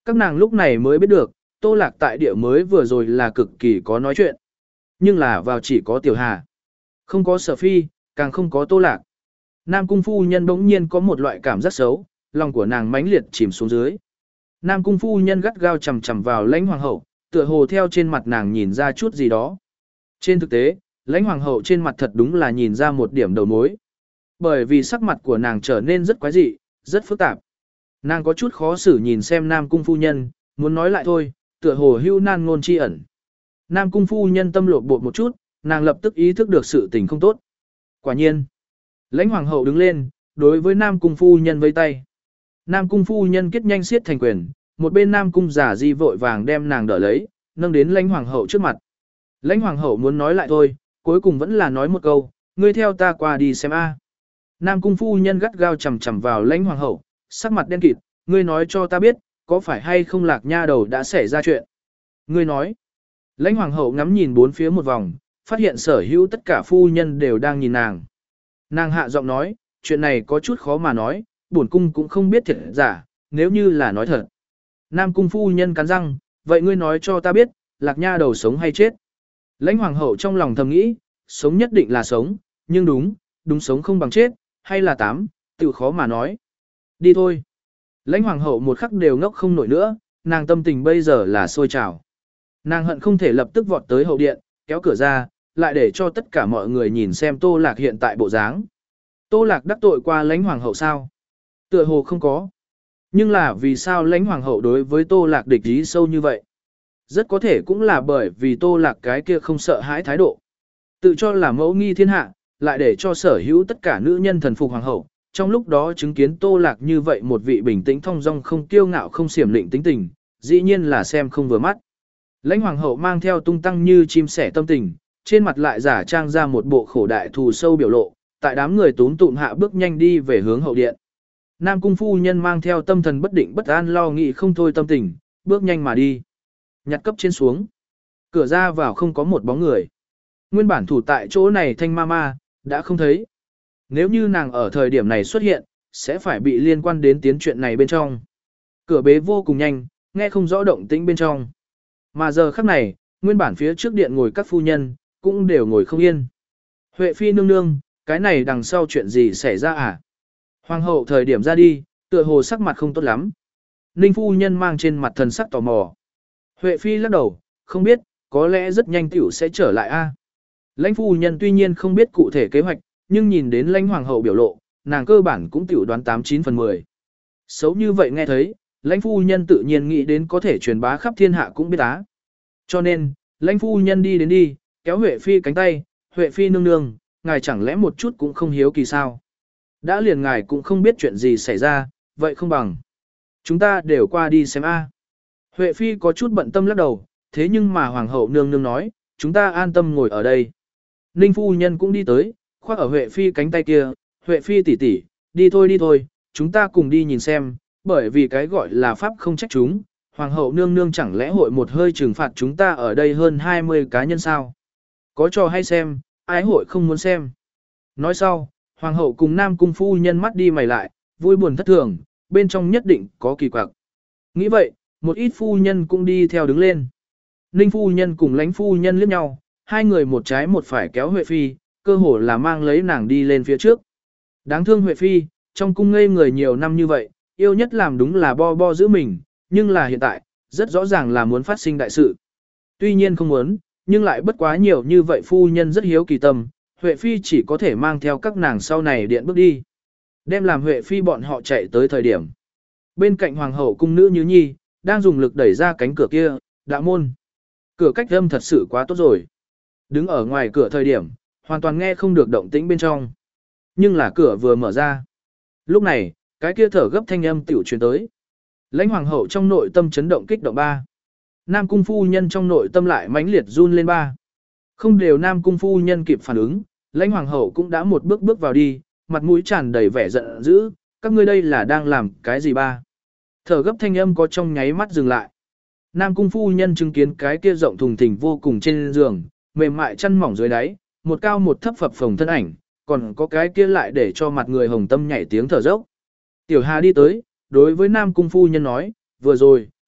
Các nàng lúc này mới biết được, Tô Lạc tại địa mới vừa rồi là cực kỳ có nói chuyện. Nhưng là vào chỉ có Tiểu Hà. Không có Sở Phi, càng không có Tô Lạc. Nam Cung phu nhân bỗng nhiên có một loại cảm giác xấu, lòng của nàng mãnh liệt chìm xuống dưới. Nam Cung phu nhân gắt gao chầm chầm vào Lãnh Hoàng hậu, tựa hồ theo trên mặt nàng nhìn ra chút gì đó. Trên thực tế, Lãnh Hoàng hậu trên mặt thật đúng là nhìn ra một điểm đầu mối. Bởi vì sắc mặt của nàng trở nên rất quái dị, rất phức tạp. Nàng có chút khó xử nhìn xem Nam Cung phu nhân, muốn nói lại thôi, tựa hồ hưu nan ngôn chi ẩn. Nam Cung phu nhân tâm lột bột một chút, nàng lập tức ý thức được sự tình không tốt. Quả nhiên, Lãnh Hoàng hậu đứng lên, đối với Nam Cung phu nhân vây tay. Nam Cung phu nhân kết nhanh siết thành quyền, một bên Nam Cung giả di vội vàng đem nàng đỡ lấy, nâng đến Lãnh Hoàng hậu trước mặt. Lãnh Hoàng hậu muốn nói lại thôi, cuối cùng vẫn là nói một câu, ngươi theo ta qua đi xem a. Nam Cung phu nhân gắt gao chầm chầm vào Lãnh Hoàng hậu, sắc mặt đen kịt, ngươi nói cho ta biết, có phải hay không Lạc nha đầu đã xảy ra chuyện. Ngươi nói. Lãnh Hoàng hậu ngắm nhìn bốn phía một vòng, phát hiện sở hữu tất cả phu nhân đều đang nhìn nàng. Nàng hạ giọng nói, chuyện này có chút khó mà nói, bổn cung cũng không biết thiệt giả, nếu như là nói thật. Nam Cung phu nhân cắn răng, vậy ngươi nói cho ta biết, Lạc nha đầu sống hay chết. Lãnh Hoàng hậu trong lòng thầm nghĩ, sống nhất định là sống, nhưng đúng, đúng sống không bằng chết, hay là tám, tự khó mà nói. Đi thôi. Lãnh Hoàng hậu một khắc đều ngốc không nổi nữa, nàng tâm tình bây giờ là sôi trào. Nàng hận không thể lập tức vọt tới hậu điện, kéo cửa ra, lại để cho tất cả mọi người nhìn xem Tô Lạc hiện tại bộ dáng. Tô Lạc đắc tội qua Lãnh Hoàng hậu sao? Tựa hồ không có. Nhưng là vì sao Lãnh Hoàng hậu đối với Tô Lạc địch ý sâu như vậy? Rất có thể cũng là bởi vì Tô Lạc cái kia không sợ hãi thái độ. Tự cho là mẫu nghi thiên hạ, lại để cho sở hữu tất cả nữ nhân thần phục hoàng hậu. Trong lúc đó chứng kiến Tô Lạc như vậy một vị bình tĩnh thong dong không kiêu ngạo không xiểm lịnh tính tình, dĩ nhiên là xem không vừa mắt. Lãnh Hoàng hậu mang theo tung tăng như chim sẻ tâm tình, trên mặt lại giả trang ra một bộ khổ đại thù sâu biểu lộ, tại đám người túm tụm hạ bước nhanh đi về hướng hậu điện. Nam Cung phu nhân mang theo tâm thần bất định bất an lo nghĩ không thôi tâm tình, bước nhanh mà đi. Nhặt cấp trên xuống. Cửa ra vào không có một bóng người. Nguyên bản thủ tại chỗ này Thanh Mama đã không thấy. Nếu như nàng ở thời điểm này xuất hiện, sẽ phải bị liên quan đến tiến chuyện này bên trong. Cửa bế vô cùng nhanh, nghe không rõ động tĩnh bên trong. Mà giờ khắc này, nguyên bản phía trước điện ngồi các phu nhân, cũng đều ngồi không yên. Huệ phi nương nương, cái này đằng sau chuyện gì xảy ra à? Hoàng hậu thời điểm ra đi, tựa hồ sắc mặt không tốt lắm. Ninh phu nhân mang trên mặt thần sắc tò mò. Huệ phi lắc đầu, không biết, có lẽ rất nhanh tiểu sẽ trở lại a. Lãnh phu nhân tuy nhiên không biết cụ thể kế hoạch, nhưng nhìn đến Lãnh Hoàng hậu biểu lộ, nàng cơ bản cũng tiểu đoán tám chín phần mười. Xấu như vậy nghe thấy, Lãnh phu nhân tự nhiên nghĩ đến có thể truyền bá khắp thiên hạ cũng biết á. Cho nên, Lãnh phu nhân đi đến đi, kéo Huệ phi cánh tay, Huệ phi nương nương, ngài chẳng lẽ một chút cũng không hiếu kỳ sao? Đã liền ngài cũng không biết chuyện gì xảy ra, vậy không bằng. Chúng ta đều qua đi xem a. Huệ phi có chút bận tâm lắc đầu, thế nhưng mà hoàng hậu nương nương nói, chúng ta an tâm ngồi ở đây. Ninh phu nhân cũng đi tới, khoác ở Huệ phi cánh tay kia, Huệ phi tỷ tỷ, đi thôi đi thôi, chúng ta cùng đi nhìn xem, bởi vì cái gọi là pháp không trách chúng, hoàng hậu nương nương chẳng lẽ hội một hơi trừng phạt chúng ta ở đây hơn hai mươi cá nhân sao? Có trò hay xem, ái hội không muốn xem. Nói sau, hoàng hậu cùng Nam Cung phu nhân mắt đi mày lại, vui buồn thất thường, bên trong nhất định có kỳ quặc. Nghĩ vậy, một ít phu nhân cũng đi theo đứng lên. Ninh phu nhân cùng Lãnh phu nhân liếc nhau, hai người một trái một phải kéo Huệ phi, cơ hồ là mang lấy nàng đi lên phía trước. Đáng thương Huệ phi, trong cung ngây người nhiều năm như vậy, yêu nhất làm đúng là bo bo giữ mình, nhưng là hiện tại, rất rõ ràng là muốn phát sinh đại sự. Tuy nhiên không muốn, nhưng lại bất quá nhiều như vậy phu nhân rất hiếu kỳ tâm, Huệ phi chỉ có thể mang theo các nàng sau này điện bước đi. Đem làm Huệ phi bọn họ chạy tới thời điểm. Bên cạnh hoàng hậu cung nữ Như Nhi, đang dùng lực đẩy ra cánh cửa kia, đạo môn. Cửa cách âm thật sự quá tốt rồi. Đứng ở ngoài cửa thời điểm, hoàn toàn nghe không được động tĩnh bên trong. Nhưng là cửa vừa mở ra. Lúc này, cái kia thở gấp thanh âm tiểu truyền tới. Lãnh hoàng hậu trong nội tâm chấn động kích động ba. Nam cung phu nhân trong nội tâm lại mãnh liệt run lên ba. Không đều Nam cung phu nhân kịp phản ứng, Lãnh hoàng hậu cũng đã một bước bước vào đi, mặt mũi tràn đầy vẻ giận dữ, các ngươi đây là đang làm cái gì ba? Thở gấp thanh âm có trong nháy mắt dừng lại. Nam cung phu nhân chứng kiến cái kia rộng thùng thình vô cùng trên giường, mềm mại chăn mỏng dưới đáy, một cao một thấp phập phồng thân ảnh, còn có cái kia lại để cho mặt người hồng tâm nhảy tiếng thở dốc. Tiểu Hà đi tới, đối với Nam cung phu nhân nói, vừa rồi,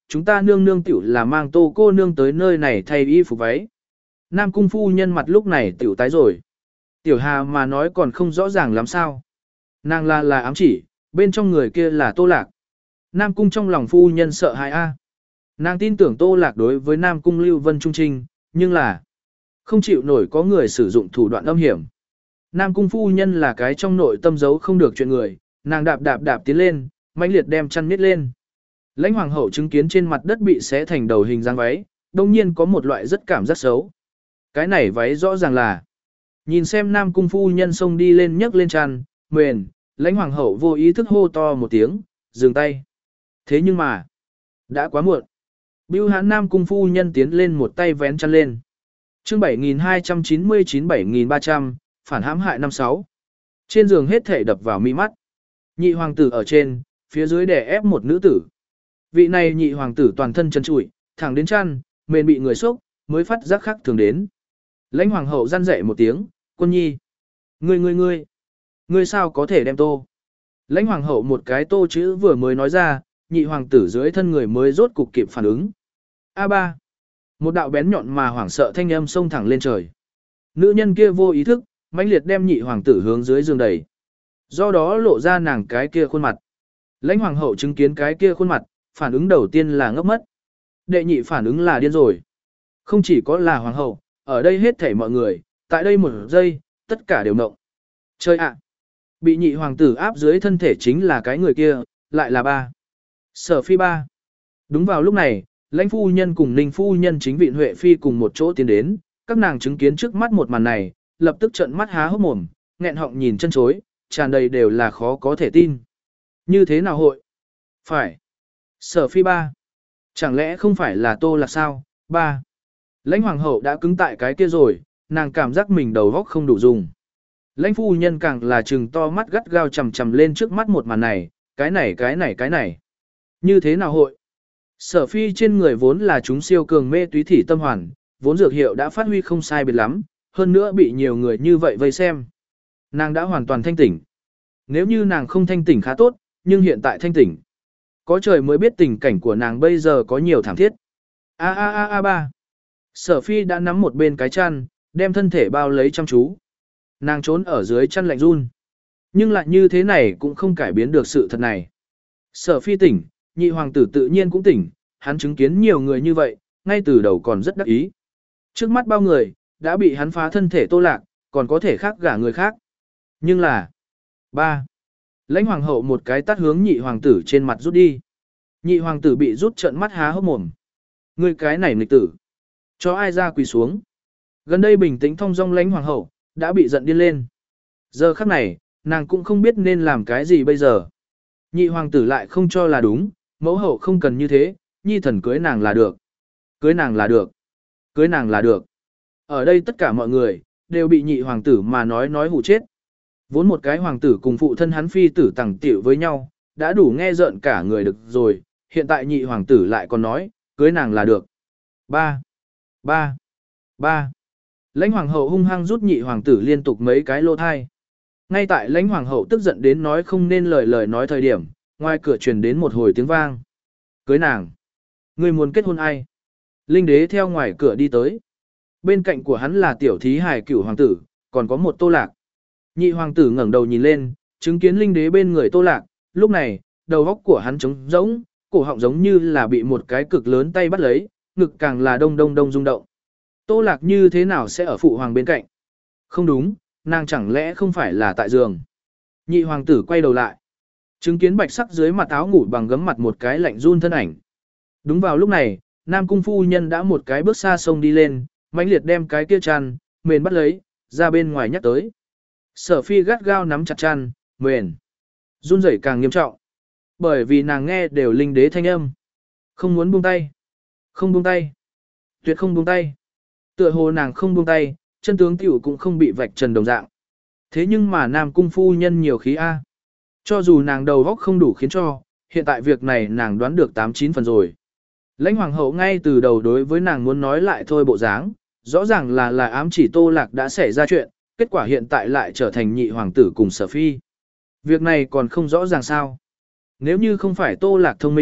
chúng ta nương nương tiểu là mang Tô cô nương tới nơi này thay y phục váy. Nam cung phu nhân mặt lúc này tiểu tái rồi. Tiểu Hà mà nói còn không rõ ràng lắm sao. Nàng là là ám chỉ, bên trong người kia là Tô Lạc. Nam cung trong lòng phu nhân sợ hãi a. Nàng tin tưởng Tô Lạc đối với Nam cung Lưu Vân trung trinh, nhưng là không chịu nổi có người sử dụng thủ đoạn âm hiểm. Nam cung phu nhân là cái trong nội tâm giấu không được chuyện người, nàng đạp đạp đạp tiến lên, mãnh liệt đem chăn miết lên. Lãnh hoàng hậu chứng kiến trên mặt đất bị xé thành đầu hình dáng váy, đồng nhiên có một loại rất cảm giác xấu. Cái này váy rõ ràng là, nhìn xem Nam cung phu nhân xông đi lên nhấc lên chăn, mền, lãnh hoàng hậu vô ý thức hô to một tiếng, dừng tay. Thế nhưng mà, đã quá muộn. Bưu hán Nam cung phu nhân tiến lên một tay vén chăn lên. Chương bảy nghìn hai trăm chín mươi chín bảy nghìn ba trăm, phản hãm hại năm sáu. Trên giường hết thể đập vào mi mắt. Nhị hoàng tử ở trên, phía dưới đè ép một nữ tử. Vị này nhị hoàng tử toàn thân chân trụi, thẳng đến chăn, mền bị người xúc, mới phát giác khác thường đến. Lãnh hoàng hậu răn dậy một tiếng, Quân nhi. Ngươi ngươi ngươi, ngươi sao có thể đem tô? Lãnh hoàng hậu một cái tô chữ vừa mới nói ra, nhị hoàng tử dưới thân người mới rốt cục kịp phản ứng. A ba. Một đạo bén nhọn mà hoảng sợ thanh âm xông thẳng lên trời. Nữ nhân kia vô ý thức, mãnh liệt đem nhị hoàng tử hướng dưới giường đẩy. Do đó lộ ra nàng cái kia khuôn mặt. Lãnh hoàng hậu chứng kiến cái kia khuôn mặt, phản ứng đầu tiên là ngốc mất. Đệ nhị phản ứng là điên rồi. Không chỉ có là hoàng hậu, ở đây hết thảy mọi người, tại đây một giây, tất cả đều mộng. Chơi ạ! Bị nhị hoàng tử áp dưới thân thể chính là cái người kia, lại là ba. Sở phi ba. Đúng vào lúc này, lãnh phu nhân cùng ninh phu nhân chính viện Huệ Phi cùng một chỗ tiến đến, các nàng chứng kiến trước mắt một màn này, lập tức trợn mắt há hốc mồm, nghẹn họng nhìn chân chối, tràn đầy đều là khó có thể tin. Như thế nào hội? Phải. Sở phi ba. Chẳng lẽ không phải là Tô Lạc sao? Ba. Lãnh hoàng hậu đã cứng tại cái kia rồi, nàng cảm giác mình đầu óc không đủ dùng. Lãnh phu nhân càng là trừng to mắt gắt gao chằm chằm lên trước mắt một màn này, cái này cái này cái này. Như thế nào hội? Sở phi trên người vốn là chúng siêu cường mê túy thỉ tâm hoàn, vốn dược hiệu đã phát huy không sai biệt lắm, hơn nữa bị nhiều người như vậy vây xem. Nàng đã hoàn toàn thanh tỉnh. Nếu như nàng không thanh tỉnh khá tốt, nhưng hiện tại thanh tỉnh. Có trời mới biết tình cảnh của nàng bây giờ có nhiều thảm thiết. A a a a ba. Sở phi đã nắm một bên cái chăn, đem thân thể bao lấy chăm chú. Nàng trốn ở dưới chăn lạnh run. Nhưng lại như thế này cũng không cải biến được sự thật này. Sở phi tỉnh, nhị hoàng tử tự nhiên cũng tỉnh, hắn chứng kiến nhiều người như vậy, ngay từ đầu còn rất đắc ý. Trước mắt bao người, đã bị hắn phá thân thể Tô Lạc, còn có thể khác gả người khác. Nhưng là... ba. Lãnh hoàng hậu một cái tát hướng nhị hoàng tử trên mặt rút đi. Nhị hoàng tử bị rút trợn mắt há hốc mồm. Ngươi cái này nghịch tử. Cho ai ra quỳ xuống. Gần đây bình tĩnh thong dong lãnh hoàng hậu, đã bị giận điên lên. Giờ khắc này, nàng cũng không biết nên làm cái gì bây giờ. Nhị hoàng tử lại không cho là đúng, mẫu hậu không cần như thế, nhi thần cưới nàng là được. Cưới nàng là được. Cưới nàng là được. Ở đây tất cả mọi người, đều bị nhị hoàng tử mà nói nói hù chết. Vốn một cái hoàng tử cùng phụ thân hắn phi tử tẳng tiểu với nhau, đã đủ nghe rợn cả người được rồi, hiện tại nhị hoàng tử lại còn nói, cưới nàng là được. Ba, ba, ba. Lãnh hoàng hậu hung hăng rút nhị hoàng tử liên tục mấy cái lô thai. Ngay tại lãnh hoàng hậu tức giận đến nói không nên lời lời nói thời điểm, ngoài cửa truyền đến một hồi tiếng vang. Cưới nàng. Người muốn kết hôn ai? Linh đế theo ngoài cửa đi tới. Bên cạnh của hắn là tiểu thí hài cửu hoàng tử, còn có một Tô Lạc. Nhị hoàng tử ngẩng đầu nhìn lên, chứng kiến linh đế bên người Tô Lạc, lúc này, đầu óc của hắn trống rỗng, cổ họng giống như là bị một cái cực lớn tay bắt lấy, ngực càng là đông đông đông rung động. Tô Lạc như thế nào sẽ ở phụ hoàng bên cạnh? Không đúng, nàng chẳng lẽ không phải là tại giường? Nhị hoàng tử quay đầu lại, chứng kiến bạch sắc dưới mặt áo ngủ bằng gấm mặt một cái lạnh run thân ảnh. Đúng vào lúc này, Nam cung phu nhân đã một cái bước xa sông đi lên, mãnh liệt đem cái kia chăn, mền bắt lấy, ra bên ngoài nhắc tới. Sở phi gắt gao nắm chặt chăn, mền, run rẩy càng nghiêm trọng. Bởi vì nàng nghe đều linh đế thanh âm. Không muốn buông tay. Không buông tay. Tuyệt không buông tay. Tựa hồ nàng không buông tay, chân tướng tiểu cũng không bị vạch trần đồng dạng. Thế nhưng mà Nam cung phu nhân nhiều khí A. Cho dù nàng đầu óc không đủ khiến cho, hiện tại việc này nàng đoán được tám chín phần rồi. Lãnh hoàng hậu ngay từ đầu đối với nàng muốn nói lại thôi bộ dáng, rõ ràng là là ám chỉ Tô Lạc đã xảy ra chuyện, kết quả hiện tại lại trở thành nhị hoàng tử cùng Sở phi. Việc này còn không rõ ràng sao. Nếu như không phải Tô Lạc thông minh,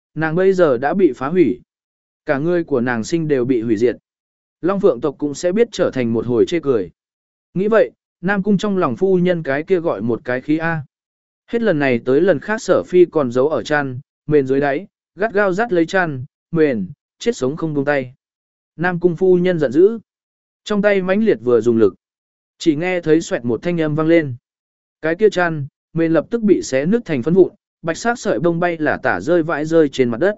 nàng bây giờ đã bị phá hủy. Cả người của nàng sinh đều bị hủy diệt. Long Phượng tộc cũng sẽ biết trở thành một hồi chê cười. Nghĩ vậy, Nam Cung trong lòng phu nhân cái kia gọi một cái khí A. Hết lần này tới lần khác Sở Phi còn giấu ở chăn, mền dưới đáy, gắt gao dắt lấy chăn, mền, chết sống không buông tay. Nam Cung phu nhân giận dữ. Trong tay mãnh liệt vừa dùng lực. Chỉ nghe thấy xoẹt một thanh âm vang lên. Cái kia chăn, mền lập tức bị xé nứt thành phấn vụn, bạch sắc sợi bông bay là tả rơi vãi rơi trên mặt đất.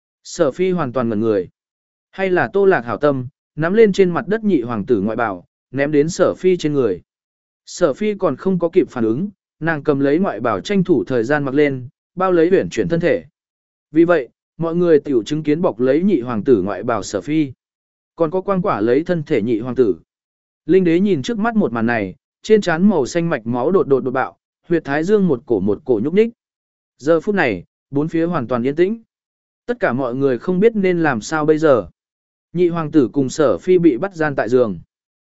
Sở Phi hoàn toàn ngẩn người. Hay là Tô Lạc hảo tâm, nắm lên trên mặt đất nhị hoàng tử ngoại bảo, ném đến Sở Phi trên người. Sở Phi còn không có kịp phản ứng, nàng cầm lấy ngoại bảo tranh thủ thời gian mặc lên, bao lấy huyển chuyển thân thể. Vì vậy, mọi người tiểu chứng kiến bọc lấy nhị hoàng tử ngoại bảo Sở Phi. Còn có quang quả lấy thân thể nhị hoàng tử. Linh đế nhìn trước mắt một màn này, trên trán màu xanh mạch máu đột đột đột bạo, huyệt thái dương một cổ một cổ nhúc nhích. Giờ phút này, bốn phía hoàn toàn yên tĩnh. Tất cả mọi người không biết nên làm sao bây giờ. Nhị hoàng tử cùng Sở Phi bị bắt gian tại giường.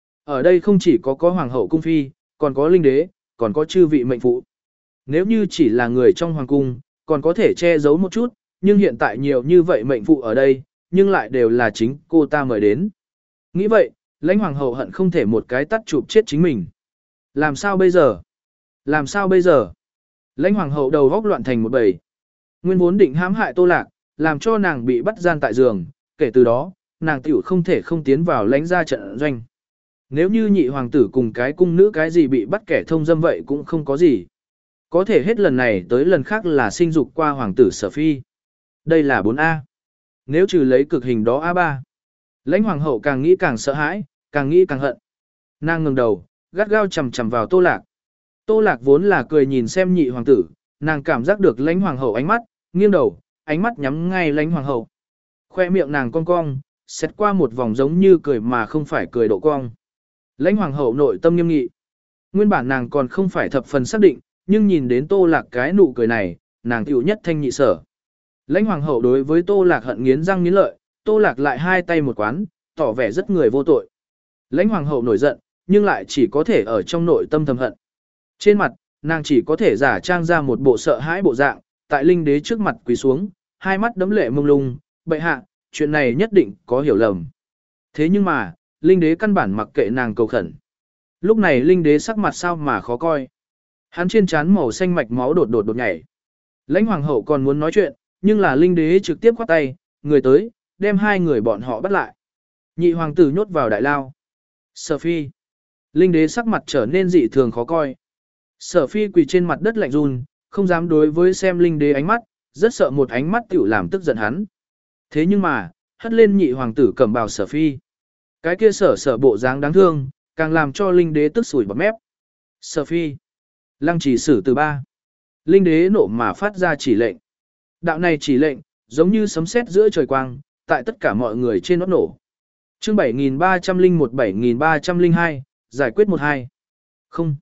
Ở đây không chỉ có có hoàng hậu cung phi, còn có linh đế, còn có chư vị mệnh phụ. Nếu như chỉ là người trong hoàng cung, còn có thể che giấu một chút, nhưng hiện tại nhiều như vậy mệnh phụ ở đây, nhưng lại đều là chính cô ta mời đến. Nghĩ vậy, lãnh hoàng hậu hận không thể một cái tắt chụp chết chính mình. Làm sao bây giờ? Làm sao bây giờ? Lãnh hoàng hậu đầu góc loạn thành một bầy. Nguyên vốn định hãm hại Tô Lạc, làm cho nàng bị bắt gian tại giường, kể từ đó, nàng tiểu không thể không tiến vào lãnh ra trận doanh. Nếu như nhị hoàng tử cùng cái cung nữ cái gì bị bắt kẻ thông dâm vậy cũng không có gì. Có thể hết lần này tới lần khác là sinh dục qua hoàng tử Sở Phi. Đây là bốn A. Nếu trừ lấy cực hình đó A ba. Lãnh hoàng hậu càng nghĩ càng sợ hãi, càng nghĩ càng hận. Nàng ngẩng đầu, gắt gao chằm chằm vào Tô Lạc. Tô Lạc vốn là cười nhìn xem nhị hoàng tử, nàng cảm giác được lãnh hoàng hậu ánh mắt, nghiêng đầu, ánh mắt nhắm ngay lãnh hoàng hậu. Khoe miệng nàng cong cong, xét qua một vòng giống như cười mà không phải cười độ cong. Lãnh hoàng hậu nội tâm nghiêm nghị. Nguyên bản nàng còn không phải thập phần xác định, nhưng nhìn đến Tô Lạc cái nụ cười này, nàng tiểu nhất thanh nhị sở. Lãnh hoàng hậu đối với Tô Lạc hận nghiến răng nghiến lợi, Tô Lạc lại hai tay một quán, tỏ vẻ rất người vô tội. Lãnh hoàng hậu nổi giận, nhưng lại chỉ có thể ở trong nội tâm thầm hận. Trên mặt, nàng chỉ có thể giả trang ra một bộ sợ hãi bộ dạng, tại linh đế trước mặt quỳ xuống, hai mắt đấm lệ mông lung, bệ hạ, chuyện này nhất định có hiểu lầm. Thế nhưng mà, linh đế căn bản mặc kệ nàng cầu khẩn. Lúc này linh đế sắc mặt sao mà khó coi. Hắn trên trán màu xanh mạch máu đột đột đột nhảy. Lãnh hoàng hậu còn muốn nói chuyện, nhưng là linh đế trực tiếp khoát tay, người tới, đem hai người bọn họ bắt lại. Nhị hoàng tử nhốt vào đại lao. Sở Phi. Linh đế sắc mặt trở nên dị thường khó coi. Sở Phi quỳ trên mặt đất lạnh run, không dám đối với xem linh đế ánh mắt, rất sợ một ánh mắt tiểu làm tức giận hắn. Thế nhưng mà, hất lên nhị hoàng tử cầm bào Sở Phi. Cái kia sở sở bộ dáng đáng thương, càng làm cho linh đế tức sủi bọt mép. Sở Phi. Lăng chỉ xử từ ba. Linh đế nộ mà phát ra chỉ lệnh. Đạo này chỉ lệnh, giống như sấm sét giữa trời quang, tại tất cả mọi người trên nó nổ. Chương bảy nghìn ba trăm lẻ một bảy nghìn ba trăm lẻ hai, giải quyết một hai. Không.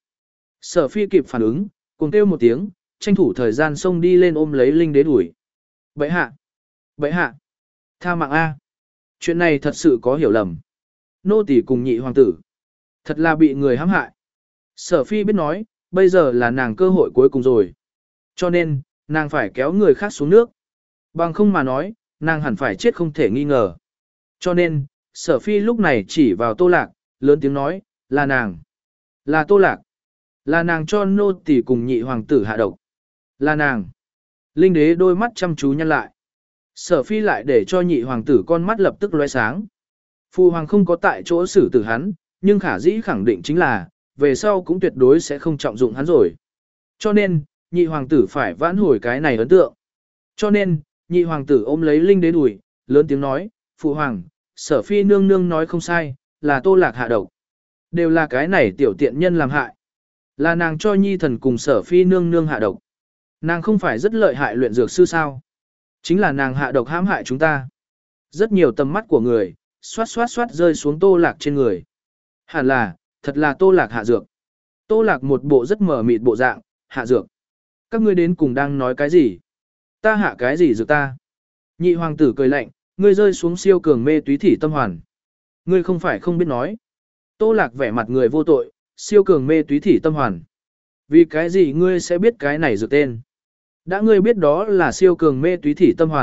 Sở Phi kịp phản ứng, cùng kêu một tiếng, tranh thủ thời gian xông đi lên ôm lấy linh đế đuổi. Bệ hạ. Bệ hạ. Tha mạng A. Chuyện này thật sự có hiểu lầm. Nô tỳ cùng nhị hoàng tử. Thật là bị người hãm hại. Sở Phi biết nói, bây giờ là nàng cơ hội cuối cùng rồi. Cho nên, nàng phải kéo người khác xuống nước. Bằng không mà nói, nàng hẳn phải chết không thể nghi ngờ. Cho nên, Sở Phi lúc này chỉ vào Tô Lạc, lớn tiếng nói, là nàng. Là Tô Lạc. Là nàng cho nô tỳ cùng nhị hoàng tử hạ độc. Là nàng. Linh đế đôi mắt chăm chú nhăn lại. Sở Phi lại để cho nhị hoàng tử con mắt lập tức lóe sáng. Phu hoàng không có tại chỗ xử tử hắn, nhưng khả dĩ khẳng định chính là, về sau cũng tuyệt đối sẽ không trọng dụng hắn rồi. Cho nên, nhị hoàng tử phải vãn hồi cái này ấn tượng. Cho nên, nhị hoàng tử ôm lấy linh đế đùi, lớn tiếng nói, phụ hoàng, Sở Phi nương nương nói không sai, là Tô Lạc hạ độc. Đều là cái này tiểu tiện nhân làm hại. Là nàng cho nhi thần cùng Sở Phi nương nương hạ độc. Nàng không phải rất lợi hại luyện dược sư sao? Chính là nàng hạ độc hãm hại chúng ta. Rất nhiều tầm mắt của người, xoát xoát xoát rơi xuống Tô Lạc trên người. Hẳn là, thật là Tô Lạc hạ dược. Tô Lạc một bộ rất mờ mịt bộ dạng, hạ dược. Các ngươi đến cùng đang nói cái gì? Ta hạ cái gì dược ta? Nhị hoàng tử cười lạnh, ngươi rơi xuống siêu cường mê túy thỉ tâm hoàn. Ngươi không phải không biết nói. Tô Lạc vẻ mặt người vô tội, siêu cường mê túy thỉ tâm hoàn. Vì cái gì ngươi sẽ biết cái này dược tên? Đã ngươi biết đó là siêu cường mê túy thỉ tâm hoàn,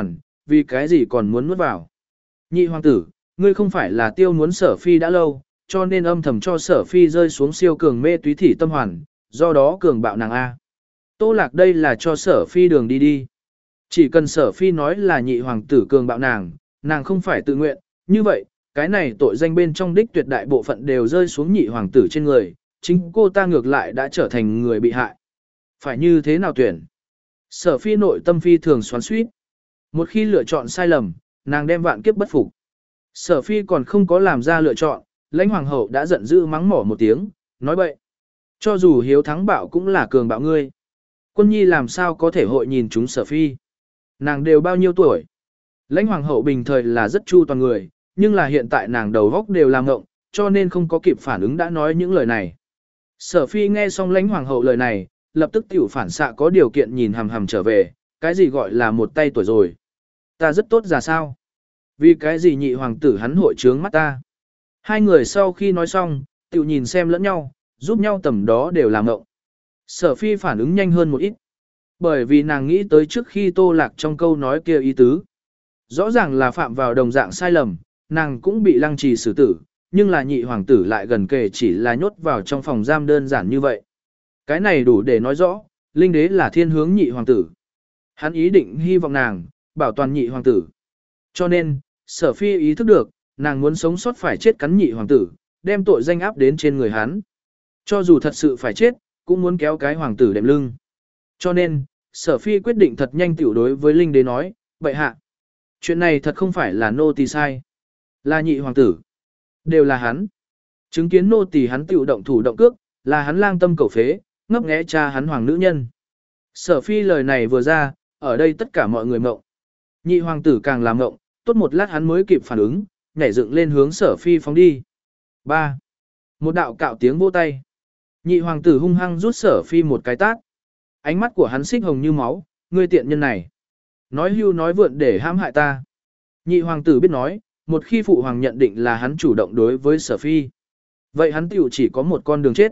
vì cái gì còn muốn nuốt vào. Nhị hoàng tử, ngươi không phải là tiêu muốn sở phi đã lâu, cho nên âm thầm cho sở phi rơi xuống siêu cường mê túy thỉ tâm hoàn, do đó cường bạo nàng A. Tô Lạc đây là cho sở phi đường đi đi. Chỉ cần sở phi nói là nhị hoàng tử cường bạo nàng, nàng không phải tự nguyện, như vậy, cái này tội danh bên trong đích tuyệt đại bộ phận đều rơi xuống nhị hoàng tử trên người, chính cô ta ngược lại đã trở thành người bị hại. Phải như thế nào tuyển? Sở phi nội tâm phi thường xoắn xuýt. Một khi lựa chọn sai lầm, nàng đem vạn kiếp bất phục. Sở phi còn không có làm ra lựa chọn, lãnh hoàng hậu đã giận dữ mắng mỏ một tiếng, nói bậy. Cho dù hiếu thắng bạo cũng là cường bạo ngươi. Quân nhi làm sao có thể hội nhìn chúng sở phi. Nàng đều bao nhiêu tuổi. Lãnh hoàng hậu bình thời là rất chu toàn người, nhưng là hiện tại nàng đầu góc đều làm ngộng, cho nên không có kịp phản ứng đã nói những lời này. Sở phi nghe xong lãnh hoàng hậu lời này, lập tức tiểu phản xạ có điều kiện nhìn hằm hằm trở về, cái gì gọi là một tay tuổi rồi. Ta rất tốt ra sao? Vì cái gì nhị hoàng tử hắn hội trướng mắt ta? Hai người sau khi nói xong, tiểu nhìn xem lẫn nhau, giúp nhau tầm đó đều làm ngộng. Sở phi phản ứng nhanh hơn một ít. Bởi vì nàng nghĩ tới trước khi Tô Lạc trong câu nói kia ý tứ. Rõ ràng là phạm vào đồng dạng sai lầm, nàng cũng bị lăng trì xử tử, nhưng là nhị hoàng tử lại gần kề chỉ là nhốt vào trong phòng giam đơn giản như vậy. Cái này đủ để nói rõ, linh đế là thiên hướng nhị hoàng tử. Hắn ý định hy vọng nàng, bảo toàn nhị hoàng tử. Cho nên, sở phi ý thức được, nàng muốn sống sót phải chết cắn nhị hoàng tử, đem tội danh áp đến trên người hắn. Cho dù thật sự phải chết, cũng muốn kéo cái hoàng tử đệm lưng. Cho nên, sở phi quyết định thật nhanh tiểu đối với linh đế nói, bệ hạ. Chuyện này thật không phải là nô tỳ sai. Là nhị hoàng tử. Đều là hắn. Chứng kiến nô tỳ hắn tiểu động thủ động cước, là hắn lang tâm cầu phế, ngấp nghé cha hắn hoàng nữ nhân. Sở phi lời này vừa ra, ở đây tất cả mọi người mộng. Nhị hoàng tử càng làm mộng, tốt một lát hắn mới kịp phản ứng, nhảy dựng lên hướng sở phi phóng đi. ba. Một đạo cạo tiếng vỗ tay. Nhị hoàng tử hung hăng rút sở phi một cái tát. Ánh mắt của hắn xích hồng như máu, ngươi tiện nhân này. Nói hưu nói vượn để hãm hại ta. Nhị hoàng tử biết nói, một khi phụ hoàng nhận định là hắn chủ động đối với sở phi. Vậy hắn tiểu chỉ có một con đường chết.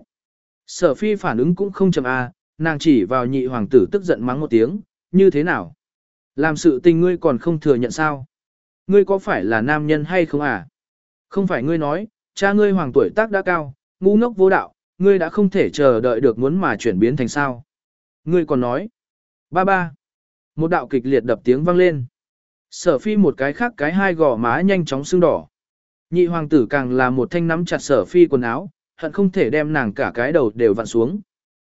Sở phi phản ứng cũng không chậm a, nàng chỉ vào nhị hoàng tử tức giận mắng một tiếng, như thế nào? Làm sự tình ngươi còn không thừa nhận sao? Ngươi có phải là nam nhân hay không à? Không phải ngươi nói, cha ngươi hoàng tuổi tác đã cao, ngu ngốc vô đạo, ngươi đã không thể chờ đợi được muốn mà chuyển biến thành sao? Ngươi còn nói, ba ba. Một đạo kịch liệt đập tiếng vang lên. Sở phi một cái khác cái hai gò má nhanh chóng sưng đỏ. Nhị hoàng tử càng là một thanh nắm chặt sở phi quần áo, hận không thể đem nàng cả cái đầu đều vặn xuống.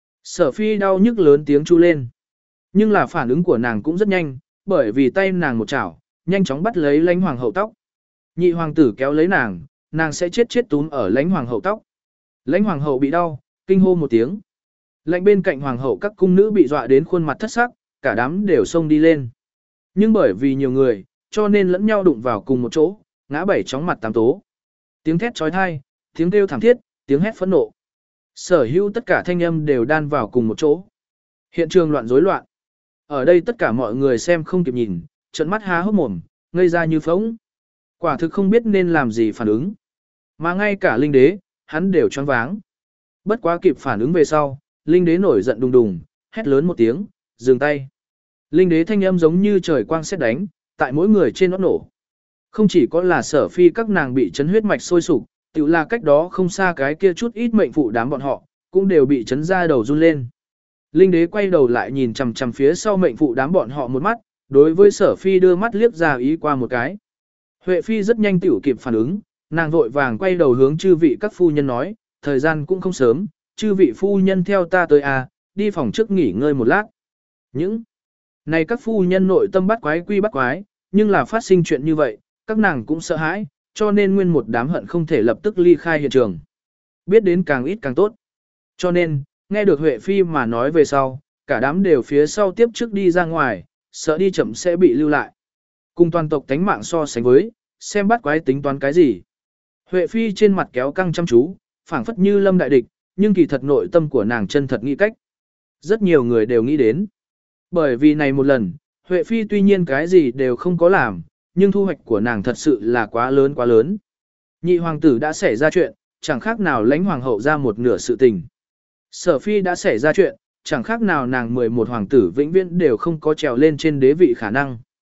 Sở phi đau nhức lớn tiếng chu lên. Nhưng là phản ứng của nàng cũng rất nhanh, bởi vì tay nàng một chảo, nhanh chóng bắt lấy lãnh hoàng hậu tóc. Nhị hoàng tử kéo lấy nàng, nàng sẽ chết chết túm ở lãnh hoàng hậu tóc. Lãnh hoàng hậu bị đau, kinh hô một tiếng. Lạnh bên cạnh hoàng hậu các cung nữ bị dọa đến khuôn mặt thất sắc, cả đám đều xông đi lên. Nhưng bởi vì nhiều người, cho nên lẫn nhau đụng vào cùng một chỗ, ngã bảy chóng mặt tám tố. Tiếng thét trói thai, tiếng kêu thảm thiết, tiếng hét phẫn nộ. Sở hữu tất cả thanh âm đều đan vào cùng một chỗ. Hiện trường loạn rối loạn. Ở đây tất cả mọi người xem không kịp nhìn, trợn mắt há hốc mồm, ngây ra như phóng. Quả thực không biết nên làm gì phản ứng. Mà ngay cả linh đế, hắn đều choáng váng. Bất quá kịp phản ứng về sau, linh đế nổi giận đùng đùng, hét lớn một tiếng, dừng tay. Linh đế thanh âm giống như trời quang sét đánh, tại mỗi người trên nó nổ. Không chỉ có là sở phi các nàng bị chấn huyết mạch sôi sục, tự là cách đó không xa cái kia chút ít mệnh phụ đám bọn họ, cũng đều bị chấn ra đầu run lên. Linh đế quay đầu lại nhìn chằm chằm phía sau mệnh phụ đám bọn họ một mắt, đối với sở phi đưa mắt liếc ra ý qua một cái. Huệ phi rất nhanh tiểu kịp phản ứng, nàng vội vàng quay đầu hướng chư vị các phu nhân nói, thời gian cũng không sớm, chư vị phu nhân theo ta tới à, đi phòng trước nghỉ ngơi một lát. Những này các phu nhân nội tâm bắt quái quy bắt quái, nhưng là phát sinh chuyện như vậy, các nàng cũng sợ hãi, cho nên nguyên một đám hận không thể lập tức ly khai hiện trường. Biết đến càng ít càng tốt. Cho nên, nghe được Huệ Phi mà nói về sau, cả đám đều phía sau tiếp trước đi ra ngoài, sợ đi chậm sẽ bị lưu lại. Cùng toàn tộc tánh mạng so sánh với, xem bắt quái tính toán cái gì. Huệ Phi trên mặt kéo căng chăm chú, phảng phất như lâm đại địch, nhưng kỳ thật nội tâm của nàng chân thật nghĩ cách. Rất nhiều người đều nghĩ đến. Bởi vì này một lần, Huệ Phi tuy nhiên cái gì đều không có làm, nhưng thu hoạch của nàng thật sự là quá lớn quá lớn. Nhị hoàng tử đã xảy ra chuyện, chẳng khác nào lãnh hoàng hậu ra một nửa sự tình. Sở Phi đã xảy ra chuyện, chẳng khác nào nàng mười một hoàng tử vĩnh viễn đều không có trèo lên trên đế vị khả năng.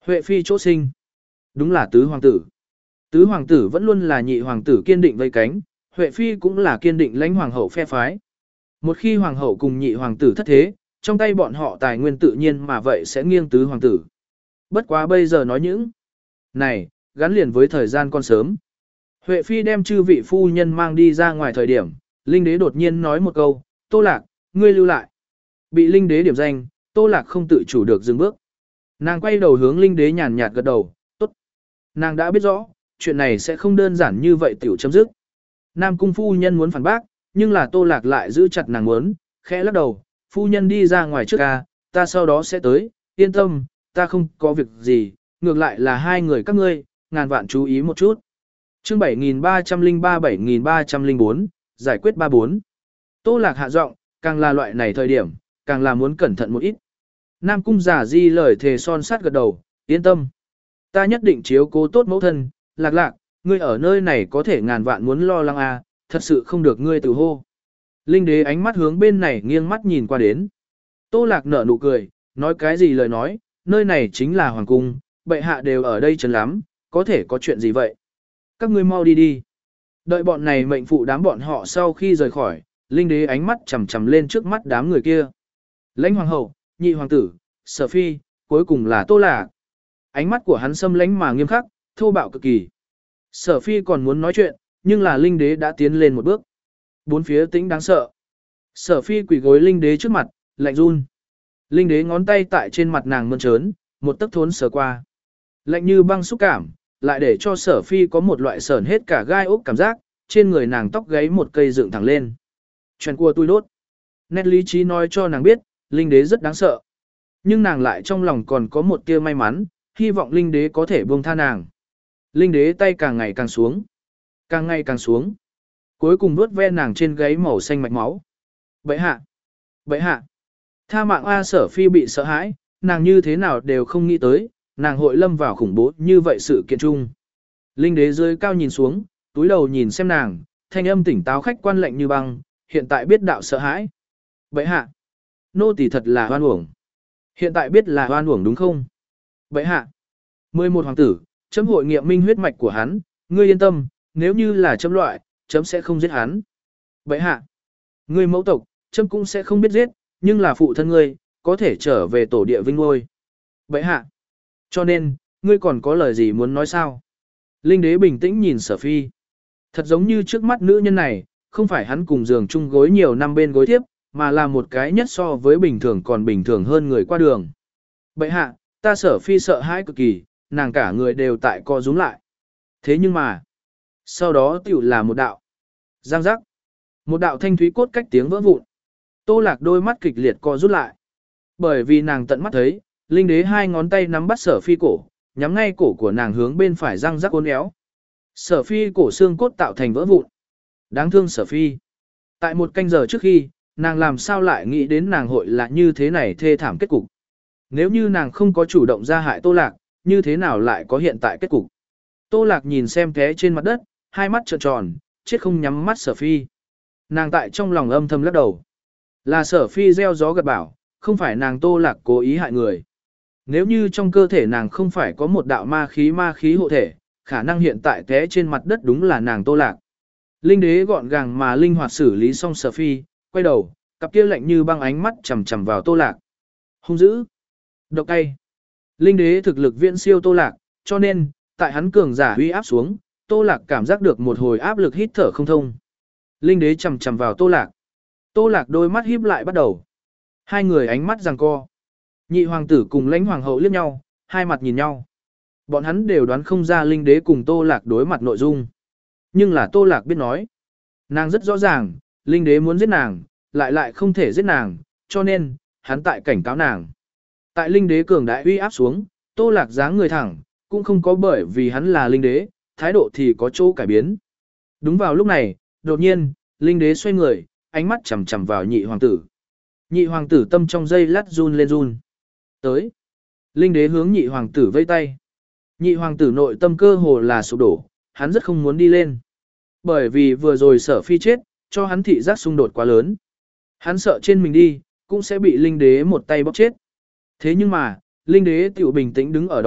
Huệ phi chỗ sinh. Đúng là tứ hoàng tử. Tứ hoàng tử vẫn luôn là nhị hoàng tử kiên định vây cánh, Huệ phi cũng là kiên định lãnh hoàng hậu phe phái. Một khi hoàng hậu cùng nhị hoàng tử thất thế, trong tay bọn họ tài nguyên tự nhiên mà vậy sẽ nghiêng tứ hoàng tử. Bất quá bây giờ nói những này, gắn liền với thời gian còn sớm. Huệ phi đem chư vị phu nhân mang đi ra ngoài thời điểm, Linh đế đột nhiên nói một câu, Tô Lạc, ngươi lưu lại. Bị Linh đế điểm danh, Tô Lạc không tự chủ được dừng bước. Nàng quay đầu hướng Linh đế nhàn nhạt gật đầu, tốt. Nàng đã biết rõ, chuyện này sẽ không đơn giản như vậy tiểu chấm dứt. Nam cung phu nhân muốn phản bác, nhưng là Tô Lạc lại giữ chặt nàng muốn, khẽ lắc đầu, phu nhân đi ra ngoài trước ca, ta sau đó sẽ tới, yên tâm, ta không có việc gì, ngược lại là hai người các ngươi, ngàn vạn chú ý một chút. Chương bảy nghìn ba trăm lẻ ba bảy nghìn ba trăm lẻ bốn, giải quyết ba bốn. Tô Lạc hạ giọng, càng là loại này thời điểm, càng là muốn cẩn thận một ít. Nam cung giả di lời thề son sát gật đầu, yên tâm. Ta nhất định chiếu cố tốt mẫu thân, Lạc Lạc, ngươi ở nơi này có thể ngàn vạn muốn lo lắng à, thật sự không được ngươi tự hô. Linh đế ánh mắt hướng bên này nghiêng mắt nhìn qua đến. Tô Lạc nở nụ cười, nói cái gì lời nói, nơi này chính là hoàng cung, bệ hạ đều ở đây chấn lắm, có thể có chuyện gì vậy? Các ngươi mau đi đi. Đợi bọn này mệnh phụ đám bọn họ sau khi rời khỏi, Linh đế ánh mắt chầm chầm lên trước mắt đám người kia. Lãnh hoàng hậu, nhị hoàng tử, Sở phi, cuối cùng là Tô Lạc. Ánh mắt của hắn xâm lãnh mà nghiêm khắc, thô bạo cực kỳ. Sở phi còn muốn nói chuyện, nhưng là Linh đế đã tiến lên một bước. Bốn phía tĩnh đáng sợ. Sở phi quỳ gối Linh đế trước mặt, lạnh run. Linh đế ngón tay tại trên mặt nàng mơn trớn, một tấc thốn sờ qua. Lạnh như băng xúc cảm, lại để cho sở phi có một loại sởn hết cả gai ốc cảm giác, trên người nàng tóc gáy một cây dựng thẳng lên. Chuyện của tôi đốt. Nét lý trí nói cho nàng biết, Linh đế rất đáng sợ. Nhưng nàng lại trong lòng còn có một tia may mắn, hy vọng Linh đế có thể buông tha nàng. Linh đế tay càng ngày càng xuống. Càng ngày càng xuống. Cuối cùng vuốt ve nàng trên gáy màu xanh mạch máu. Bệ hạ. Bệ hạ. Tha mạng A Sở phi bị sợ hãi, nàng như thế nào đều không nghĩ tới, nàng hội lâm vào khủng bố như vậy sự kiện chung. Linh đế dưới cao nhìn xuống, túi đầu nhìn xem nàng, thanh âm tỉnh táo khách quan lệnh như băng, hiện tại biết đạo sợ hãi. Bệ hạ. Nô tỳ thật là hoan uổng. Hiện tại biết là hoan uổng đúng không? Bệ hạ. mười một hoàng tử, chấm hội nghiệm minh huyết mạch của hắn, ngươi yên tâm, nếu như là chấm loại, chấm sẽ không giết hắn. Bệ hạ. Ngươi mẫu tộc, chấm cũng sẽ không biết giết, nhưng là phụ thân ngươi, có thể trở về tổ địa vinh ngôi. Bệ hạ. Cho nên, ngươi còn có lời gì muốn nói sao? Linh đế bình tĩnh nhìn Sở phi. Thật giống như trước mắt nữ nhân này, không phải hắn cùng giường chung gối nhiều năm bên gối thiếp, mà là một cái nhất so với bình thường còn bình thường hơn người qua đường. Bệ hạ, ta Sở phi sợ hãi cực kỳ, nàng cả người đều tại co rúm lại. Thế nhưng mà, sau đó tiểu là một đạo. Giang giác. Một đạo thanh thúy cốt cách tiếng vỡ vụn. Tô Lạc đôi mắt kịch liệt co rút lại. Bởi vì nàng tận mắt thấy, Linh đế hai ngón tay nắm bắt Sở phi cổ, nhắm ngay cổ của nàng hướng bên phải răng rắc uốn éo. Sở phi cổ xương cốt tạo thành vỡ vụn. Đáng thương Sở phi. Tại một canh giờ trước khi, nàng làm sao lại nghĩ đến nàng hội là như thế này thê thảm kết cục. Nếu như nàng không có chủ động ra hại Tô Lạc, như thế nào lại có hiện tại kết cục. Tô Lạc nhìn xem té trên mặt đất, hai mắt trợn tròn, chết không nhắm mắt Sở phi. Nàng tại trong lòng âm thầm lắc đầu. Là Sở phi gieo gió gặt bão, không phải nàng Tô Lạc cố ý hại người. Nếu như trong cơ thể nàng không phải có một đạo ma khí ma khí hộ thể, khả năng hiện tại té trên mặt đất đúng là nàng Tô Lạc. Linh đế gọn gàng mà linh hoạt xử lý xong Sở phi, quay đầu, cặp kia lạnh như băng ánh mắt chằm chằm vào Tô Lạc. Hung dữ, độc cay. Linh đế thực lực viễn siêu Tô Lạc, cho nên, tại hắn cường giả uy áp xuống, Tô Lạc cảm giác được một hồi áp lực hít thở không thông. Linh đế chằm chằm vào Tô Lạc. Tô Lạc đôi mắt híp lại bắt đầu. Hai người ánh mắt giằng co. Nhị hoàng tử cùng Lãnh hoàng hậu liếc nhau, hai mặt nhìn nhau. Bọn hắn đều đoán không ra Linh đế cùng Tô Lạc đối mặt nội dung. Nhưng là Tô Lạc biết nói. Nàng rất rõ ràng, Linh đế muốn giết nàng, lại lại không thể giết nàng, cho nên, hắn tại cảnh cáo nàng. Tại Linh đế cường đại uy áp xuống, Tô Lạc dáng người thẳng, cũng không có bởi vì hắn là Linh đế, thái độ thì có chỗ cải biến. Đúng vào lúc này, đột nhiên, Linh đế xoay người, ánh mắt chằm chằm vào nhị hoàng tử. Nhị hoàng tử tâm trong giây lát run lên run. Tới. Linh đế hướng nhị hoàng tử vây tay. Nhị hoàng tử nội tâm cơ hồ là sụp đổ, hắn rất không muốn đi lên. Bởi vì vừa rồi Sở phi chết, cho hắn thị giác xung đột quá lớn. Hắn sợ trên mình đi, cũng sẽ bị Linh đế một tay bóp chết. Thế nhưng mà, Linh đế tiểu bình tĩnh đứng ở đó,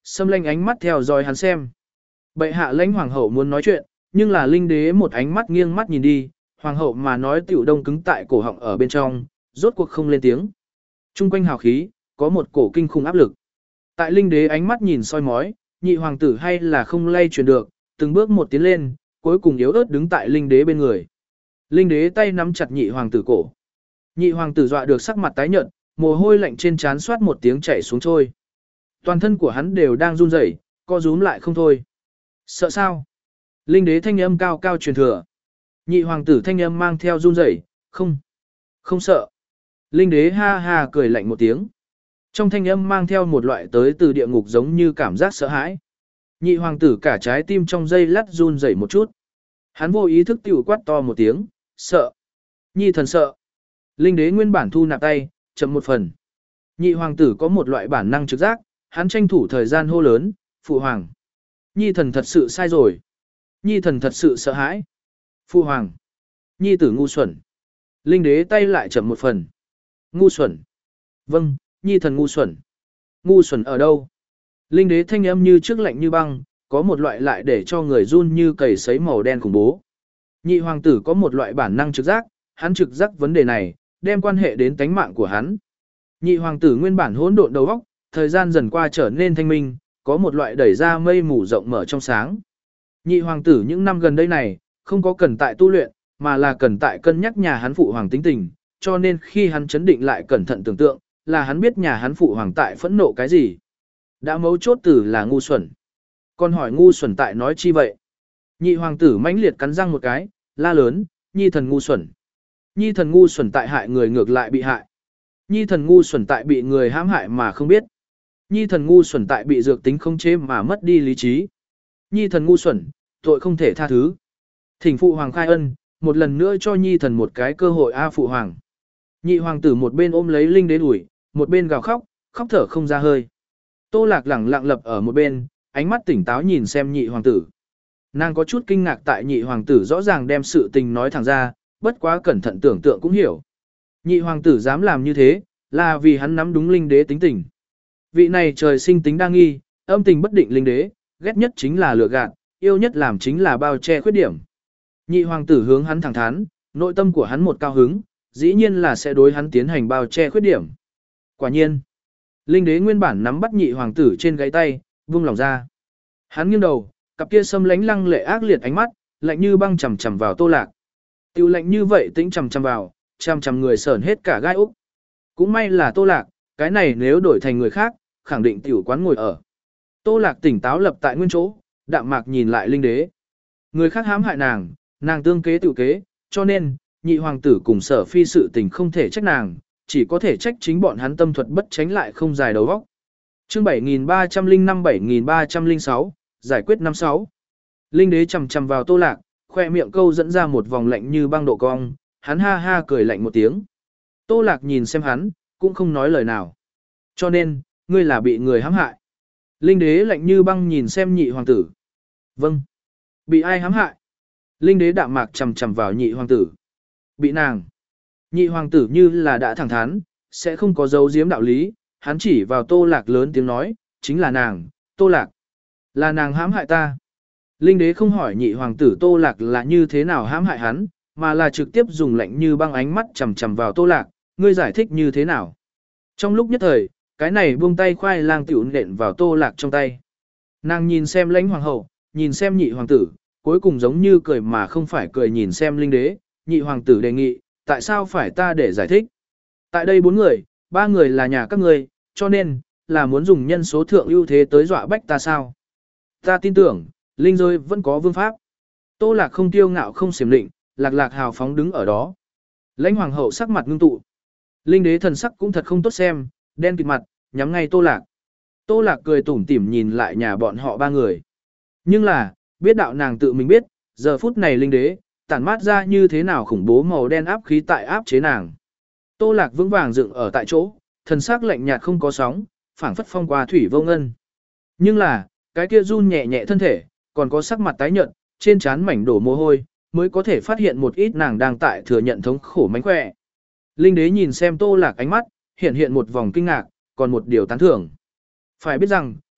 Sâm Lanh ánh mắt theo dõi hắn xem. Bệ hạ lãnh hoàng hậu muốn nói chuyện, nhưng là linh đế một ánh mắt nghiêng mắt nhìn đi, hoàng hậu mà nói tiểu đông cứng tại cổ họng ở bên trong, rốt cuộc không lên tiếng. Trung quanh hào khí, có một cổ kinh khủng áp lực. Tại linh đế ánh mắt nhìn soi mói, nhị hoàng tử hay là không lay chuyển được, từng bước một tiến lên, cuối cùng yếu ớt đứng tại linh đế bên người. Linh đế tay nắm chặt nhị hoàng tử cổ. Nhị hoàng tử dọa được sắc mặt tái nhợt, mồ hôi lạnh trên trán xoát một tiếng chảy xuống trôi. Toàn thân của hắn đều đang run rẩy, co rúm lại không thôi. Sợ sao? Linh đế thanh âm cao cao truyền thừa. Nhị hoàng tử thanh âm mang theo run rẩy, không, không sợ. Linh đế ha ha cười lạnh một tiếng. Trong thanh âm mang theo một loại tới từ địa ngục giống như cảm giác sợ hãi. Nhị hoàng tử cả trái tim trong dây lắt run rẩy một chút. Hắn vô ý thức tiểu quát to một tiếng, sợ. Nhi thần sợ. Linh đế nguyên bản thu nạp tay, chậm một phần. Nhị hoàng tử có một loại bản năng trực giác, hắn tranh thủ thời gian hô lớn, phụ hoàng. Nhi thần thật sự sai rồi. Nhi thần thật sự sợ hãi. Phụ hoàng. Nhi tử ngu xuẩn. Linh đế tay lại chậm một phần. Ngu xuẩn. Vâng, nhi thần ngu xuẩn. Ngu xuẩn ở đâu? Linh đế thanh âm như trước lạnh như băng, có một loại lại để cho người run như cầy sấy màu đen khủng bố. Nhị hoàng tử có một loại bản năng trực giác, hắn trực giác vấn đề này, đem quan hệ đến tánh mạng của hắn. Nhị hoàng tử nguyên bản hỗn độn đầu óc, thời gian dần qua trở nên thanh minh, có một loại đẩy ra mây mù rộng mở trong sáng. Nhị hoàng tử những năm gần đây này, không có cần tại tu luyện, mà là cần tại cân nhắc nhà hắn phụ hoàng tính tình, cho nên khi hắn chấn định lại cẩn thận tưởng tượng, là hắn biết nhà hắn phụ hoàng tại phẫn nộ cái gì. Đã mấu chốt từ là ngu xuẩn. Còn hỏi ngu xuẩn tại nói chi vậy? Nhị hoàng tử mãnh liệt cắn răng một cái, la lớn, nhi thần ngu xuẩn. Nhi thần ngu xuẩn tại hại người ngược lại bị hại. Nhi thần ngu xuẩn tại bị người hãm hại mà không biết. Nhi thần ngu xuẩn tại bị dược tính không chế mà mất đi lý trí. Nhi thần ngu xuẩn, tội không thể tha thứ. Thỉnh phụ hoàng khai ân, một lần nữa cho nhi thần một cái cơ hội a phụ hoàng. Nhị hoàng tử một bên ôm lấy linh đế đuổi, một bên gào khóc, khóc thở không ra hơi. Tô Lạc lẳng lặng lập ở một bên, ánh mắt tỉnh táo nhìn xem nhị hoàng tử. Nàng có chút kinh ngạc tại nhị hoàng tử rõ ràng đem sự tình nói thẳng ra, bất quá cẩn thận tưởng tượng cũng hiểu. Nhị hoàng tử dám làm như thế, là vì hắn nắm đúng linh đế tính tình. Vị này trời sinh tính đa nghi, âm tình bất định linh đế, ghét nhất chính là lừa gạt, yêu nhất làm chính là bao che khuyết điểm. Nhị hoàng tử hướng hắn thẳng thắn, nội tâm của hắn một cao hứng, dĩ nhiên là sẽ đối hắn tiến hành bao che khuyết điểm. Quả nhiên, linh đế nguyên bản nắm bắt nhị hoàng tử trên gáy tay, vung lòng ra. Hắn nghiêng đầu, cặp kia sâm lánh lăng lệ ác liệt ánh mắt, lạnh như băng chằm chằm vào Tô Lạc. Tiêu lạnh như vậy tĩnh chằm chằm vào, chằm chằm người sởn hết cả gai úc. Cũng may là Tô Lạc, cái này nếu đổi thành người khác, khẳng định tiểu quán ngồi ở. Tô Lạc tỉnh táo lập tại nguyên chỗ, đạm mạc nhìn lại linh đế. Người khác hãm hại nàng, nàng tương kế tự kế, cho nên, nhị hoàng tử cùng sở phi sự tình không thể trách nàng, chỉ có thể trách chính bọn hắn tâm thuật bất tránh lại không dài đầu óc. Chương bảy nghìn ba trăm lẻ năm bảy nghìn ba trăm lẻ sáu, giải quyết năm sáu. Linh đế chằm chằm vào Tô Lạc, khoe miệng câu dẫn ra một vòng lạnh như băng độ cong, hắn ha ha cười lạnh một tiếng. Tô Lạc nhìn xem hắn, cũng không nói lời nào. Cho nên, ngươi là bị người hãm hại. Linh đế lạnh như băng nhìn xem nhị hoàng tử. Vâng. Bị ai hãm hại? Linh đế đạm mạc chằm chằm vào nhị hoàng tử. Bị nàng. Nhị hoàng tử như là đã thẳng thắn, sẽ không có dấu giếm đạo lý, hắn chỉ vào Tô Lạc lớn tiếng nói, chính là nàng, Tô Lạc. Là nàng hãm hại ta. Linh đế không hỏi nhị hoàng tử Tô Lạc là như thế nào hãm hại hắn, mà là trực tiếp dùng lạnh như băng ánh mắt chằm chằm vào Tô Lạc, ngươi giải thích như thế nào. Trong lúc nhất thời, cái này buông tay khoai lang tiểu nện vào Tô Lạc trong tay. Nàng nhìn xem lãnh hoàng hậu, nhìn xem nhị hoàng tử, cuối cùng giống như cười mà không phải cười nhìn xem linh đế, nhị hoàng tử đề nghị, tại sao phải ta để giải thích. Tại đây bốn người, ba người là nhà các ngươi, cho nên, là muốn dùng nhân số thượng ưu thế tới dọa bách ta sao. Ta tin tưởng, linh giới vẫn có vương pháp. Tô Lạc không tiêu ngạo không xiểm định, lạc lạc hào phóng đứng ở đó. Lãnh hoàng hậu sắc mặt ngưng tụ. Linh đế thần sắc cũng thật không tốt xem, đen kịt mặt, nhắm ngay Tô Lạc. Tô Lạc cười tủm tỉm nhìn lại nhà bọn họ ba người. Nhưng là, biết đạo nàng tự mình biết, giờ phút này linh đế, tản mát ra như thế nào khủng bố màu đen áp khí tại áp chế nàng. Tô Lạc vững vàng dựng ở tại chỗ, thần sắc lạnh nhạt không có sóng, phảng phất phong qua thủy vô ngân. Nhưng là, cái kia run nhẹ nhẹ thân thể, còn có sắc mặt tái nhợt, trên trán mảnh đổ mồ hôi, mới có thể phát hiện một ít nàng đang tại thừa nhận thống khổ mánh khỏe. Linh đế nhìn xem Tô Lạc ánh mắt, hiện hiện một vòng kinh ngạc, còn một điều tán thưởng. Phải biết rằng,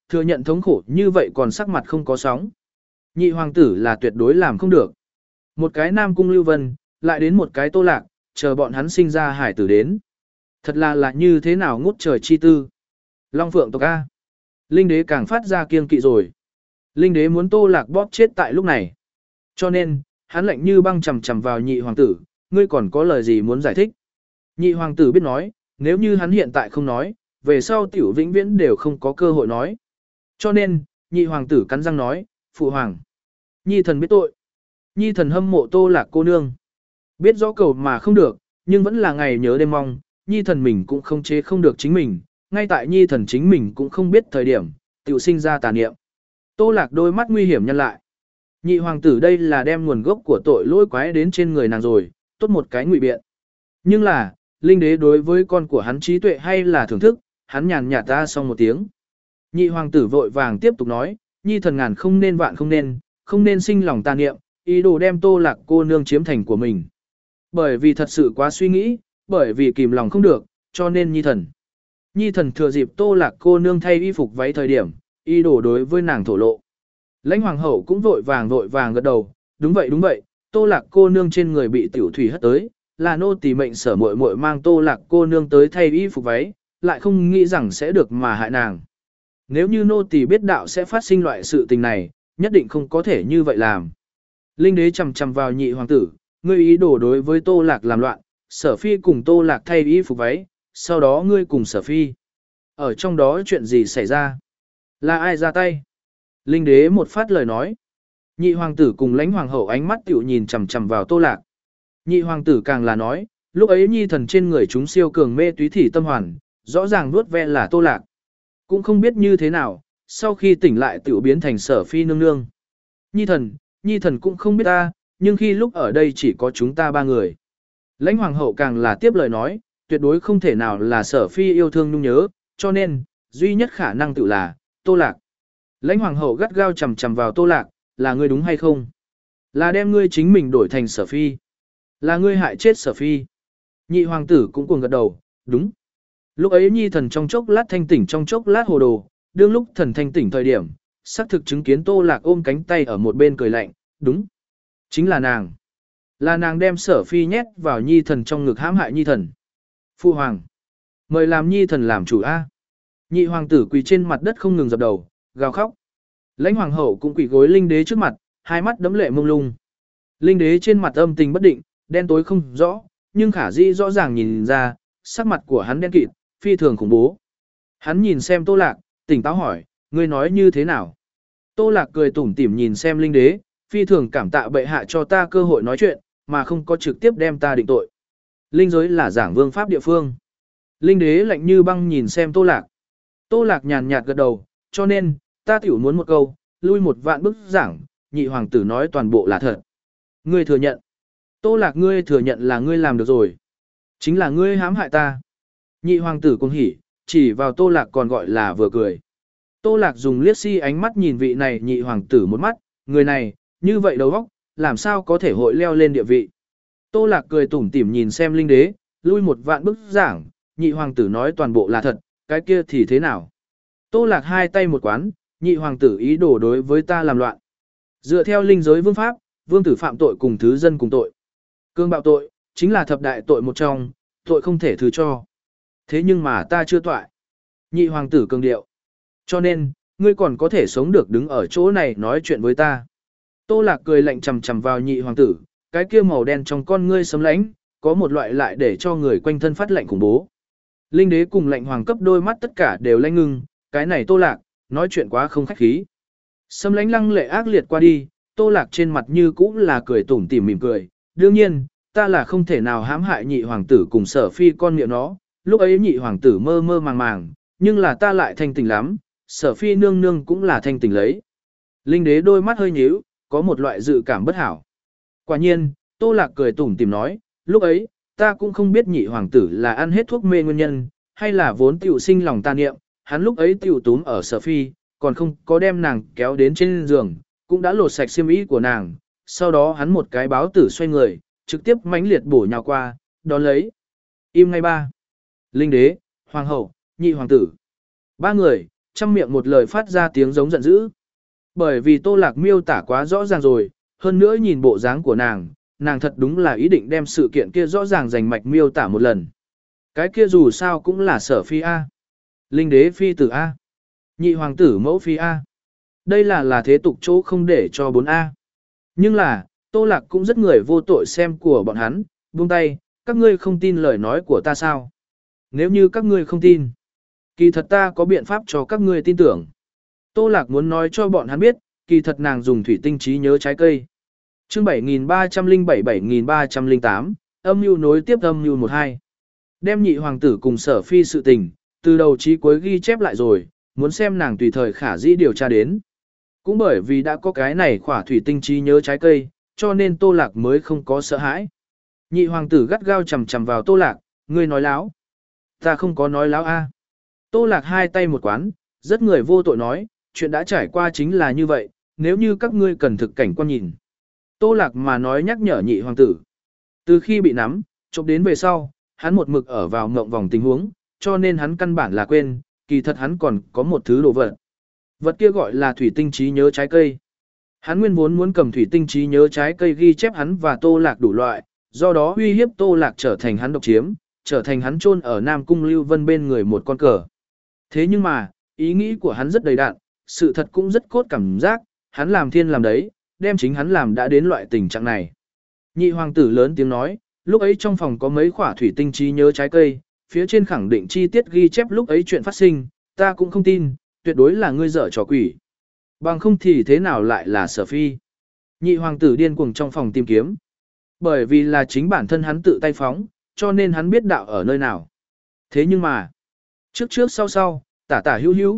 thừa nhận thống khổ như vậy còn sắc mặt không có sóng. Nhị hoàng tử là tuyệt đối làm không được. Một cái Nam Cung Lưu Vân, lại đến một cái Tô Lạc, chờ bọn hắn sinh ra hải tử đến. Thật là là như thế nào ngút trời chi tư. Long Phượng tộc A. Linh đế càng phát ra kiêng kỵ rồi. Linh đế muốn Tô Lạc bóp chết tại lúc này. Cho nên, hắn lạnh như băng chầm chầm vào nhị hoàng tử, ngươi còn có lời gì muốn giải thích. Nhị hoàng tử biết nói, nếu như hắn hiện tại không nói, về sau tiểu vĩnh viễn đều không có cơ hội nói. Cho nên, nhị hoàng tử cắn răng nói, phụ hoàng. Nhi thần biết tội. Nhi thần hâm mộ Tô Lạc cô nương. Biết rõ cầu mà không được, nhưng vẫn là ngày nhớ đêm mong, nhi thần mình cũng không chế không được chính mình, ngay tại nhi thần chính mình cũng không biết thời điểm, tiểu sinh ra tà niệm. Tô Lạc đôi mắt nguy hiểm nhăn lại. Nhị hoàng tử đây là đem nguồn gốc của tội lỗi quái đến trên người nàng rồi, tốt một cái ngụy biện. Nhưng là, linh đế đối với con của hắn trí tuệ hay là thưởng thức, hắn nhàn nhạt ra xong một tiếng. Nhị hoàng tử vội vàng tiếp tục nói, nhi thần ngàn không nên vạn không nên, không nên sinh lòng tà niệm, ý đồ đem Tô Lạc cô nương chiếm thành của mình. Bởi vì thật sự quá suy nghĩ, bởi vì kìm lòng không được, cho nên nhi thần. Nhi thần thừa dịp Tô Lạc cô nương thay y phục váy thời điểm, ý đồ đối với nàng thổ lộ. Lãnh hoàng hậu cũng vội vàng vội vàng gật đầu, đúng vậy đúng vậy, Tô Lạc cô nương trên người bị tiểu thủy hất tới, là nô tỳ mệnh sở muội muội mang Tô Lạc cô nương tới thay y phục váy, lại không nghĩ rằng sẽ được mà hại nàng. Nếu như nô tỳ biết đạo sẽ phát sinh loại sự tình này, nhất định không có thể như vậy làm. Linh đế chầm chầm vào nhị hoàng tử, ngươi ý đồ đối với Tô Lạc làm loạn, Sở Phi cùng Tô Lạc thay y phục váy, sau đó ngươi cùng Sở Phi. Ở trong đó chuyện gì xảy ra? Là ai ra tay? Linh đế một phát lời nói. Nhị hoàng tử cùng lãnh hoàng hậu ánh mắt tiểu nhìn chằm chằm vào Tô Lạc. Nhị hoàng tử càng là nói, lúc ấy nhi thần trên người chúng siêu cường mê túy thỉ tâm hoàn, rõ ràng nuốt ve là Tô Lạc. Cũng không biết như thế nào, sau khi tỉnh lại tiểu biến thành Sở Phi nương nương. Nhi thần, nhi thần cũng không biết ta, nhưng khi lúc ở đây chỉ có chúng ta ba người. Lãnh hoàng hậu càng là tiếp lời nói, tuyệt đối không thể nào là Sở Phi yêu thương nhung nhớ, cho nên, duy nhất khả năng tự là, Tô Lạc. Lãnh hoàng hậu gắt gao chầm chầm vào Tô Lạc, là ngươi đúng hay không? Là đem ngươi chính mình đổi thành Sở Phi. Là ngươi hại chết Sở Phi. Nhị hoàng tử cũng cuồng gật đầu, đúng. Lúc ấy nhi thần trong chốc lát thanh tỉnh trong chốc lát hồ đồ, đương lúc thần thanh tỉnh thời điểm, xác thực chứng kiến Tô Lạc ôm cánh tay ở một bên cười lạnh, đúng. Chính là nàng. Là nàng đem Sở Phi nhét vào nhi thần trong ngực hãm hại nhi thần. Phu hoàng. Mời làm nhi thần làm chủ A. Nhị hoàng tử quỳ trên mặt đất không ngừng dập đầu, gào khóc. Lãnh hoàng hậu cũng quỳ gối linh đế trước mặt, hai mắt đấm lệ mông lung. Linh đế trên mặt âm tình bất định, đen tối không rõ, nhưng khả dĩ rõ ràng nhìn ra, sắc mặt của hắn đen kịt, phi thường khủng bố. Hắn nhìn xem Tô Lạc, tỉnh táo hỏi, ngươi nói như thế nào? Tô Lạc cười tủm tỉm nhìn xem linh đế, phi thường cảm tạ bệ hạ cho ta cơ hội nói chuyện, mà không có trực tiếp đem ta định tội. Linh giới là giảng vương pháp địa phương. Linh đế lạnh như băng nhìn xem Tô Lạc. Tô Lạc nhàn nhạt gật đầu, cho nên, ta tiểu muốn một câu, lui một vạn bức giảng, nhị hoàng tử nói toàn bộ là thật. Ngươi thừa nhận. Tô Lạc ngươi thừa nhận là ngươi làm được rồi. Chính là ngươi hãm hại ta. Nhị hoàng tử cũng hỉ, chỉ vào Tô Lạc còn gọi là vừa cười. Tô Lạc dùng liếc si ánh mắt nhìn vị này nhị hoàng tử một mắt, người này, như vậy đầu óc, làm sao có thể hội leo lên địa vị. Tô Lạc cười tủm tỉm nhìn xem linh đế, lui một vạn bức giảng, nhị hoàng tử nói toàn bộ là thật, cái kia thì thế nào? Tô Lạc hai tay một quán, nhị hoàng tử ý đồ đối với ta làm loạn. Dựa theo linh giới vương pháp, vương tử phạm tội cùng thứ dân cùng tội. Cương bạo tội, chính là thập đại tội một trong, tội không thể thứ cho. Thế nhưng mà ta chưa toại. Nhị hoàng tử cường điệu. Cho nên, ngươi còn có thể sống được đứng ở chỗ này nói chuyện với ta. Tô Lạc cười lạnh chầm chầm vào nhị hoàng tử, cái kia màu đen trong con ngươi sấm lánh, có một loại lại để cho người quanh thân phát lạnh khủng bố. Linh đế cùng lạnh hoàng cấp đôi mắt tất cả đều lanh ngưng, cái này Tô Lạc, nói chuyện quá không khách khí. Sấm lánh lăng lệ ác liệt qua đi, Tô Lạc trên mặt như cũng là cười tủm tỉm mỉm cười. Đương nhiên, ta là không thể nào hãm hại nhị hoàng tử cùng Sở Phi con miệng nó, lúc ấy nhị hoàng tử mơ mơ màng màng, nhưng là ta lại thanh tỉnh lắm, Sở Phi nương nương cũng là thanh tỉnh lấy. Linh đế đôi mắt hơi nhíu, có một loại dự cảm bất hảo. Quả nhiên, Tô Lạc cười tủm tỉm nói, lúc ấy, ta cũng không biết nhị hoàng tử là ăn hết thuốc mê nguyên nhân, hay là vốn tiểu sinh lòng tà niệm, hắn lúc ấy tiểu túm ở Sở Phi, còn không có đem nàng kéo đến trên giường, cũng đã lột sạch xiêm y của nàng, sau đó hắn một cái báo tử xoay người, trực tiếp mãnh liệt bổ nhào qua, đón lấy. Im ngay ba. Linh đế, hoàng hậu, nhị hoàng tử. Ba người, trăm miệng một lời phát ra tiếng giống giận dữ. Bởi vì Tô Lạc miêu tả quá rõ ràng rồi, hơn nữa nhìn bộ dáng của nàng, nàng thật đúng là ý định đem sự kiện kia rõ ràng rành mạch miêu tả một lần. Cái kia dù sao cũng là Sở Phi A. Linh đế phi tử A. Nhị hoàng tử mẫu phi A. Đây là là thế tục chỗ không để cho bốn A. Nhưng là, Tô Lạc cũng rất người vô tội xem của bọn hắn, buông tay, các ngươi không tin lời nói của ta sao? Nếu như các ngươi không tin, kỳ thật ta có biện pháp cho các ngươi tin tưởng. Tô Lạc muốn nói cho bọn hắn biết, kỳ thật nàng dùng thủy tinh trí nhớ trái cây. Chương bảy nghìn ba trăm lẻ bảy bảy nghìn ba trăm lẻ tám, âm mưu nối tiếp âm mưu một hai. Đem nhị hoàng tử cùng Sở Phi sự tình, từ đầu chí cuối ghi chép lại rồi, muốn xem nàng tùy thời khả dĩ điều tra đến. Cũng bởi vì đã có cái này khỏa thủy tinh trí nhớ trái cây, cho nên Tô Lạc mới không có sợ hãi. Nhị hoàng tử gắt gao chầm chầm vào Tô Lạc, ngươi nói láo. Ta không có nói láo a. Tô Lạc hai tay một quán, rất người vô tội nói, chuyện đã trải qua chính là như vậy, nếu như các ngươi cần thực cảnh quan nhìn. Tô Lạc mà nói nhắc nhở nhị hoàng tử. Từ khi bị nắm, chụp đến về sau, hắn một mực ở vào ngộng vòng tình huống, cho nên hắn căn bản là quên, kỳ thật hắn còn có một thứ đồ vật. Vật kia gọi là thủy tinh trí nhớ trái cây. Hắn nguyên vốn muốn cầm thủy tinh trí nhớ trái cây ghi chép hắn và Tô Lạc đủ loại, do đó uy hiếp Tô Lạc trở thành hắn độc chiếm, trở thành hắn chôn ở Nam Cung Lưu Vân bên người một con cờ. Thế nhưng mà, ý nghĩ của hắn rất đầy đạn, sự thật cũng rất cốt cảm giác, hắn làm thiên làm đấy, đem chính hắn làm đã đến loại tình trạng này. Nhị hoàng tử lớn tiếng nói, lúc ấy trong phòng có mấy quả thủy tinh trí nhớ trái cây, phía trên khẳng định chi tiết ghi chép lúc ấy chuyện phát sinh, ta cũng không tin, tuyệt đối là ngươi dở trò quỷ. Bằng không thì thế nào lại là Sở Phi. Nhị hoàng tử điên cuồng trong phòng tìm kiếm. Bởi vì là chính bản thân hắn tự tay phóng, cho nên hắn biết đạo ở nơi nào. Thế nhưng mà, trước trước sau sau, tả tả hữu hữu.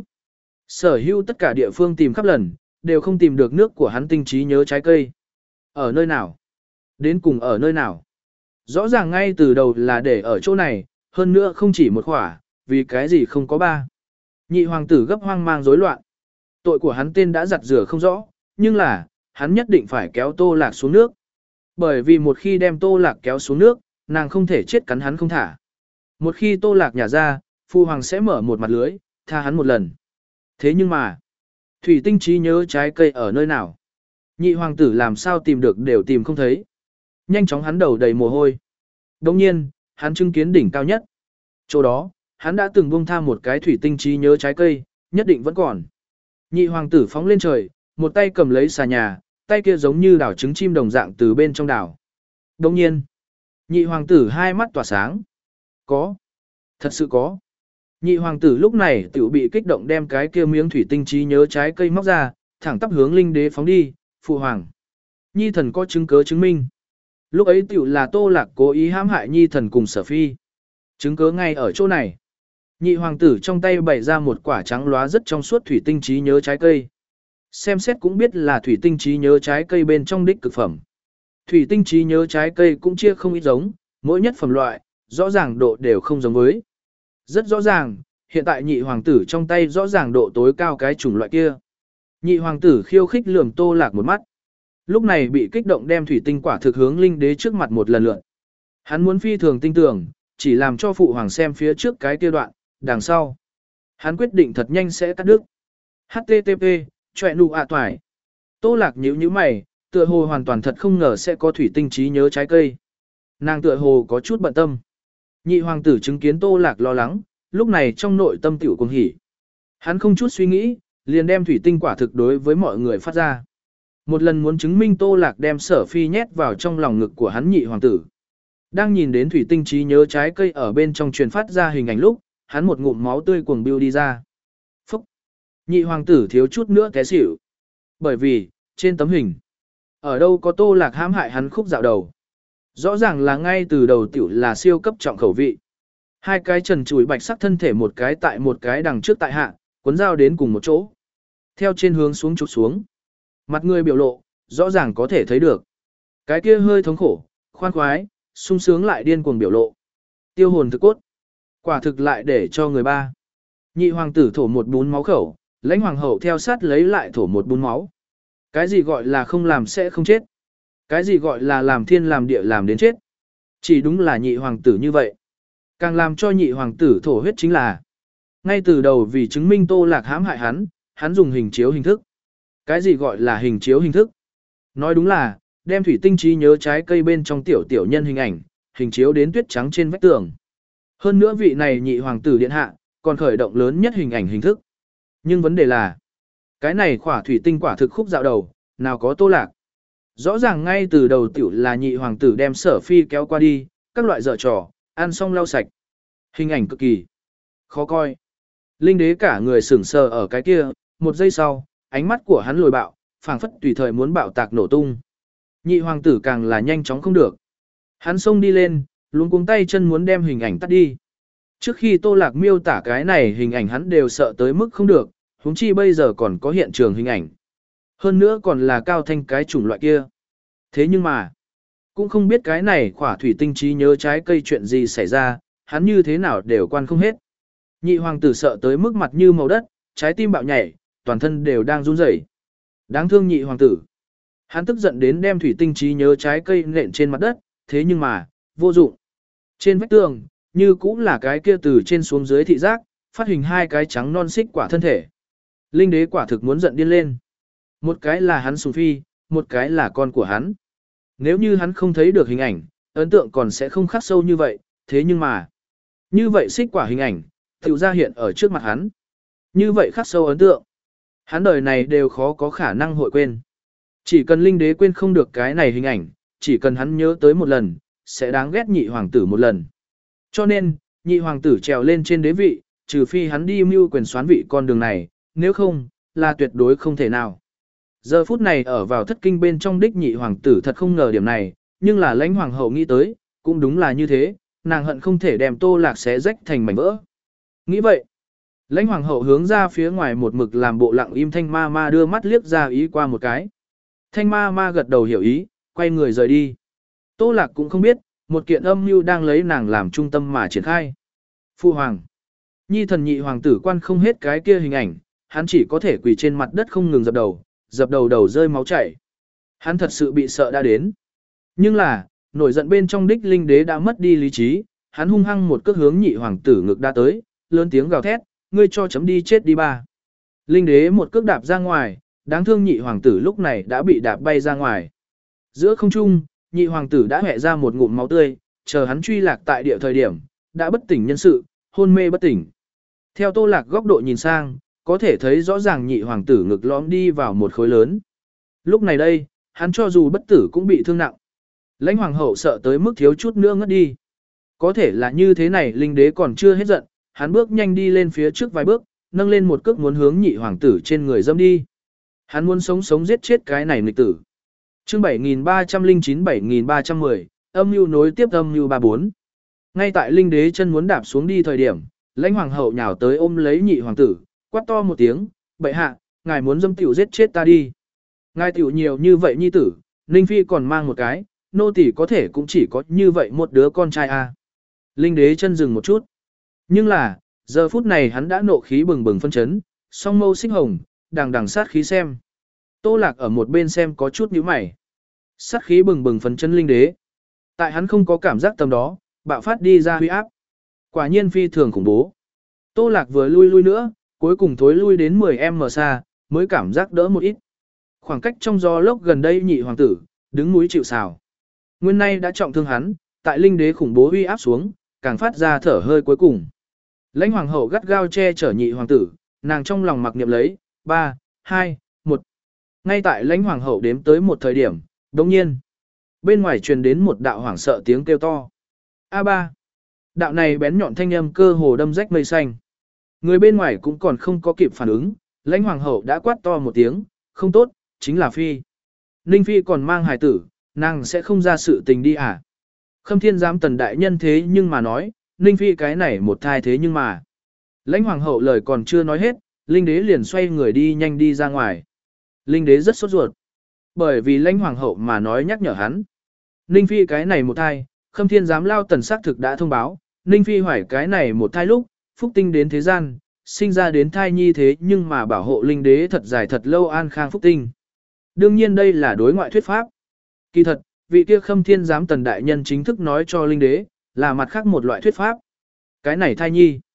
Sở hữu tất cả địa phương tìm khắp lần, đều không tìm được nước của hắn tinh trí nhớ trái cây. Ở nơi nào? Đến cùng ở nơi nào? Rõ ràng ngay từ đầu là để ở chỗ này, hơn nữa không chỉ một khỏa, vì cái gì không có ba. Nhị hoàng tử gấp hoang mang rối loạn. Tội của hắn tên đã giặt rửa không rõ, nhưng là, hắn nhất định phải kéo Tô Lạc xuống nước. Bởi vì một khi đem Tô Lạc kéo xuống nước, nàng không thể chết cắn hắn không thả. Một khi Tô Lạc nhả ra, Phu Hoàng sẽ mở một mặt lưới, tha hắn một lần. Thế nhưng mà, thủy tinh trí nhớ trái cây ở nơi nào? Nhị hoàng tử làm sao tìm được đều tìm không thấy. Nhanh chóng hắn đầu đầy mồ hôi. Đồng nhiên, hắn chứng kiến đỉnh cao nhất. Chỗ đó, hắn đã từng buông tha một cái thủy tinh trí nhớ trái cây, nhất định vẫn còn. Nhị hoàng tử phóng lên trời, một tay cầm lấy xà nhà, tay kia giống như đảo trứng chim đồng dạng từ bên trong đảo. Đồng nhiên, nhị hoàng tử hai mắt tỏa sáng. Có. Thật sự có. Nhị hoàng tử lúc này tiểu bị kích động đem cái kia miếng thủy tinh trí nhớ trái cây móc ra, thẳng tắp hướng linh đế phóng đi, phụ hoàng. Nhi thần có chứng cứ chứng minh. Lúc ấy tiểu là Tô Lạc cố ý hãm hại nhi thần cùng Sở Phi. Chứng cứ ngay ở chỗ này. Nhị hoàng tử trong tay bày ra một quả trắng lóa rất trong suốt thủy tinh trí nhớ trái cây. Xem xét cũng biết là thủy tinh trí nhớ trái cây bên trong đích cực phẩm. Thủy tinh trí nhớ trái cây cũng chia không ít giống, mỗi nhất phẩm loại, rõ ràng độ đều không giống với. Rất rõ ràng, hiện tại nhị hoàng tử trong tay rõ ràng độ tối cao cái chủng loại kia. Nhị hoàng tử khiêu khích lườm Tô Lạc một mắt. Lúc này bị kích động đem thủy tinh quả thực hướng linh đế trước mặt một lần lượt. Hắn muốn phi thường tinh tưởng, chỉ làm cho phụ hoàng xem phía trước cái kia đoạn, đằng sau. Hắn quyết định thật nhanh sẽ cắt đứt. hát tê tê pê, chọe nụ ạ toài. Tô Lạc nhíu nhíu mày, tựa hồ hoàn toàn thật không ngờ sẽ có thủy tinh trí nhớ trái cây. Nàng tựa hồ có chút bận tâm. Nhị hoàng tử chứng kiến Tô Lạc lo lắng, lúc này trong nội tâm tiểu cuồng hỉ. Hắn không chút suy nghĩ, liền đem thủy tinh quả thực đối với mọi người phát ra. Một lần muốn chứng minh Tô Lạc đem Sở Phi nhét vào trong lòng ngực của hắn nhị hoàng tử. Đang nhìn đến thủy tinh trí nhớ trái cây ở bên trong truyền phát ra hình ảnh lúc, hắn một ngụm máu tươi cuồng biêu đi ra. Phúc! Nhị hoàng tử thiếu chút nữa té xỉu. Bởi vì, trên tấm hình, ở đâu có Tô Lạc hãm hại hắn khúc dạo đầu. Rõ ràng là ngay từ đầu tiểu là siêu cấp trọng khẩu vị. Hai cái trần trụi bạch sắc thân thể một cái tại một cái đằng trước tại hạ, cuốn dao đến cùng một chỗ. Theo trên hướng xuống chụp xuống. Mặt người biểu lộ, rõ ràng có thể thấy được. Cái kia hơi thống khổ, khoan khoái, sung sướng lại điên cuồng biểu lộ. Tiêu hồn thực cốt. Quả thực lại để cho người ba. Nhị hoàng tử thổ một bún máu khẩu, lãnh hoàng hậu theo sát lấy lại thổ một bún máu. Cái gì gọi là không làm sẽ không chết. Cái gì gọi là làm thiên làm địa làm đến chết. Chỉ đúng là nhị hoàng tử như vậy. Càng làm cho nhị hoàng tử thổ huyết chính là Ngay từ đầu vì chứng minh Tô Lạc hãm hại hắn, hắn dùng hình chiếu hình thức. Cái gì gọi là hình chiếu hình thức? Nói đúng là, đem thủy tinh trí nhớ trái cây bên trong tiểu tiểu nhân hình ảnh, hình chiếu đến tuyết trắng trên vách tường. Hơn nữa vị này nhị hoàng tử điện hạ, còn khởi động lớn nhất hình ảnh hình thức. Nhưng vấn đề là, cái này khỏa thủy tinh quả thực khúc dạo đầu, nào có Tô Lạc. Rõ ràng ngay từ đầu tiểu là nhị hoàng tử đem Sở Phi kéo qua đi, các loại dở trò, ăn xong lau sạch. Hình ảnh cực kỳ khó coi. Linh đế cả người sững sờ ở cái kia, một giây sau, ánh mắt của hắn lồi bạo, phảng phất tùy thời muốn bạo tạc nổ tung. Nhị hoàng tử càng là nhanh chóng không được. Hắn xông đi lên, luống cuống tay chân muốn đem hình ảnh tắt đi. Trước khi Tô Lạc miêu tả cái này hình ảnh hắn đều sợ tới mức không được, huống chi bây giờ còn có hiện trường hình ảnh. Hơn nữa còn là cao thanh cái chủng loại kia. Thế nhưng mà, cũng không biết cái này khỏa thủy tinh trí nhớ trái cây chuyện gì xảy ra, hắn như thế nào đều quan không hết. Nhị hoàng tử sợ tới mức mặt như màu đất, trái tim bạo nhảy, toàn thân đều đang run rẩy. Đáng thương nhị hoàng tử. Hắn tức giận đến đem thủy tinh trí nhớ trái cây nện trên mặt đất, thế nhưng mà, vô dụng. Trên vách tường, như cũng là cái kia từ trên xuống dưới thị giác, phát hình hai cái trắng non xích quả thân thể. Linh đế quả thực muốn giận điên lên. Một cái là hắn sùng phi, một cái là con của hắn. Nếu như hắn không thấy được hình ảnh, ấn tượng còn sẽ không khắc sâu như vậy, thế nhưng mà, như vậy xích quả hình ảnh, tự ra hiện ở trước mặt hắn. Như vậy khắc sâu ấn tượng. Hắn đời này đều khó có khả năng hội quên. Chỉ cần linh đế quên không được cái này hình ảnh, chỉ cần hắn nhớ tới một lần, sẽ đáng ghét nhị hoàng tử một lần. Cho nên, nhị hoàng tử trèo lên trên đế vị, trừ phi hắn đi mưu quyền xoán vị con đường này, nếu không, là tuyệt đối không thể nào. Giờ phút này ở vào thất kinh bên trong đích nhị hoàng tử thật không ngờ điểm này, nhưng là lãnh hoàng hậu nghĩ tới, cũng đúng là như thế, nàng hận không thể đem Tô Lạc xé rách thành mảnh vỡ. Nghĩ vậy, lãnh hoàng hậu hướng ra phía ngoài một mực làm bộ lặng im thanh ma ma đưa mắt liếc ra ý qua một cái. Thanh ma ma gật đầu hiểu ý, quay người rời đi. Tô Lạc cũng không biết, một kiện âm mưu đang lấy nàng làm trung tâm mà triển khai. Phu hoàng. Nhi thần nhị hoàng tử quan không hết cái kia hình ảnh, hắn chỉ có thể quỳ trên mặt đất không ngừng dập đầu, dập đầu đầu rơi máu chảy. Hắn thật sự bị sợ đã đến. Nhưng là, nổi giận bên trong đích linh đế đã mất đi lý trí, hắn hung hăng một cước hướng nhị hoàng tử ngực đã tới, lớn tiếng gào thét, ngươi cho chấm đi chết đi ba. Linh đế một cước đạp ra ngoài, đáng thương nhị hoàng tử lúc này đã bị đạp bay ra ngoài. Giữa không trung, nhị hoàng tử đã hẹ ra một ngụm máu tươi, chờ hắn truy lạc tại địa thời điểm, đã bất tỉnh nhân sự, hôn mê bất tỉnh. Theo Tô Lạc góc độ nhìn sang, có thể thấy rõ ràng nhị hoàng tử ngực lõm đi vào một khối lớn. Lúc này đây, hắn cho dù bất tử cũng bị thương nặng. Lãnh hoàng hậu sợ tới mức thiếu chút nữa ngất đi. Có thể là như thế này linh đế còn chưa hết giận, hắn bước nhanh đi lên phía trước vài bước, nâng lên một cước muốn hướng nhị hoàng tử trên người dâm đi. Hắn muốn sống sống giết chết cái này nghịch tử. Chương bảy nghìn ba trăm lẻ chín bảy nghìn ba trăm mười, âm mưu nối tiếp âm mưu ba bốn. Ngay tại linh đế chân muốn đạp xuống đi thời điểm, lãnh hoàng hậu nhào tới ôm lấy nhị hoàng tử, quát to một tiếng, bệ hạ, ngài muốn dâm tiểu giết chết ta đi. Ngài tiểu nhiều như vậy nhi tử, Ninh Phi còn mang một cái, nô tỳ có thể cũng chỉ có như vậy một đứa con trai a. À. Linh đế chân dừng một chút. Nhưng là, giờ phút này hắn đã nộ khí bừng bừng phân chấn, song mâu xích hồng, đằng đằng sát khí xem. Tô Lạc ở một bên xem có chút nhíu mày. Sát khí bừng bừng phấn chấn linh đế. Tại hắn không có cảm giác tầm đó, bạo phát đi ra huy áp. Quả nhiên phi thường khủng bố. Tô Lạc vừa lui lui nữa, cuối cùng thối lui đến mười mét xa, mới cảm giác đỡ một ít. Khoảng cách trong gió lốc gần đây nhị hoàng tử, đứng núi chịu sào. Nguyên nay đã trọng thương hắn, tại linh đế khủng bố huy áp xuống, càng phát ra thở hơi cuối cùng. Lãnh hoàng hậu gắt gao che chở nhị hoàng tử, nàng trong lòng mặc niệm lấy, ba, hai, một. Ngay tại lãnh hoàng hậu đếm tới một thời điểm, đồng nhiên, bên ngoài truyền đến một đạo hoảng sợ tiếng kêu to. a ba. Đạo này bén nhọn thanh âm cơ hồ đâm rách mây xanh. Người bên ngoài cũng còn không có kịp phản ứng, lãnh hoàng hậu đã quát to một tiếng, không tốt, chính là Phi. Ninh Phi còn mang hài tử, nàng sẽ không ra sự tình đi à. Khâm thiên giám tần đại nhân thế nhưng mà nói, Ninh Phi cái này một thai thế nhưng mà. Lãnh hoàng hậu lời còn chưa nói hết, linh đế liền xoay người đi nhanh đi ra ngoài. Linh đế rất sốt ruột. Bởi vì lãnh hoàng hậu mà nói nhắc nhở hắn. Ninh Phi cái này một thai, khâm thiên giám lao tần xác thực đã thông báo, Ninh Phi hoài cái này một thai lúc, phúc tinh đến thế gian, sinh ra đến thai nhi thế nhưng mà bảo hộ linh đế thật dài thật lâu an khang phúc tinh. Đương nhiên đây là đối ngoại thuyết pháp. Kỳ thật, vị kia khâm thiên giám tần đại nhân chính thức nói cho linh đế, là mặt khác một loại thuyết pháp. Cái này thai nhi,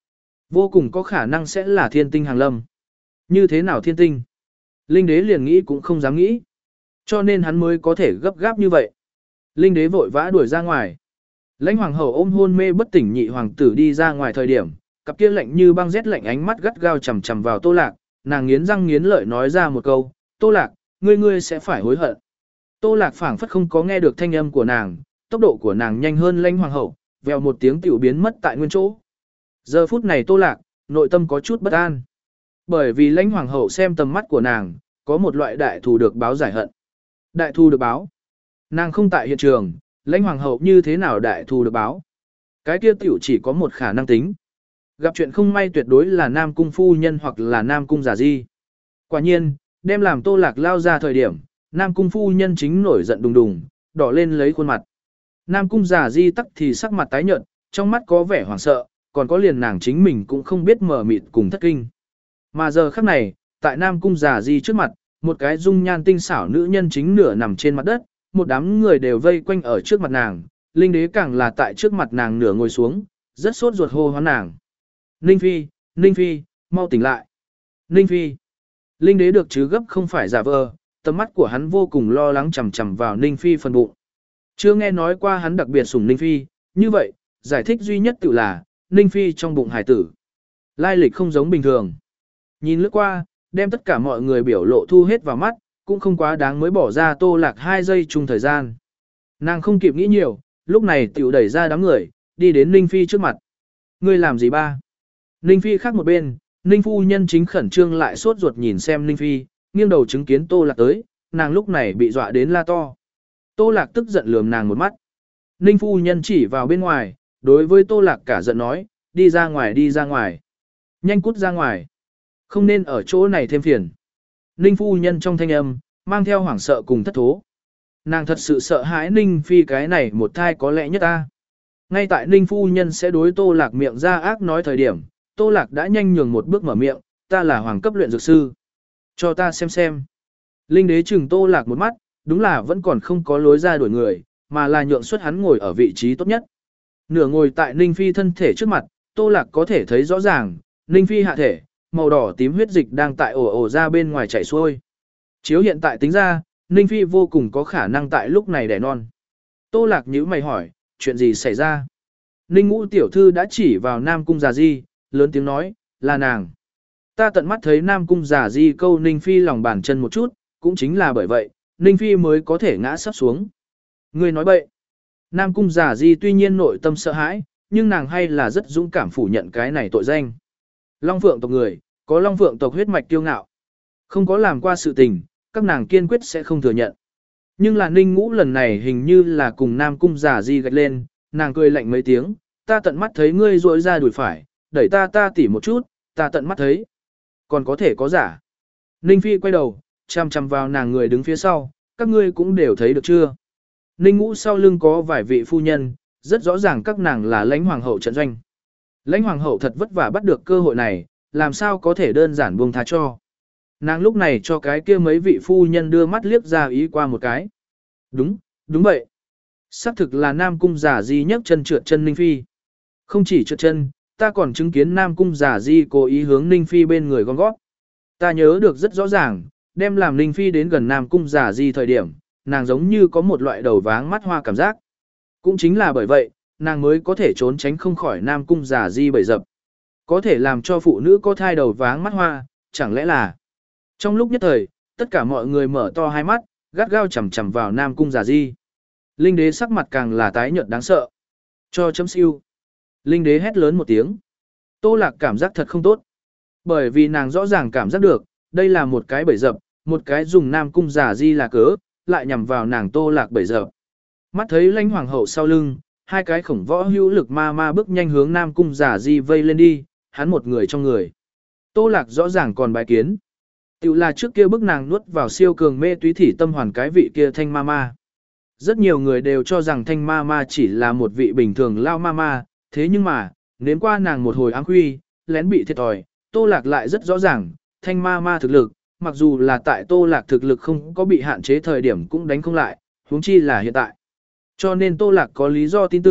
Vô cùng có khả năng sẽ là thiên tinh hàng lâm. Như thế nào thiên tinh? Linh đế liền nghĩ cũng không dám nghĩ. Cho nên hắn mới có thể gấp gáp như vậy. Linh đế vội vã đuổi ra ngoài. Lãnh hoàng hậu ôm hôn mê bất tỉnh nhị hoàng tử đi ra ngoài thời điểm, cặp kia lạnh như băng rét lạnh ánh mắt gắt gao chằm chằm vào Tô Lạc, nàng nghiến răng nghiến lợi nói ra một câu, "Tô Lạc, ngươi ngươi sẽ phải hối hận." Tô Lạc phảng phất không có nghe được thanh âm của nàng, tốc độ của nàng nhanh hơn Lãnh hoàng hậu, vèo một tiếng tiểu biến mất tại nguyên chỗ. Giờ phút này Tô Lạc, nội tâm có chút bất an. Bởi vì Lãnh hoàng hậu xem tầm mắt của nàng, có một loại đại thù được báo giải hận. Đại thù được báo. Nàng không tại hiện trường, Lãnh hoàng hậu như thế nào đại thù được báo? Cái kia tiểu chỉ có một khả năng tính. Gặp chuyện không may tuyệt đối là Nam cung phu nhân hoặc là Nam cung giả di. Quả nhiên, đem làm Tô Lạc lao ra thời điểm, Nam cung phu nhân chính nổi giận đùng đùng, đỏ lên lấy khuôn mặt. Nam cung giả di tắc thì sắc mặt tái nhợt, trong mắt có vẻ hoảng sợ, còn có liền nàng chính mình cũng không biết mở mịt cùng thất kinh. Mà giờ khắc này, tại Nam cung giả di trước mặt, một cái dung nhan tinh xảo nữ nhân chính nửa nằm trên mặt đất, một đám người đều vây quanh ở trước mặt nàng, Linh đế càng là tại trước mặt nàng nửa ngồi xuống, rất sốt ruột hô hoán nàng. Ninh Phi, Ninh Phi, mau tỉnh lại. Ninh Phi. Linh đế được chứ gấp không phải giả vờ, tầm mắt của hắn vô cùng lo lắng chằm chằm vào Ninh Phi phần bụng. Chưa nghe nói qua hắn đặc biệt sủng Ninh Phi, như vậy, giải thích duy nhất tự là, Ninh Phi trong bụng hải tử. Lai lịch không giống bình thường. Nhìn lướt qua, đem tất cả mọi người biểu lộ thu hết vào mắt, cũng không quá đáng mới bỏ ra Tô Lạc hai giây chung thời gian. Nàng không kịp nghĩ nhiều, lúc này tiểu đẩy ra đám người, đi đến Ninh Phi trước mặt. Ngươi làm gì ba? Ninh Phi khác một bên, Ninh phu nhân chính khẩn trương lại sốt ruột nhìn xem Ninh Phi, nghiêng đầu chứng kiến Tô Lạc tới, nàng lúc này bị dọa đến la to. Tô Lạc tức giận lườm nàng một mắt. Ninh phu nhân chỉ vào bên ngoài, đối với Tô Lạc cả giận nói, đi ra ngoài đi ra ngoài. Nhanh cút ra ngoài. Không nên ở chỗ này thêm phiền. Ninh phu nhân trong thanh âm, mang theo hoảng sợ cùng thất thố. Nàng thật sự sợ hãi Ninh Phi cái này một thai có lẽ nhất ta. Ngay tại Ninh phu nhân sẽ đối Tô Lạc miệng ra ác nói thời điểm, Tô Lạc đã nhanh nhường một bước mở miệng, ta là hoàng cấp luyện dược sư. Cho ta xem xem. Linh đế chừng Tô Lạc một mắt, đúng là vẫn còn không có lối ra đuổi người, mà là nhượng xuất hắn ngồi ở vị trí tốt nhất. Nửa ngồi tại Ninh Phi thân thể trước mặt, Tô Lạc có thể thấy rõ ràng, Ninh Phi hạ thể, màu đỏ tím huyết dịch đang tại ổ ổ ra bên ngoài chảy xuôi. Chiếu hiện tại tính ra, Ninh Phi vô cùng có khả năng tại lúc này đẻ non. Tô Lạc nhíu mày hỏi, chuyện gì xảy ra? Ninh Ngũ tiểu thư đã chỉ vào Nam cung Già Di, lớn tiếng nói, là nàng. Ta tận mắt thấy Nam cung Già Di câu Ninh Phi lòng bàn chân một chút, cũng chính là bởi vậy, Ninh Phi mới có thể ngã sắp xuống. Ngươi nói bậy. Nam cung Già Di tuy nhiên nội tâm sợ hãi, nhưng nàng hay là rất dũng cảm phủ nhận cái này tội danh. Long Phượng tộc người, có Long Phượng tộc huyết mạch kiêu ngạo. Không có làm qua sự tình, các nàng kiên quyết sẽ không thừa nhận. Nhưng là Ninh Ngũ lần này hình như là cùng Nam cung Già Di gạch lên, nàng cười lạnh mấy tiếng, ta tận mắt thấy ngươi rỗi ra đùi phải, đẩy ta ta tỉ một chút, ta tận mắt thấy. Còn có thể có giả. Ninh Phi quay đầu, chăm chăm vào nàng người đứng phía sau, các ngươi cũng đều thấy được chưa? Ninh Ngũ sau lưng có vài vị phu nhân, rất rõ ràng các nàng là lãnh hoàng hậu trận doanh. Lãnh hoàng hậu thật vất vả bắt được cơ hội này, làm sao có thể đơn giản buông tha cho. Nàng lúc này cho cái kia mấy vị phu nhân đưa mắt liếc ra ý qua một cái. Đúng, đúng vậy. Xác thực là Nam cung Già Di nhấc chân trượt chân Ninh Phi. Không chỉ trượt chân, ta còn chứng kiến Nam cung Già Di cố ý hướng Ninh Phi bên người gom gót. Ta nhớ được rất rõ ràng, đem làm Ninh Phi đến gần Nam cung Già Di thời điểm, nàng giống như có một loại đầu váng mắt hoa cảm giác. Cũng chính là bởi vậy, nàng mới có thể trốn tránh không khỏi Nam cung Già Di bẫy dập. Có thể làm cho phụ nữ có thai đầu váng mắt hoa, chẳng lẽ là... Trong lúc nhất thời, tất cả mọi người mở to hai mắt, gắt gao chằm chằm vào Nam cung Già Di. Linh đế sắc mặt càng là tái nhợt đáng sợ. Cho chấm siêu. Linh đế hét lớn một tiếng. Tô Lạc cảm giác thật không tốt. Bởi vì nàng rõ ràng cảm giác được, đây là một cái bẫy dập, một cái dùng Nam cung Già Di là cớ, lại nhằm vào nàng Tô Lạc bẫy dập. Mắt thấy lãnh hoàng hậu sau lưng, hai cái khổng võ hữu lực ma ma bước nhanh hướng Nam cung Già Di vây lên đi, hắn một người trong người. Tô Lạc rõ ràng còn bài kiến. Tiểu là trước kia bức nàng nuốt vào siêu cường mê túy thỉ tâm hoàn cái vị kia thanh ma ma. Rất nhiều người đều cho rằng thanh ma ma chỉ là một vị bình thường lao ma ma, thế nhưng mà, nếm qua nàng một hồi áng khuy, lén bị thiệt thòi, Tô Lạc lại rất rõ ràng, thanh ma ma thực lực, mặc dù là tại Tô Lạc thực lực không có bị hạn chế thời điểm cũng đánh không lại, huống chi là hiện tại. Cho nên Tô Lạc có lý do tin tưởng,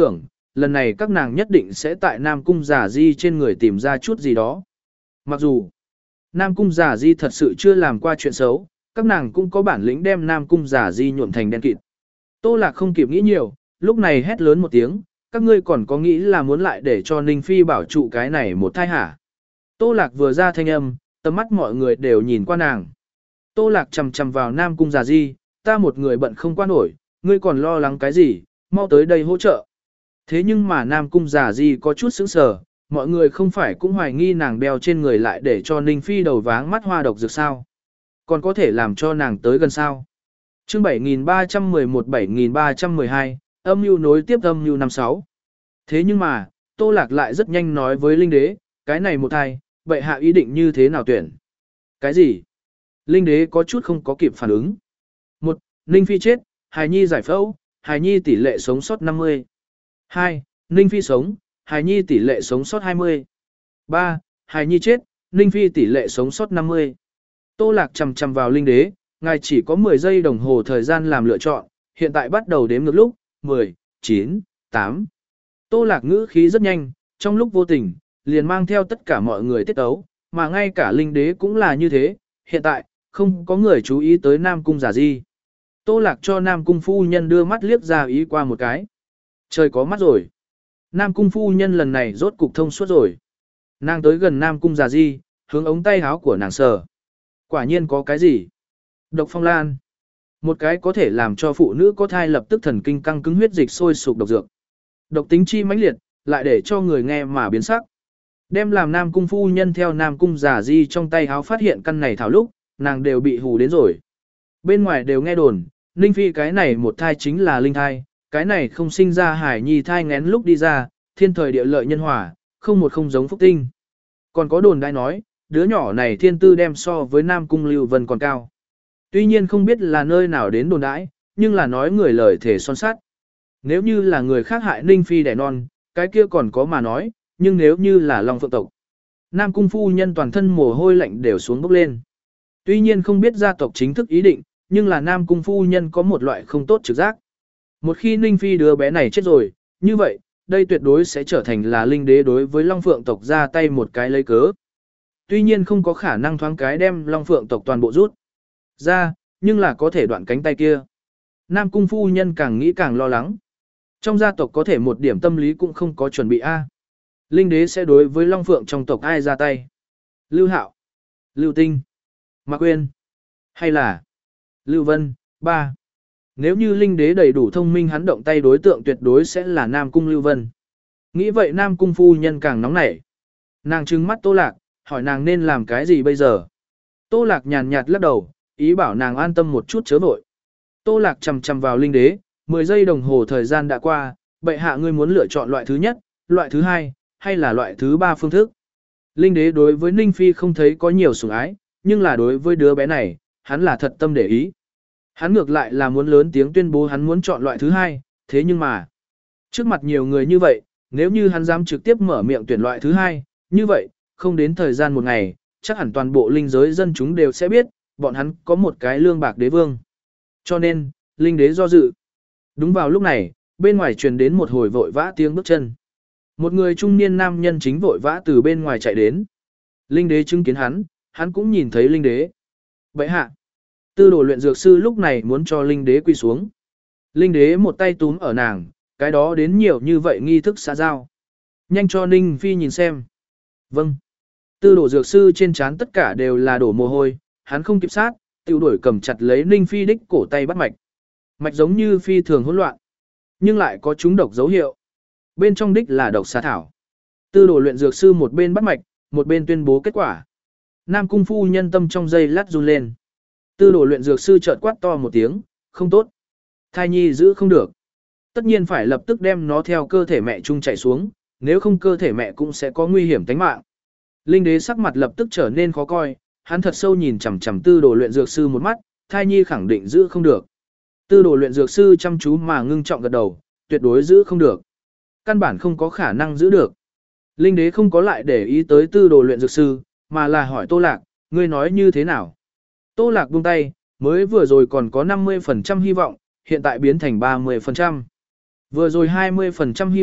lần này các nàng nhất định sẽ tại Nam Cung Giả Di trên người tìm ra chút gì đó. Mặc dù Nam Cung Giả Di thật sự chưa làm qua chuyện xấu, các nàng cũng có bản lĩnh đem Nam Cung Giả Di nhuộm thành đen kịt. Tô Lạc không kịp nghĩ nhiều, lúc này hét lớn một tiếng, các ngươi còn có nghĩ là muốn lại để cho Ninh Phi bảo trụ cái này một thai hả? Tô Lạc vừa ra thanh âm, tầm mắt mọi người đều nhìn qua nàng. Tô Lạc chầm chầm vào Nam Cung Giả Di, ta một người bận không qua nổi, ngươi còn lo lắng cái gì, mau tới đây hỗ trợ. Thế nhưng mà Nam Cung Giả Di có chút sững sờ, mọi người không phải cũng hoài nghi nàng đeo trên người lại để cho Ninh Phi đầu váng mắt hoa độc dược sao. Còn có thể làm cho nàng tới gần sao. Chương bảy nghìn ba trăm mười một bảy nghìn ba trăm mười hai, âm mưu nối tiếp âm mưu năm sáu. Thế nhưng mà, Tô Lạc lại rất nhanh nói với Linh Đế, cái này một thai, bệ hạ ý định như thế nào tuyển? Cái gì? Linh Đế có chút không có kịp phản ứng. Một, Ninh Phi chết, hài nhi giải phẫu, hài nhi tỷ lệ sống sót năm mươi. Hai, Ninh Phi sống, hài nhi tỷ lệ sống sót hai mươi. Ba, hài nhi chết, Ninh Phi tỷ lệ sống sót năm mươi. Tô Lạc chầm chầm vào Linh Đế, ngài chỉ có mười giây đồng hồ thời gian làm lựa chọn, hiện tại bắt đầu đếm ngược lúc, mười, chín, tám. Tô Lạc ngữ khí rất nhanh, trong lúc vô tình, liền mang theo tất cả mọi người tiết tấu, mà ngay cả Linh Đế cũng là như thế, hiện tại, không có người chú ý tới Nam Cung Giả Di. Tô Lạc cho Nam Cung phu nhân đưa mắt liếc ra ý qua một cái. Trời có mắt rồi. Nam Cung phu nhân lần này rốt cục thông suốt rồi. Nàng tới gần Nam Cung Giả Di, hướng ống tay áo của nàng sờ. Quả nhiên có cái gì? Độc phong lan. Một cái có thể làm cho phụ nữ có thai lập tức thần kinh căng cứng huyết dịch sôi sục độc dược. Độc tính chi mãnh liệt, lại để cho người nghe mà biến sắc. Đem làm Nam Cung phu nhân theo Nam Cung Giả Di trong tay áo phát hiện căn này thảo lúc, nàng đều bị hù đến rồi. Bên ngoài đều nghe đồn, Ninh Phi cái này một thai chính là linh thai, cái này không sinh ra hải nhi thai ngén lúc đi ra, thiên thời địa lợi nhân hòa, không một không giống phúc tinh. Còn có đồn đại nói, đứa nhỏ này thiên tư đem so với Nam Cung Lưu Vân còn cao. Tuy nhiên không biết là nơi nào đến đồn đãi, nhưng là nói người lời thể son sát. Nếu như là người khác hại Ninh Phi đẻ non, cái kia còn có mà nói, nhưng nếu như là Long Phượng tộc, Nam Cung phu nhân toàn thân mồ hôi lạnh đều xuống bốc lên. Tuy nhiên không biết gia tộc chính thức ý định, nhưng là Nam Cung phu nhân có một loại không tốt trực giác. Một khi Ninh Phi đứa bé này chết rồi, như vậy, đây tuyệt đối sẽ trở thành là Linh Đế đối với Long Phượng tộc ra tay một cái lấy cớ. Tuy nhiên không có khả năng thoáng cái đem Long Phượng tộc toàn bộ rút ra, nhưng là có thể đoạn cánh tay kia. Nam Cung phu nhân càng nghĩ càng lo lắng. Trong gia tộc có thể một điểm tâm lý cũng không có chuẩn bị A. Linh Đế sẽ đối với Long Phượng trong tộc ai ra tay? Lưu Hạo, Lưu Tinh, Mạc Quyên, hay là Lưu Vân, ba. Nếu như Linh Đế đầy đủ thông minh hắn động tay đối tượng tuyệt đối sẽ là Nam Cung Lưu Vân. Nghĩ vậy Nam Cung phu nhân càng nóng nảy. Nàng trừng mắt Tô Lạc, hỏi nàng nên làm cái gì bây giờ. Tô Lạc nhàn nhạt lắc đầu, ý bảo nàng an tâm một chút chớ vội. Tô Lạc chầm chầm vào Linh Đế, mười giây đồng hồ thời gian đã qua, bệ hạ ngươi muốn lựa chọn loại thứ nhất, loại thứ hai, hay là loại thứ ba phương thức. Linh Đế đối với Ninh Phi không thấy có nhiều sủng ái, nhưng là đối với đứa bé này, hắn là thật tâm để ý. Hắn ngược lại là muốn lớn tiếng tuyên bố hắn muốn chọn loại thứ hai, thế nhưng mà, trước mặt nhiều người như vậy, nếu như hắn dám trực tiếp mở miệng tuyển loại thứ hai, như vậy, không đến thời gian một ngày, chắc hẳn toàn bộ linh giới dân chúng đều sẽ biết, bọn hắn có một cái lương bạc đế vương. Cho nên, Linh Đế do dự. Đúng vào lúc này, bên ngoài truyền đến một hồi vội vã tiếng bước chân. Một người trung niên nam nhân chính vội vã từ bên ngoài chạy đến. Linh Đế chứng kiến hắn, hắn cũng nhìn thấy Linh Đế. Bệ hạ. Tư đồ luyện dược sư lúc này muốn cho Linh Đế quỳ xuống. Linh Đế một tay túm ở nàng, cái đó đến nhiều như vậy nghi thức xã giao. Nhanh cho Ninh Phi nhìn xem. Vâng. Tư đồ dược sư trên trán tất cả đều là đổ mồ hôi, hắn không kịp sát, tiêu đuổi cầm chặt lấy Ninh Phi đích cổ tay bắt mạch. Mạch giống như phi thường hỗn loạn, nhưng lại có trúng độc dấu hiệu. Bên trong đích là độc xà thảo. Tư đồ luyện dược sư một bên bắt mạch, một bên tuyên bố kết quả. Nam Cung phu nhân tâm trong giây lát run lên. Tư đồ luyện dược sư chợt quát to một tiếng, không tốt. Thai nhi giữ không được. Tất nhiên phải lập tức đem nó theo cơ thể mẹ chung chạy xuống, nếu không cơ thể mẹ cũng sẽ có nguy hiểm tính mạng. Linh Đế sắc mặt lập tức trở nên khó coi, hắn thật sâu nhìn chằm chằm tư đồ luyện dược sư một mắt, thai nhi khẳng định giữ không được. Tư đồ luyện dược sư chăm chú mà ngưng trọng gật đầu, tuyệt đối giữ không được. Căn bản không có khả năng giữ được. Linh Đế không có lại để ý tới tư đồ luyện dược sư, mà là hỏi Tô Lạc, ngươi nói như thế nào? Tô Lạc buông tay, mới vừa rồi còn có năm mươi phần trăm hy vọng, hiện tại biến thành ba mươi phần trăm. Vừa rồi hai mươi phần trăm hy vọng,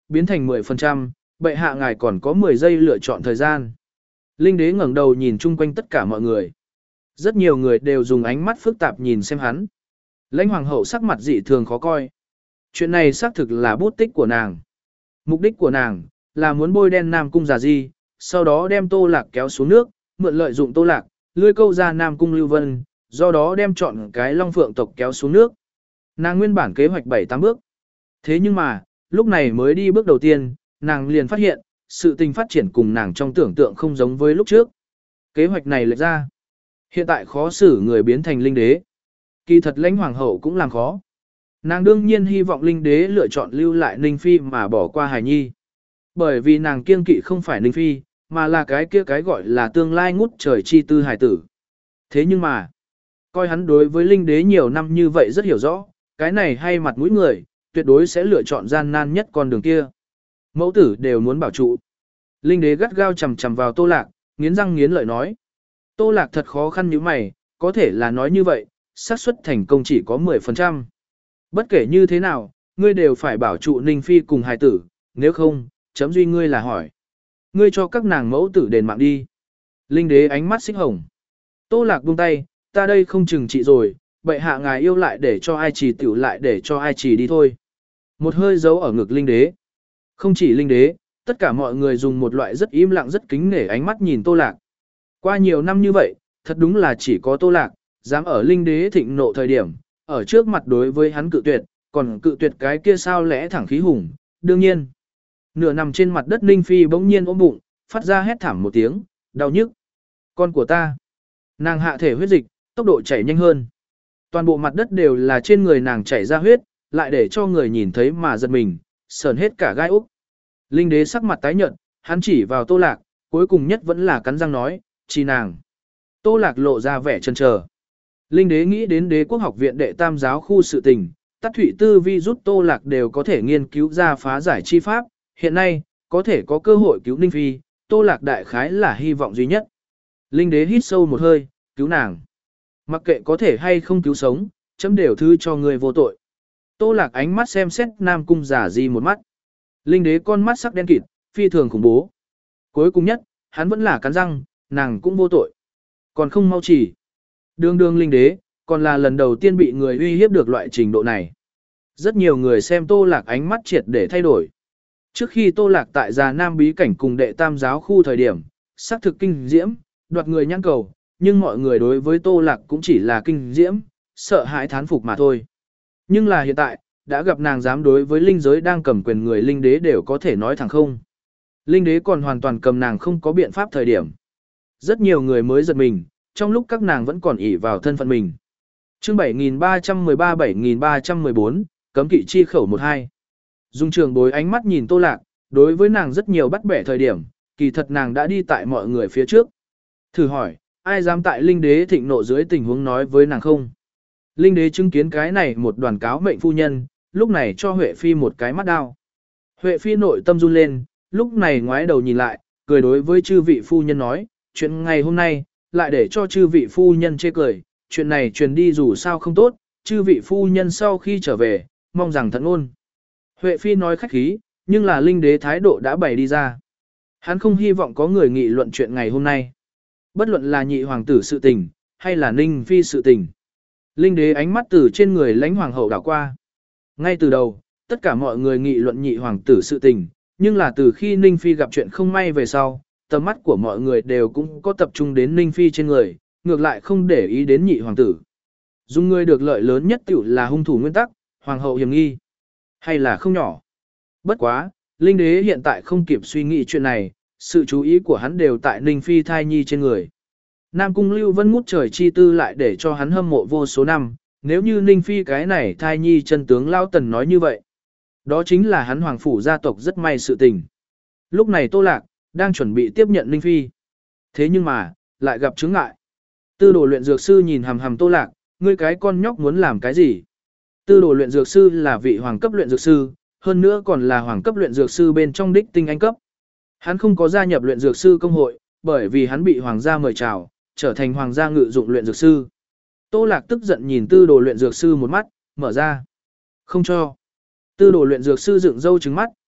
biến thành mười phần trăm, bệ hạ ngài còn có mười giây lựa chọn thời gian. Linh đế ngẩng đầu nhìn chung quanh tất cả mọi người. Rất nhiều người đều dùng ánh mắt phức tạp nhìn xem hắn. Lãnh hoàng hậu sắc mặt dị thường khó coi. Chuyện này xác thực là bút tích của nàng. Mục đích của nàng là muốn bôi đen Nam Cung Già Di, sau đó đem Tô Lạc kéo xuống nước, mượn lợi dụng Tô Lạc, lươi câu ra Nam Cung Lưu Vân, do đó đem chọn cái Long Phượng tộc kéo xuống nước. Nàng nguyên bản kế hoạch bảy tám bước. Thế nhưng mà, lúc này mới đi bước đầu tiên, nàng liền phát hiện, sự tình phát triển cùng nàng trong tưởng tượng không giống với lúc trước. Kế hoạch này lệch ra. Hiện tại khó xử người biến thành linh đế. Kỳ thật lãnh hoàng hậu cũng làm khó. Nàng đương nhiên hy vọng linh đế lựa chọn lưu lại Ninh Phi mà bỏ qua Hải Nhi. Bởi vì nàng kiêng kỵ không phải Ninh Phi, mà là cái kia cái gọi là tương lai ngút trời chi tư hải tử. Thế nhưng mà, coi hắn đối với linh đế nhiều năm như vậy rất hiểu rõ, cái này hay mặt mũi người, tuyệt đối sẽ lựa chọn gian nan nhất con đường kia. Mẫu tử đều muốn bảo trụ. Linh đế gắt gao chầm chầm vào Tô Lạc, nghiến răng nghiến lợi nói. Tô Lạc thật khó khăn như mày, có thể là nói như vậy, xác suất thành công chỉ có mười phần trăm. Bất kể như thế nào, ngươi đều phải bảo trụ Ninh Phi cùng hài tử, nếu không, chấm duy ngươi là hỏi. Ngươi cho các nàng mẫu tử đền mạng đi. Linh đế ánh mắt xích hồng. Tô Lạc buông tay, ta đây không chừng trị rồi, bệ hạ ngài yêu lại để cho ai trì tiểu lại để cho ai trì đi thôi. Một hơi giấu ở ngực linh đế. Không chỉ linh đế, tất cả mọi người dùng một loại rất im lặng rất kính nể ánh mắt nhìn Tô Lạc. Qua nhiều năm như vậy, thật đúng là chỉ có Tô Lạc, dám ở linh đế thịnh nộ thời điểm, ở trước mặt đối với hắn cự tuyệt, còn cự tuyệt cái kia sao lẽ thẳng khí hùng, đương nhiên. Nửa nằm trên mặt đất Ninh Phi bỗng nhiên ôm bụng, phát ra hét thảm một tiếng, đau nhức. Con của ta. Nàng hạ thể huyết dịch, tốc độ chảy nhanh hơn. Toàn bộ mặt đất đều là trên người nàng chảy ra huyết, lại để cho người nhìn thấy mà giật mình, sờn hết cả gai úc. Linh đế sắc mặt tái nhợt, hắn chỉ vào Tô Lạc, cuối cùng nhất vẫn là cắn răng nói, chi nàng. Tô Lạc lộ ra vẻ chần chờ. Linh đế nghĩ đến đế quốc học viện đệ tam giáo khu sự tình, tắt thủy tư vi rút Tô Lạc đều có thể nghiên cứu ra phá giải chi pháp, hiện nay, có thể có cơ hội cứu Ninh Phi, Tô Lạc đại khái là hy vọng duy nhất. Linh đế hít sâu một hơi, cứu nàng. Mặc kệ có thể hay không cứu sống, chấm đều thứ cho người vô tội. Tô Lạc ánh mắt xem xét Nam Cung Giả Di một mắt. Linh đế con mắt sắc đen kịt, phi thường khủng bố. Cuối cùng nhất, hắn vẫn là cắn răng, nàng cũng vô tội. Còn không mau chỉ. Đương đương linh đế, còn là lần đầu tiên bị người uy hiếp được loại trình độ này. Rất nhiều người xem Tô Lạc ánh mắt triệt để thay đổi. Trước khi Tô Lạc tại Già Nam bí cảnh cùng đệ tam giáo khu thời điểm, sắc thực kinh diễm, đoạt người nhãn cầu, nhưng mọi người đối với Tô Lạc cũng chỉ là kinh diễm, sợ hãi thán phục mà thôi. Nhưng là hiện tại, đã gặp nàng dám đối với linh giới đang cầm quyền người linh đế đều có thể nói thẳng không. Linh đế còn hoàn toàn cầm nàng không có biện pháp thời điểm. Rất nhiều người mới giật mình, trong lúc các nàng vẫn còn ỷ vào thân phận mình. Chương bảy nghìn ba trăm mười ba bảy nghìn ba trăm mười bốn, cấm kỵ chi khẩu một hai. Dung Trường Bối ánh mắt nhìn Tô Lạc, đối với nàng rất nhiều bắt bẻ thời điểm, kỳ thật nàng đã đi tại mọi người phía trước. Thử hỏi, ai dám tại linh đế thịnh nộ dưới tình huống nói với nàng không? Linh đế chứng kiến cái này một đoàn cáo mệnh phu nhân, lúc này cho Huệ Phi một cái mắt đao. Huệ Phi nội tâm run lên, lúc này ngoái đầu nhìn lại, cười đối với chư vị phu nhân nói, chuyện ngày hôm nay, lại để cho chư vị phu nhân chê cười, chuyện này truyền đi dù sao không tốt, chư vị phu nhân sau khi trở về, mong rằng thận ôn. Huệ Phi nói khách khí, nhưng là linh đế thái độ đã bày đi ra. Hắn không hy vọng có người nghị luận chuyện ngày hôm nay. Bất luận là nhị hoàng tử sự tình, hay là Ninh Phi sự tình. Linh đế ánh mắt từ trên người lãnh hoàng hậu đảo qua. Ngay từ đầu, tất cả mọi người nghị luận nhị hoàng tử sự tình, nhưng là từ khi Ninh Phi gặp chuyện không may về sau, tầm mắt của mọi người đều cũng có tập trung đến Ninh Phi trên người, ngược lại không để ý đến nhị hoàng tử. Dùng người được lợi lớn nhất tiểu là hung thủ nguyên tắc, hoàng hậu hiểm nghi. Hay là không nhỏ. Bất quá, linh đế hiện tại không kịp suy nghĩ chuyện này, sự chú ý của hắn đều tại Ninh Phi thai nhi trên người. Nam Cung Lưu Vân ngút trời chi tư lại để cho hắn hâm mộ vô số năm, nếu như Ninh Phi cái này thai nhi chân tướng Lao Tần nói như vậy. Đó chính là hắn hoàng phủ gia tộc rất may sự tình. Lúc này Tô Lạc, đang chuẩn bị tiếp nhận Ninh Phi. Thế nhưng mà, lại gặp chướng ngại. Tư đồ luyện dược sư nhìn hằm hằm Tô Lạc, ngươi cái con nhóc muốn làm cái gì? Tư đồ luyện dược sư là vị hoàng cấp luyện dược sư, hơn nữa còn là hoàng cấp luyện dược sư bên trong đích tinh anh cấp. Hắn không có gia nhập luyện dược sư công hội, bởi vì hắn bị hoàng gia mời chào, trở thành hoàng gia ngự dụng luyện dược sư. Tô Lạc tức giận nhìn tư đồ luyện dược sư một mắt, mở ra. Không cho. Tư đồ luyện dược sư dựng râu trứng mắt,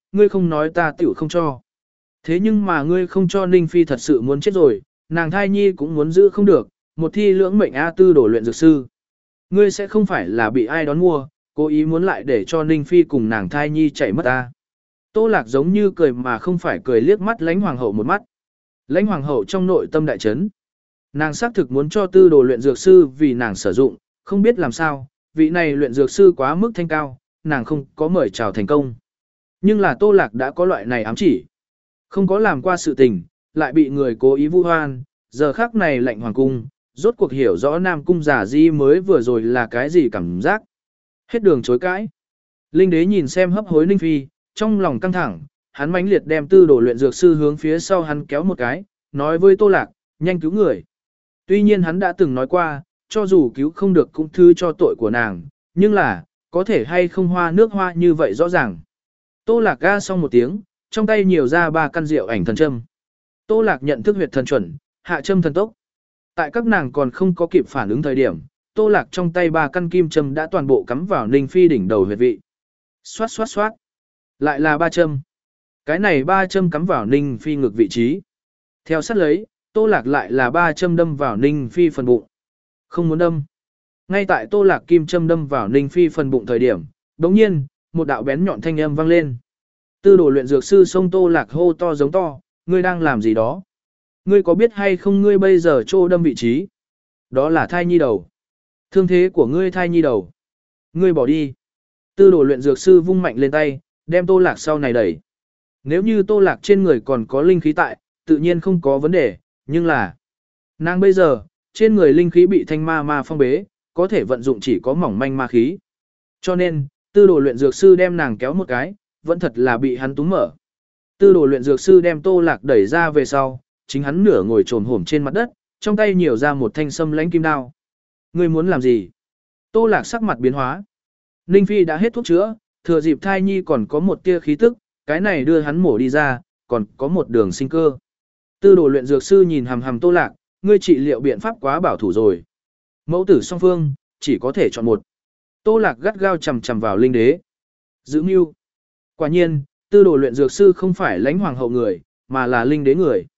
ngươi không nói ta tiểu không cho. Thế nhưng mà ngươi không cho Ninh Phi thật sự muốn chết rồi, nàng thai nhi cũng muốn giữ không được, một thi lưỡng mệnh A Tư đổ luyện dược sư. Ngươi sẽ không phải là bị ai đón mua, cố ý muốn lại để cho Ninh Phi cùng nàng thai nhi chạy mất ta. Tô Lạc giống như cười mà không phải cười, liếc mắt Lãnh Hoàng hậu một mắt. Lãnh Hoàng hậu trong nội tâm đại chấn. Nàng xác thực muốn cho Tư đồ luyện dược sư vì nàng sử dụng, không biết làm sao, vị này luyện dược sư quá mức thanh cao, nàng không có mời chào thành công. Nhưng là Tô Lạc đã có loại này ám chỉ. Không có làm qua sự tình, lại bị người cố ý vu oan, giờ khắc này lệnh hoàng cung, rốt cuộc hiểu rõ Nam cung giả di mới vừa rồi là cái gì cảm giác. Hết đường chối cãi. Linh đế nhìn xem hấp hối Ninh Phi, trong lòng căng thẳng, hắn mãnh liệt đem Tư đồ luyện dược sư hướng phía sau hắn kéo một cái, nói với Tô Lạc, nhanh cứu người. Tuy nhiên hắn đã từng nói qua, cho dù cứu không được cũng thứ cho tội của nàng, nhưng là, có thể hay không hoa nước hoa như vậy rõ ràng. Tô Lạc ga xong một tiếng, trong tay nhiều ra ba căn rượu ảnh thần châm. Tô Lạc nhận thức huyệt thần chuẩn, hạ châm thần tốc. Tại các nàng còn không có kịp phản ứng thời điểm, Tô Lạc trong tay ba căn kim châm đã toàn bộ cắm vào Ninh Phi đỉnh đầu huyệt vị. Xoát xoát xoát. Lại là ba châm. Cái này ba châm cắm vào Ninh Phi ngực vị trí. Theo sát lấy, Tô Lạc lại là ba châm đâm vào Ninh Phi phần bụng. Không muốn đâm. Ngay tại Tô Lạc kim châm đâm vào Ninh Phi phần bụng thời điểm, đống nhiên, một đạo bén nhọn thanh âm vang lên. Tư đồ luyện dược sư sông Tô Lạc hô to giống to, ngươi đang làm gì đó? Ngươi có biết hay không ngươi bây giờ trô đâm vị trí? Đó là thai nhi đầu. Thương thế của ngươi thai nhi đầu. Ngươi bỏ đi. Tư đồ luyện dược sư vung mạnh lên tay, đem Tô Lạc sau này đẩy. Nếu như Tô Lạc trên người còn có linh khí tại, tự nhiên không có vấn đề, nhưng là nàng bây giờ, trên người linh khí bị thanh ma ma phong bế, có thể vận dụng chỉ có mỏng manh ma khí. Cho nên, tư đồ luyện dược sư đem nàng kéo một cái, vẫn thật là bị hắn túm mở. Tư đồ luyện dược sư đem Tô Lạc đẩy ra về sau, chính hắn nửa ngồi trồm hổm trên mặt đất, trong tay nhiều ra một thanh sâm lãnh kim đao. Ngươi muốn làm gì? Tô Lạc sắc mặt biến hóa. Ninh Phi đã hết thuốc chữa, thừa dịp thai nhi còn có một tia khí tức, cái này đưa hắn mổ đi ra, còn có một đường sinh cơ. Tư đồ luyện dược sư nhìn hằm hằm Tô Lạc, ngươi trị liệu biện pháp quá bảo thủ rồi. Mẫu tử song phương, chỉ có thể chọn một. Tô Lạc gắt gao chầm chầm vào linh đế. Giữ mưu. Quả nhiên, tư đồ luyện dược sư không phải Lãnh Hoàng hậu người, mà là linh đế người.